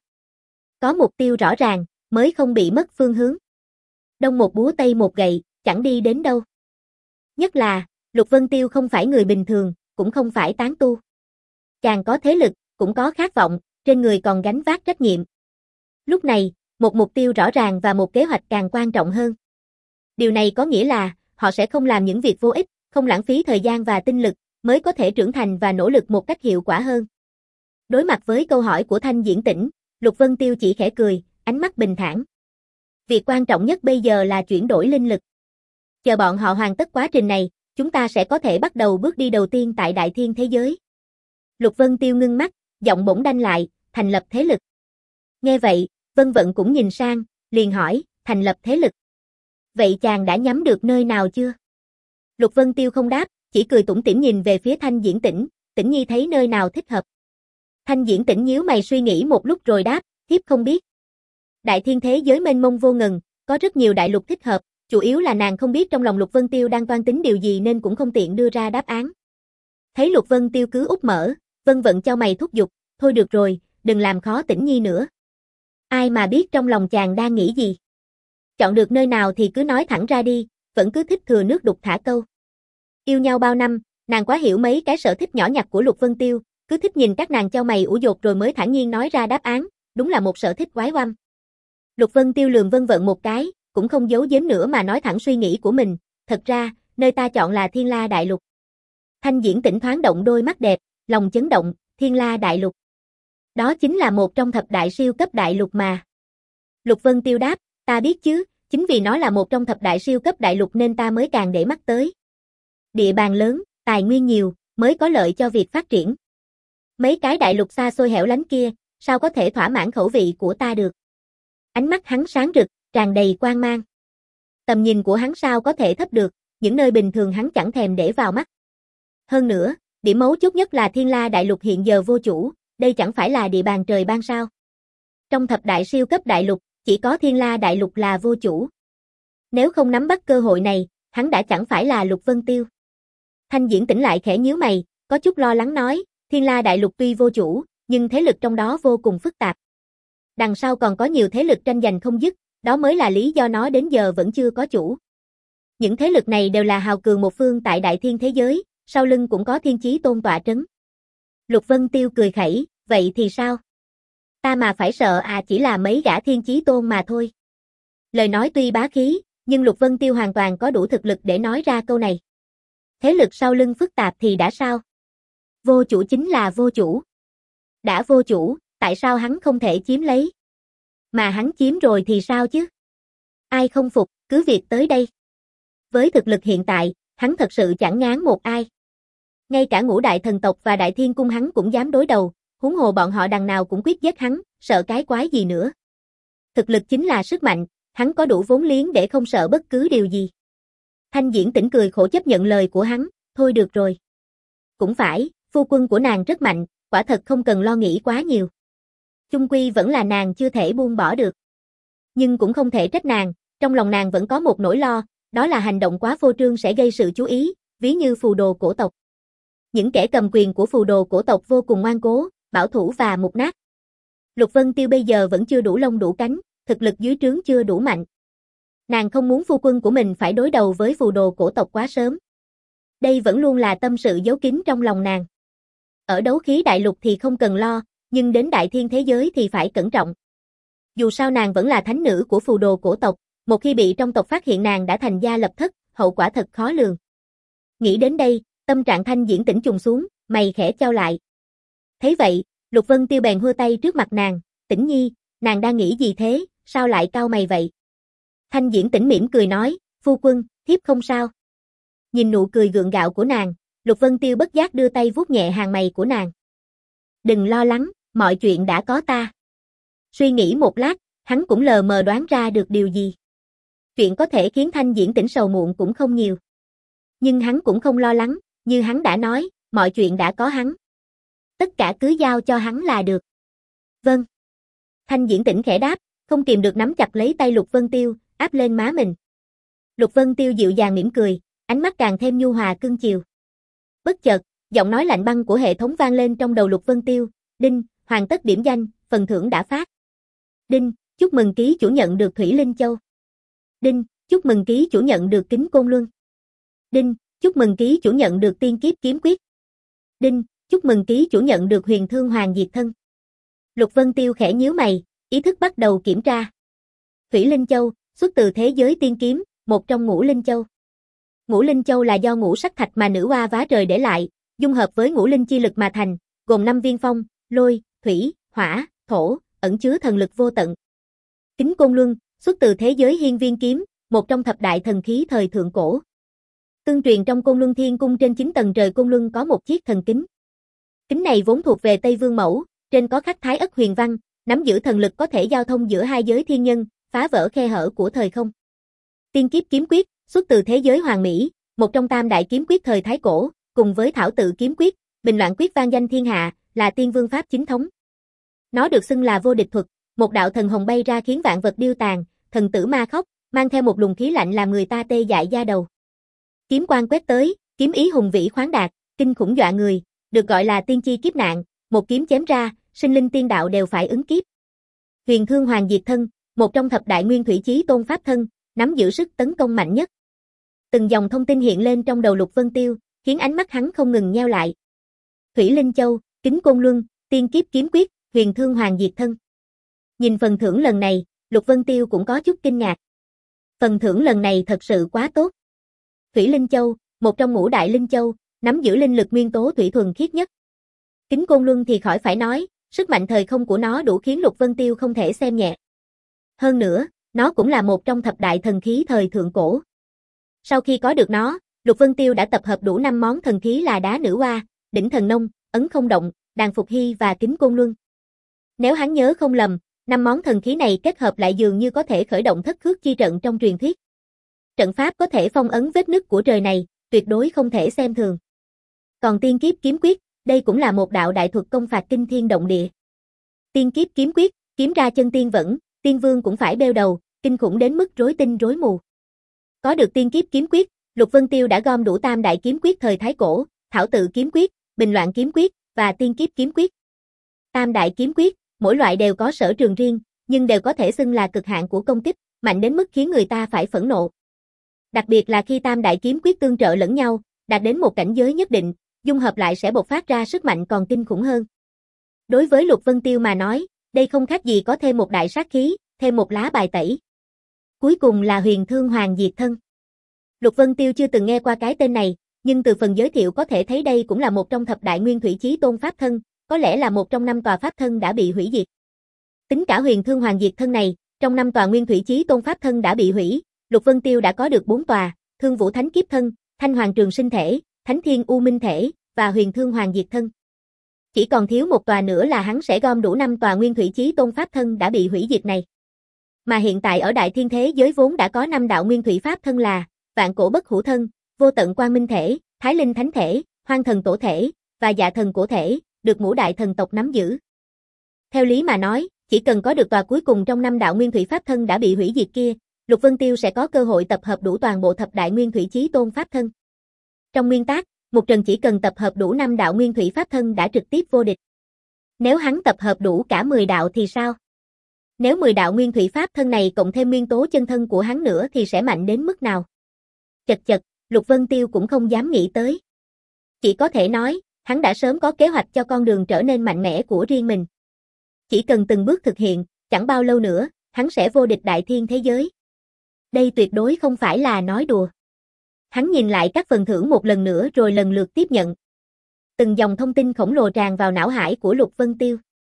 Có mục tiêu rõ ràng, mới không bị mất phương hướng. Đông một búa tây một gậy, chẳng đi đến đâu. Nhất là, Lục Vân Tiêu không phải người bình thường, cũng không phải tán tu. Chàng có thế lực, cũng có khát vọng, trên người còn gánh vác trách nhiệm. Lúc này, một mục tiêu rõ ràng và một kế hoạch càng quan trọng hơn. Điều này có nghĩa là, họ sẽ không làm những việc vô ích, không lãng phí thời gian và tinh lực, mới có thể trưởng thành và nỗ lực một cách hiệu quả hơn. Đối mặt với câu hỏi của Thanh Diễn Tĩnh, Lục Vân Tiêu chỉ khẽ cười, ánh mắt bình thản. Việc quan trọng nhất bây giờ là chuyển đổi linh lực. Chờ bọn họ hoàn tất quá trình này, chúng ta sẽ có thể bắt đầu bước đi đầu tiên tại đại thiên thế giới. Lục Vân Tiêu ngưng mắt, giọng bỗng đanh lại, thành lập thế lực. Nghe vậy, Vân Vận cũng nhìn sang, liền hỏi, thành lập thế lực. Vậy chàng đã nhắm được nơi nào chưa? Lục Vân Tiêu không đáp, chỉ cười tủm tỉm nhìn về phía Thanh Diễn Tĩnh, Tĩnh Nhi thấy nơi nào thích hợp. Thanh Diễn Tĩnh nhíu mày suy nghĩ một lúc rồi đáp, thiếp không biết. Đại thiên thế giới mênh mông vô ngần, có rất nhiều đại lục thích hợp, chủ yếu là nàng không biết trong lòng Lục Vân Tiêu đang toan tính điều gì nên cũng không tiện đưa ra đáp án. Thấy Lục Vân Tiêu cứ úp mở, Vân Vận chau mày thúc giục, thôi được rồi, đừng làm khó Tĩnh Nhi nữa. Ai mà biết trong lòng chàng đang nghĩ gì. Chọn được nơi nào thì cứ nói thẳng ra đi, vẫn cứ thích thừa nước đục thả câu. Yêu nhau bao năm, nàng quá hiểu mấy cái sở thích nhỏ nhặt của Lục Vân Tiêu, cứ thích nhìn các nàng chau mày ủ dột rồi mới thản nhiên nói ra đáp án, đúng là một sở thích quái oăm. Lục Vân Tiêu lườm Vân Vận một cái, cũng không giấu giếm nữa mà nói thẳng suy nghĩ của mình, thật ra, nơi ta chọn là Thiên La Đại Lục. Thanh Diễn Tĩnh thoáng động đôi mắt đẹp, lòng chấn động, Thiên La Đại Lục. Đó chính là một trong thập đại siêu cấp đại lục mà. Lục Vân Tiêu đáp, ta biết chứ, chính vì nó là một trong thập đại siêu cấp đại lục nên ta mới càng để mắt tới. Địa bàn lớn, tài nguyên nhiều, mới có lợi cho việc phát triển. Mấy cái đại lục xa xôi hẻo lánh kia, sao có thể thỏa mãn khẩu vị của ta được. Ánh mắt hắn sáng rực, tràn đầy quang mang. Tầm nhìn của hắn sao có thể thấp được, những nơi bình thường hắn chẳng thèm để vào mắt. Hơn nữa, điểm mấu chốt nhất là Thiên La Đại Lục hiện giờ vô chủ, đây chẳng phải là địa bàn trời ban sao. Trong thập đại siêu cấp đại lục, chỉ có Thiên La Đại Lục là vô chủ. Nếu không nắm bắt cơ hội này, hắn đã chẳng phải là Lục Vân Tiêu. Thanh Diễn Tĩnh lại khẽ nhíu mày, có chút lo lắng nói, Thiên La Đại Lục tuy vô chủ, nhưng thế lực trong đó vô cùng phức tạp. Đằng sau còn có nhiều thế lực tranh giành không dứt, đó mới là lý do nó đến giờ vẫn chưa có chủ. Những thế lực này đều là hào cường một phương tại đại thiên thế giới, sau lưng cũng có thiên chí tôn tọa trấn. Lục Vân Tiêu cười khẩy, vậy thì sao? Ta mà phải sợ à, chỉ là mấy gã thiên chí tôn mà thôi. Lời nói tuy bá khí, nhưng Lục Vân Tiêu hoàn toàn có đủ thực lực để nói ra câu này. Thế lực sau lưng phức tạp thì đã sao? Vô chủ chính là vô chủ. Đã vô chủ, tại sao hắn không thể chiếm lấy? Mà hắn chiếm rồi thì sao chứ? Ai không phục, cứ việc tới đây. Với thực lực hiện tại, hắn thật sự chẳng ngán một ai. Ngay cả ngũ đại thần tộc và đại thiên cung hắn cũng dám đối đầu, huống hồ bọn họ đằng nào cũng quyết giết hắn, sợ cái quái gì nữa. Thực lực chính là sức mạnh, hắn có đủ vốn liếng để không sợ bất cứ điều gì. Thanh Diễn Tĩnh cười khổ chấp nhận lời của hắn, thôi được rồi. Cũng phải, phu quân của nàng rất mạnh, quả thật không cần lo nghĩ quá nhiều. Chung quy vẫn là nàng chưa thể buông bỏ được. Nhưng cũng không thể trách nàng, trong lòng nàng vẫn có một nỗi lo, đó là hành động quá phô trương sẽ gây sự chú ý, ví như phù đồ cổ tộc. Những kẻ cầm quyền của phù đồ cổ tộc vô cùng ngoan cố, bảo thủ và mục nát. Lục Vân Tiêu bây giờ vẫn chưa đủ lông đủ cánh, thực lực dưới trướng chưa đủ mạnh. Nàng không muốn phu quân của mình phải đối đầu với phù đồ cổ tộc quá sớm. Đây vẫn luôn là tâm sự giấu kín trong lòng nàng. Ở đấu khí đại lục thì không cần lo, nhưng đến đại thiên thế giới thì phải cẩn trọng. Dù sao nàng vẫn là thánh nữ của phù đồ cổ tộc, một khi bị trong tộc phát hiện nàng đã thành gia lập thất, hậu quả thật khó lường. Nghĩ đến đây, tâm trạng Thanh Diễn Tĩnh trùng xuống, mày khẽ chau lại. Thấy vậy, Lục Vân Tiêu bèn hưa tay trước mặt nàng, Tĩnh Nhi, nàng đang nghĩ gì thế, sao lại cau mày vậy? Thanh Diễn Tĩnh mỉm cười nói, phu quân, thiếp không sao. Nhìn nụ cười gượng gạo của nàng, Lục Vân Tiêu bất giác đưa tay vuốt nhẹ hàng mày của nàng. Đừng lo lắng, mọi chuyện đã có ta. Suy nghĩ một lát, hắn cũng lờ mờ đoán ra được điều gì. Chuyện có thể khiến Thanh Diễn Tĩnh sầu muộn cũng không nhiều. Nhưng hắn cũng không lo lắng, như hắn đã nói, mọi chuyện đã có hắn. Tất cả cứ giao cho hắn là được. Vâng. Thanh Diễn Tĩnh khẽ đáp, không kìm được nắm chặt lấy tay Lục Vân Tiêu, áp lên má mình. Lục Vân Tiêu dịu dàng mỉm cười, ánh mắt càng thêm nhu hòa cưng chiều. Bất chợt, giọng nói lạnh băng của hệ thống vang lên trong đầu Lục Vân Tiêu, đinh, hoàn tất điểm danh, phần thưởng đã phát. Đinh, chúc mừng ký chủ nhận được Thủy Linh Châu. Đinh, chúc mừng ký chủ nhận được Kính Côn Luân. Đinh, chúc mừng ký chủ nhận được Tiên Kiếp Kiếm Quyết. Đinh, chúc mừng ký chủ nhận được Huyền Thương Hoàng Diệt Thân. Lục Vân Tiêu khẽ nhíu mày, ý thức bắt đầu kiểm tra. Thủy Linh Châu, xuất từ thế giới tiên kiếm, một trong ngũ linh châu. Ngũ linh châu là do ngũ sắc thạch mà nữ oa vá trời để lại, dung hợp với ngũ linh chi lực mà thành, gồm năm viên phong, lôi, thủy, hỏa, thổ, ẩn chứa thần lực vô tận. Kính Côn Luân, xuất từ thế giới hiên viên kiếm, một trong thập đại thần khí thời thượng cổ. Tương truyền trong Côn Luân Thiên Cung trên chín tầng trời Côn Luân có một chiếc thần kính. Kính này vốn thuộc về Tây Vương Mẫu, trên có khắc Thái Ất huyền văn, nắm giữ thần lực có thể giao thông giữa hai giới thiên nhân, phá vỡ khe hở của thời không. Tiên Kiếp Kiếm Quyết, xuất từ thế giới Hoàng Mỹ, một trong tam đại kiếm quyết thời Thái Cổ, cùng với Thảo Tự Kiếm Quyết, Bình Loạn Quyết vang danh thiên hạ, là tiên vương pháp chính thống. Nó được xưng là vô địch thuật, một đạo thần hồng bay ra khiến vạn vật điêu tàn, thần tử ma khóc, mang theo một luồng khí lạnh làm người ta tê dại da đầu. Kiếm quang quét tới, kiếm ý hùng vĩ khoáng đạt, kinh khủng dọa người, được gọi là tiên chi kiếp nạn, một kiếm chém ra, sinh linh tiên đạo đều phải ứng kiếp. Huyền Thương Hoàng Diệt Thân, một trong thập đại nguyên thủy chí tôn pháp thân, nắm giữ sức tấn công mạnh nhất. Từng dòng thông tin hiện lên trong đầu Lục Vân Tiêu, khiến ánh mắt hắn không ngừng nheo lại. Thủy Linh Châu, Kính Côn Luân, Tiên Kiếp Kiếm Quyết, Huyền Thương Hoàng Diệt Thân. Nhìn phần thưởng lần này, Lục Vân Tiêu cũng có chút kinh ngạc. Phần thưởng lần này thật sự quá tốt. Thủy Linh Châu, một trong ngũ đại linh châu, nắm giữ linh lực nguyên tố thủy thuần khiết nhất. Kính Côn Luân thì khỏi phải nói, sức mạnh thời không của nó đủ khiến Lục Vân Tiêu không thể xem nhẹ. Hơn nữa, nó cũng là một trong thập đại thần khí thời thượng cổ. Sau khi có được nó, Lục Vân Tiêu đã tập hợp đủ năm món thần khí là Đá Nữ Oa, Đỉnh Thần Nông, Ấn Không Động, Đàn Phục Hy và Kính Côn Luân. Nếu hắn nhớ không lầm, năm món thần khí này kết hợp lại dường như có thể khởi động thất khước chi trận trong truyền thuyết. Trận pháp có thể phong ấn vết nứt của trời này, tuyệt đối không thể xem thường. Còn Tiên Kiếp Kiếm Quyết, đây cũng là một đạo đại thuật công phạt kinh thiên động địa. Tiên Kiếp Kiếm Quyết, kiếm ra chân tiên vẫn, tiên vương cũng phải beo đầu, kinh khủng đến mức rối tinh rối mù. Có được Tiên Kiếp Kiếm Quyết, Lục Vân Tiêu đã gom đủ tam đại kiếm quyết thời Thái Cổ, Thảo Tự Kiếm Quyết, Bình Loạn Kiếm Quyết và Tiên Kiếp Kiếm Quyết. Tam đại kiếm quyết, mỗi loại đều có sở trường riêng, nhưng đều có thể xưng là cực hạn của công kích, mạnh đến mức khiến người ta phải phẫn nộ. Đặc biệt là khi tam đại kiếm quyết tương trợ lẫn nhau, đạt đến một cảnh giới nhất định, dung hợp lại sẽ bộc phát ra sức mạnh còn kinh khủng hơn. Đối với Lục Vân Tiêu mà nói, đây không khác gì có thêm một đại sát khí, thêm một lá bài tẩy. Cuối cùng là Huyền Thương Hoàng Diệt Thân. Lục Vân Tiêu chưa từng nghe qua cái tên này, nhưng từ phần giới thiệu có thể thấy đây cũng là một trong thập đại nguyên thủy chí tôn pháp thân, có lẽ là một trong năm tòa pháp thân đã bị hủy diệt. Tính cả Huyền Thương Hoàng Diệt Thân này, trong năm tòa nguyên thủy chí tôn pháp thân đã bị hủy, Lục Vân Tiêu đã có được bốn tòa, Thương Vũ Thánh Kiếp Thân, Thanh Hoàng Trường Sinh Thể, Thánh Thiên U Minh Thể và huyền thương hoàng diệt thân. Chỉ còn thiếu một tòa nữa là hắn sẽ gom đủ năm tòa nguyên thủy chí tôn pháp thân đã bị hủy diệt này. Mà hiện tại ở đại thiên thế giới vốn đã có năm đạo nguyên thủy pháp thân là Vạn Cổ Bất Hủ Thân, Vô Tận Quang Minh Thể, Thái Linh Thánh Thể, Hoang Thần Tổ Thể và Dạ Thần Cổ Thể, được ngũ đại thần tộc nắm giữ. Theo lý mà nói, chỉ cần có được tòa cuối cùng trong năm đạo nguyên thủy pháp thân đã bị hủy diệt kia, Lục Vân Tiêu sẽ có cơ hội tập hợp đủ toàn bộ thập đại nguyên thủy chí tôn pháp thân. Trong nguyên tắc, một trận chỉ cần tập hợp đủ năm đạo nguyên thủy pháp thân đã trực tiếp vô địch. Nếu hắn tập hợp đủ cả mười đạo thì sao? Nếu mười đạo nguyên thủy pháp thân này cộng thêm nguyên tố chân thân của hắn nữa thì sẽ mạnh đến mức nào? Chật chật, Lục Vân Tiêu cũng không dám nghĩ tới. Chỉ có thể nói, hắn đã sớm có kế hoạch cho con đường trở nên mạnh mẽ của riêng mình. Chỉ cần từng bước thực hiện, chẳng bao lâu nữa, hắn sẽ vô địch đại thiên thế giới. Đây tuyệt đối không phải là nói đùa. Hắn nhìn lại các phần thưởng một lần nữa rồi lần lượt tiếp nhận. Từng dòng thông tin khổng lồ tràn vào não hải của Lục Vân Tiêu.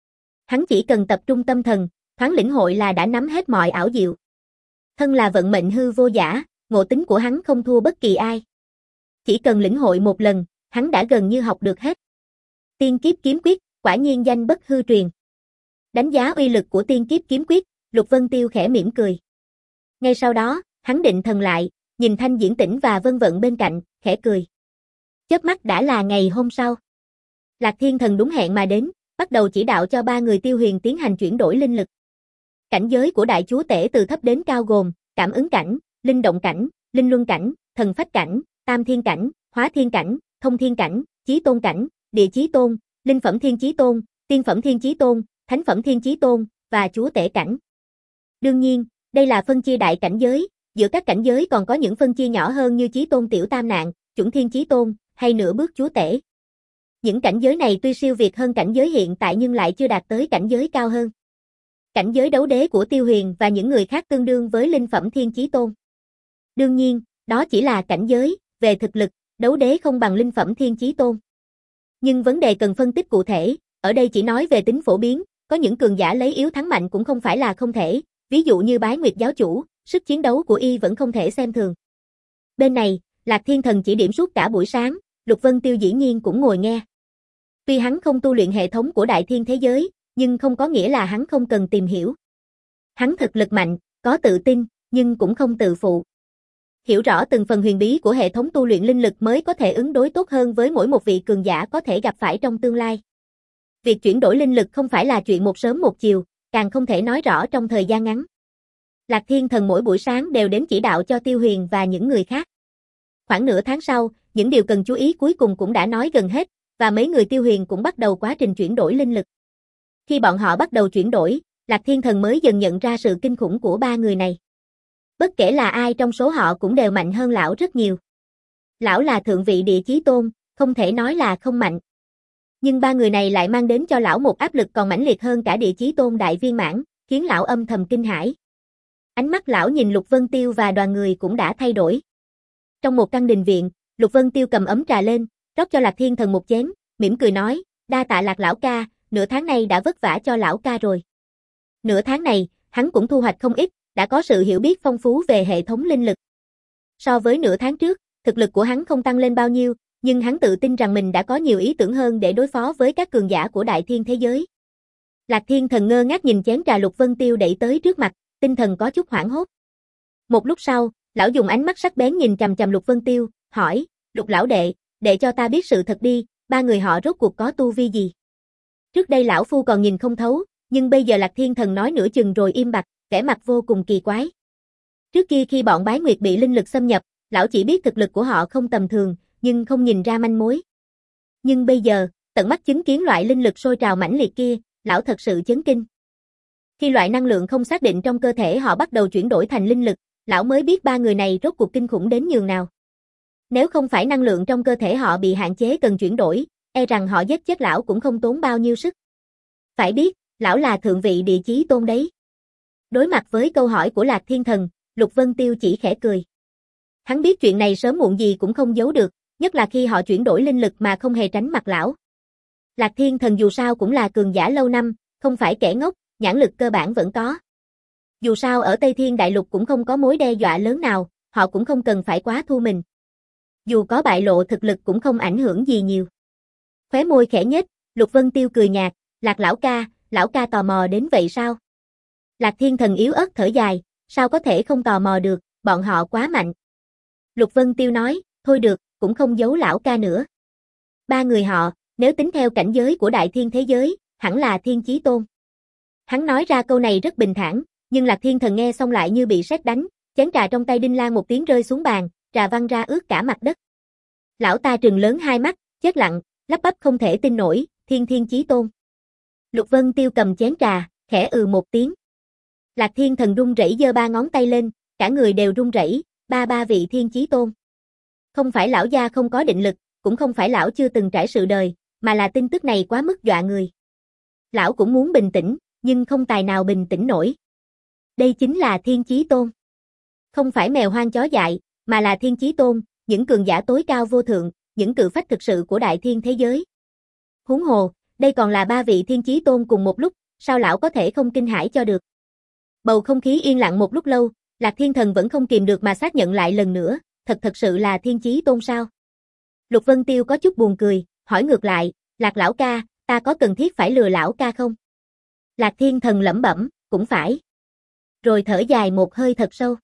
Hắn chỉ cần tập trung tâm thần, thoáng lĩnh hội là đã nắm hết mọi ảo diệu. Thân là vận mệnh hư vô giả, ngộ tính của hắn không thua bất kỳ ai. Chỉ cần lĩnh hội một lần, hắn đã gần như học được hết. Tiên kiếp kiếm quyết, quả nhiên danh bất hư truyền. Đánh giá uy lực của tiên kiếp kiếm quyết, Lục Vân Tiêu khẽ mỉm cười. Ngay sau đó, hắn định thần lại, nhìn Thanh Diễn Tĩnh và Vân Vận bên cạnh, khẽ cười. Chớp mắt đã là ngày hôm sau. Lạc Thiên Thần đúng hẹn mà đến, bắt đầu chỉ đạo cho ba người Tiêu Huyền tiến hành chuyển đổi linh lực. Cảnh giới của đại chúa tể từ thấp đến cao gồm cảm ứng cảnh, linh động cảnh, linh luân cảnh, thần phách cảnh, tam thiên cảnh, hóa thiên cảnh, thông thiên cảnh, chí tôn cảnh, địa chí tôn, linh phẩm thiên chí tôn, tiên phẩm thiên chí tôn, thánh phẩm thiên chí tôn và chúa tể cảnh. Đương nhiên, đây là phân chia đại cảnh giới, giữa các cảnh giới còn có những phân chia nhỏ hơn như chí tôn tiểu tam nạn, chuẩn thiên chí tôn hay nửa bước chúa tể. Những cảnh giới này tuy siêu việt hơn cảnh giới hiện tại nhưng lại chưa đạt tới cảnh giới cao hơn. Cảnh giới đấu đế của Tiêu Huyền và những người khác tương đương với linh phẩm thiên chí tôn. Đương nhiên, đó chỉ là cảnh giới, về thực lực, đấu đế không bằng linh phẩm thiên chí tôn. Nhưng vấn đề cần phân tích cụ thể, ở đây chỉ nói về tính phổ biến, có những cường giả lấy yếu thắng mạnh cũng không phải là không thể, ví dụ như Bái Nguyệt giáo chủ, sức chiến đấu của y vẫn không thể xem thường. Bên này, Lạc Thiên Thần chỉ điểm suốt cả buổi sáng, Lục Vân Tiêu dĩ nhiên cũng ngồi nghe. Tuy hắn không tu luyện hệ thống của đại thiên thế giới, nhưng không có nghĩa là hắn không cần tìm hiểu. Hắn thực lực mạnh, có tự tin, nhưng cũng không tự phụ. Hiểu rõ từng phần huyền bí của hệ thống tu luyện linh lực mới có thể ứng đối tốt hơn với mỗi một vị cường giả có thể gặp phải trong tương lai. Việc chuyển đổi linh lực không phải là chuyện một sớm một chiều, càng không thể nói rõ trong thời gian ngắn. Lạc Thiên Thần mỗi buổi sáng đều đến chỉ đạo cho Tiêu Huyền và những người khác. Khoảng nửa tháng sau, những điều cần chú ý cuối cùng cũng đã nói gần hết, và mấy người Tiêu Huyền cũng bắt đầu quá trình chuyển đổi linh lực. Khi bọn họ bắt đầu chuyển đổi, Lạc Thiên Thần mới dần nhận ra sự kinh khủng của ba người này. Bất kể là ai trong số họ cũng đều mạnh hơn lão rất nhiều. Lão là thượng vị địa chí tôn, không thể nói là không mạnh. Nhưng ba người này lại mang đến cho lão một áp lực còn mãnh liệt hơn cả địa chí tôn đại viên mãn, khiến lão âm thầm kinh hãi. Ánh mắt lão nhìn Lục Vân Tiêu và đoàn người cũng đã thay đổi. Trong một căn đình viện, Lục Vân Tiêu cầm ấm trà lên, rót cho Lạc Thiên Thần một chén, mỉm cười nói, đa tạ Lạc lão ca, nửa tháng này đã vất vả cho lão ca rồi. Nửa tháng này, hắn cũng thu hoạch không ít, đã có sự hiểu biết phong phú về hệ thống linh lực. So với nửa tháng trước, thực lực của hắn không tăng lên bao nhiêu, nhưng hắn tự tin rằng mình đã có nhiều ý tưởng hơn để đối phó với các cường giả của đại thiên thế giới. Lạc Thiên Thần ngơ ngác nhìn chén trà Lục Vân Tiêu đẩy tới trước mặt, tinh thần có chút hoảng hốt. Một lúc sau, lão dùng ánh mắt sắc bén nhìn chằm chằm Lục Vân Tiêu, hỏi, Lục lão đệ, để cho ta biết sự thật đi, ba người họ rốt cuộc có tu vi gì? Trước đây lão phu còn nhìn không thấu, nhưng bây giờ Lạc Thiên Thần nói nửa chừng rồi im bặt, vẻ mặt vô cùng kỳ quái. Trước kia khi bọn Bái Nguyệt bị linh lực xâm nhập, lão chỉ biết thực lực của họ không tầm thường, nhưng không nhìn ra manh mối. Nhưng bây giờ, tận mắt chứng kiến loại linh lực sôi trào mãnh liệt kia, lão thật sự chấn kinh. Khi loại năng lượng không xác định trong cơ thể họ bắt đầu chuyển đổi thành linh lực, lão mới biết ba người này rốt cuộc kinh khủng đến nhường nào. Nếu không phải năng lượng trong cơ thể họ bị hạn chế cần chuyển đổi, e rằng họ giết chết lão cũng không tốn bao nhiêu sức. Phải biết, lão là thượng vị địa chí tôn đấy. Đối mặt với câu hỏi của Lạc Thiên Thần, Lục Vân Tiêu chỉ khẽ cười. Hắn biết chuyện này sớm muộn gì cũng không giấu được, nhất là khi họ chuyển đổi linh lực mà không hề tránh mặt lão. Lạc Thiên Thần dù sao cũng là cường giả lâu năm, không phải kẻ ngốc, nhãn lực cơ bản vẫn có. Dù sao ở Tây Thiên Đại Lục cũng không có mối đe dọa lớn nào, họ cũng không cần phải quá thu mình. Dù có bại lộ thực lực cũng không ảnh hưởng gì nhiều. Khóe môi khẽ nhếch, Lục Vân Tiêu cười nhạt, Lạc lão ca, lão ca tò mò đến vậy sao? Lạc Thiên Thần yếu ớt thở dài, sao có thể không tò mò được, bọn họ quá mạnh. Lục Vân Tiêu nói, thôi được, cũng không giấu lão ca nữa. Ba người họ, nếu tính theo cảnh giới của đại thiên thế giới, hẳn là thiên chí tôn. Hắn nói ra câu này rất bình thản, nhưng Lạc Thiên Thần nghe xong lại như bị sét đánh, chén trà trong tay đinh lan một tiếng rơi xuống bàn, trà văng ra ướt cả mặt đất. Lão ta trừng lớn hai mắt, chết lặng, lắp bắp không thể tin nổi, thiên thiên chí tôn. Lục Vân Tiêu cầm chén trà, khẽ ừ một tiếng. Lạc Thiên Thần run rẩy giơ ba ngón tay lên, cả người đều run rẩy, ba ba vị thiên chí tôn. Không phải lão gia không có định lực, cũng không phải lão chưa từng trải sự đời, mà là tin tức này quá mức dọa người. Lão cũng muốn bình tĩnh, nhưng không tài nào bình tĩnh nổi. Đây chính là thiên chí tôn. Không phải mèo hoang chó dại, mà là thiên chí tôn, những cường giả tối cao vô thượng, những cự phách thực sự của đại thiên thế giới. Huống hồ, đây còn là ba vị thiên chí tôn cùng một lúc, sao lão có thể không kinh hãi cho được. Bầu không khí yên lặng một lúc lâu, Lạc Thiên Thần vẫn không kìm được mà xác nhận lại lần nữa, thật thật sự là thiên chí tôn sao? Lục Vân Tiêu có chút buồn cười, hỏi ngược lại, Lạc lão ca, ta có cần thiết phải lừa lão ca không? Lạc Thiên Thần lẩm bẩm, cũng phải. Rồi thở dài một hơi thật sâu.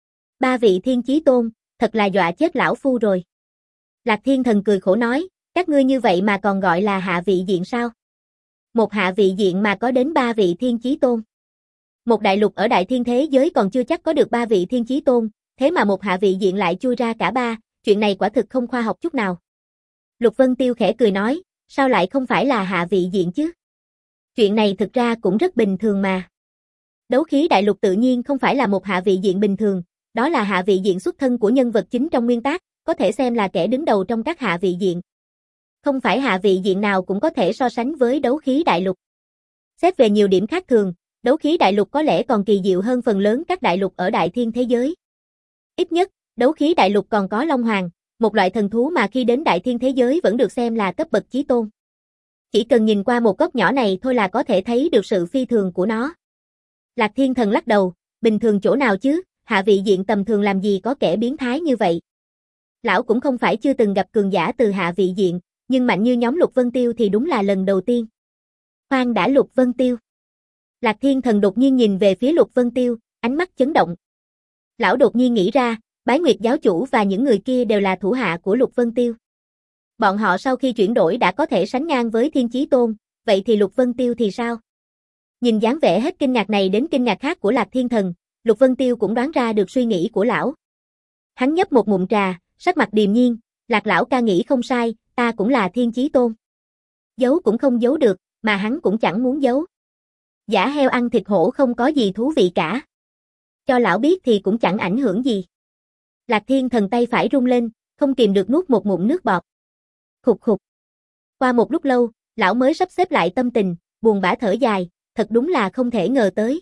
Ba vị thiên chí tôn, thật là dọa chết lão phu rồi. Lạc Thiên Thần cười khổ nói, các ngươi như vậy mà còn gọi là hạ vị diện sao? Một hạ vị diện mà có đến ba vị thiên chí tôn. Một đại lục ở đại thiên thế giới còn chưa chắc có được ba vị thiên chí tôn, thế mà một hạ vị diện lại chui ra cả ba, chuyện này quả thực không khoa học chút nào. Lục Vân Tiêu khẽ cười nói, sao lại không phải là hạ vị diện chứ? Chuyện này thực ra cũng rất bình thường mà. Đấu khí đại lục tự nhiên không phải là một hạ vị diện bình thường, đó là hạ vị diện xuất thân của nhân vật chính trong nguyên tác, có thể xem là kẻ đứng đầu trong các hạ vị diện. Không phải hạ vị diện nào cũng có thể so sánh với đấu khí đại lục. Xét về nhiều điểm khác thường, đấu khí đại lục có lẽ còn kỳ diệu hơn phần lớn các đại lục ở đại thiên thế giới. Ít nhất, đấu khí đại lục còn có Long Hoàng, một loại thần thú mà khi đến đại thiên thế giới vẫn được xem là cấp bậc chí tôn. Chỉ cần nhìn qua một góc nhỏ này thôi là có thể thấy được sự phi thường của nó. Lạc Thiên Thần lắc đầu, bình thường chỗ nào chứ, hạ vị diện tầm thường làm gì có kẻ biến thái như vậy. Lão cũng không phải chưa từng gặp cường giả từ hạ vị diện, nhưng mạnh như nhóm Lục Vân Tiêu thì đúng là lần đầu tiên. Khoan đã Lục Vân Tiêu. Lạc Thiên Thần đột nhiên nhìn về phía Lục Vân Tiêu, ánh mắt chấn động. Lão đột nhiên nghĩ ra, Bái Nguyệt giáo chủ và những người kia đều là thủ hạ của Lục Vân Tiêu. Bọn họ sau khi chuyển đổi đã có thể sánh ngang với Thiên Chí Tôn, vậy thì Lục Vân Tiêu thì sao? Nhìn dáng vẻ hết kinh ngạc này đến kinh ngạc khác của Lạc Thiên Thần, Lục Vân Tiêu cũng đoán ra được suy nghĩ của lão. Hắn nhấp một ngụm trà, sắc mặt điềm nhiên, Lạc lão ca nghĩ không sai, ta cũng là Thiên Chí Tôn. Giấu cũng không giấu được, mà hắn cũng chẳng muốn giấu. Giả heo ăn thịt hổ không có gì thú vị cả. Cho lão biết thì cũng chẳng ảnh hưởng gì. Lạc Thiên Thần tay phải rung lên, không kìm được nuốt một ngụm nước bọt. Khục khục. Qua một lúc lâu, lão mới sắp xếp lại tâm tình, buồn bã thở dài, thật đúng là không thể ngờ tới.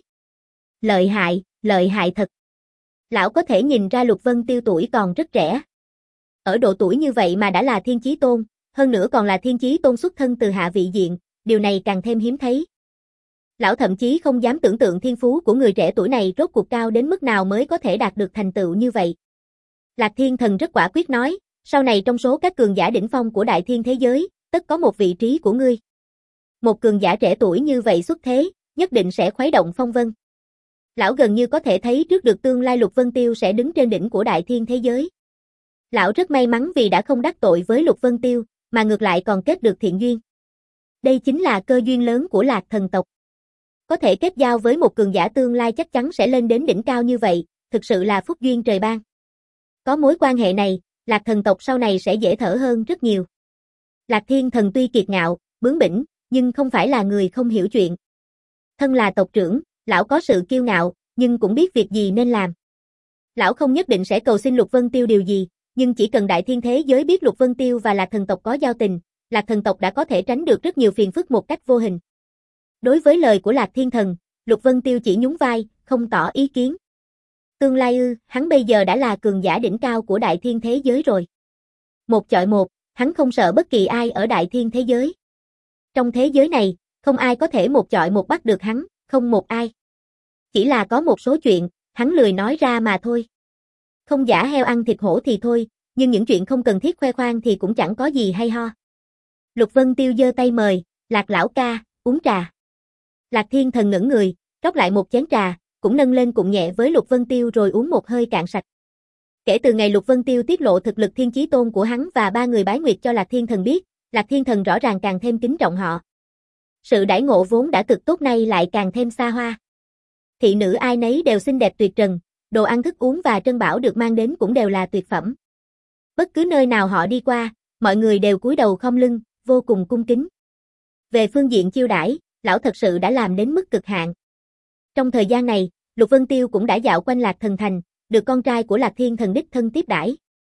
Lợi hại, lợi hại thật. Lão có thể nhìn ra Lục Vân Tiêu tuổi còn rất trẻ. Ở độ tuổi như vậy mà đã là Thiên Chí Tôn, hơn nữa còn là Thiên Chí Tôn xuất thân từ hạ vị diện, điều này càng thêm hiếm thấy. Lão thậm chí không dám tưởng tượng thiên phú của người trẻ tuổi này rốt cuộc cao đến mức nào mới có thể đạt được thành tựu như vậy. Lạc Thiên Thần rất quả quyết nói, sau này trong số các cường giả đỉnh phong của đại thiên thế giới, tất có một vị trí của ngươi. Một cường giả trẻ tuổi như vậy xuất thế, nhất định sẽ khuấy động phong vân. Lão gần như có thể thấy trước được tương lai Lục Vân Tiêu sẽ đứng trên đỉnh của đại thiên thế giới. Lão rất may mắn vì đã không đắc tội với Lục Vân Tiêu, mà ngược lại còn kết được thiện duyên. Đây chính là cơ duyên lớn của Lạc thần tộc. Có thể kết giao với một cường giả tương lai chắc chắn sẽ lên đến đỉnh cao như vậy, thực sự là phúc duyên trời ban. Có mối quan hệ này, Lạc thần tộc sau này sẽ dễ thở hơn rất nhiều. Lạc Thiên Thần tuy kiệt ngạo, bướng bỉnh, nhưng không phải là người không hiểu chuyện. Thân là tộc trưởng, lão có sự kiêu ngạo, nhưng cũng biết việc gì nên làm. Lão không nhất định sẽ cầu xin Lục Vân Tiêu điều gì, nhưng chỉ cần đại thiên thế giới biết Lục Vân Tiêu và Lạc thần tộc có giao tình, Lạc thần tộc đã có thể tránh được rất nhiều phiền phức một cách vô hình. Đối với lời của Lạc Thiên Thần, Lục Vân Tiêu chỉ nhún vai, không tỏ ý kiến. Tương lai ư, hắn bây giờ đã là cường giả đỉnh cao của đại thiên thế giới rồi. Một chọi một, hắn không sợ bất kỳ ai ở đại thiên thế giới. Trong thế giới này, không ai có thể một chọi một bắt được hắn, không một ai. Chỉ là có một số chuyện, hắn lười nói ra mà thôi. Không giả heo ăn thịt hổ thì thôi, nhưng những chuyện không cần thiết khoe khoang thì cũng chẳng có gì hay ho. Lục Vân Tiêu giơ tay mời, Lạc lão ca, uống trà. Lạc Thiên Thần ngẩng người, rót lại một chén trà, cũng nâng lên cụng nhẹ với Lục Vân Tiêu rồi uống một hơi cạn sạch. Kể từ ngày Lục Vân Tiêu tiết lộ thực lực thiên chí tôn của hắn và ba người bái nguyệt cho Lạc Thiên Thần biết, Lạc Thiên Thần rõ ràng càng thêm kính trọng họ. Sự đãi ngộ vốn đã cực tốt nay lại càng thêm xa hoa. Thị nữ ai nấy đều xinh đẹp tuyệt trần, đồ ăn thức uống và trân bảo được mang đến cũng đều là tuyệt phẩm. Bất cứ nơi nào họ đi qua, mọi người đều cúi đầu khom lưng, vô cùng cung kính. Về phương diện chiêu đãi, lão thật sự đã làm đến mức cực hạn. Trong thời gian này, Lục Vân Tiêu cũng đã dạo quanh Lạc Thần Thành, được con trai của Lạc Thiên Thần đích thân tiếp đãi.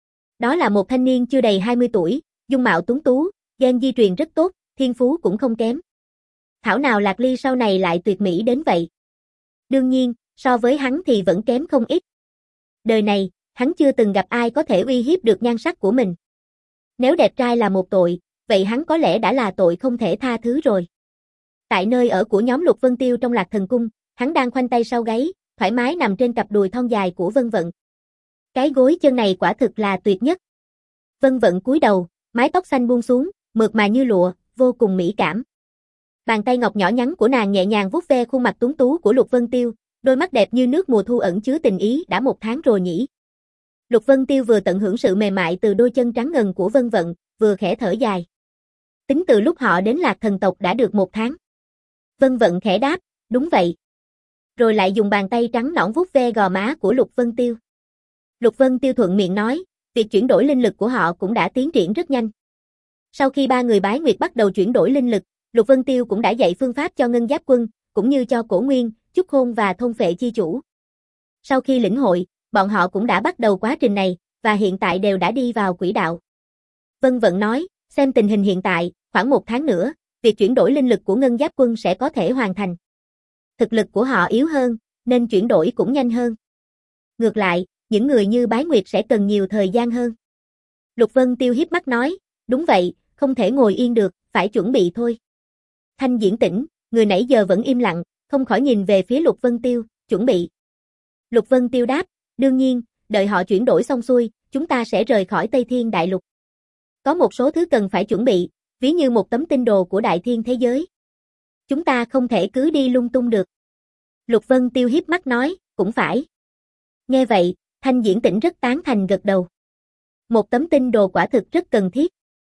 Đó là một thanh niên chưa đầy hai mươi tuổi, dung mạo tuấn tú, gen di truyền rất tốt, thiên phú cũng không kém. Thảo nào Lạc Ly sau này lại tuyệt mỹ đến vậy. Đương nhiên, so với hắn thì vẫn kém không ít. Đời này, hắn chưa từng gặp ai có thể uy hiếp được nhan sắc của mình. Nếu đẹp trai là một tội, vậy hắn có lẽ đã là tội không thể tha thứ rồi. Tại nơi ở của nhóm Lục Vân Tiêu trong Lạc Thần Cung, hắn đang khoanh tay sau gáy, thoải mái nằm trên cặp đùi thon dài của Vân Vận. Cái gối chân này quả thực là tuyệt nhất. Vân Vận cúi đầu, mái tóc xanh buông xuống, mượt mà như lụa, vô cùng mỹ cảm. Bàn tay ngọc nhỏ nhắn của nàng nhẹ nhàng vuốt ve khuôn mặt tuấn tú của Lục Vân Tiêu, đôi mắt đẹp như nước mùa thu ẩn chứa tình ý đã một tháng rồi nhỉ. Lục Vân Tiêu vừa tận hưởng sự mềm mại từ đôi chân trắng ngần của Vân Vận, vừa khẽ thở dài. Tính từ lúc họ đến Lạc Thần tộc đã được một tháng. Vân Vận khẽ đáp, đúng vậy. Rồi lại dùng bàn tay trắng nõn vuốt ve gò má của Lục Vân Tiêu. Lục Vân Tiêu thuận miệng nói, việc chuyển đổi linh lực của họ cũng đã tiến triển rất nhanh. Sau khi ba người bái nguyệt bắt đầu chuyển đổi linh lực, Lục Vân Tiêu cũng đã dạy phương pháp cho Ngân Giáp Quân, cũng như cho Cổ Nguyên, Chúc Khôn và Thôn Phệ Chi Chủ. Sau khi lĩnh hội, bọn họ cũng đã bắt đầu quá trình này, và hiện tại đều đã đi vào quỹ đạo. Vân Vận nói, xem tình hình hiện tại, khoảng một tháng nữa, việc chuyển đổi linh lực của Ngân Giáp Quân sẽ có thể hoàn thành. Thực lực của họ yếu hơn, nên chuyển đổi cũng nhanh hơn. Ngược lại, những người như Bái Nguyệt sẽ cần nhiều thời gian hơn. Lục Vân Tiêu hiếp mắt nói, đúng vậy, không thể ngồi yên được, phải chuẩn bị thôi. Thanh Diễn Tĩnh, người nãy giờ vẫn im lặng, không khỏi nhìn về phía Lục Vân Tiêu, chuẩn bị. Lục Vân Tiêu đáp, đương nhiên, đợi họ chuyển đổi xong xuôi, chúng ta sẽ rời khỏi Tây Thiên Đại Lục. Có một số thứ cần phải chuẩn bị, ví như một tấm tinh đồ của Đại Thiên thế giới. Chúng ta không thể cứ đi lung tung được. Lục Vân Tiêu hiếp mắt nói, cũng phải. Nghe vậy, Thanh Diễn Tĩnh rất tán thành gật đầu. Một tấm tinh đồ quả thực rất cần thiết.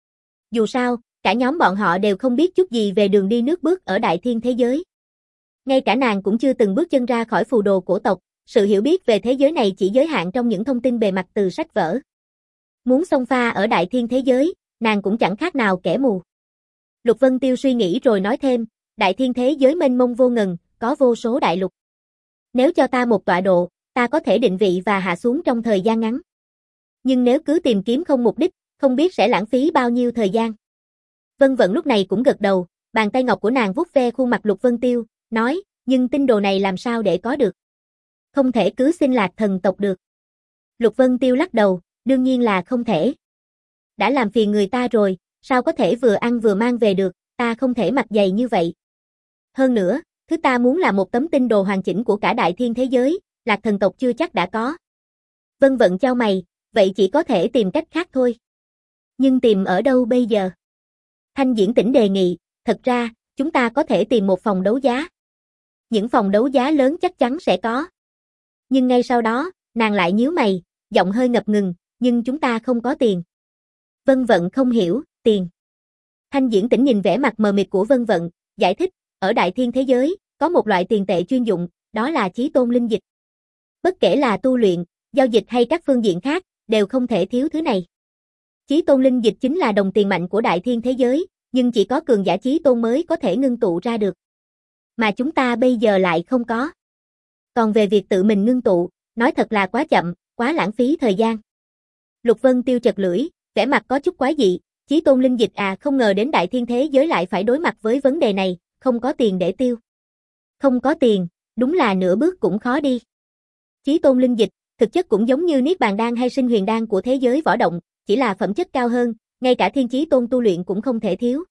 Dù sao, cả nhóm bọn họ đều không biết chút gì về đường đi nước bước ở Đại Thiên thế giới. Ngay cả nàng cũng chưa từng bước chân ra khỏi phù đồ cổ tộc, sự hiểu biết về thế giới này chỉ giới hạn trong những thông tin bề mặt từ sách vở. Muốn xông pha ở Đại Thiên thế giới, nàng cũng chẳng khác nào kẻ mù. Lục Vân Tiêu suy nghĩ rồi nói thêm, Đại Thiên thế giới mênh mông vô ngần, có vô số đại lục. Nếu cho ta một tọa độ, ta có thể định vị và hạ xuống trong thời gian ngắn. Nhưng nếu cứ tìm kiếm không mục đích, không biết sẽ lãng phí bao nhiêu thời gian. Vân Vận lúc này cũng gật đầu, bàn tay ngọc của nàng vuốt ve khuôn mặt Lục Vân Tiêu, nói, nhưng tinh đồ này làm sao để có được? Không thể cứ xin Lạc Thần tộc được. Lục Vân Tiêu lắc đầu, đương nhiên là không thể. Đã làm phiền người ta rồi, sao có thể vừa ăn vừa mang về được, ta không thể mặc dày như vậy. Hơn nữa, thứ ta muốn là một tấm tinh đồ hoàn chỉnh của cả Đại Thiên thế giới, Lạc Thần tộc chưa chắc đã có. Vân Vận chau mày, vậy chỉ có thể tìm cách khác thôi. Nhưng tìm ở đâu bây giờ? Thanh Diễn Tĩnh đề nghị, thật ra, chúng ta có thể tìm một phòng đấu giá. Những phòng đấu giá lớn chắc chắn sẽ có. Nhưng ngay sau đó, nàng lại nhíu mày, giọng hơi ngập ngừng, nhưng chúng ta không có tiền. Vân Vận không hiểu, tiền. Thanh Diễn Tĩnh nhìn vẻ mặt mờ mịt của Vân Vận, giải thích, ở Đại Thiên thế giới, có một loại tiền tệ chuyên dụng, đó là chí tôn linh dịch. Bất kể là tu luyện, giao dịch hay các phương diện khác, đều không thể thiếu thứ này. Chí tôn linh dịch chính là đồng tiền mạnh của Đại Thiên thế giới, nhưng chỉ có cường giả chí tôn mới có thể ngưng tụ ra được. Mà chúng ta bây giờ lại không có. Còn về việc tự mình ngưng tụ, nói thật là quá chậm, quá lãng phí thời gian. Lục Vân Tiêu chật lưỡi, vẻ mặt có chút quái dị, chí tôn linh dịch à, không ngờ đến Đại Thiên thế giới lại phải đối mặt với vấn đề này, không có tiền để tiêu. Không có tiền, đúng là nửa bước cũng khó đi. Chí tôn linh dịch, thực chất cũng giống như Niết Bàn Đan hay Sinh Huyền Đan của thế giới võ động, chỉ là phẩm chất cao hơn, ngay cả thiên chí tôn tu luyện cũng không thể thiếu.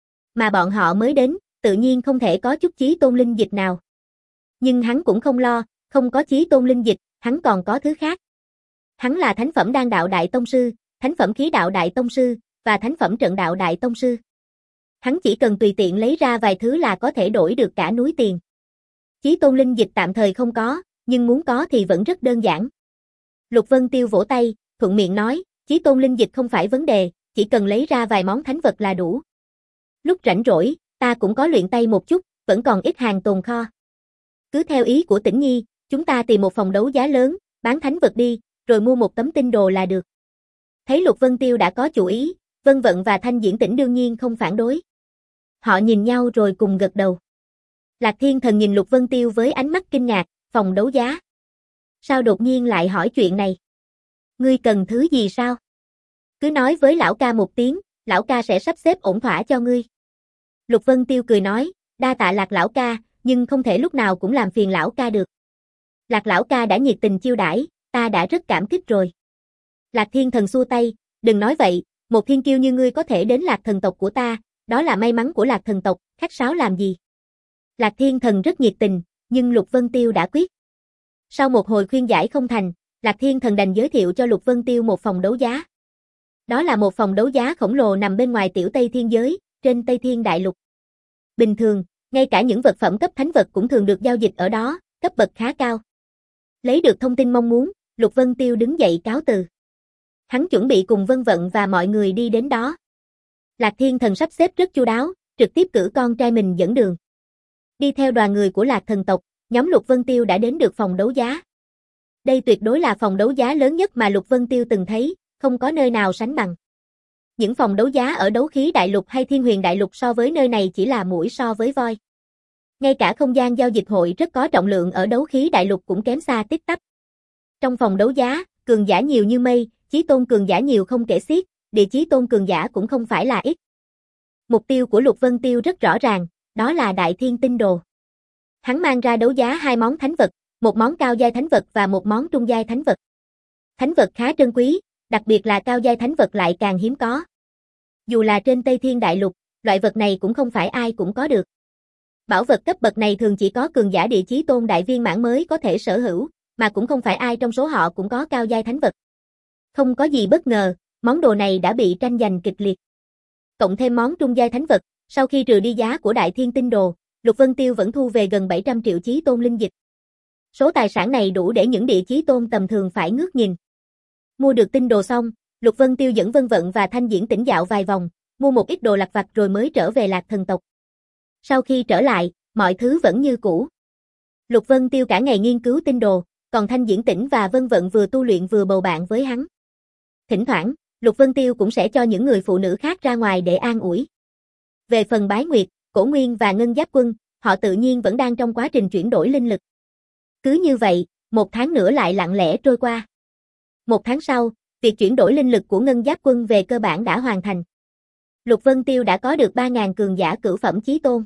Mà bọn họ mới đến, tự nhiên không thể có chút chí tôn linh dịch nào. Nhưng hắn cũng không lo, không có chí tôn linh dịch, hắn còn có thứ khác. Hắn là thánh phẩm đan đạo đại tông sư, thánh phẩm khí đạo đại tông sư, và thánh phẩm trận đạo đại tông sư. Hắn chỉ cần tùy tiện lấy ra vài thứ là có thể đổi được cả núi tiền. Chí tôn linh dịch tạm thời không có, nhưng muốn có thì vẫn rất đơn giản. Lục Vân Tiêu vỗ tay, thuận miệng nói, chí tôn linh dịch không phải vấn đề, chỉ cần lấy ra vài món thánh vật là đủ. Lúc rảnh rỗi, ta cũng có luyện tay một chút, vẫn còn ít hàng tồn kho. Cứ theo ý của Tĩnh Nhi, chúng ta tìm một phòng đấu giá lớn, bán thánh vật đi, rồi mua một tấm tinh đồ là được. Thấy Lục Vân Tiêu đã có chủ ý, Vân Vận và Thanh Diễn Tĩnh đương nhiên không phản đối. Họ nhìn nhau rồi cùng gật đầu. Lạc Thiên Thần nhìn Lục Vân Tiêu với ánh mắt kinh ngạc, phòng đấu giá. Sao đột nhiên lại hỏi chuyện này? Ngươi cần thứ gì sao? Cứ nói với lão ca một tiếng, lão ca sẽ sắp xếp ổn thỏa cho ngươi. Lục Vân Tiêu cười nói, đa tạ Lạc lão ca, nhưng không thể lúc nào cũng làm phiền lão ca được. Lạc lão ca đã nhiệt tình chiêu đãi, ta đã rất cảm kích rồi. Lạc Thiên Thần xua tay, đừng nói vậy, một thiên kiêu như ngươi có thể đến Lạc thần tộc của ta, đó là may mắn của Lạc thần tộc, khách sáo làm gì? Lạc Thiên Thần rất nhiệt tình, nhưng Lục Vân Tiêu đã quyết. Sau một hồi khuyên giải không thành, Lạc Thiên Thần đành giới thiệu cho Lục Vân Tiêu một phòng đấu giá. Đó là một phòng đấu giá khổng lồ nằm bên ngoài tiểu Tây Thiên giới, trên Tây Thiên Đại Lục. Bình thường, ngay cả những vật phẩm cấp thánh vật cũng thường được giao dịch ở đó, cấp bậc khá cao. Lấy được thông tin mong muốn, Lục Vân Tiêu đứng dậy cáo từ. Hắn chuẩn bị cùng Vân Vận và mọi người đi đến đó. Lạc Thiên Thần sắp xếp rất chu đáo, trực tiếp cử con trai mình dẫn đường. Đi theo đoàn người của Lạc thần tộc, nhóm Lục Vân Tiêu đã đến được phòng đấu giá. Đây tuyệt đối là phòng đấu giá lớn nhất mà Lục Vân Tiêu từng thấy, không có nơi nào sánh bằng. Những phòng đấu giá ở Đấu Khí Đại Lục hay Thiên Huyền Đại Lục so với nơi này chỉ là muỗi so với voi. Ngay cả không gian giao dịch hội rất có trọng lượng ở Đấu Khí Đại Lục cũng kém xa tít tắp. Trong phòng đấu giá, cường giả nhiều như mây, chí tôn cường giả nhiều không kể xiết, địa chí tôn cường giả cũng không phải là ít. Mục tiêu của Lục Vân Tiêu rất rõ ràng, đó là Đại Thiên Tinh Đồ. Hắn mang ra đấu giá hai món thánh vật, một món cao giai thánh vật và một món trung giai thánh vật. Thánh vật khá trân quý, đặc biệt là cao giai thánh vật lại càng hiếm có. Dù là trên Tây Thiên Đại Lục, loại vật này cũng không phải ai cũng có được. Bảo vật cấp bậc này thường chỉ có cường giả địa chí tôn đại viên mãn mới có thể sở hữu, mà cũng không phải ai trong số họ cũng có cao giai thánh vật. Không có gì bất ngờ, món đồ này đã bị tranh giành kịch liệt. Cộng thêm món trung giai thánh vật, sau khi trừ đi giá của Đại Thiên Tinh Đồ, Lục Vân Tiêu vẫn thu về gần bảy trăm triệu chí tôn linh dịch. Số tài sản này đủ để những địa chí tôn tầm thường phải ngước nhìn. Mua được tinh đồ xong, Lục Vân Tiêu dẫn Vân Vận và Thanh Diễn Tĩnh dạo vài vòng, mua một ít đồ lặt vặt rồi mới trở về Lạc thần tộc. Sau khi trở lại, mọi thứ vẫn như cũ. Lục Vân Tiêu cả ngày nghiên cứu tinh đồ, còn Thanh Diễn Tĩnh và Vân Vận vừa tu luyện vừa bầu bạn với hắn. Thỉnh thoảng, Lục Vân Tiêu cũng sẽ cho những người phụ nữ khác ra ngoài để an ủi. Về phần Bái Nguyệt, Cổ Nguyên và Ngân Giáp Quân, họ tự nhiên vẫn đang trong quá trình chuyển đổi linh lực. Cứ như vậy, một tháng nữa lại lặng lẽ trôi qua. Một tháng sau, việc chuyển đổi linh lực của Ngân Giáp Quân về cơ bản đã hoàn thành. Lục Vân Tiêu đã có được ba nghìn cường giả cửu phẩm chí tôn.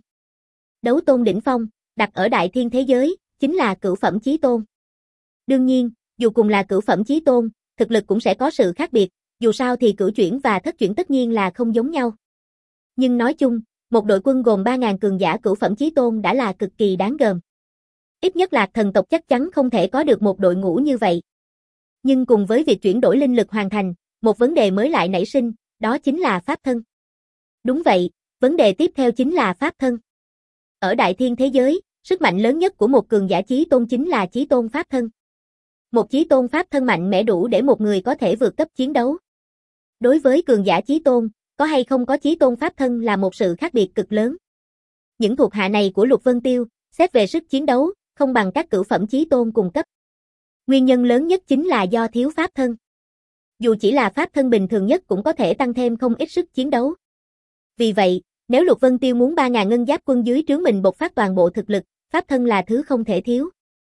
Đấu tôn đỉnh phong, đặt ở Đại Thiên thế giới, chính là cửu phẩm chí tôn. Đương nhiên, dù cùng là cửu phẩm chí tôn, thực lực cũng sẽ có sự khác biệt, dù sao thì cửu chuyển và thất chuyển tất nhiên là không giống nhau. Nhưng nói chung, một đội quân gồm ba nghìn cường giả cửu phẩm chí tôn đã là cực kỳ đáng gờm. Ít nhất Lạc thần tộc chắc chắn không thể có được một đội ngũ như vậy. Nhưng cùng với việc chuyển đổi linh lực hoàn thành, một vấn đề mới lại nảy sinh, đó chính là pháp thân. Đúng vậy, vấn đề tiếp theo chính là pháp thân. Ở Đại Thiên thế giới, sức mạnh lớn nhất của một cường giả chí tôn chính là chí tôn pháp thân. Một chí tôn pháp thân mạnh mẽ đủ để một người có thể vượt cấp chiến đấu. Đối với cường giả chí tôn, có hay không có chí tôn pháp thân là một sự khác biệt cực lớn. Những thuộc hạ này của Lục Vân Tiêu, xét về sức chiến đấu, không bằng các cửu phẩm chí tôn cùng cấp. Nguyên nhân lớn nhất chính là do thiếu pháp thân. Dù chỉ là pháp thân bình thường nhất cũng có thể tăng thêm không ít sức chiến đấu. Vì vậy, nếu Lục Vân Tiêu muốn ba nghìn ngân giáp quân dưới trướng mình bộc phát toàn bộ thực lực, pháp thân là thứ không thể thiếu.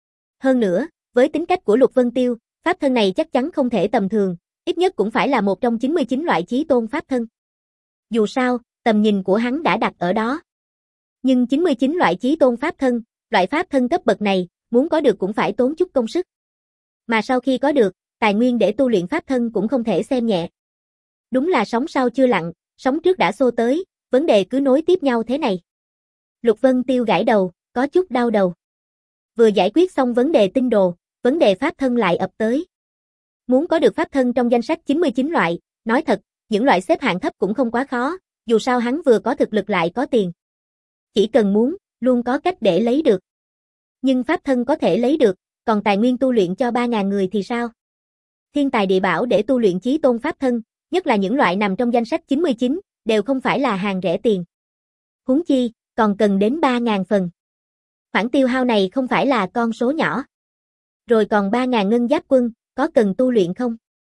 Hơn nữa, với tính cách của Lục Vân Tiêu, pháp thân này chắc chắn không thể tầm thường, ít nhất cũng phải là một trong chín mươi chín loại chí tôn pháp thân. Dù sao, tầm nhìn của hắn đã đặt ở đó. Nhưng chín mươi chín loại chí tôn pháp thân, loại pháp thân cấp bậc này, muốn có được cũng phải tốn chút công sức. Mà sau khi có được, tài nguyên để tu luyện pháp thân cũng không thể xem nhẹ. Đúng là sóng sau chưa lặn, sóng trước đã xô tới, vấn đề cứ nối tiếp nhau thế này. Lục Vân Tiêu gãi đầu, có chút đau đầu. Vừa giải quyết xong vấn đề tinh đồ, vấn đề pháp thân lại ập tới. Muốn có được pháp thân trong danh sách chín mươi chín loại, nói thật, những loại xếp hạng thấp cũng không quá khó, dù sao hắn vừa có thực lực lại có tiền. Chỉ cần muốn, luôn có cách để lấy được. Nhưng pháp thân có thể lấy được, còn tài nguyên tu luyện cho ba ngàn người thì sao? Thiên tài địa bảo để tu luyện chí tôn pháp thân, nhất là những loại nằm trong danh sách chín mươi chín, đều không phải là hàng rẻ tiền. Huống chi, còn cần đến ba ngàn phần. Khoản tiêu hao này không phải là con số nhỏ. Rồi còn ba ngàn ngân giáp quân, có cần tu luyện không?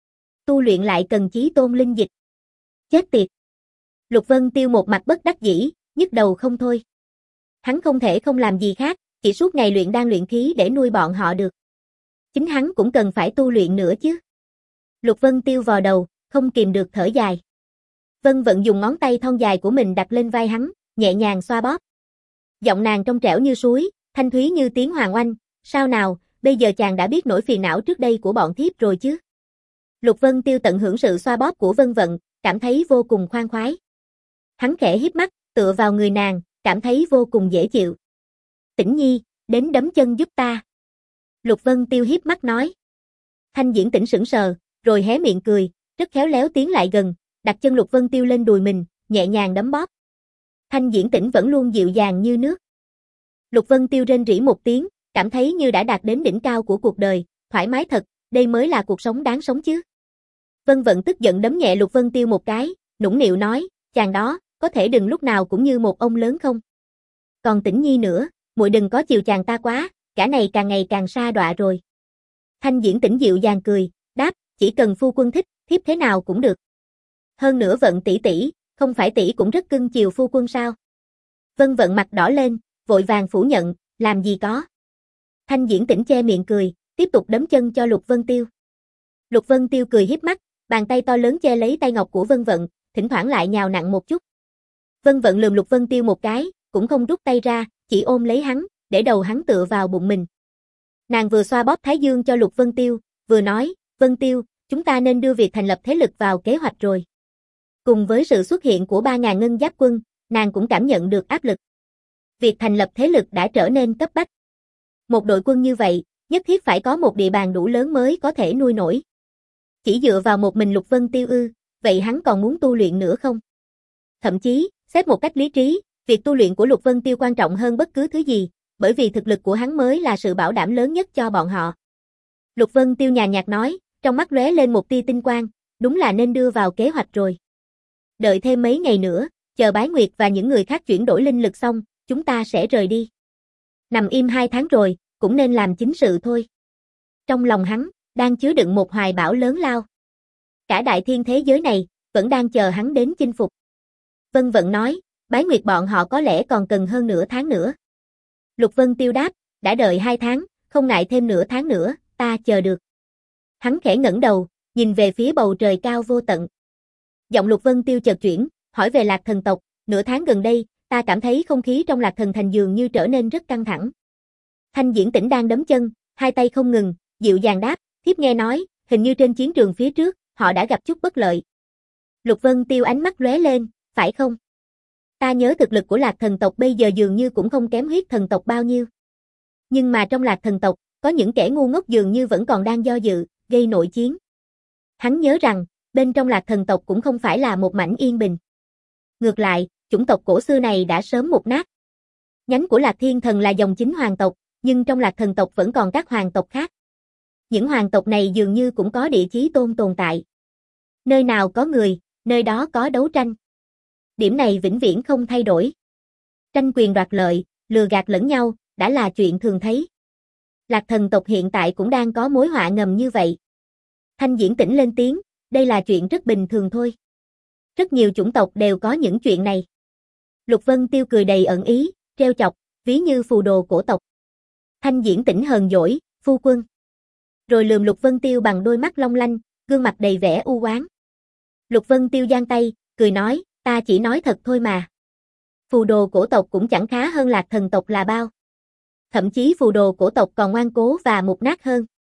Tu luyện lại cần chí tôn linh dịch. Chết tiệt. Lục Vân Tiêu một mặt bất đắc dĩ, nhức đầu không thôi. Hắn không thể không làm gì khác, chỉ suốt ngày luyện đan luyện khí để nuôi bọn họ được. Chính hắn cũng cần phải tu luyện nữa chứ. Lục Vân Tiêu vò đầu, không kìm được thở dài. Vân Vận dùng ngón tay thon dài của mình đặt lên vai hắn, nhẹ nhàng xoa bóp. Giọng nàng trong trẻo như suối, thanh thúy như tiếng hoàng oanh. Sao nào, bây giờ chàng đã biết nỗi phiền não trước đây của bọn thiếp rồi chứ? Lục Vân Tiêu tận hưởng sự xoa bóp của Vân Vận, cảm thấy vô cùng khoan khoái. Hắn khẽ híp mắt, tựa vào người nàng, cảm thấy vô cùng dễ chịu. Tĩnh Nhi, đến đấm chân giúp ta. Lục Vân Tiêu híp mắt nói. Thanh Diễn Tĩnh sững sờ, rồi hé miệng cười, rất khéo léo tiến lại gần, đặt chân Lục Vân Tiêu lên đùi mình, nhẹ nhàng đấm bóp. Thanh Diễn Tĩnh vẫn luôn dịu dàng như nước. Lục Vân Tiêu rên rỉ một tiếng, cảm thấy như đã đạt đến đỉnh cao của cuộc đời, thoải mái thật, đây mới là cuộc sống đáng sống chứ. Vân Vận tức giận đấm nhẹ Lục Vân Tiêu một cái, nũng nịu nói, chàng đó, có thể đừng lúc nào cũng như một ông lớn không? Còn Tĩnh Nhi nữa, muội đừng có chiều chàng ta quá, cả này càng ngày càng sa đọa rồi. Thanh Diễn Tĩnh dịu dàng cười, đáp, chỉ cần phu quân thích, thiếp thế nào cũng được. Hơn nữa Vận tỷ tỷ, không phải tỷ cũng rất cưng chiều phu quân sao? Vân Vận mặt đỏ lên, vội vàng phủ nhận, làm gì có. Thanh Diễn Tĩnh che miệng cười, tiếp tục đấm chân cho Lục Vân Tiêu. Lục Vân Tiêu cười híp mắt, bàn tay to lớn che lấy tay ngọc của Vân Vận, thỉnh thoảng lại nhào nặn một chút. Vân Vận lườm Lục Vân Tiêu một cái, cũng không rút tay ra, chỉ ôm lấy hắn, để đầu hắn tựa vào bụng mình. Nàng vừa xoa bóp thái dương cho Lục Vân Tiêu, vừa nói, Vân Tiêu, chúng ta nên đưa việc thành lập thế lực vào kế hoạch rồi. Cùng với sự xuất hiện của ba ngàn ngân giáp quân, nàng cũng cảm nhận được áp lực. Việc thành lập thế lực đã trở nên cấp bách. Một đội quân như vậy, nhất thiết phải có một địa bàn đủ lớn mới có thể nuôi nổi. Chỉ dựa vào một mình Lục Vân Tiêu ư, vậy hắn còn muốn tu luyện nữa không? Thậm chí, xét một cách lý trí, việc tu luyện của Lục Vân Tiêu quan trọng hơn bất cứ thứ gì, bởi vì thực lực của hắn mới là sự bảo đảm lớn nhất cho bọn họ. Lục Vân Tiêu nhàn nhạt nói, trong mắt lóe lên một tia tinh quang, đúng là nên đưa vào kế hoạch rồi. Đợi thêm mấy ngày nữa, chờ Bái Nguyệt và những người khác chuyển đổi linh lực xong, chúng ta sẽ rời đi. Nằm im hai tháng rồi, cũng nên làm chính sự thôi. Trong lòng hắn, đang chứa đựng một hoài bão lớn lao. Cả đại thiên thế giới này, vẫn đang chờ hắn đến chinh phục. Vân Vận nói, Bái Nguyệt bọn họ có lẽ còn cần hơn nửa tháng nữa. Lục Vân Tiêu đáp, đã đợi hai tháng, không ngại thêm nửa tháng nữa, ta chờ được. Hắn khẽ ngẩng đầu, nhìn về phía bầu trời cao vô tận. Giọng Lục Vân Tiêu chợt chuyển, hỏi về Lạc Thần tộc, nửa tháng gần đây, ta cảm thấy không khí trong Lạc Thần thành dường như trở nên rất căng thẳng. Thanh Diễn Tĩnh đang đấm chân, hai tay không ngừng, dịu dàng đáp, thiếp nghe nói, hình như trên chiến trường phía trước, họ đã gặp chút bất lợi. Lục Vân Tiêu ánh mắt lóe lên, phải không? Ta nhớ thực lực của Lạc Thần tộc bây giờ dường như cũng không kém Huyết Thần tộc bao nhiêu. Nhưng mà trong Lạc Thần tộc, có những kẻ ngu ngốc dường như vẫn còn đang do dự, gây nội chiến. Hắn nhớ rằng, bên trong Lạc Thần tộc cũng không phải là một mảnh yên bình. Ngược lại, chủng tộc cổ xưa này đã sớm mục nát. Nhánh của Lạc Thiên Thần là dòng chính hoàng tộc, nhưng trong Lạc Thần tộc vẫn còn các hoàng tộc khác. Những hoàng tộc này dường như cũng có địa chí tôn tồn tại. Nơi nào có người, nơi đó có đấu tranh. Điểm này vĩnh viễn không thay đổi. Tranh quyền đoạt lợi, lừa gạt lẫn nhau, đã là chuyện thường thấy. Lạc Thần tộc hiện tại cũng đang có mối họa ngầm như vậy. Thanh Diễn Tĩnh lên tiếng, đây là chuyện rất bình thường thôi. Rất nhiều chủng tộc đều có những chuyện này. Lục Vân Tiêu cười đầy ẩn ý, trêu chọc, ví như phù đồ cổ tộc. Thanh Diễn Tĩnh hờn dỗi, phu quân. Rồi lườm Lục Vân Tiêu bằng đôi mắt long lanh, gương mặt đầy vẻ u oán. Lục Vân Tiêu giang tay, cười nói, ta chỉ nói thật thôi mà. Phù đồ cổ tộc cũng chẳng khá hơn Lạc Thần tộc là bao. Thậm chí phù đồ cổ tộc còn ngoan cố và mục nát hơn.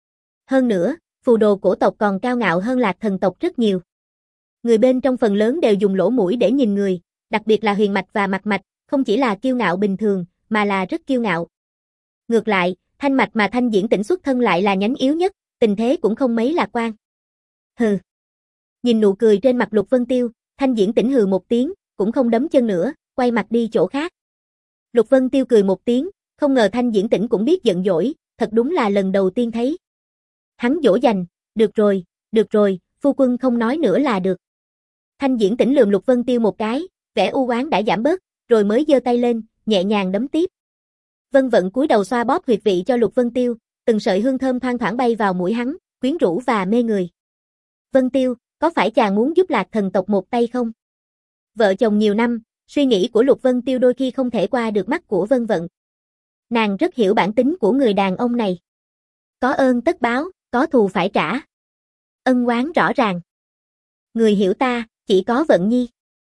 Hơn nữa, phù đồ cổ tộc còn cao ngạo hơn Lạc Thần tộc rất nhiều. Người bên trong phần lớn đều dùng lỗ mũi để nhìn người, đặc biệt là Huyền Mạch và Mạc Mạch, không chỉ là kiêu ngạo bình thường, mà là rất kiêu ngạo. Ngược lại, Thanh Mạch mà Thanh Diễn Tĩnh xuất thân lại là nhánh yếu nhất, tình thế cũng không mấy lạc quan. Hừ. Nhìn nụ cười trên mặt Lục Vân Tiêu, Thanh Diễn Tĩnh hừ một tiếng, cũng không đấm chân nữa, quay mặt đi chỗ khác. Lục Vân Tiêu cười một tiếng, không ngờ Thanh Diễn Tĩnh cũng biết giận dỗi, thật đúng là lần đầu tiên thấy. Hắn dỗ dành, được rồi, được rồi, phu quân không nói nữa là được. Thanh Diễn Tĩnh lườm Lục Vân Tiêu một cái, vẻ u oán đã giảm bớt, rồi mới giơ tay lên, nhẹ nhàng đấm tiếp. Vân Vận cúi đầu xoa bóp huyệt vị cho Lục Vân Tiêu, từng sợi hương thơm thoang thoảng bay vào mũi hắn, quyến rũ và mê người. Vân Tiêu, có phải chàng muốn giúp Lạc thần tộc một tay không? Vợ chồng nhiều năm, suy nghĩ của Lục Vân Tiêu đôi khi không thể qua được mắt của Vân Vận. Nàng rất hiểu bản tính của người đàn ông này. Có ơn tất báo, có thù phải trả. Ân oán rõ ràng. Người hiểu ta, chỉ có Vận Nhi.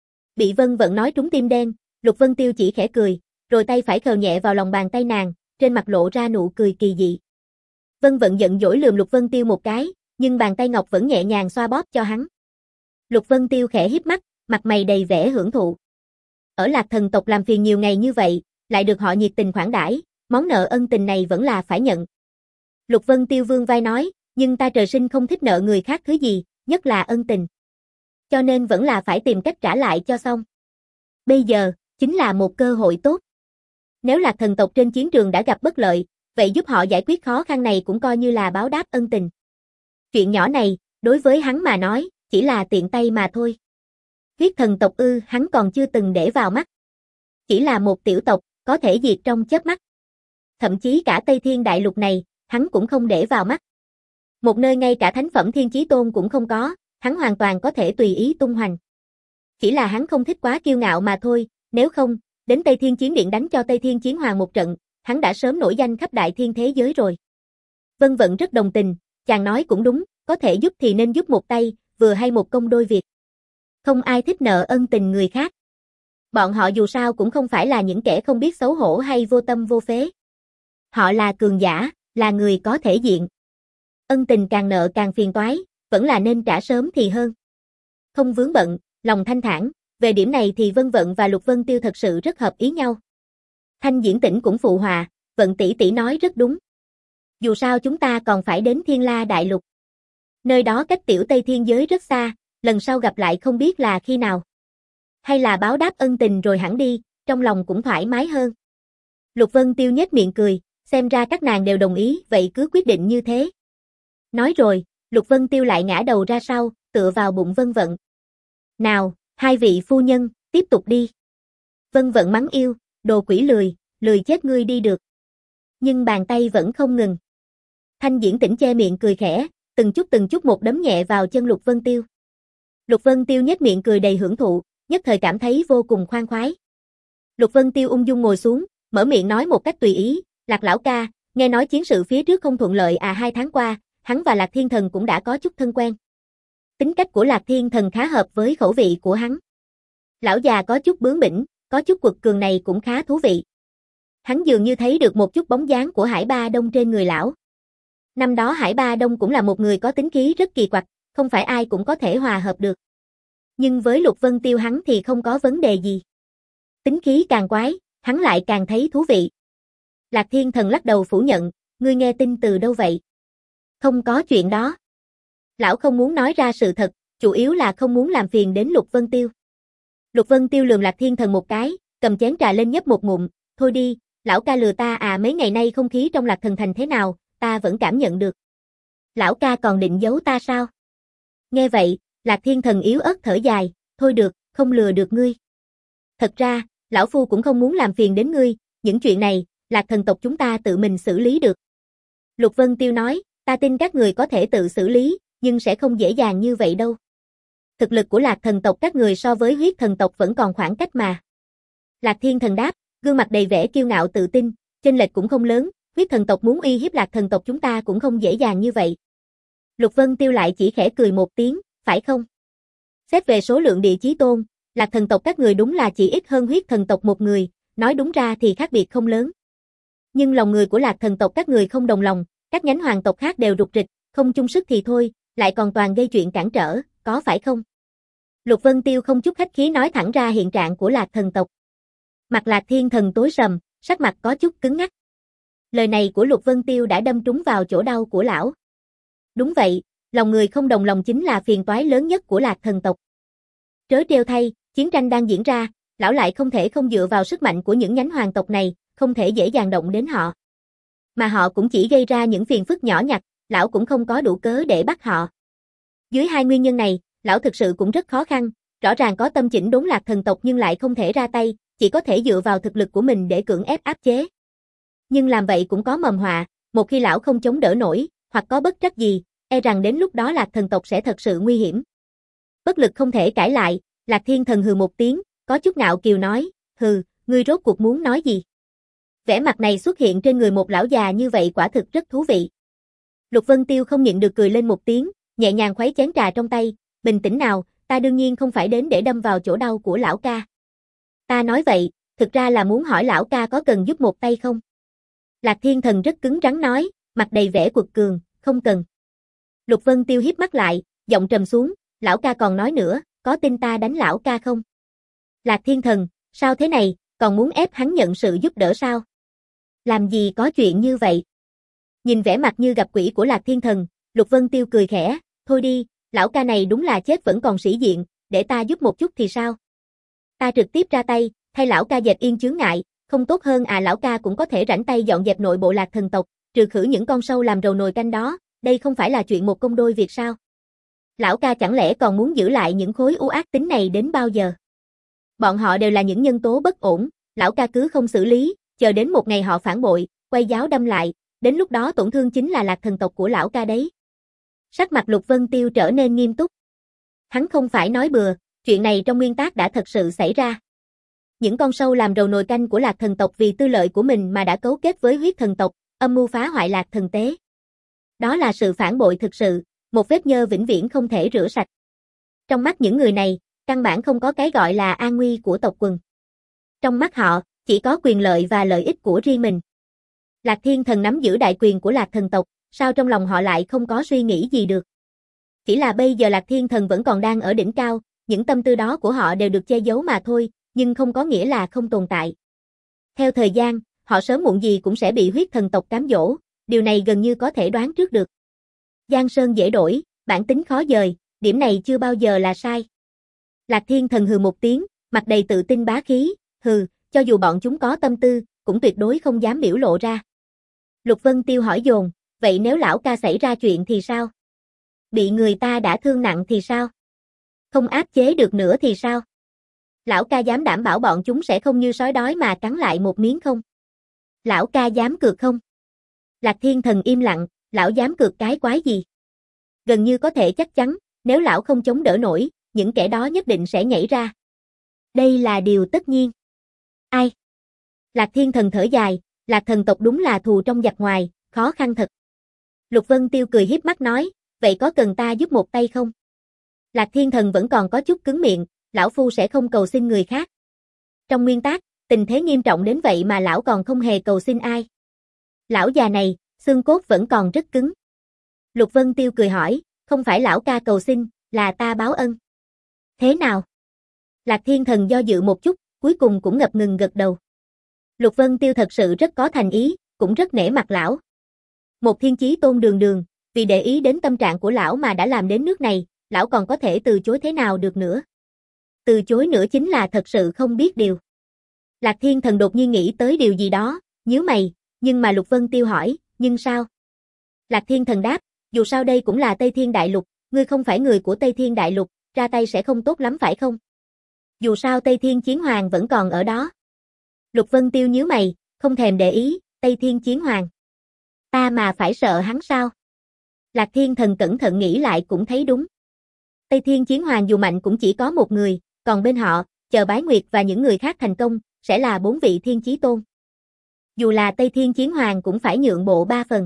Bị Vân Vận nói trúng tim đen, Lục Vân Tiêu chỉ khẽ cười, rồi tay phải khều nhẹ vào lòng bàn tay nàng, trên mặt lộ ra nụ cười kỳ dị. Vân Vận giận dỗi lườm Lục Vân Tiêu một cái, nhưng bàn tay ngọc vẫn nhẹ nhàng xoa bóp cho hắn. Lục Vân Tiêu khẽ híp mắt, mặt mày đầy vẻ hưởng thụ. Ở Lạc thần tộc làm phiền nhiều ngày như vậy, lại được họ nhiệt tình khoản đãi, món nợ ân tình này vẫn là phải nhận. Lục Vân Tiêu vương vai nói, nhưng ta trời sinh không thích nợ người khác thứ gì, nhất là ân tình. Cho nên vẫn là phải tìm cách trả lại cho xong. Bây giờ, chính là một cơ hội tốt. Nếu Lạc thần tộc trên chiến trường đã gặp bất lợi, vậy giúp họ giải quyết khó khăn này cũng coi như là báo đáp ân tình. Chuyện nhỏ này, đối với hắn mà nói, chỉ là tiện tay mà thôi. Huyết thần tộc ư, hắn còn chưa từng để vào mắt. Chỉ là một tiểu tộc, có thể diệt trong chớp mắt. Thậm chí cả Tây Thiên Đại Lục này, hắn cũng không để vào mắt. Một nơi ngay cả thánh phẩm Thiên Chí Tôn cũng không có, hắn hoàn toàn có thể tùy ý tung hoành. Chỉ là hắn không thích quá kiêu ngạo mà thôi, nếu không, đến Tây Thiên Chiến Điện đánh cho Tây Thiên Chiến Hoàng một trận, hắn đã sớm nổi danh khắp đại thiên thế giới rồi. Vân Vận rất đồng tình, chàng nói cũng đúng, có thể giúp thì nên giúp một tay, vừa hay một công đôi việc. Không ai thích nợ ân tình người khác. Bọn họ dù sao cũng không phải là những kẻ không biết xấu hổ hay vô tâm vô phế. Họ là cường giả, là người có thể diện. Ân tình càng nợ càng phiền toái, vẫn là nên trả sớm thì hơn. Không vướng bận, lòng thanh thản, về điểm này thì Vân Vận và Lục Vân Tiêu thật sự rất hợp ý nhau. Thanh Diễn Tĩnh cũng phụ hòa, Vận tỷ tỷ nói rất đúng. Dù sao chúng ta còn phải đến Thiên La Đại Lục. Nơi đó cách tiểu Tây Thiên giới rất xa, lần sau gặp lại không biết là khi nào. Hay là báo đáp ân tình rồi hẳn đi, trong lòng cũng thoải mái hơn. Lục Vân Tiêu nhếch miệng cười, xem ra các nàng đều đồng ý, vậy cứ quyết định như thế. Nói rồi, Lục Vân Tiêu lại ngã đầu ra sau, tựa vào bụng Vân Vận. Nào, hai vị phu nhân, tiếp tục đi. Vân Vận mắng yêu, đồ quỷ lười, lười chết ngươi đi được. Nhưng bàn tay vẫn không ngừng. Thanh Diễn Tĩnh che miệng cười khẽ, từng chút từng chút một đấm nhẹ vào chân Lục Vân Tiêu. Lục Vân Tiêu nhếch miệng cười đầy hưởng thụ, nhất thời cảm thấy vô cùng khoan khoái. Lục Vân Tiêu ung dung ngồi xuống, mở miệng nói một cách tùy ý, Lạc lão ca, nghe nói chiến sự phía trước không thuận lợi à hai tháng qua, hắn và Lạc Thiên Thần cũng đã có chút thân quen. Tính cách của Lạc Thiên Thần khá hợp với khẩu vị của hắn. Lão già có chút bướng bỉnh, có chút quật cường này cũng khá thú vị. Hắn dường như thấy được một chút bóng dáng của Hải Ba Đông trên người lão. Năm đó Hải Ba Đông cũng là một người có tính khí rất kỳ quặc, không phải ai cũng có thể hòa hợp được. Nhưng với Lục Vân Tiêu hắn thì không có vấn đề gì. Tính khí càng quái, hắn lại càng thấy thú vị. Lạc Thiên Thần lắc đầu phủ nhận, ngươi nghe tin từ đâu vậy? Không có chuyện đó. Lão không muốn nói ra sự thật, chủ yếu là không muốn làm phiền đến Lục Vân Tiêu. Lục Vân Tiêu lườm Lạc Thiên Thần một cái, cầm chén trà lên nhấp một ngụm, thôi đi, lão ca lừa ta à, mấy ngày nay không khí trong Lạc Thần Thành thế nào, ta vẫn cảm nhận được. Lão ca còn định giấu ta sao? Nghe vậy, Lạc Thiên Thần yếu ớt thở dài, thôi được, không lừa được ngươi. Thật ra, lão phu cũng không muốn làm phiền đến ngươi, những chuyện này, Lạc thần tộc chúng ta tự mình xử lý được. Lục Vân Tiêu nói, ta tin các người có thể tự xử lý, nhưng sẽ không dễ dàng như vậy đâu. Thực lực của Lạc thần tộc các người so với huyết thần tộc vẫn còn khoảng cách mà. Lạc Thiên Thần đáp, gương mặt đầy vẻ kiêu ngạo tự tin, chênh lệch cũng không lớn, huyết thần tộc muốn uy hiếp Lạc thần tộc chúng ta cũng không dễ dàng như vậy. Lục Vân Tiêu lại chỉ khẽ cười một tiếng, phải không? Xét về số lượng địa chí tôn, Lạc thần tộc các người đúng là chỉ ít hơn huyết thần tộc một người, nói đúng ra thì khác biệt không lớn. Nhưng lòng người của Lạc thần tộc các người không đồng lòng, các nhánh hoàng tộc khác đều rục rịch, không chung sức thì thôi, lại còn toàn gây chuyện cản trở, có phải không? Lục Vân Tiêu không chút khách khí nói thẳng ra hiện trạng của Lạc thần tộc. Mặt Lạc Thiên Thần tối sầm, sắc mặt có chút cứng ngắc. Lời này của Lục Vân Tiêu đã đâm trúng vào chỗ đau của lão. Đúng vậy, lòng người không đồng lòng chính là phiền toái lớn nhất của Lạc thần tộc. Trớ trêu thay, Chiến tranh đang diễn ra, lão lại không thể không dựa vào sức mạnh của những nhánh hoàng tộc này, không thể dễ dàng động đến họ. Mà họ cũng chỉ gây ra những phiền phức nhỏ nhặt, lão cũng không có đủ cớ để bắt họ. Dưới hai nguyên nhân này, lão thực sự cũng rất khó khăn, rõ ràng có tâm chỉnh đốn Lạc thần tộc nhưng lại không thể ra tay, chỉ có thể dựa vào thực lực của mình để cưỡng ép áp chế. Nhưng làm vậy cũng có mầm họa, một khi lão không chống đỡ nổi, hoặc có bất trắc gì, e rằng đến lúc đó Lạc thần tộc sẽ thật sự nguy hiểm. Bất lực không thể cãi lại, Lạc Thiên Thần hừ một tiếng, có chút ngạo kiều nói, hừ, ngươi rốt cuộc muốn nói gì? Vẻ mặt này xuất hiện trên người một lão già như vậy quả thực rất thú vị. Lục Vân Tiêu không nhịn được cười lên một tiếng, nhẹ nhàng khuấy chén trà trong tay, bình tĩnh nào, ta đương nhiên không phải đến để đâm vào chỗ đau của lão ca. Ta nói vậy, thực ra là muốn hỏi lão ca có cần giúp một tay không? Lạc Thiên Thần rất cứng rắn nói, mặt đầy vẻ quật cường, không cần. Lục Vân Tiêu híp mắt lại, giọng trầm xuống, lão ca còn nói nữa, có tin ta đánh lão ca không? Lạc Thiên Thần, sao thế này, còn muốn ép hắn nhận sự giúp đỡ sao? Làm gì có chuyện như vậy? Nhìn vẻ mặt như gặp quỷ của Lạc Thiên Thần, Lục Vân Tiêu cười khẽ, thôi đi, lão ca này đúng là chết vẫn còn sĩ diện, để ta giúp một chút thì sao? Ta trực tiếp ra tay, thay lão ca dẹp yên chướng ngại, không tốt hơn à lão ca cũng có thể rảnh tay dọn dẹp nội bộ Lạc thần tộc, trừ khử những con sâu làm rầu nồi canh đó, đây không phải là chuyện một công đôi việc sao? Lão ca chẳng lẽ còn muốn giữ lại những khối u ác tính này đến bao giờ? Bọn họ đều là những nhân tố bất ổn, lão ca cứ không xử lý, chờ đến một ngày họ phản bội, quay giáo đâm lại, đến lúc đó tổn thương chính là Lạc thần tộc của lão ca đấy. Sắc mặt Lục Vân Tiêu trở nên nghiêm túc. Hắn không phải nói bừa, chuyện này trong nguyên tắc đã thật sự xảy ra. Những con sâu làm rầu nồi canh của Lạc thần tộc vì tư lợi của mình mà đã cấu kết với huyết thần tộc, âm mưu phá hoại Lạc thần tế. Đó là sự phản bội thực sự, một vết nhơ vĩnh viễn không thể rửa sạch. Trong mắt những người này, căn bản không có cái gọi là an nguy của tộc quần. Trong mắt họ, chỉ có quyền lợi và lợi ích của riêng mình. Lạc Thiên Thần nắm giữ đại quyền của Lạc thần tộc, sao trong lòng họ lại không có suy nghĩ gì được. Chỉ là bây giờ Lạc Thiên Thần vẫn còn đang ở đỉnh cao, những tâm tư đó của họ đều được che giấu mà thôi, nhưng không có nghĩa là không tồn tại. Theo thời gian, họ sớm muộn gì cũng sẽ bị huyết thần tộc cám dỗ, điều này gần như có thể đoán trước được. Giang sơn dễ đổi, bản tính khó dời, điểm này chưa bao giờ là sai. Lạc Thiên Thần hừ một tiếng, mặt đầy tự tin bá khí, hừ, cho dù bọn chúng có tâm tư, cũng tuyệt đối không dám biểu lộ ra. Lục Vân Tiêu hỏi dồn, vậy nếu lão ca xảy ra chuyện thì sao? Bị người ta đã thương nặng thì sao? Không áp chế được nữa thì sao? Lão ca dám đảm bảo bọn chúng sẽ không như sói đói mà cắn lại một miếng không? Lão ca dám cược không? Lạc Thiên Thần im lặng, lão dám cược cái quái gì? Gần như có thể chắc chắn, nếu lão không chống đỡ nổi, những kẻ đó nhất định sẽ nhảy ra. Đây là điều tất nhiên. Ai? Lạc Thiên Thần thở dài, Lạc thần tộc đúng là thù trong giặc ngoài, khó khăn thật. Lục Vân Tiêu cười hiếp mắt nói, vậy có cần ta giúp một tay không? Lạc Thiên Thần vẫn còn có chút cứng miệng, lão phu sẽ không cầu xin người khác. Trong nguyên tắc, tình thế nghiêm trọng đến vậy mà lão còn không hề cầu xin ai. Lão già này, xương cốt vẫn còn rất cứng. Lục Vân Tiêu cười hỏi, không phải lão ca cầu xin, là ta báo ân. Thế nào? Lạc Thiên Thần do dự một chút, cuối cùng cũng ngập ngừng gật đầu. Lục Vân Tiêu thật sự rất có thành ý, cũng rất nể mặt lão. Một thiên chí tôn đường đường, vì để ý đến tâm trạng của lão mà đã làm đến nước này, lão còn có thể từ chối thế nào được nữa. Từ chối nữa chính là thật sự không biết điều. Lạc Thiên Thần đột nhiên nghĩ tới điều gì đó, nhíu mày, nhưng mà Lục Vân Tiêu hỏi, nhưng sao? Lạc Thiên Thần đáp, dù sao đây cũng là Tây Thiên Đại Lục, ngươi không phải người của Tây Thiên Đại Lục, ra tay sẽ không tốt lắm phải không? Dù sao Tây Thiên Chiến Hoàng vẫn còn ở đó. Lục Vân Tiêu nhíu mày, không thèm để ý, Tây Thiên Chiến Hoàng. Ta mà phải sợ hắn sao? Lạc Thiên Thần cẩn thận nghĩ lại cũng thấy đúng. Tây Thiên Chiến Hoàng dù mạnh cũng chỉ có một người, còn bên họ, chờ Bái Nguyệt và những người khác thành công, sẽ là bốn vị Thiên Chí Tôn. Dù là Tây Thiên Chiến Hoàng cũng phải nhượng bộ ba phần.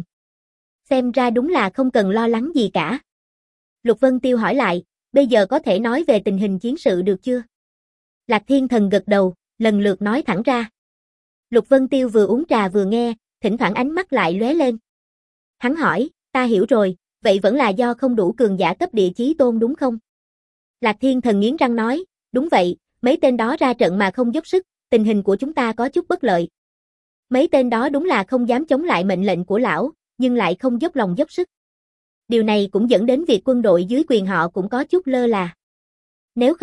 Xem ra đúng là không cần lo lắng gì cả. Lục Vân Tiêu hỏi lại, bây giờ có thể nói về tình hình chiến sự được chưa? Lạc Thiên Thần gật đầu, lần lượt nói thẳng ra. Lục Vân Tiêu vừa uống trà vừa nghe, thỉnh thoảng ánh mắt lại lóe lên. Hắn hỏi, ta hiểu rồi, vậy vẫn là do không đủ cường giả cấp địa chí tôn đúng không? Lạc Thiên Thần nghiến răng nói, đúng vậy, mấy tên đó ra trận mà không dốc sức, tình hình của chúng ta có chút bất lợi. Mấy tên đó đúng là không dám chống lại mệnh lệnh của lão, nhưng lại không dốc lòng dốc sức. Điều này cũng dẫn đến việc quân đội dưới quyền họ cũng có chút lơ là. Nếu không,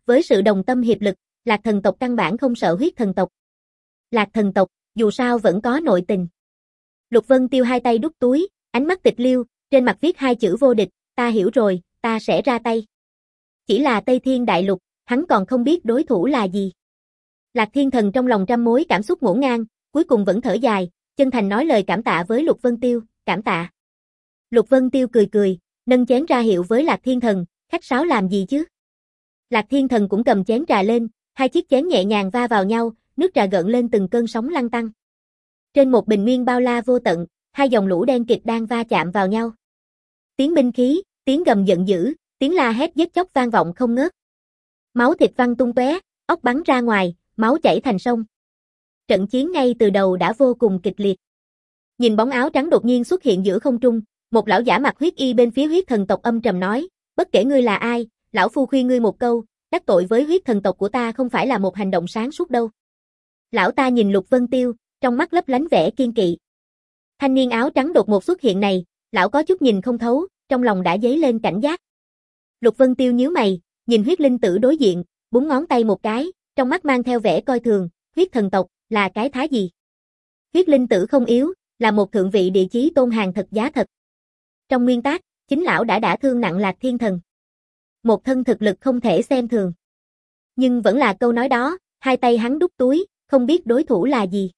với sự đồng tâm hiệp lực, Lạc thần tộc căn bản không sợ huyết thần tộc. Lạc thần tộc, dù sao vẫn có nội tình. Lục Vân Tiêu hai tay đút túi, ánh mắt tịch liêu, trên mặt viết hai chữ vô địch, ta hiểu rồi, ta sẽ ra tay. Chỉ là Tây Thiên Đại Lục, hắn còn không biết đối thủ là gì. Lạc Thiên Thần trong lòng trăm mối cảm xúc ngổn ngang, cuối cùng vẫn thở dài, chân thành nói lời cảm tạ với Lục Vân Tiêu, cảm tạ. Lục Vân Tiêu cười cười, nâng chén ra hiệu với Lạc Thiên Thần, khách sáo làm gì chứ? Lạc Thiên Thần cũng cầm chén trà lên, hai chiếc chén nhẹ nhàng va vào nhau, nước trà gợn lên từng cơn sóng lăn tăn. Trên một bình nguyên bao la vô tận, hai dòng lũ đen kịt đang va chạm vào nhau. Tiếng binh khí, tiếng gầm giận dữ, tiếng la hét giết chóc vang vọng không ngớt. Máu thịt văng tung tóe, óc bắn ra ngoài, máu chảy thành sông. Trận chiến ngay từ đầu đã vô cùng kịch liệt. Nhìn bóng áo trắng đột nhiên xuất hiện giữa không trung, một lão giả mặc huyết y bên phía huyết thần tộc âm trầm nói, bất kể ngươi là ai, lão phu khuyên ngươi một câu, đắc tội với huyết thần tộc của ta không phải là một hành động sáng suốt đâu. Lão ta nhìn Lục Vân Tiêu, trong mắt lấp lánh vẻ kiên kỵ. Thanh niên áo trắng đột ngột xuất hiện này, lão có chút nhìn không thấu, trong lòng đã dấy lên cảnh giác. Lục Vân Tiêu nhíu mày, nhìn huyết linh tử đối diện, búng ngón tay một cái, trong mắt mang theo vẻ coi thường, huyết thần tộc, là cái thá gì? Huyết linh tử không yếu, là một thượng vị địa chí tôn hàng thật giá thật. Trong nguyên tác, chính lão đã đả thương nặng Lạc Thiên Thần. Một thân thực lực không thể xem thường. Nhưng vẫn là câu nói đó, hai tay hắn đút túi, không biết đối thủ là gì.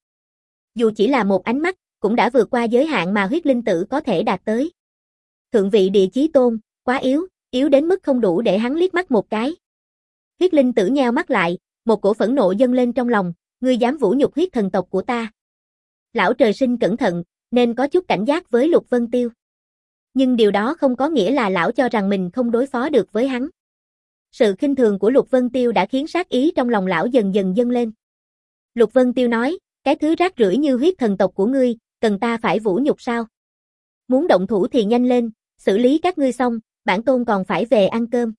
Dù chỉ là một ánh mắt, cũng đã vượt qua giới hạn mà huyết linh tử có thể đạt tới. Thượng vị địa chí tôn, quá yếu, yếu đến mức không đủ để hắn liếc mắt một cái. Huyết linh tử nheo mắt lại, một cổ phẫn nộ dâng lên trong lòng, ngươi dám vũ nhục huyết thần tộc của ta. Lão trời sinh cẩn thận, nên có chút cảnh giác với Lục Vân Tiêu. Nhưng điều đó không có nghĩa là lão cho rằng mình không đối phó được với hắn. Sự khinh thường của Lục Vân Tiêu đã khiến sát ý trong lòng lão dần dần dâng lên. Lục Vân Tiêu nói, cái thứ rác rưởi như huyết thần tộc của ngươi, cần ta phải vũ nhục sao? Muốn động thủ thì nhanh lên, xử lý các ngươi xong, bản tôn còn phải về ăn cơm.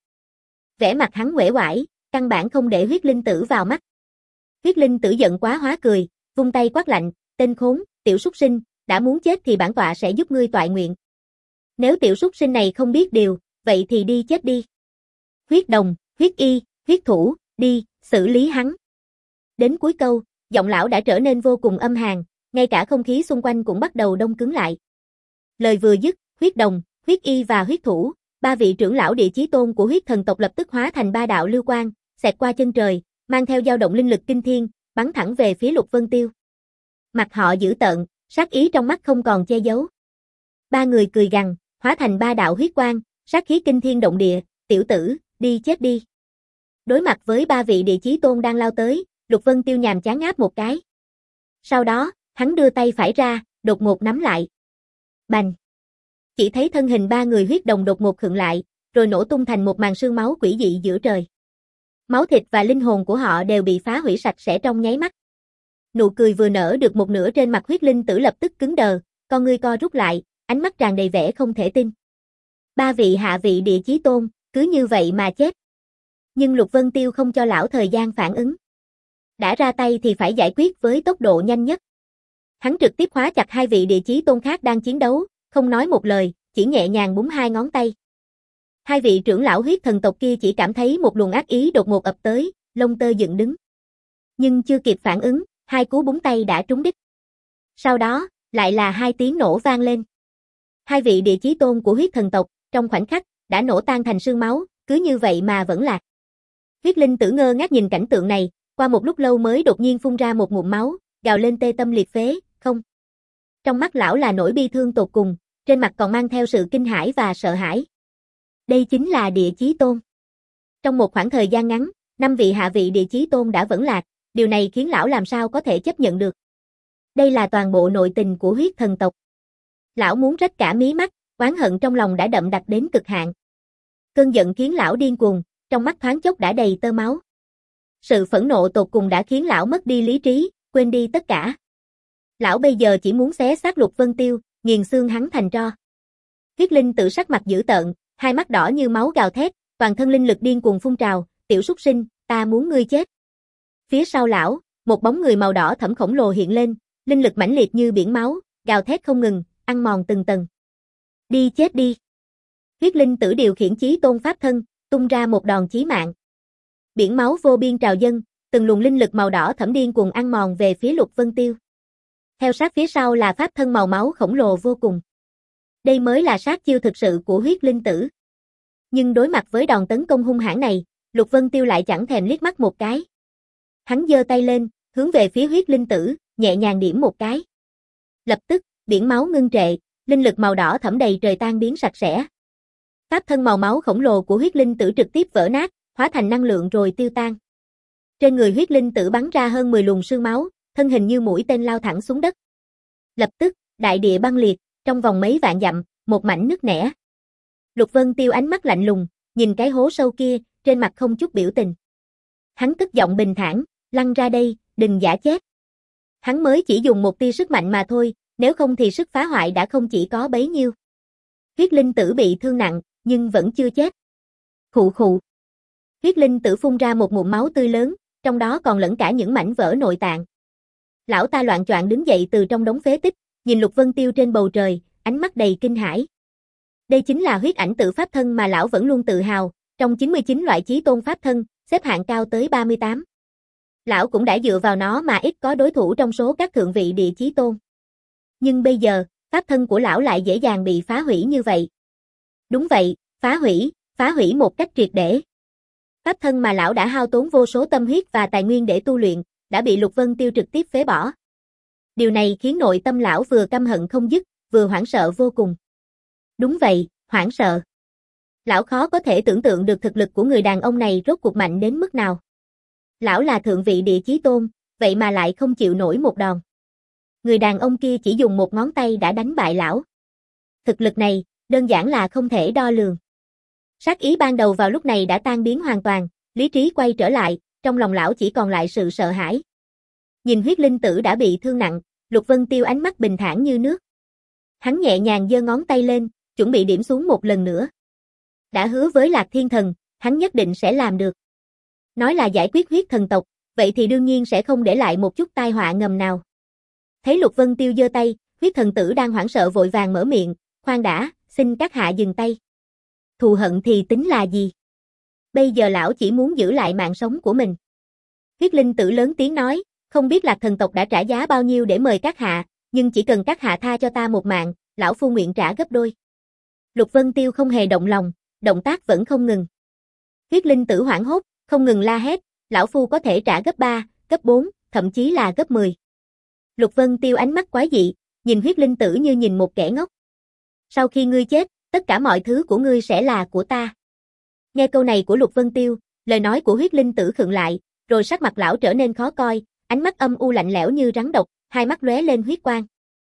Vẻ mặt hắn uể oải, căn bản không để huyết linh tử vào mắt. Huyết linh tử giận quá hóa cười, vung tay quát lạnh, tên khốn, tiểu súc sinh, đã muốn chết thì bản tọa sẽ giúp ngươi toại nguyện. Nếu tiểu súc sinh này không biết điều, vậy thì đi chết đi. Huyết đồng, huyết y, huyết thủ, đi, xử lý hắn. Đến cuối câu, giọng lão đã trở nên vô cùng âm hàn, ngay cả không khí xung quanh cũng bắt đầu đông cứng lại. Lời vừa dứt, huyết đồng, huyết y và huyết thủ, ba vị trưởng lão địa chí tôn của huyết thần tộc lập tức hóa thành ba đạo lưu quang, xẹt qua chân trời, mang theo dao động linh lực kinh thiên, bắn thẳng về phía Lục Vân Tiêu. Mặt họ dữ tợn, sát ý trong mắt không còn che giấu. Ba người cười gằn, hóa thành ba đạo huyết quang, sát khí kinh thiên động địa, tiểu tử, đi chết đi. Đối mặt với ba vị địa chí tôn đang lao tới, Lục Vân Tiêu nhàm chán ngáp một cái. Sau đó, hắn đưa tay phải ra, đột ngột nắm lại. Bành! Chỉ thấy thân hình ba người huyết đồng đột ngột khựng lại, rồi nổ tung thành một màn sương máu quỷ dị giữa trời. Máu thịt và linh hồn của họ đều bị phá hủy sạch sẽ trong nháy mắt. Nụ cười vừa nở được một nửa trên mặt huyết linh tử lập tức cứng đờ, con ngươi co rút lại, ánh mắt tràn đầy vẻ không thể tin. Ba vị hạ vị địa chí tôn, cứ như vậy mà chết. Nhưng Lục Vân Tiêu không cho lão thời gian phản ứng. Đã ra tay thì phải giải quyết với tốc độ nhanh nhất. Hắn trực tiếp khóa chặt hai vị địa chí tôn khác đang chiến đấu, không nói một lời, chỉ nhẹ nhàng búng hai ngón tay. Hai vị trưởng lão huyết thần tộc kia chỉ cảm thấy một luồng ác ý đột ngột ập tới, lông tơ dựng đứng. Nhưng chưa kịp phản ứng, hai cú búng tay đã trúng đích. Sau đó, lại là hai tiếng nổ vang lên. Hai vị địa chí tôn của huyết thần tộc, trong khoảnh khắc, đã nổ tan thành sương máu, cứ như vậy mà vẫn lạc. Huyết linh tử ngơ ngác nhìn cảnh tượng này, qua một lúc lâu mới đột nhiên phun ra một ngụm máu, gào lên tê tâm liệt phế, không. Trong mắt lão là nỗi bi thương tột cùng, trên mặt còn mang theo sự kinh hãi và sợ hãi. Đây chính là địa chí tôn. Trong một khoảng thời gian ngắn, năm vị hạ vị địa chí tôn đã vẫn lạc, điều này khiến lão làm sao có thể chấp nhận được. Đây là toàn bộ nội tình của huyết thần tộc. Lão muốn rách cả mí mắt, oán hận trong lòng đã đậm đặc đến cực hạn. Cơn giận khiến lão điên cuồng, trong mắt thoáng chốc đã đầy tơ máu. Sự phẫn nộ tột cùng đã khiến lão mất đi lý trí, quên đi tất cả. Lão bây giờ chỉ muốn xé xác Lục Vân Tiêu, nghiền xương hắn thành tro. Huyết linh tự sắc mặt dữ tợn, hai mắt đỏ như máu gào thét, toàn thân linh lực điên cuồng phun trào, tiểu súc sinh, ta muốn ngươi chết. Phía sau lão, một bóng người màu đỏ thẫm khổng lồ hiện lên, linh lực mãnh liệt như biển máu, gào thét không ngừng, ăn mòn từng tầng. Đi chết đi. Huyết linh tử điều khiển chí tôn pháp thân, tung ra một đòn chí mạng. Bị biển máu vô biên trào dâng, từng luồng linh lực màu đỏ thẫm điên cuồng ăn mòn về phía Lục Vân Tiêu. Theo sát phía sau là pháp thân màu máu khổng lồ vô cùng. Đây mới là sát chiêu thực sự của huyết linh tử. Nhưng đối mặt với đòn tấn công hung hãn này, Lục Vân Tiêu lại chẳng thèm liếc mắt một cái. Hắn giơ tay lên, hướng về phía huyết linh tử, nhẹ nhàng điểm một cái. Lập tức, biển máu ngưng trệ, linh lực màu đỏ thẫm đầy trời tan biến sạch sẽ. Pháp thân màu máu khổng lồ của huyết linh tử trực tiếp vỡ nát, hóa thành năng lượng rồi tiêu tan. Trên người huyết linh tử bắn ra hơn mười luồng sương máu, thân hình như mũi tên lao thẳng xuống đất. Lập tức, đại địa băng liệt, trong vòng mấy vạn dặm, một mảnh nứt nẻ. Lục Vân Tiêu ánh mắt lạnh lùng, nhìn cái hố sâu kia, trên mặt không chút biểu tình. Hắn cất giọng bình thản, lăn ra đây, đừng giả chết. Hắn mới chỉ dùng một tia sức mạnh mà thôi, nếu không thì sức phá hoại đã không chỉ có bấy nhiêu. Huyết linh tử bị thương nặng, nhưng vẫn chưa chết. Khụ khụ. Huyết linh tử phun ra một ngụm máu tươi lớn, trong đó còn lẫn cả những mảnh vỡ nội tạng. Lão ta loạng choạng đứng dậy từ trong đống phế tích, nhìn Lục Vân Tiêu trên bầu trời, ánh mắt đầy kinh hãi. Đây chính là huyết ảnh tự pháp thân mà lão vẫn luôn tự hào, trong chín mươi chín loại chí tôn pháp thân, xếp hạng cao tới ba mươi tám. Lão cũng đã dựa vào nó mà ít có đối thủ trong số các thượng vị địa chí tôn. Nhưng bây giờ, pháp thân của lão lại dễ dàng bị phá hủy như vậy. Đúng vậy, phá hủy, phá hủy một cách triệt để. Pháp thân mà lão đã hao tốn vô số tâm huyết và tài nguyên để tu luyện, đã bị Lục Vân Tiêu trực tiếp phế bỏ. Điều này khiến nội tâm lão vừa căm hận không dứt, vừa hoảng sợ vô cùng. Đúng vậy, hoảng sợ. Lão khó có thể tưởng tượng được thực lực của người đàn ông này rốt cuộc mạnh đến mức nào. Lão là thượng vị địa chí tôn, vậy mà lại không chịu nổi một đòn. Người đàn ông kia chỉ dùng một ngón tay đã đánh bại lão. Thực lực này, đơn giản là không thể đo lường. Sát ý ban đầu vào lúc này đã tan biến hoàn toàn, lý trí quay trở lại, trong lòng lão chỉ còn lại sự sợ hãi. Nhìn huyết linh tử đã bị thương nặng, Lục Vân Tiêu ánh mắt bình thản như nước. Hắn nhẹ nhàng giơ ngón tay lên, chuẩn bị điểm xuống một lần nữa. Đã hứa với Lạc Thiên Thần, hắn nhất định sẽ làm được. Nói là giải quyết huyết thần tộc, vậy thì đương nhiên sẽ không để lại một chút tai họa ngầm nào. Thấy Lục Vân Tiêu giơ tay, huyết thần tử đang hoảng sợ vội vàng mở miệng, khoan đã, xin các hạ dừng tay. Thù hận thì tính là gì? Bây giờ lão chỉ muốn giữ lại mạng sống của mình. Huyết linh tử lớn tiếng nói, không biết Lạc thần tộc đã trả giá bao nhiêu để mời các hạ, nhưng chỉ cần các hạ tha cho ta một mạng, lão phu nguyện trả gấp đôi. Lục Vân Tiêu không hề động lòng, động tác vẫn không ngừng. Huyết linh tử hoảng hốt, không ngừng la hét, lão phu có thể trả gấp ba, gấp bốn, thậm chí là gấp mười. Lục Vân Tiêu ánh mắt quái dị, nhìn huyết linh tử như nhìn một kẻ ngốc. Sau khi ngươi chết, tất cả mọi thứ của ngươi sẽ là của ta. Nghe câu này của Lục Vân Tiêu, lời nói của huyết linh tử khựng lại, rồi sắc mặt lão trở nên khó coi, ánh mắt âm u lạnh lẽo như rắn độc, hai mắt lóe lên huyết quang.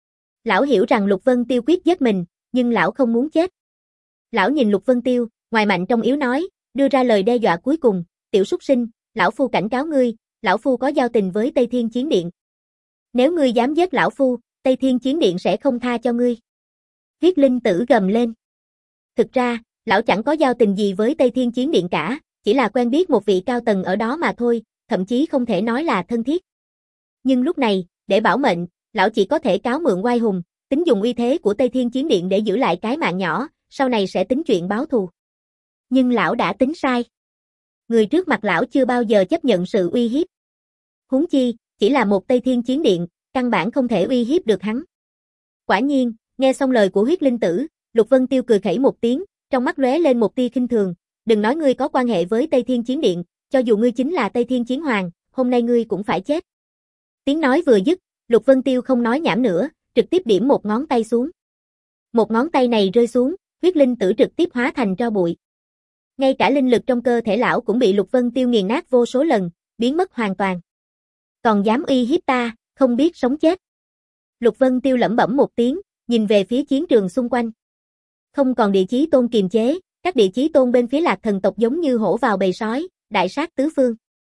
Lão hiểu rằng Lục Vân Tiêu quyết giết mình, nhưng lão không muốn chết. Lão nhìn Lục Vân Tiêu, ngoài mạnh trong yếu nói, đưa ra lời đe dọa cuối cùng, tiểu súc sinh, lão phu cảnh cáo ngươi, lão phu có giao tình với Tây Thiên Chiến Điện. Nếu ngươi dám giết lão phu, Tây Thiên Chiến Điện sẽ không tha cho ngươi. Huyết linh tử gầm lên. Thực ra, lão chẳng có giao tình gì với Tây Thiên Chiến Điện cả, chỉ là quen biết một vị cao tầng ở đó mà thôi, thậm chí không thể nói là thân thiết. Nhưng lúc này, để bảo mệnh, lão chỉ có thể cáo mượn oai hùng, tính dùng uy thế của Tây Thiên Chiến Điện để giữ lại cái mạng nhỏ, sau này sẽ tính chuyện báo thù. Nhưng lão đã tính sai. Người trước mặt lão chưa bao giờ chấp nhận sự uy hiếp. Huống chi, chỉ là một Tây Thiên Chiến Điện, căn bản không thể uy hiếp được hắn. Quả nhiên, nghe xong lời của huyết linh tử, Lục Vân Tiêu cười khẩy một tiếng, trong mắt lóe lên một tia khinh thường, đừng nói ngươi có quan hệ với Tây Thiên Chiến Điện, cho dù ngươi chính là Tây Thiên Chiến Hoàng, hôm nay ngươi cũng phải chết. Tiếng nói vừa dứt, Lục Vân Tiêu không nói nhảm nữa, trực tiếp điểm một ngón tay xuống. Một ngón tay này rơi xuống, huyết linh tử trực tiếp hóa thành tro bụi. Ngay cả linh lực trong cơ thể lão cũng bị Lục Vân Tiêu nghiền nát vô số lần, biến mất hoàn toàn. Còn dám uy hiếp ta, không biết sống chết. Lục Vân Tiêu lẩm bẩm một tiếng, nhìn về phía chiến trường xung quanh. Không còn địa chí tôn kiềm chế, các địa chí tôn bên phía Lạc thần tộc giống như hổ vào bầy sói, đại sát tứ phương.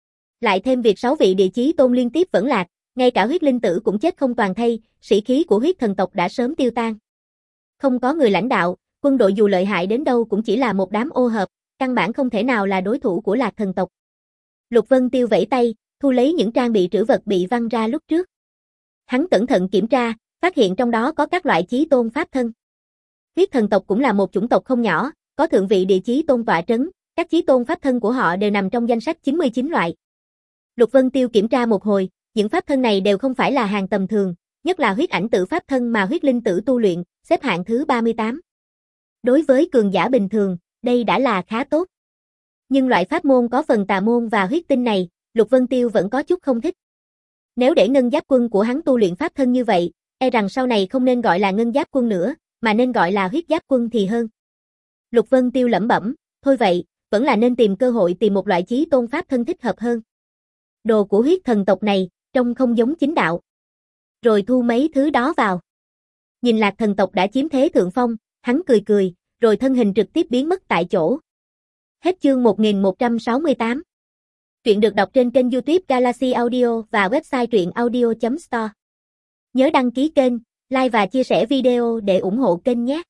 Lại thêm việc sáu vị địa chí tôn liên tiếp vẫn lạc, ngay cả huyết linh tử cũng chết không toàn thây, sĩ khí của huyết thần tộc đã sớm tiêu tan. Không có người lãnh đạo, quân đội dù lợi hại đến đâu cũng chỉ là một đám ô hợp, căn bản không thể nào là đối thủ của Lạc thần tộc. Lục Vân Tiêu vẫy tay, thu lấy những trang bị trữ vật bị văng ra lúc trước. Hắn cẩn thận kiểm tra, phát hiện trong đó có các loại chí tôn pháp thân. Huyết thần tộc cũng là một chủng tộc không nhỏ, có thượng vị địa chí tôn tọa trấn, Các chí tôn pháp thân của họ đều nằm trong danh sách chín mươi chín loại. Lục Vân Tiêu kiểm tra một hồi, những pháp thân này đều không phải là hàng tầm thường, nhất là huyết ảnh tử pháp thân mà huyết linh tử tu luyện, xếp hạng thứ ba mươi tám. Đối với cường giả bình thường, đây đã là khá tốt. Nhưng loại pháp môn có phần tà môn và huyết tinh này, Lục Vân Tiêu vẫn có chút không thích. Nếu để Ngân Giáp Quân của hắn tu luyện pháp thân như vậy, e rằng sau này không nên gọi là Ngân Giáp Quân nữa, mà nên gọi là Huyết Giáp Quân thì hơn. Lục Vân Tiêu lẩm bẩm, thôi vậy, vẫn là nên tìm cơ hội tìm một loại chí tôn pháp thân thích hợp hơn. Đồ của huyết thần tộc này, trông không giống chính đạo. Rồi thu mấy thứ đó vào. Nhìn Lạc thần tộc đã chiếm thế thượng phong, hắn cười cười, rồi thân hình trực tiếp biến mất tại chỗ. Hết chương một nghìn một trăm sáu mươi tám. Truyện được đọc trên kênh YouTube Galaxy Audio và website truyện audio chấm store. Nhớ đăng ký kênh, like và chia sẻ video để ủng hộ kênh nhé.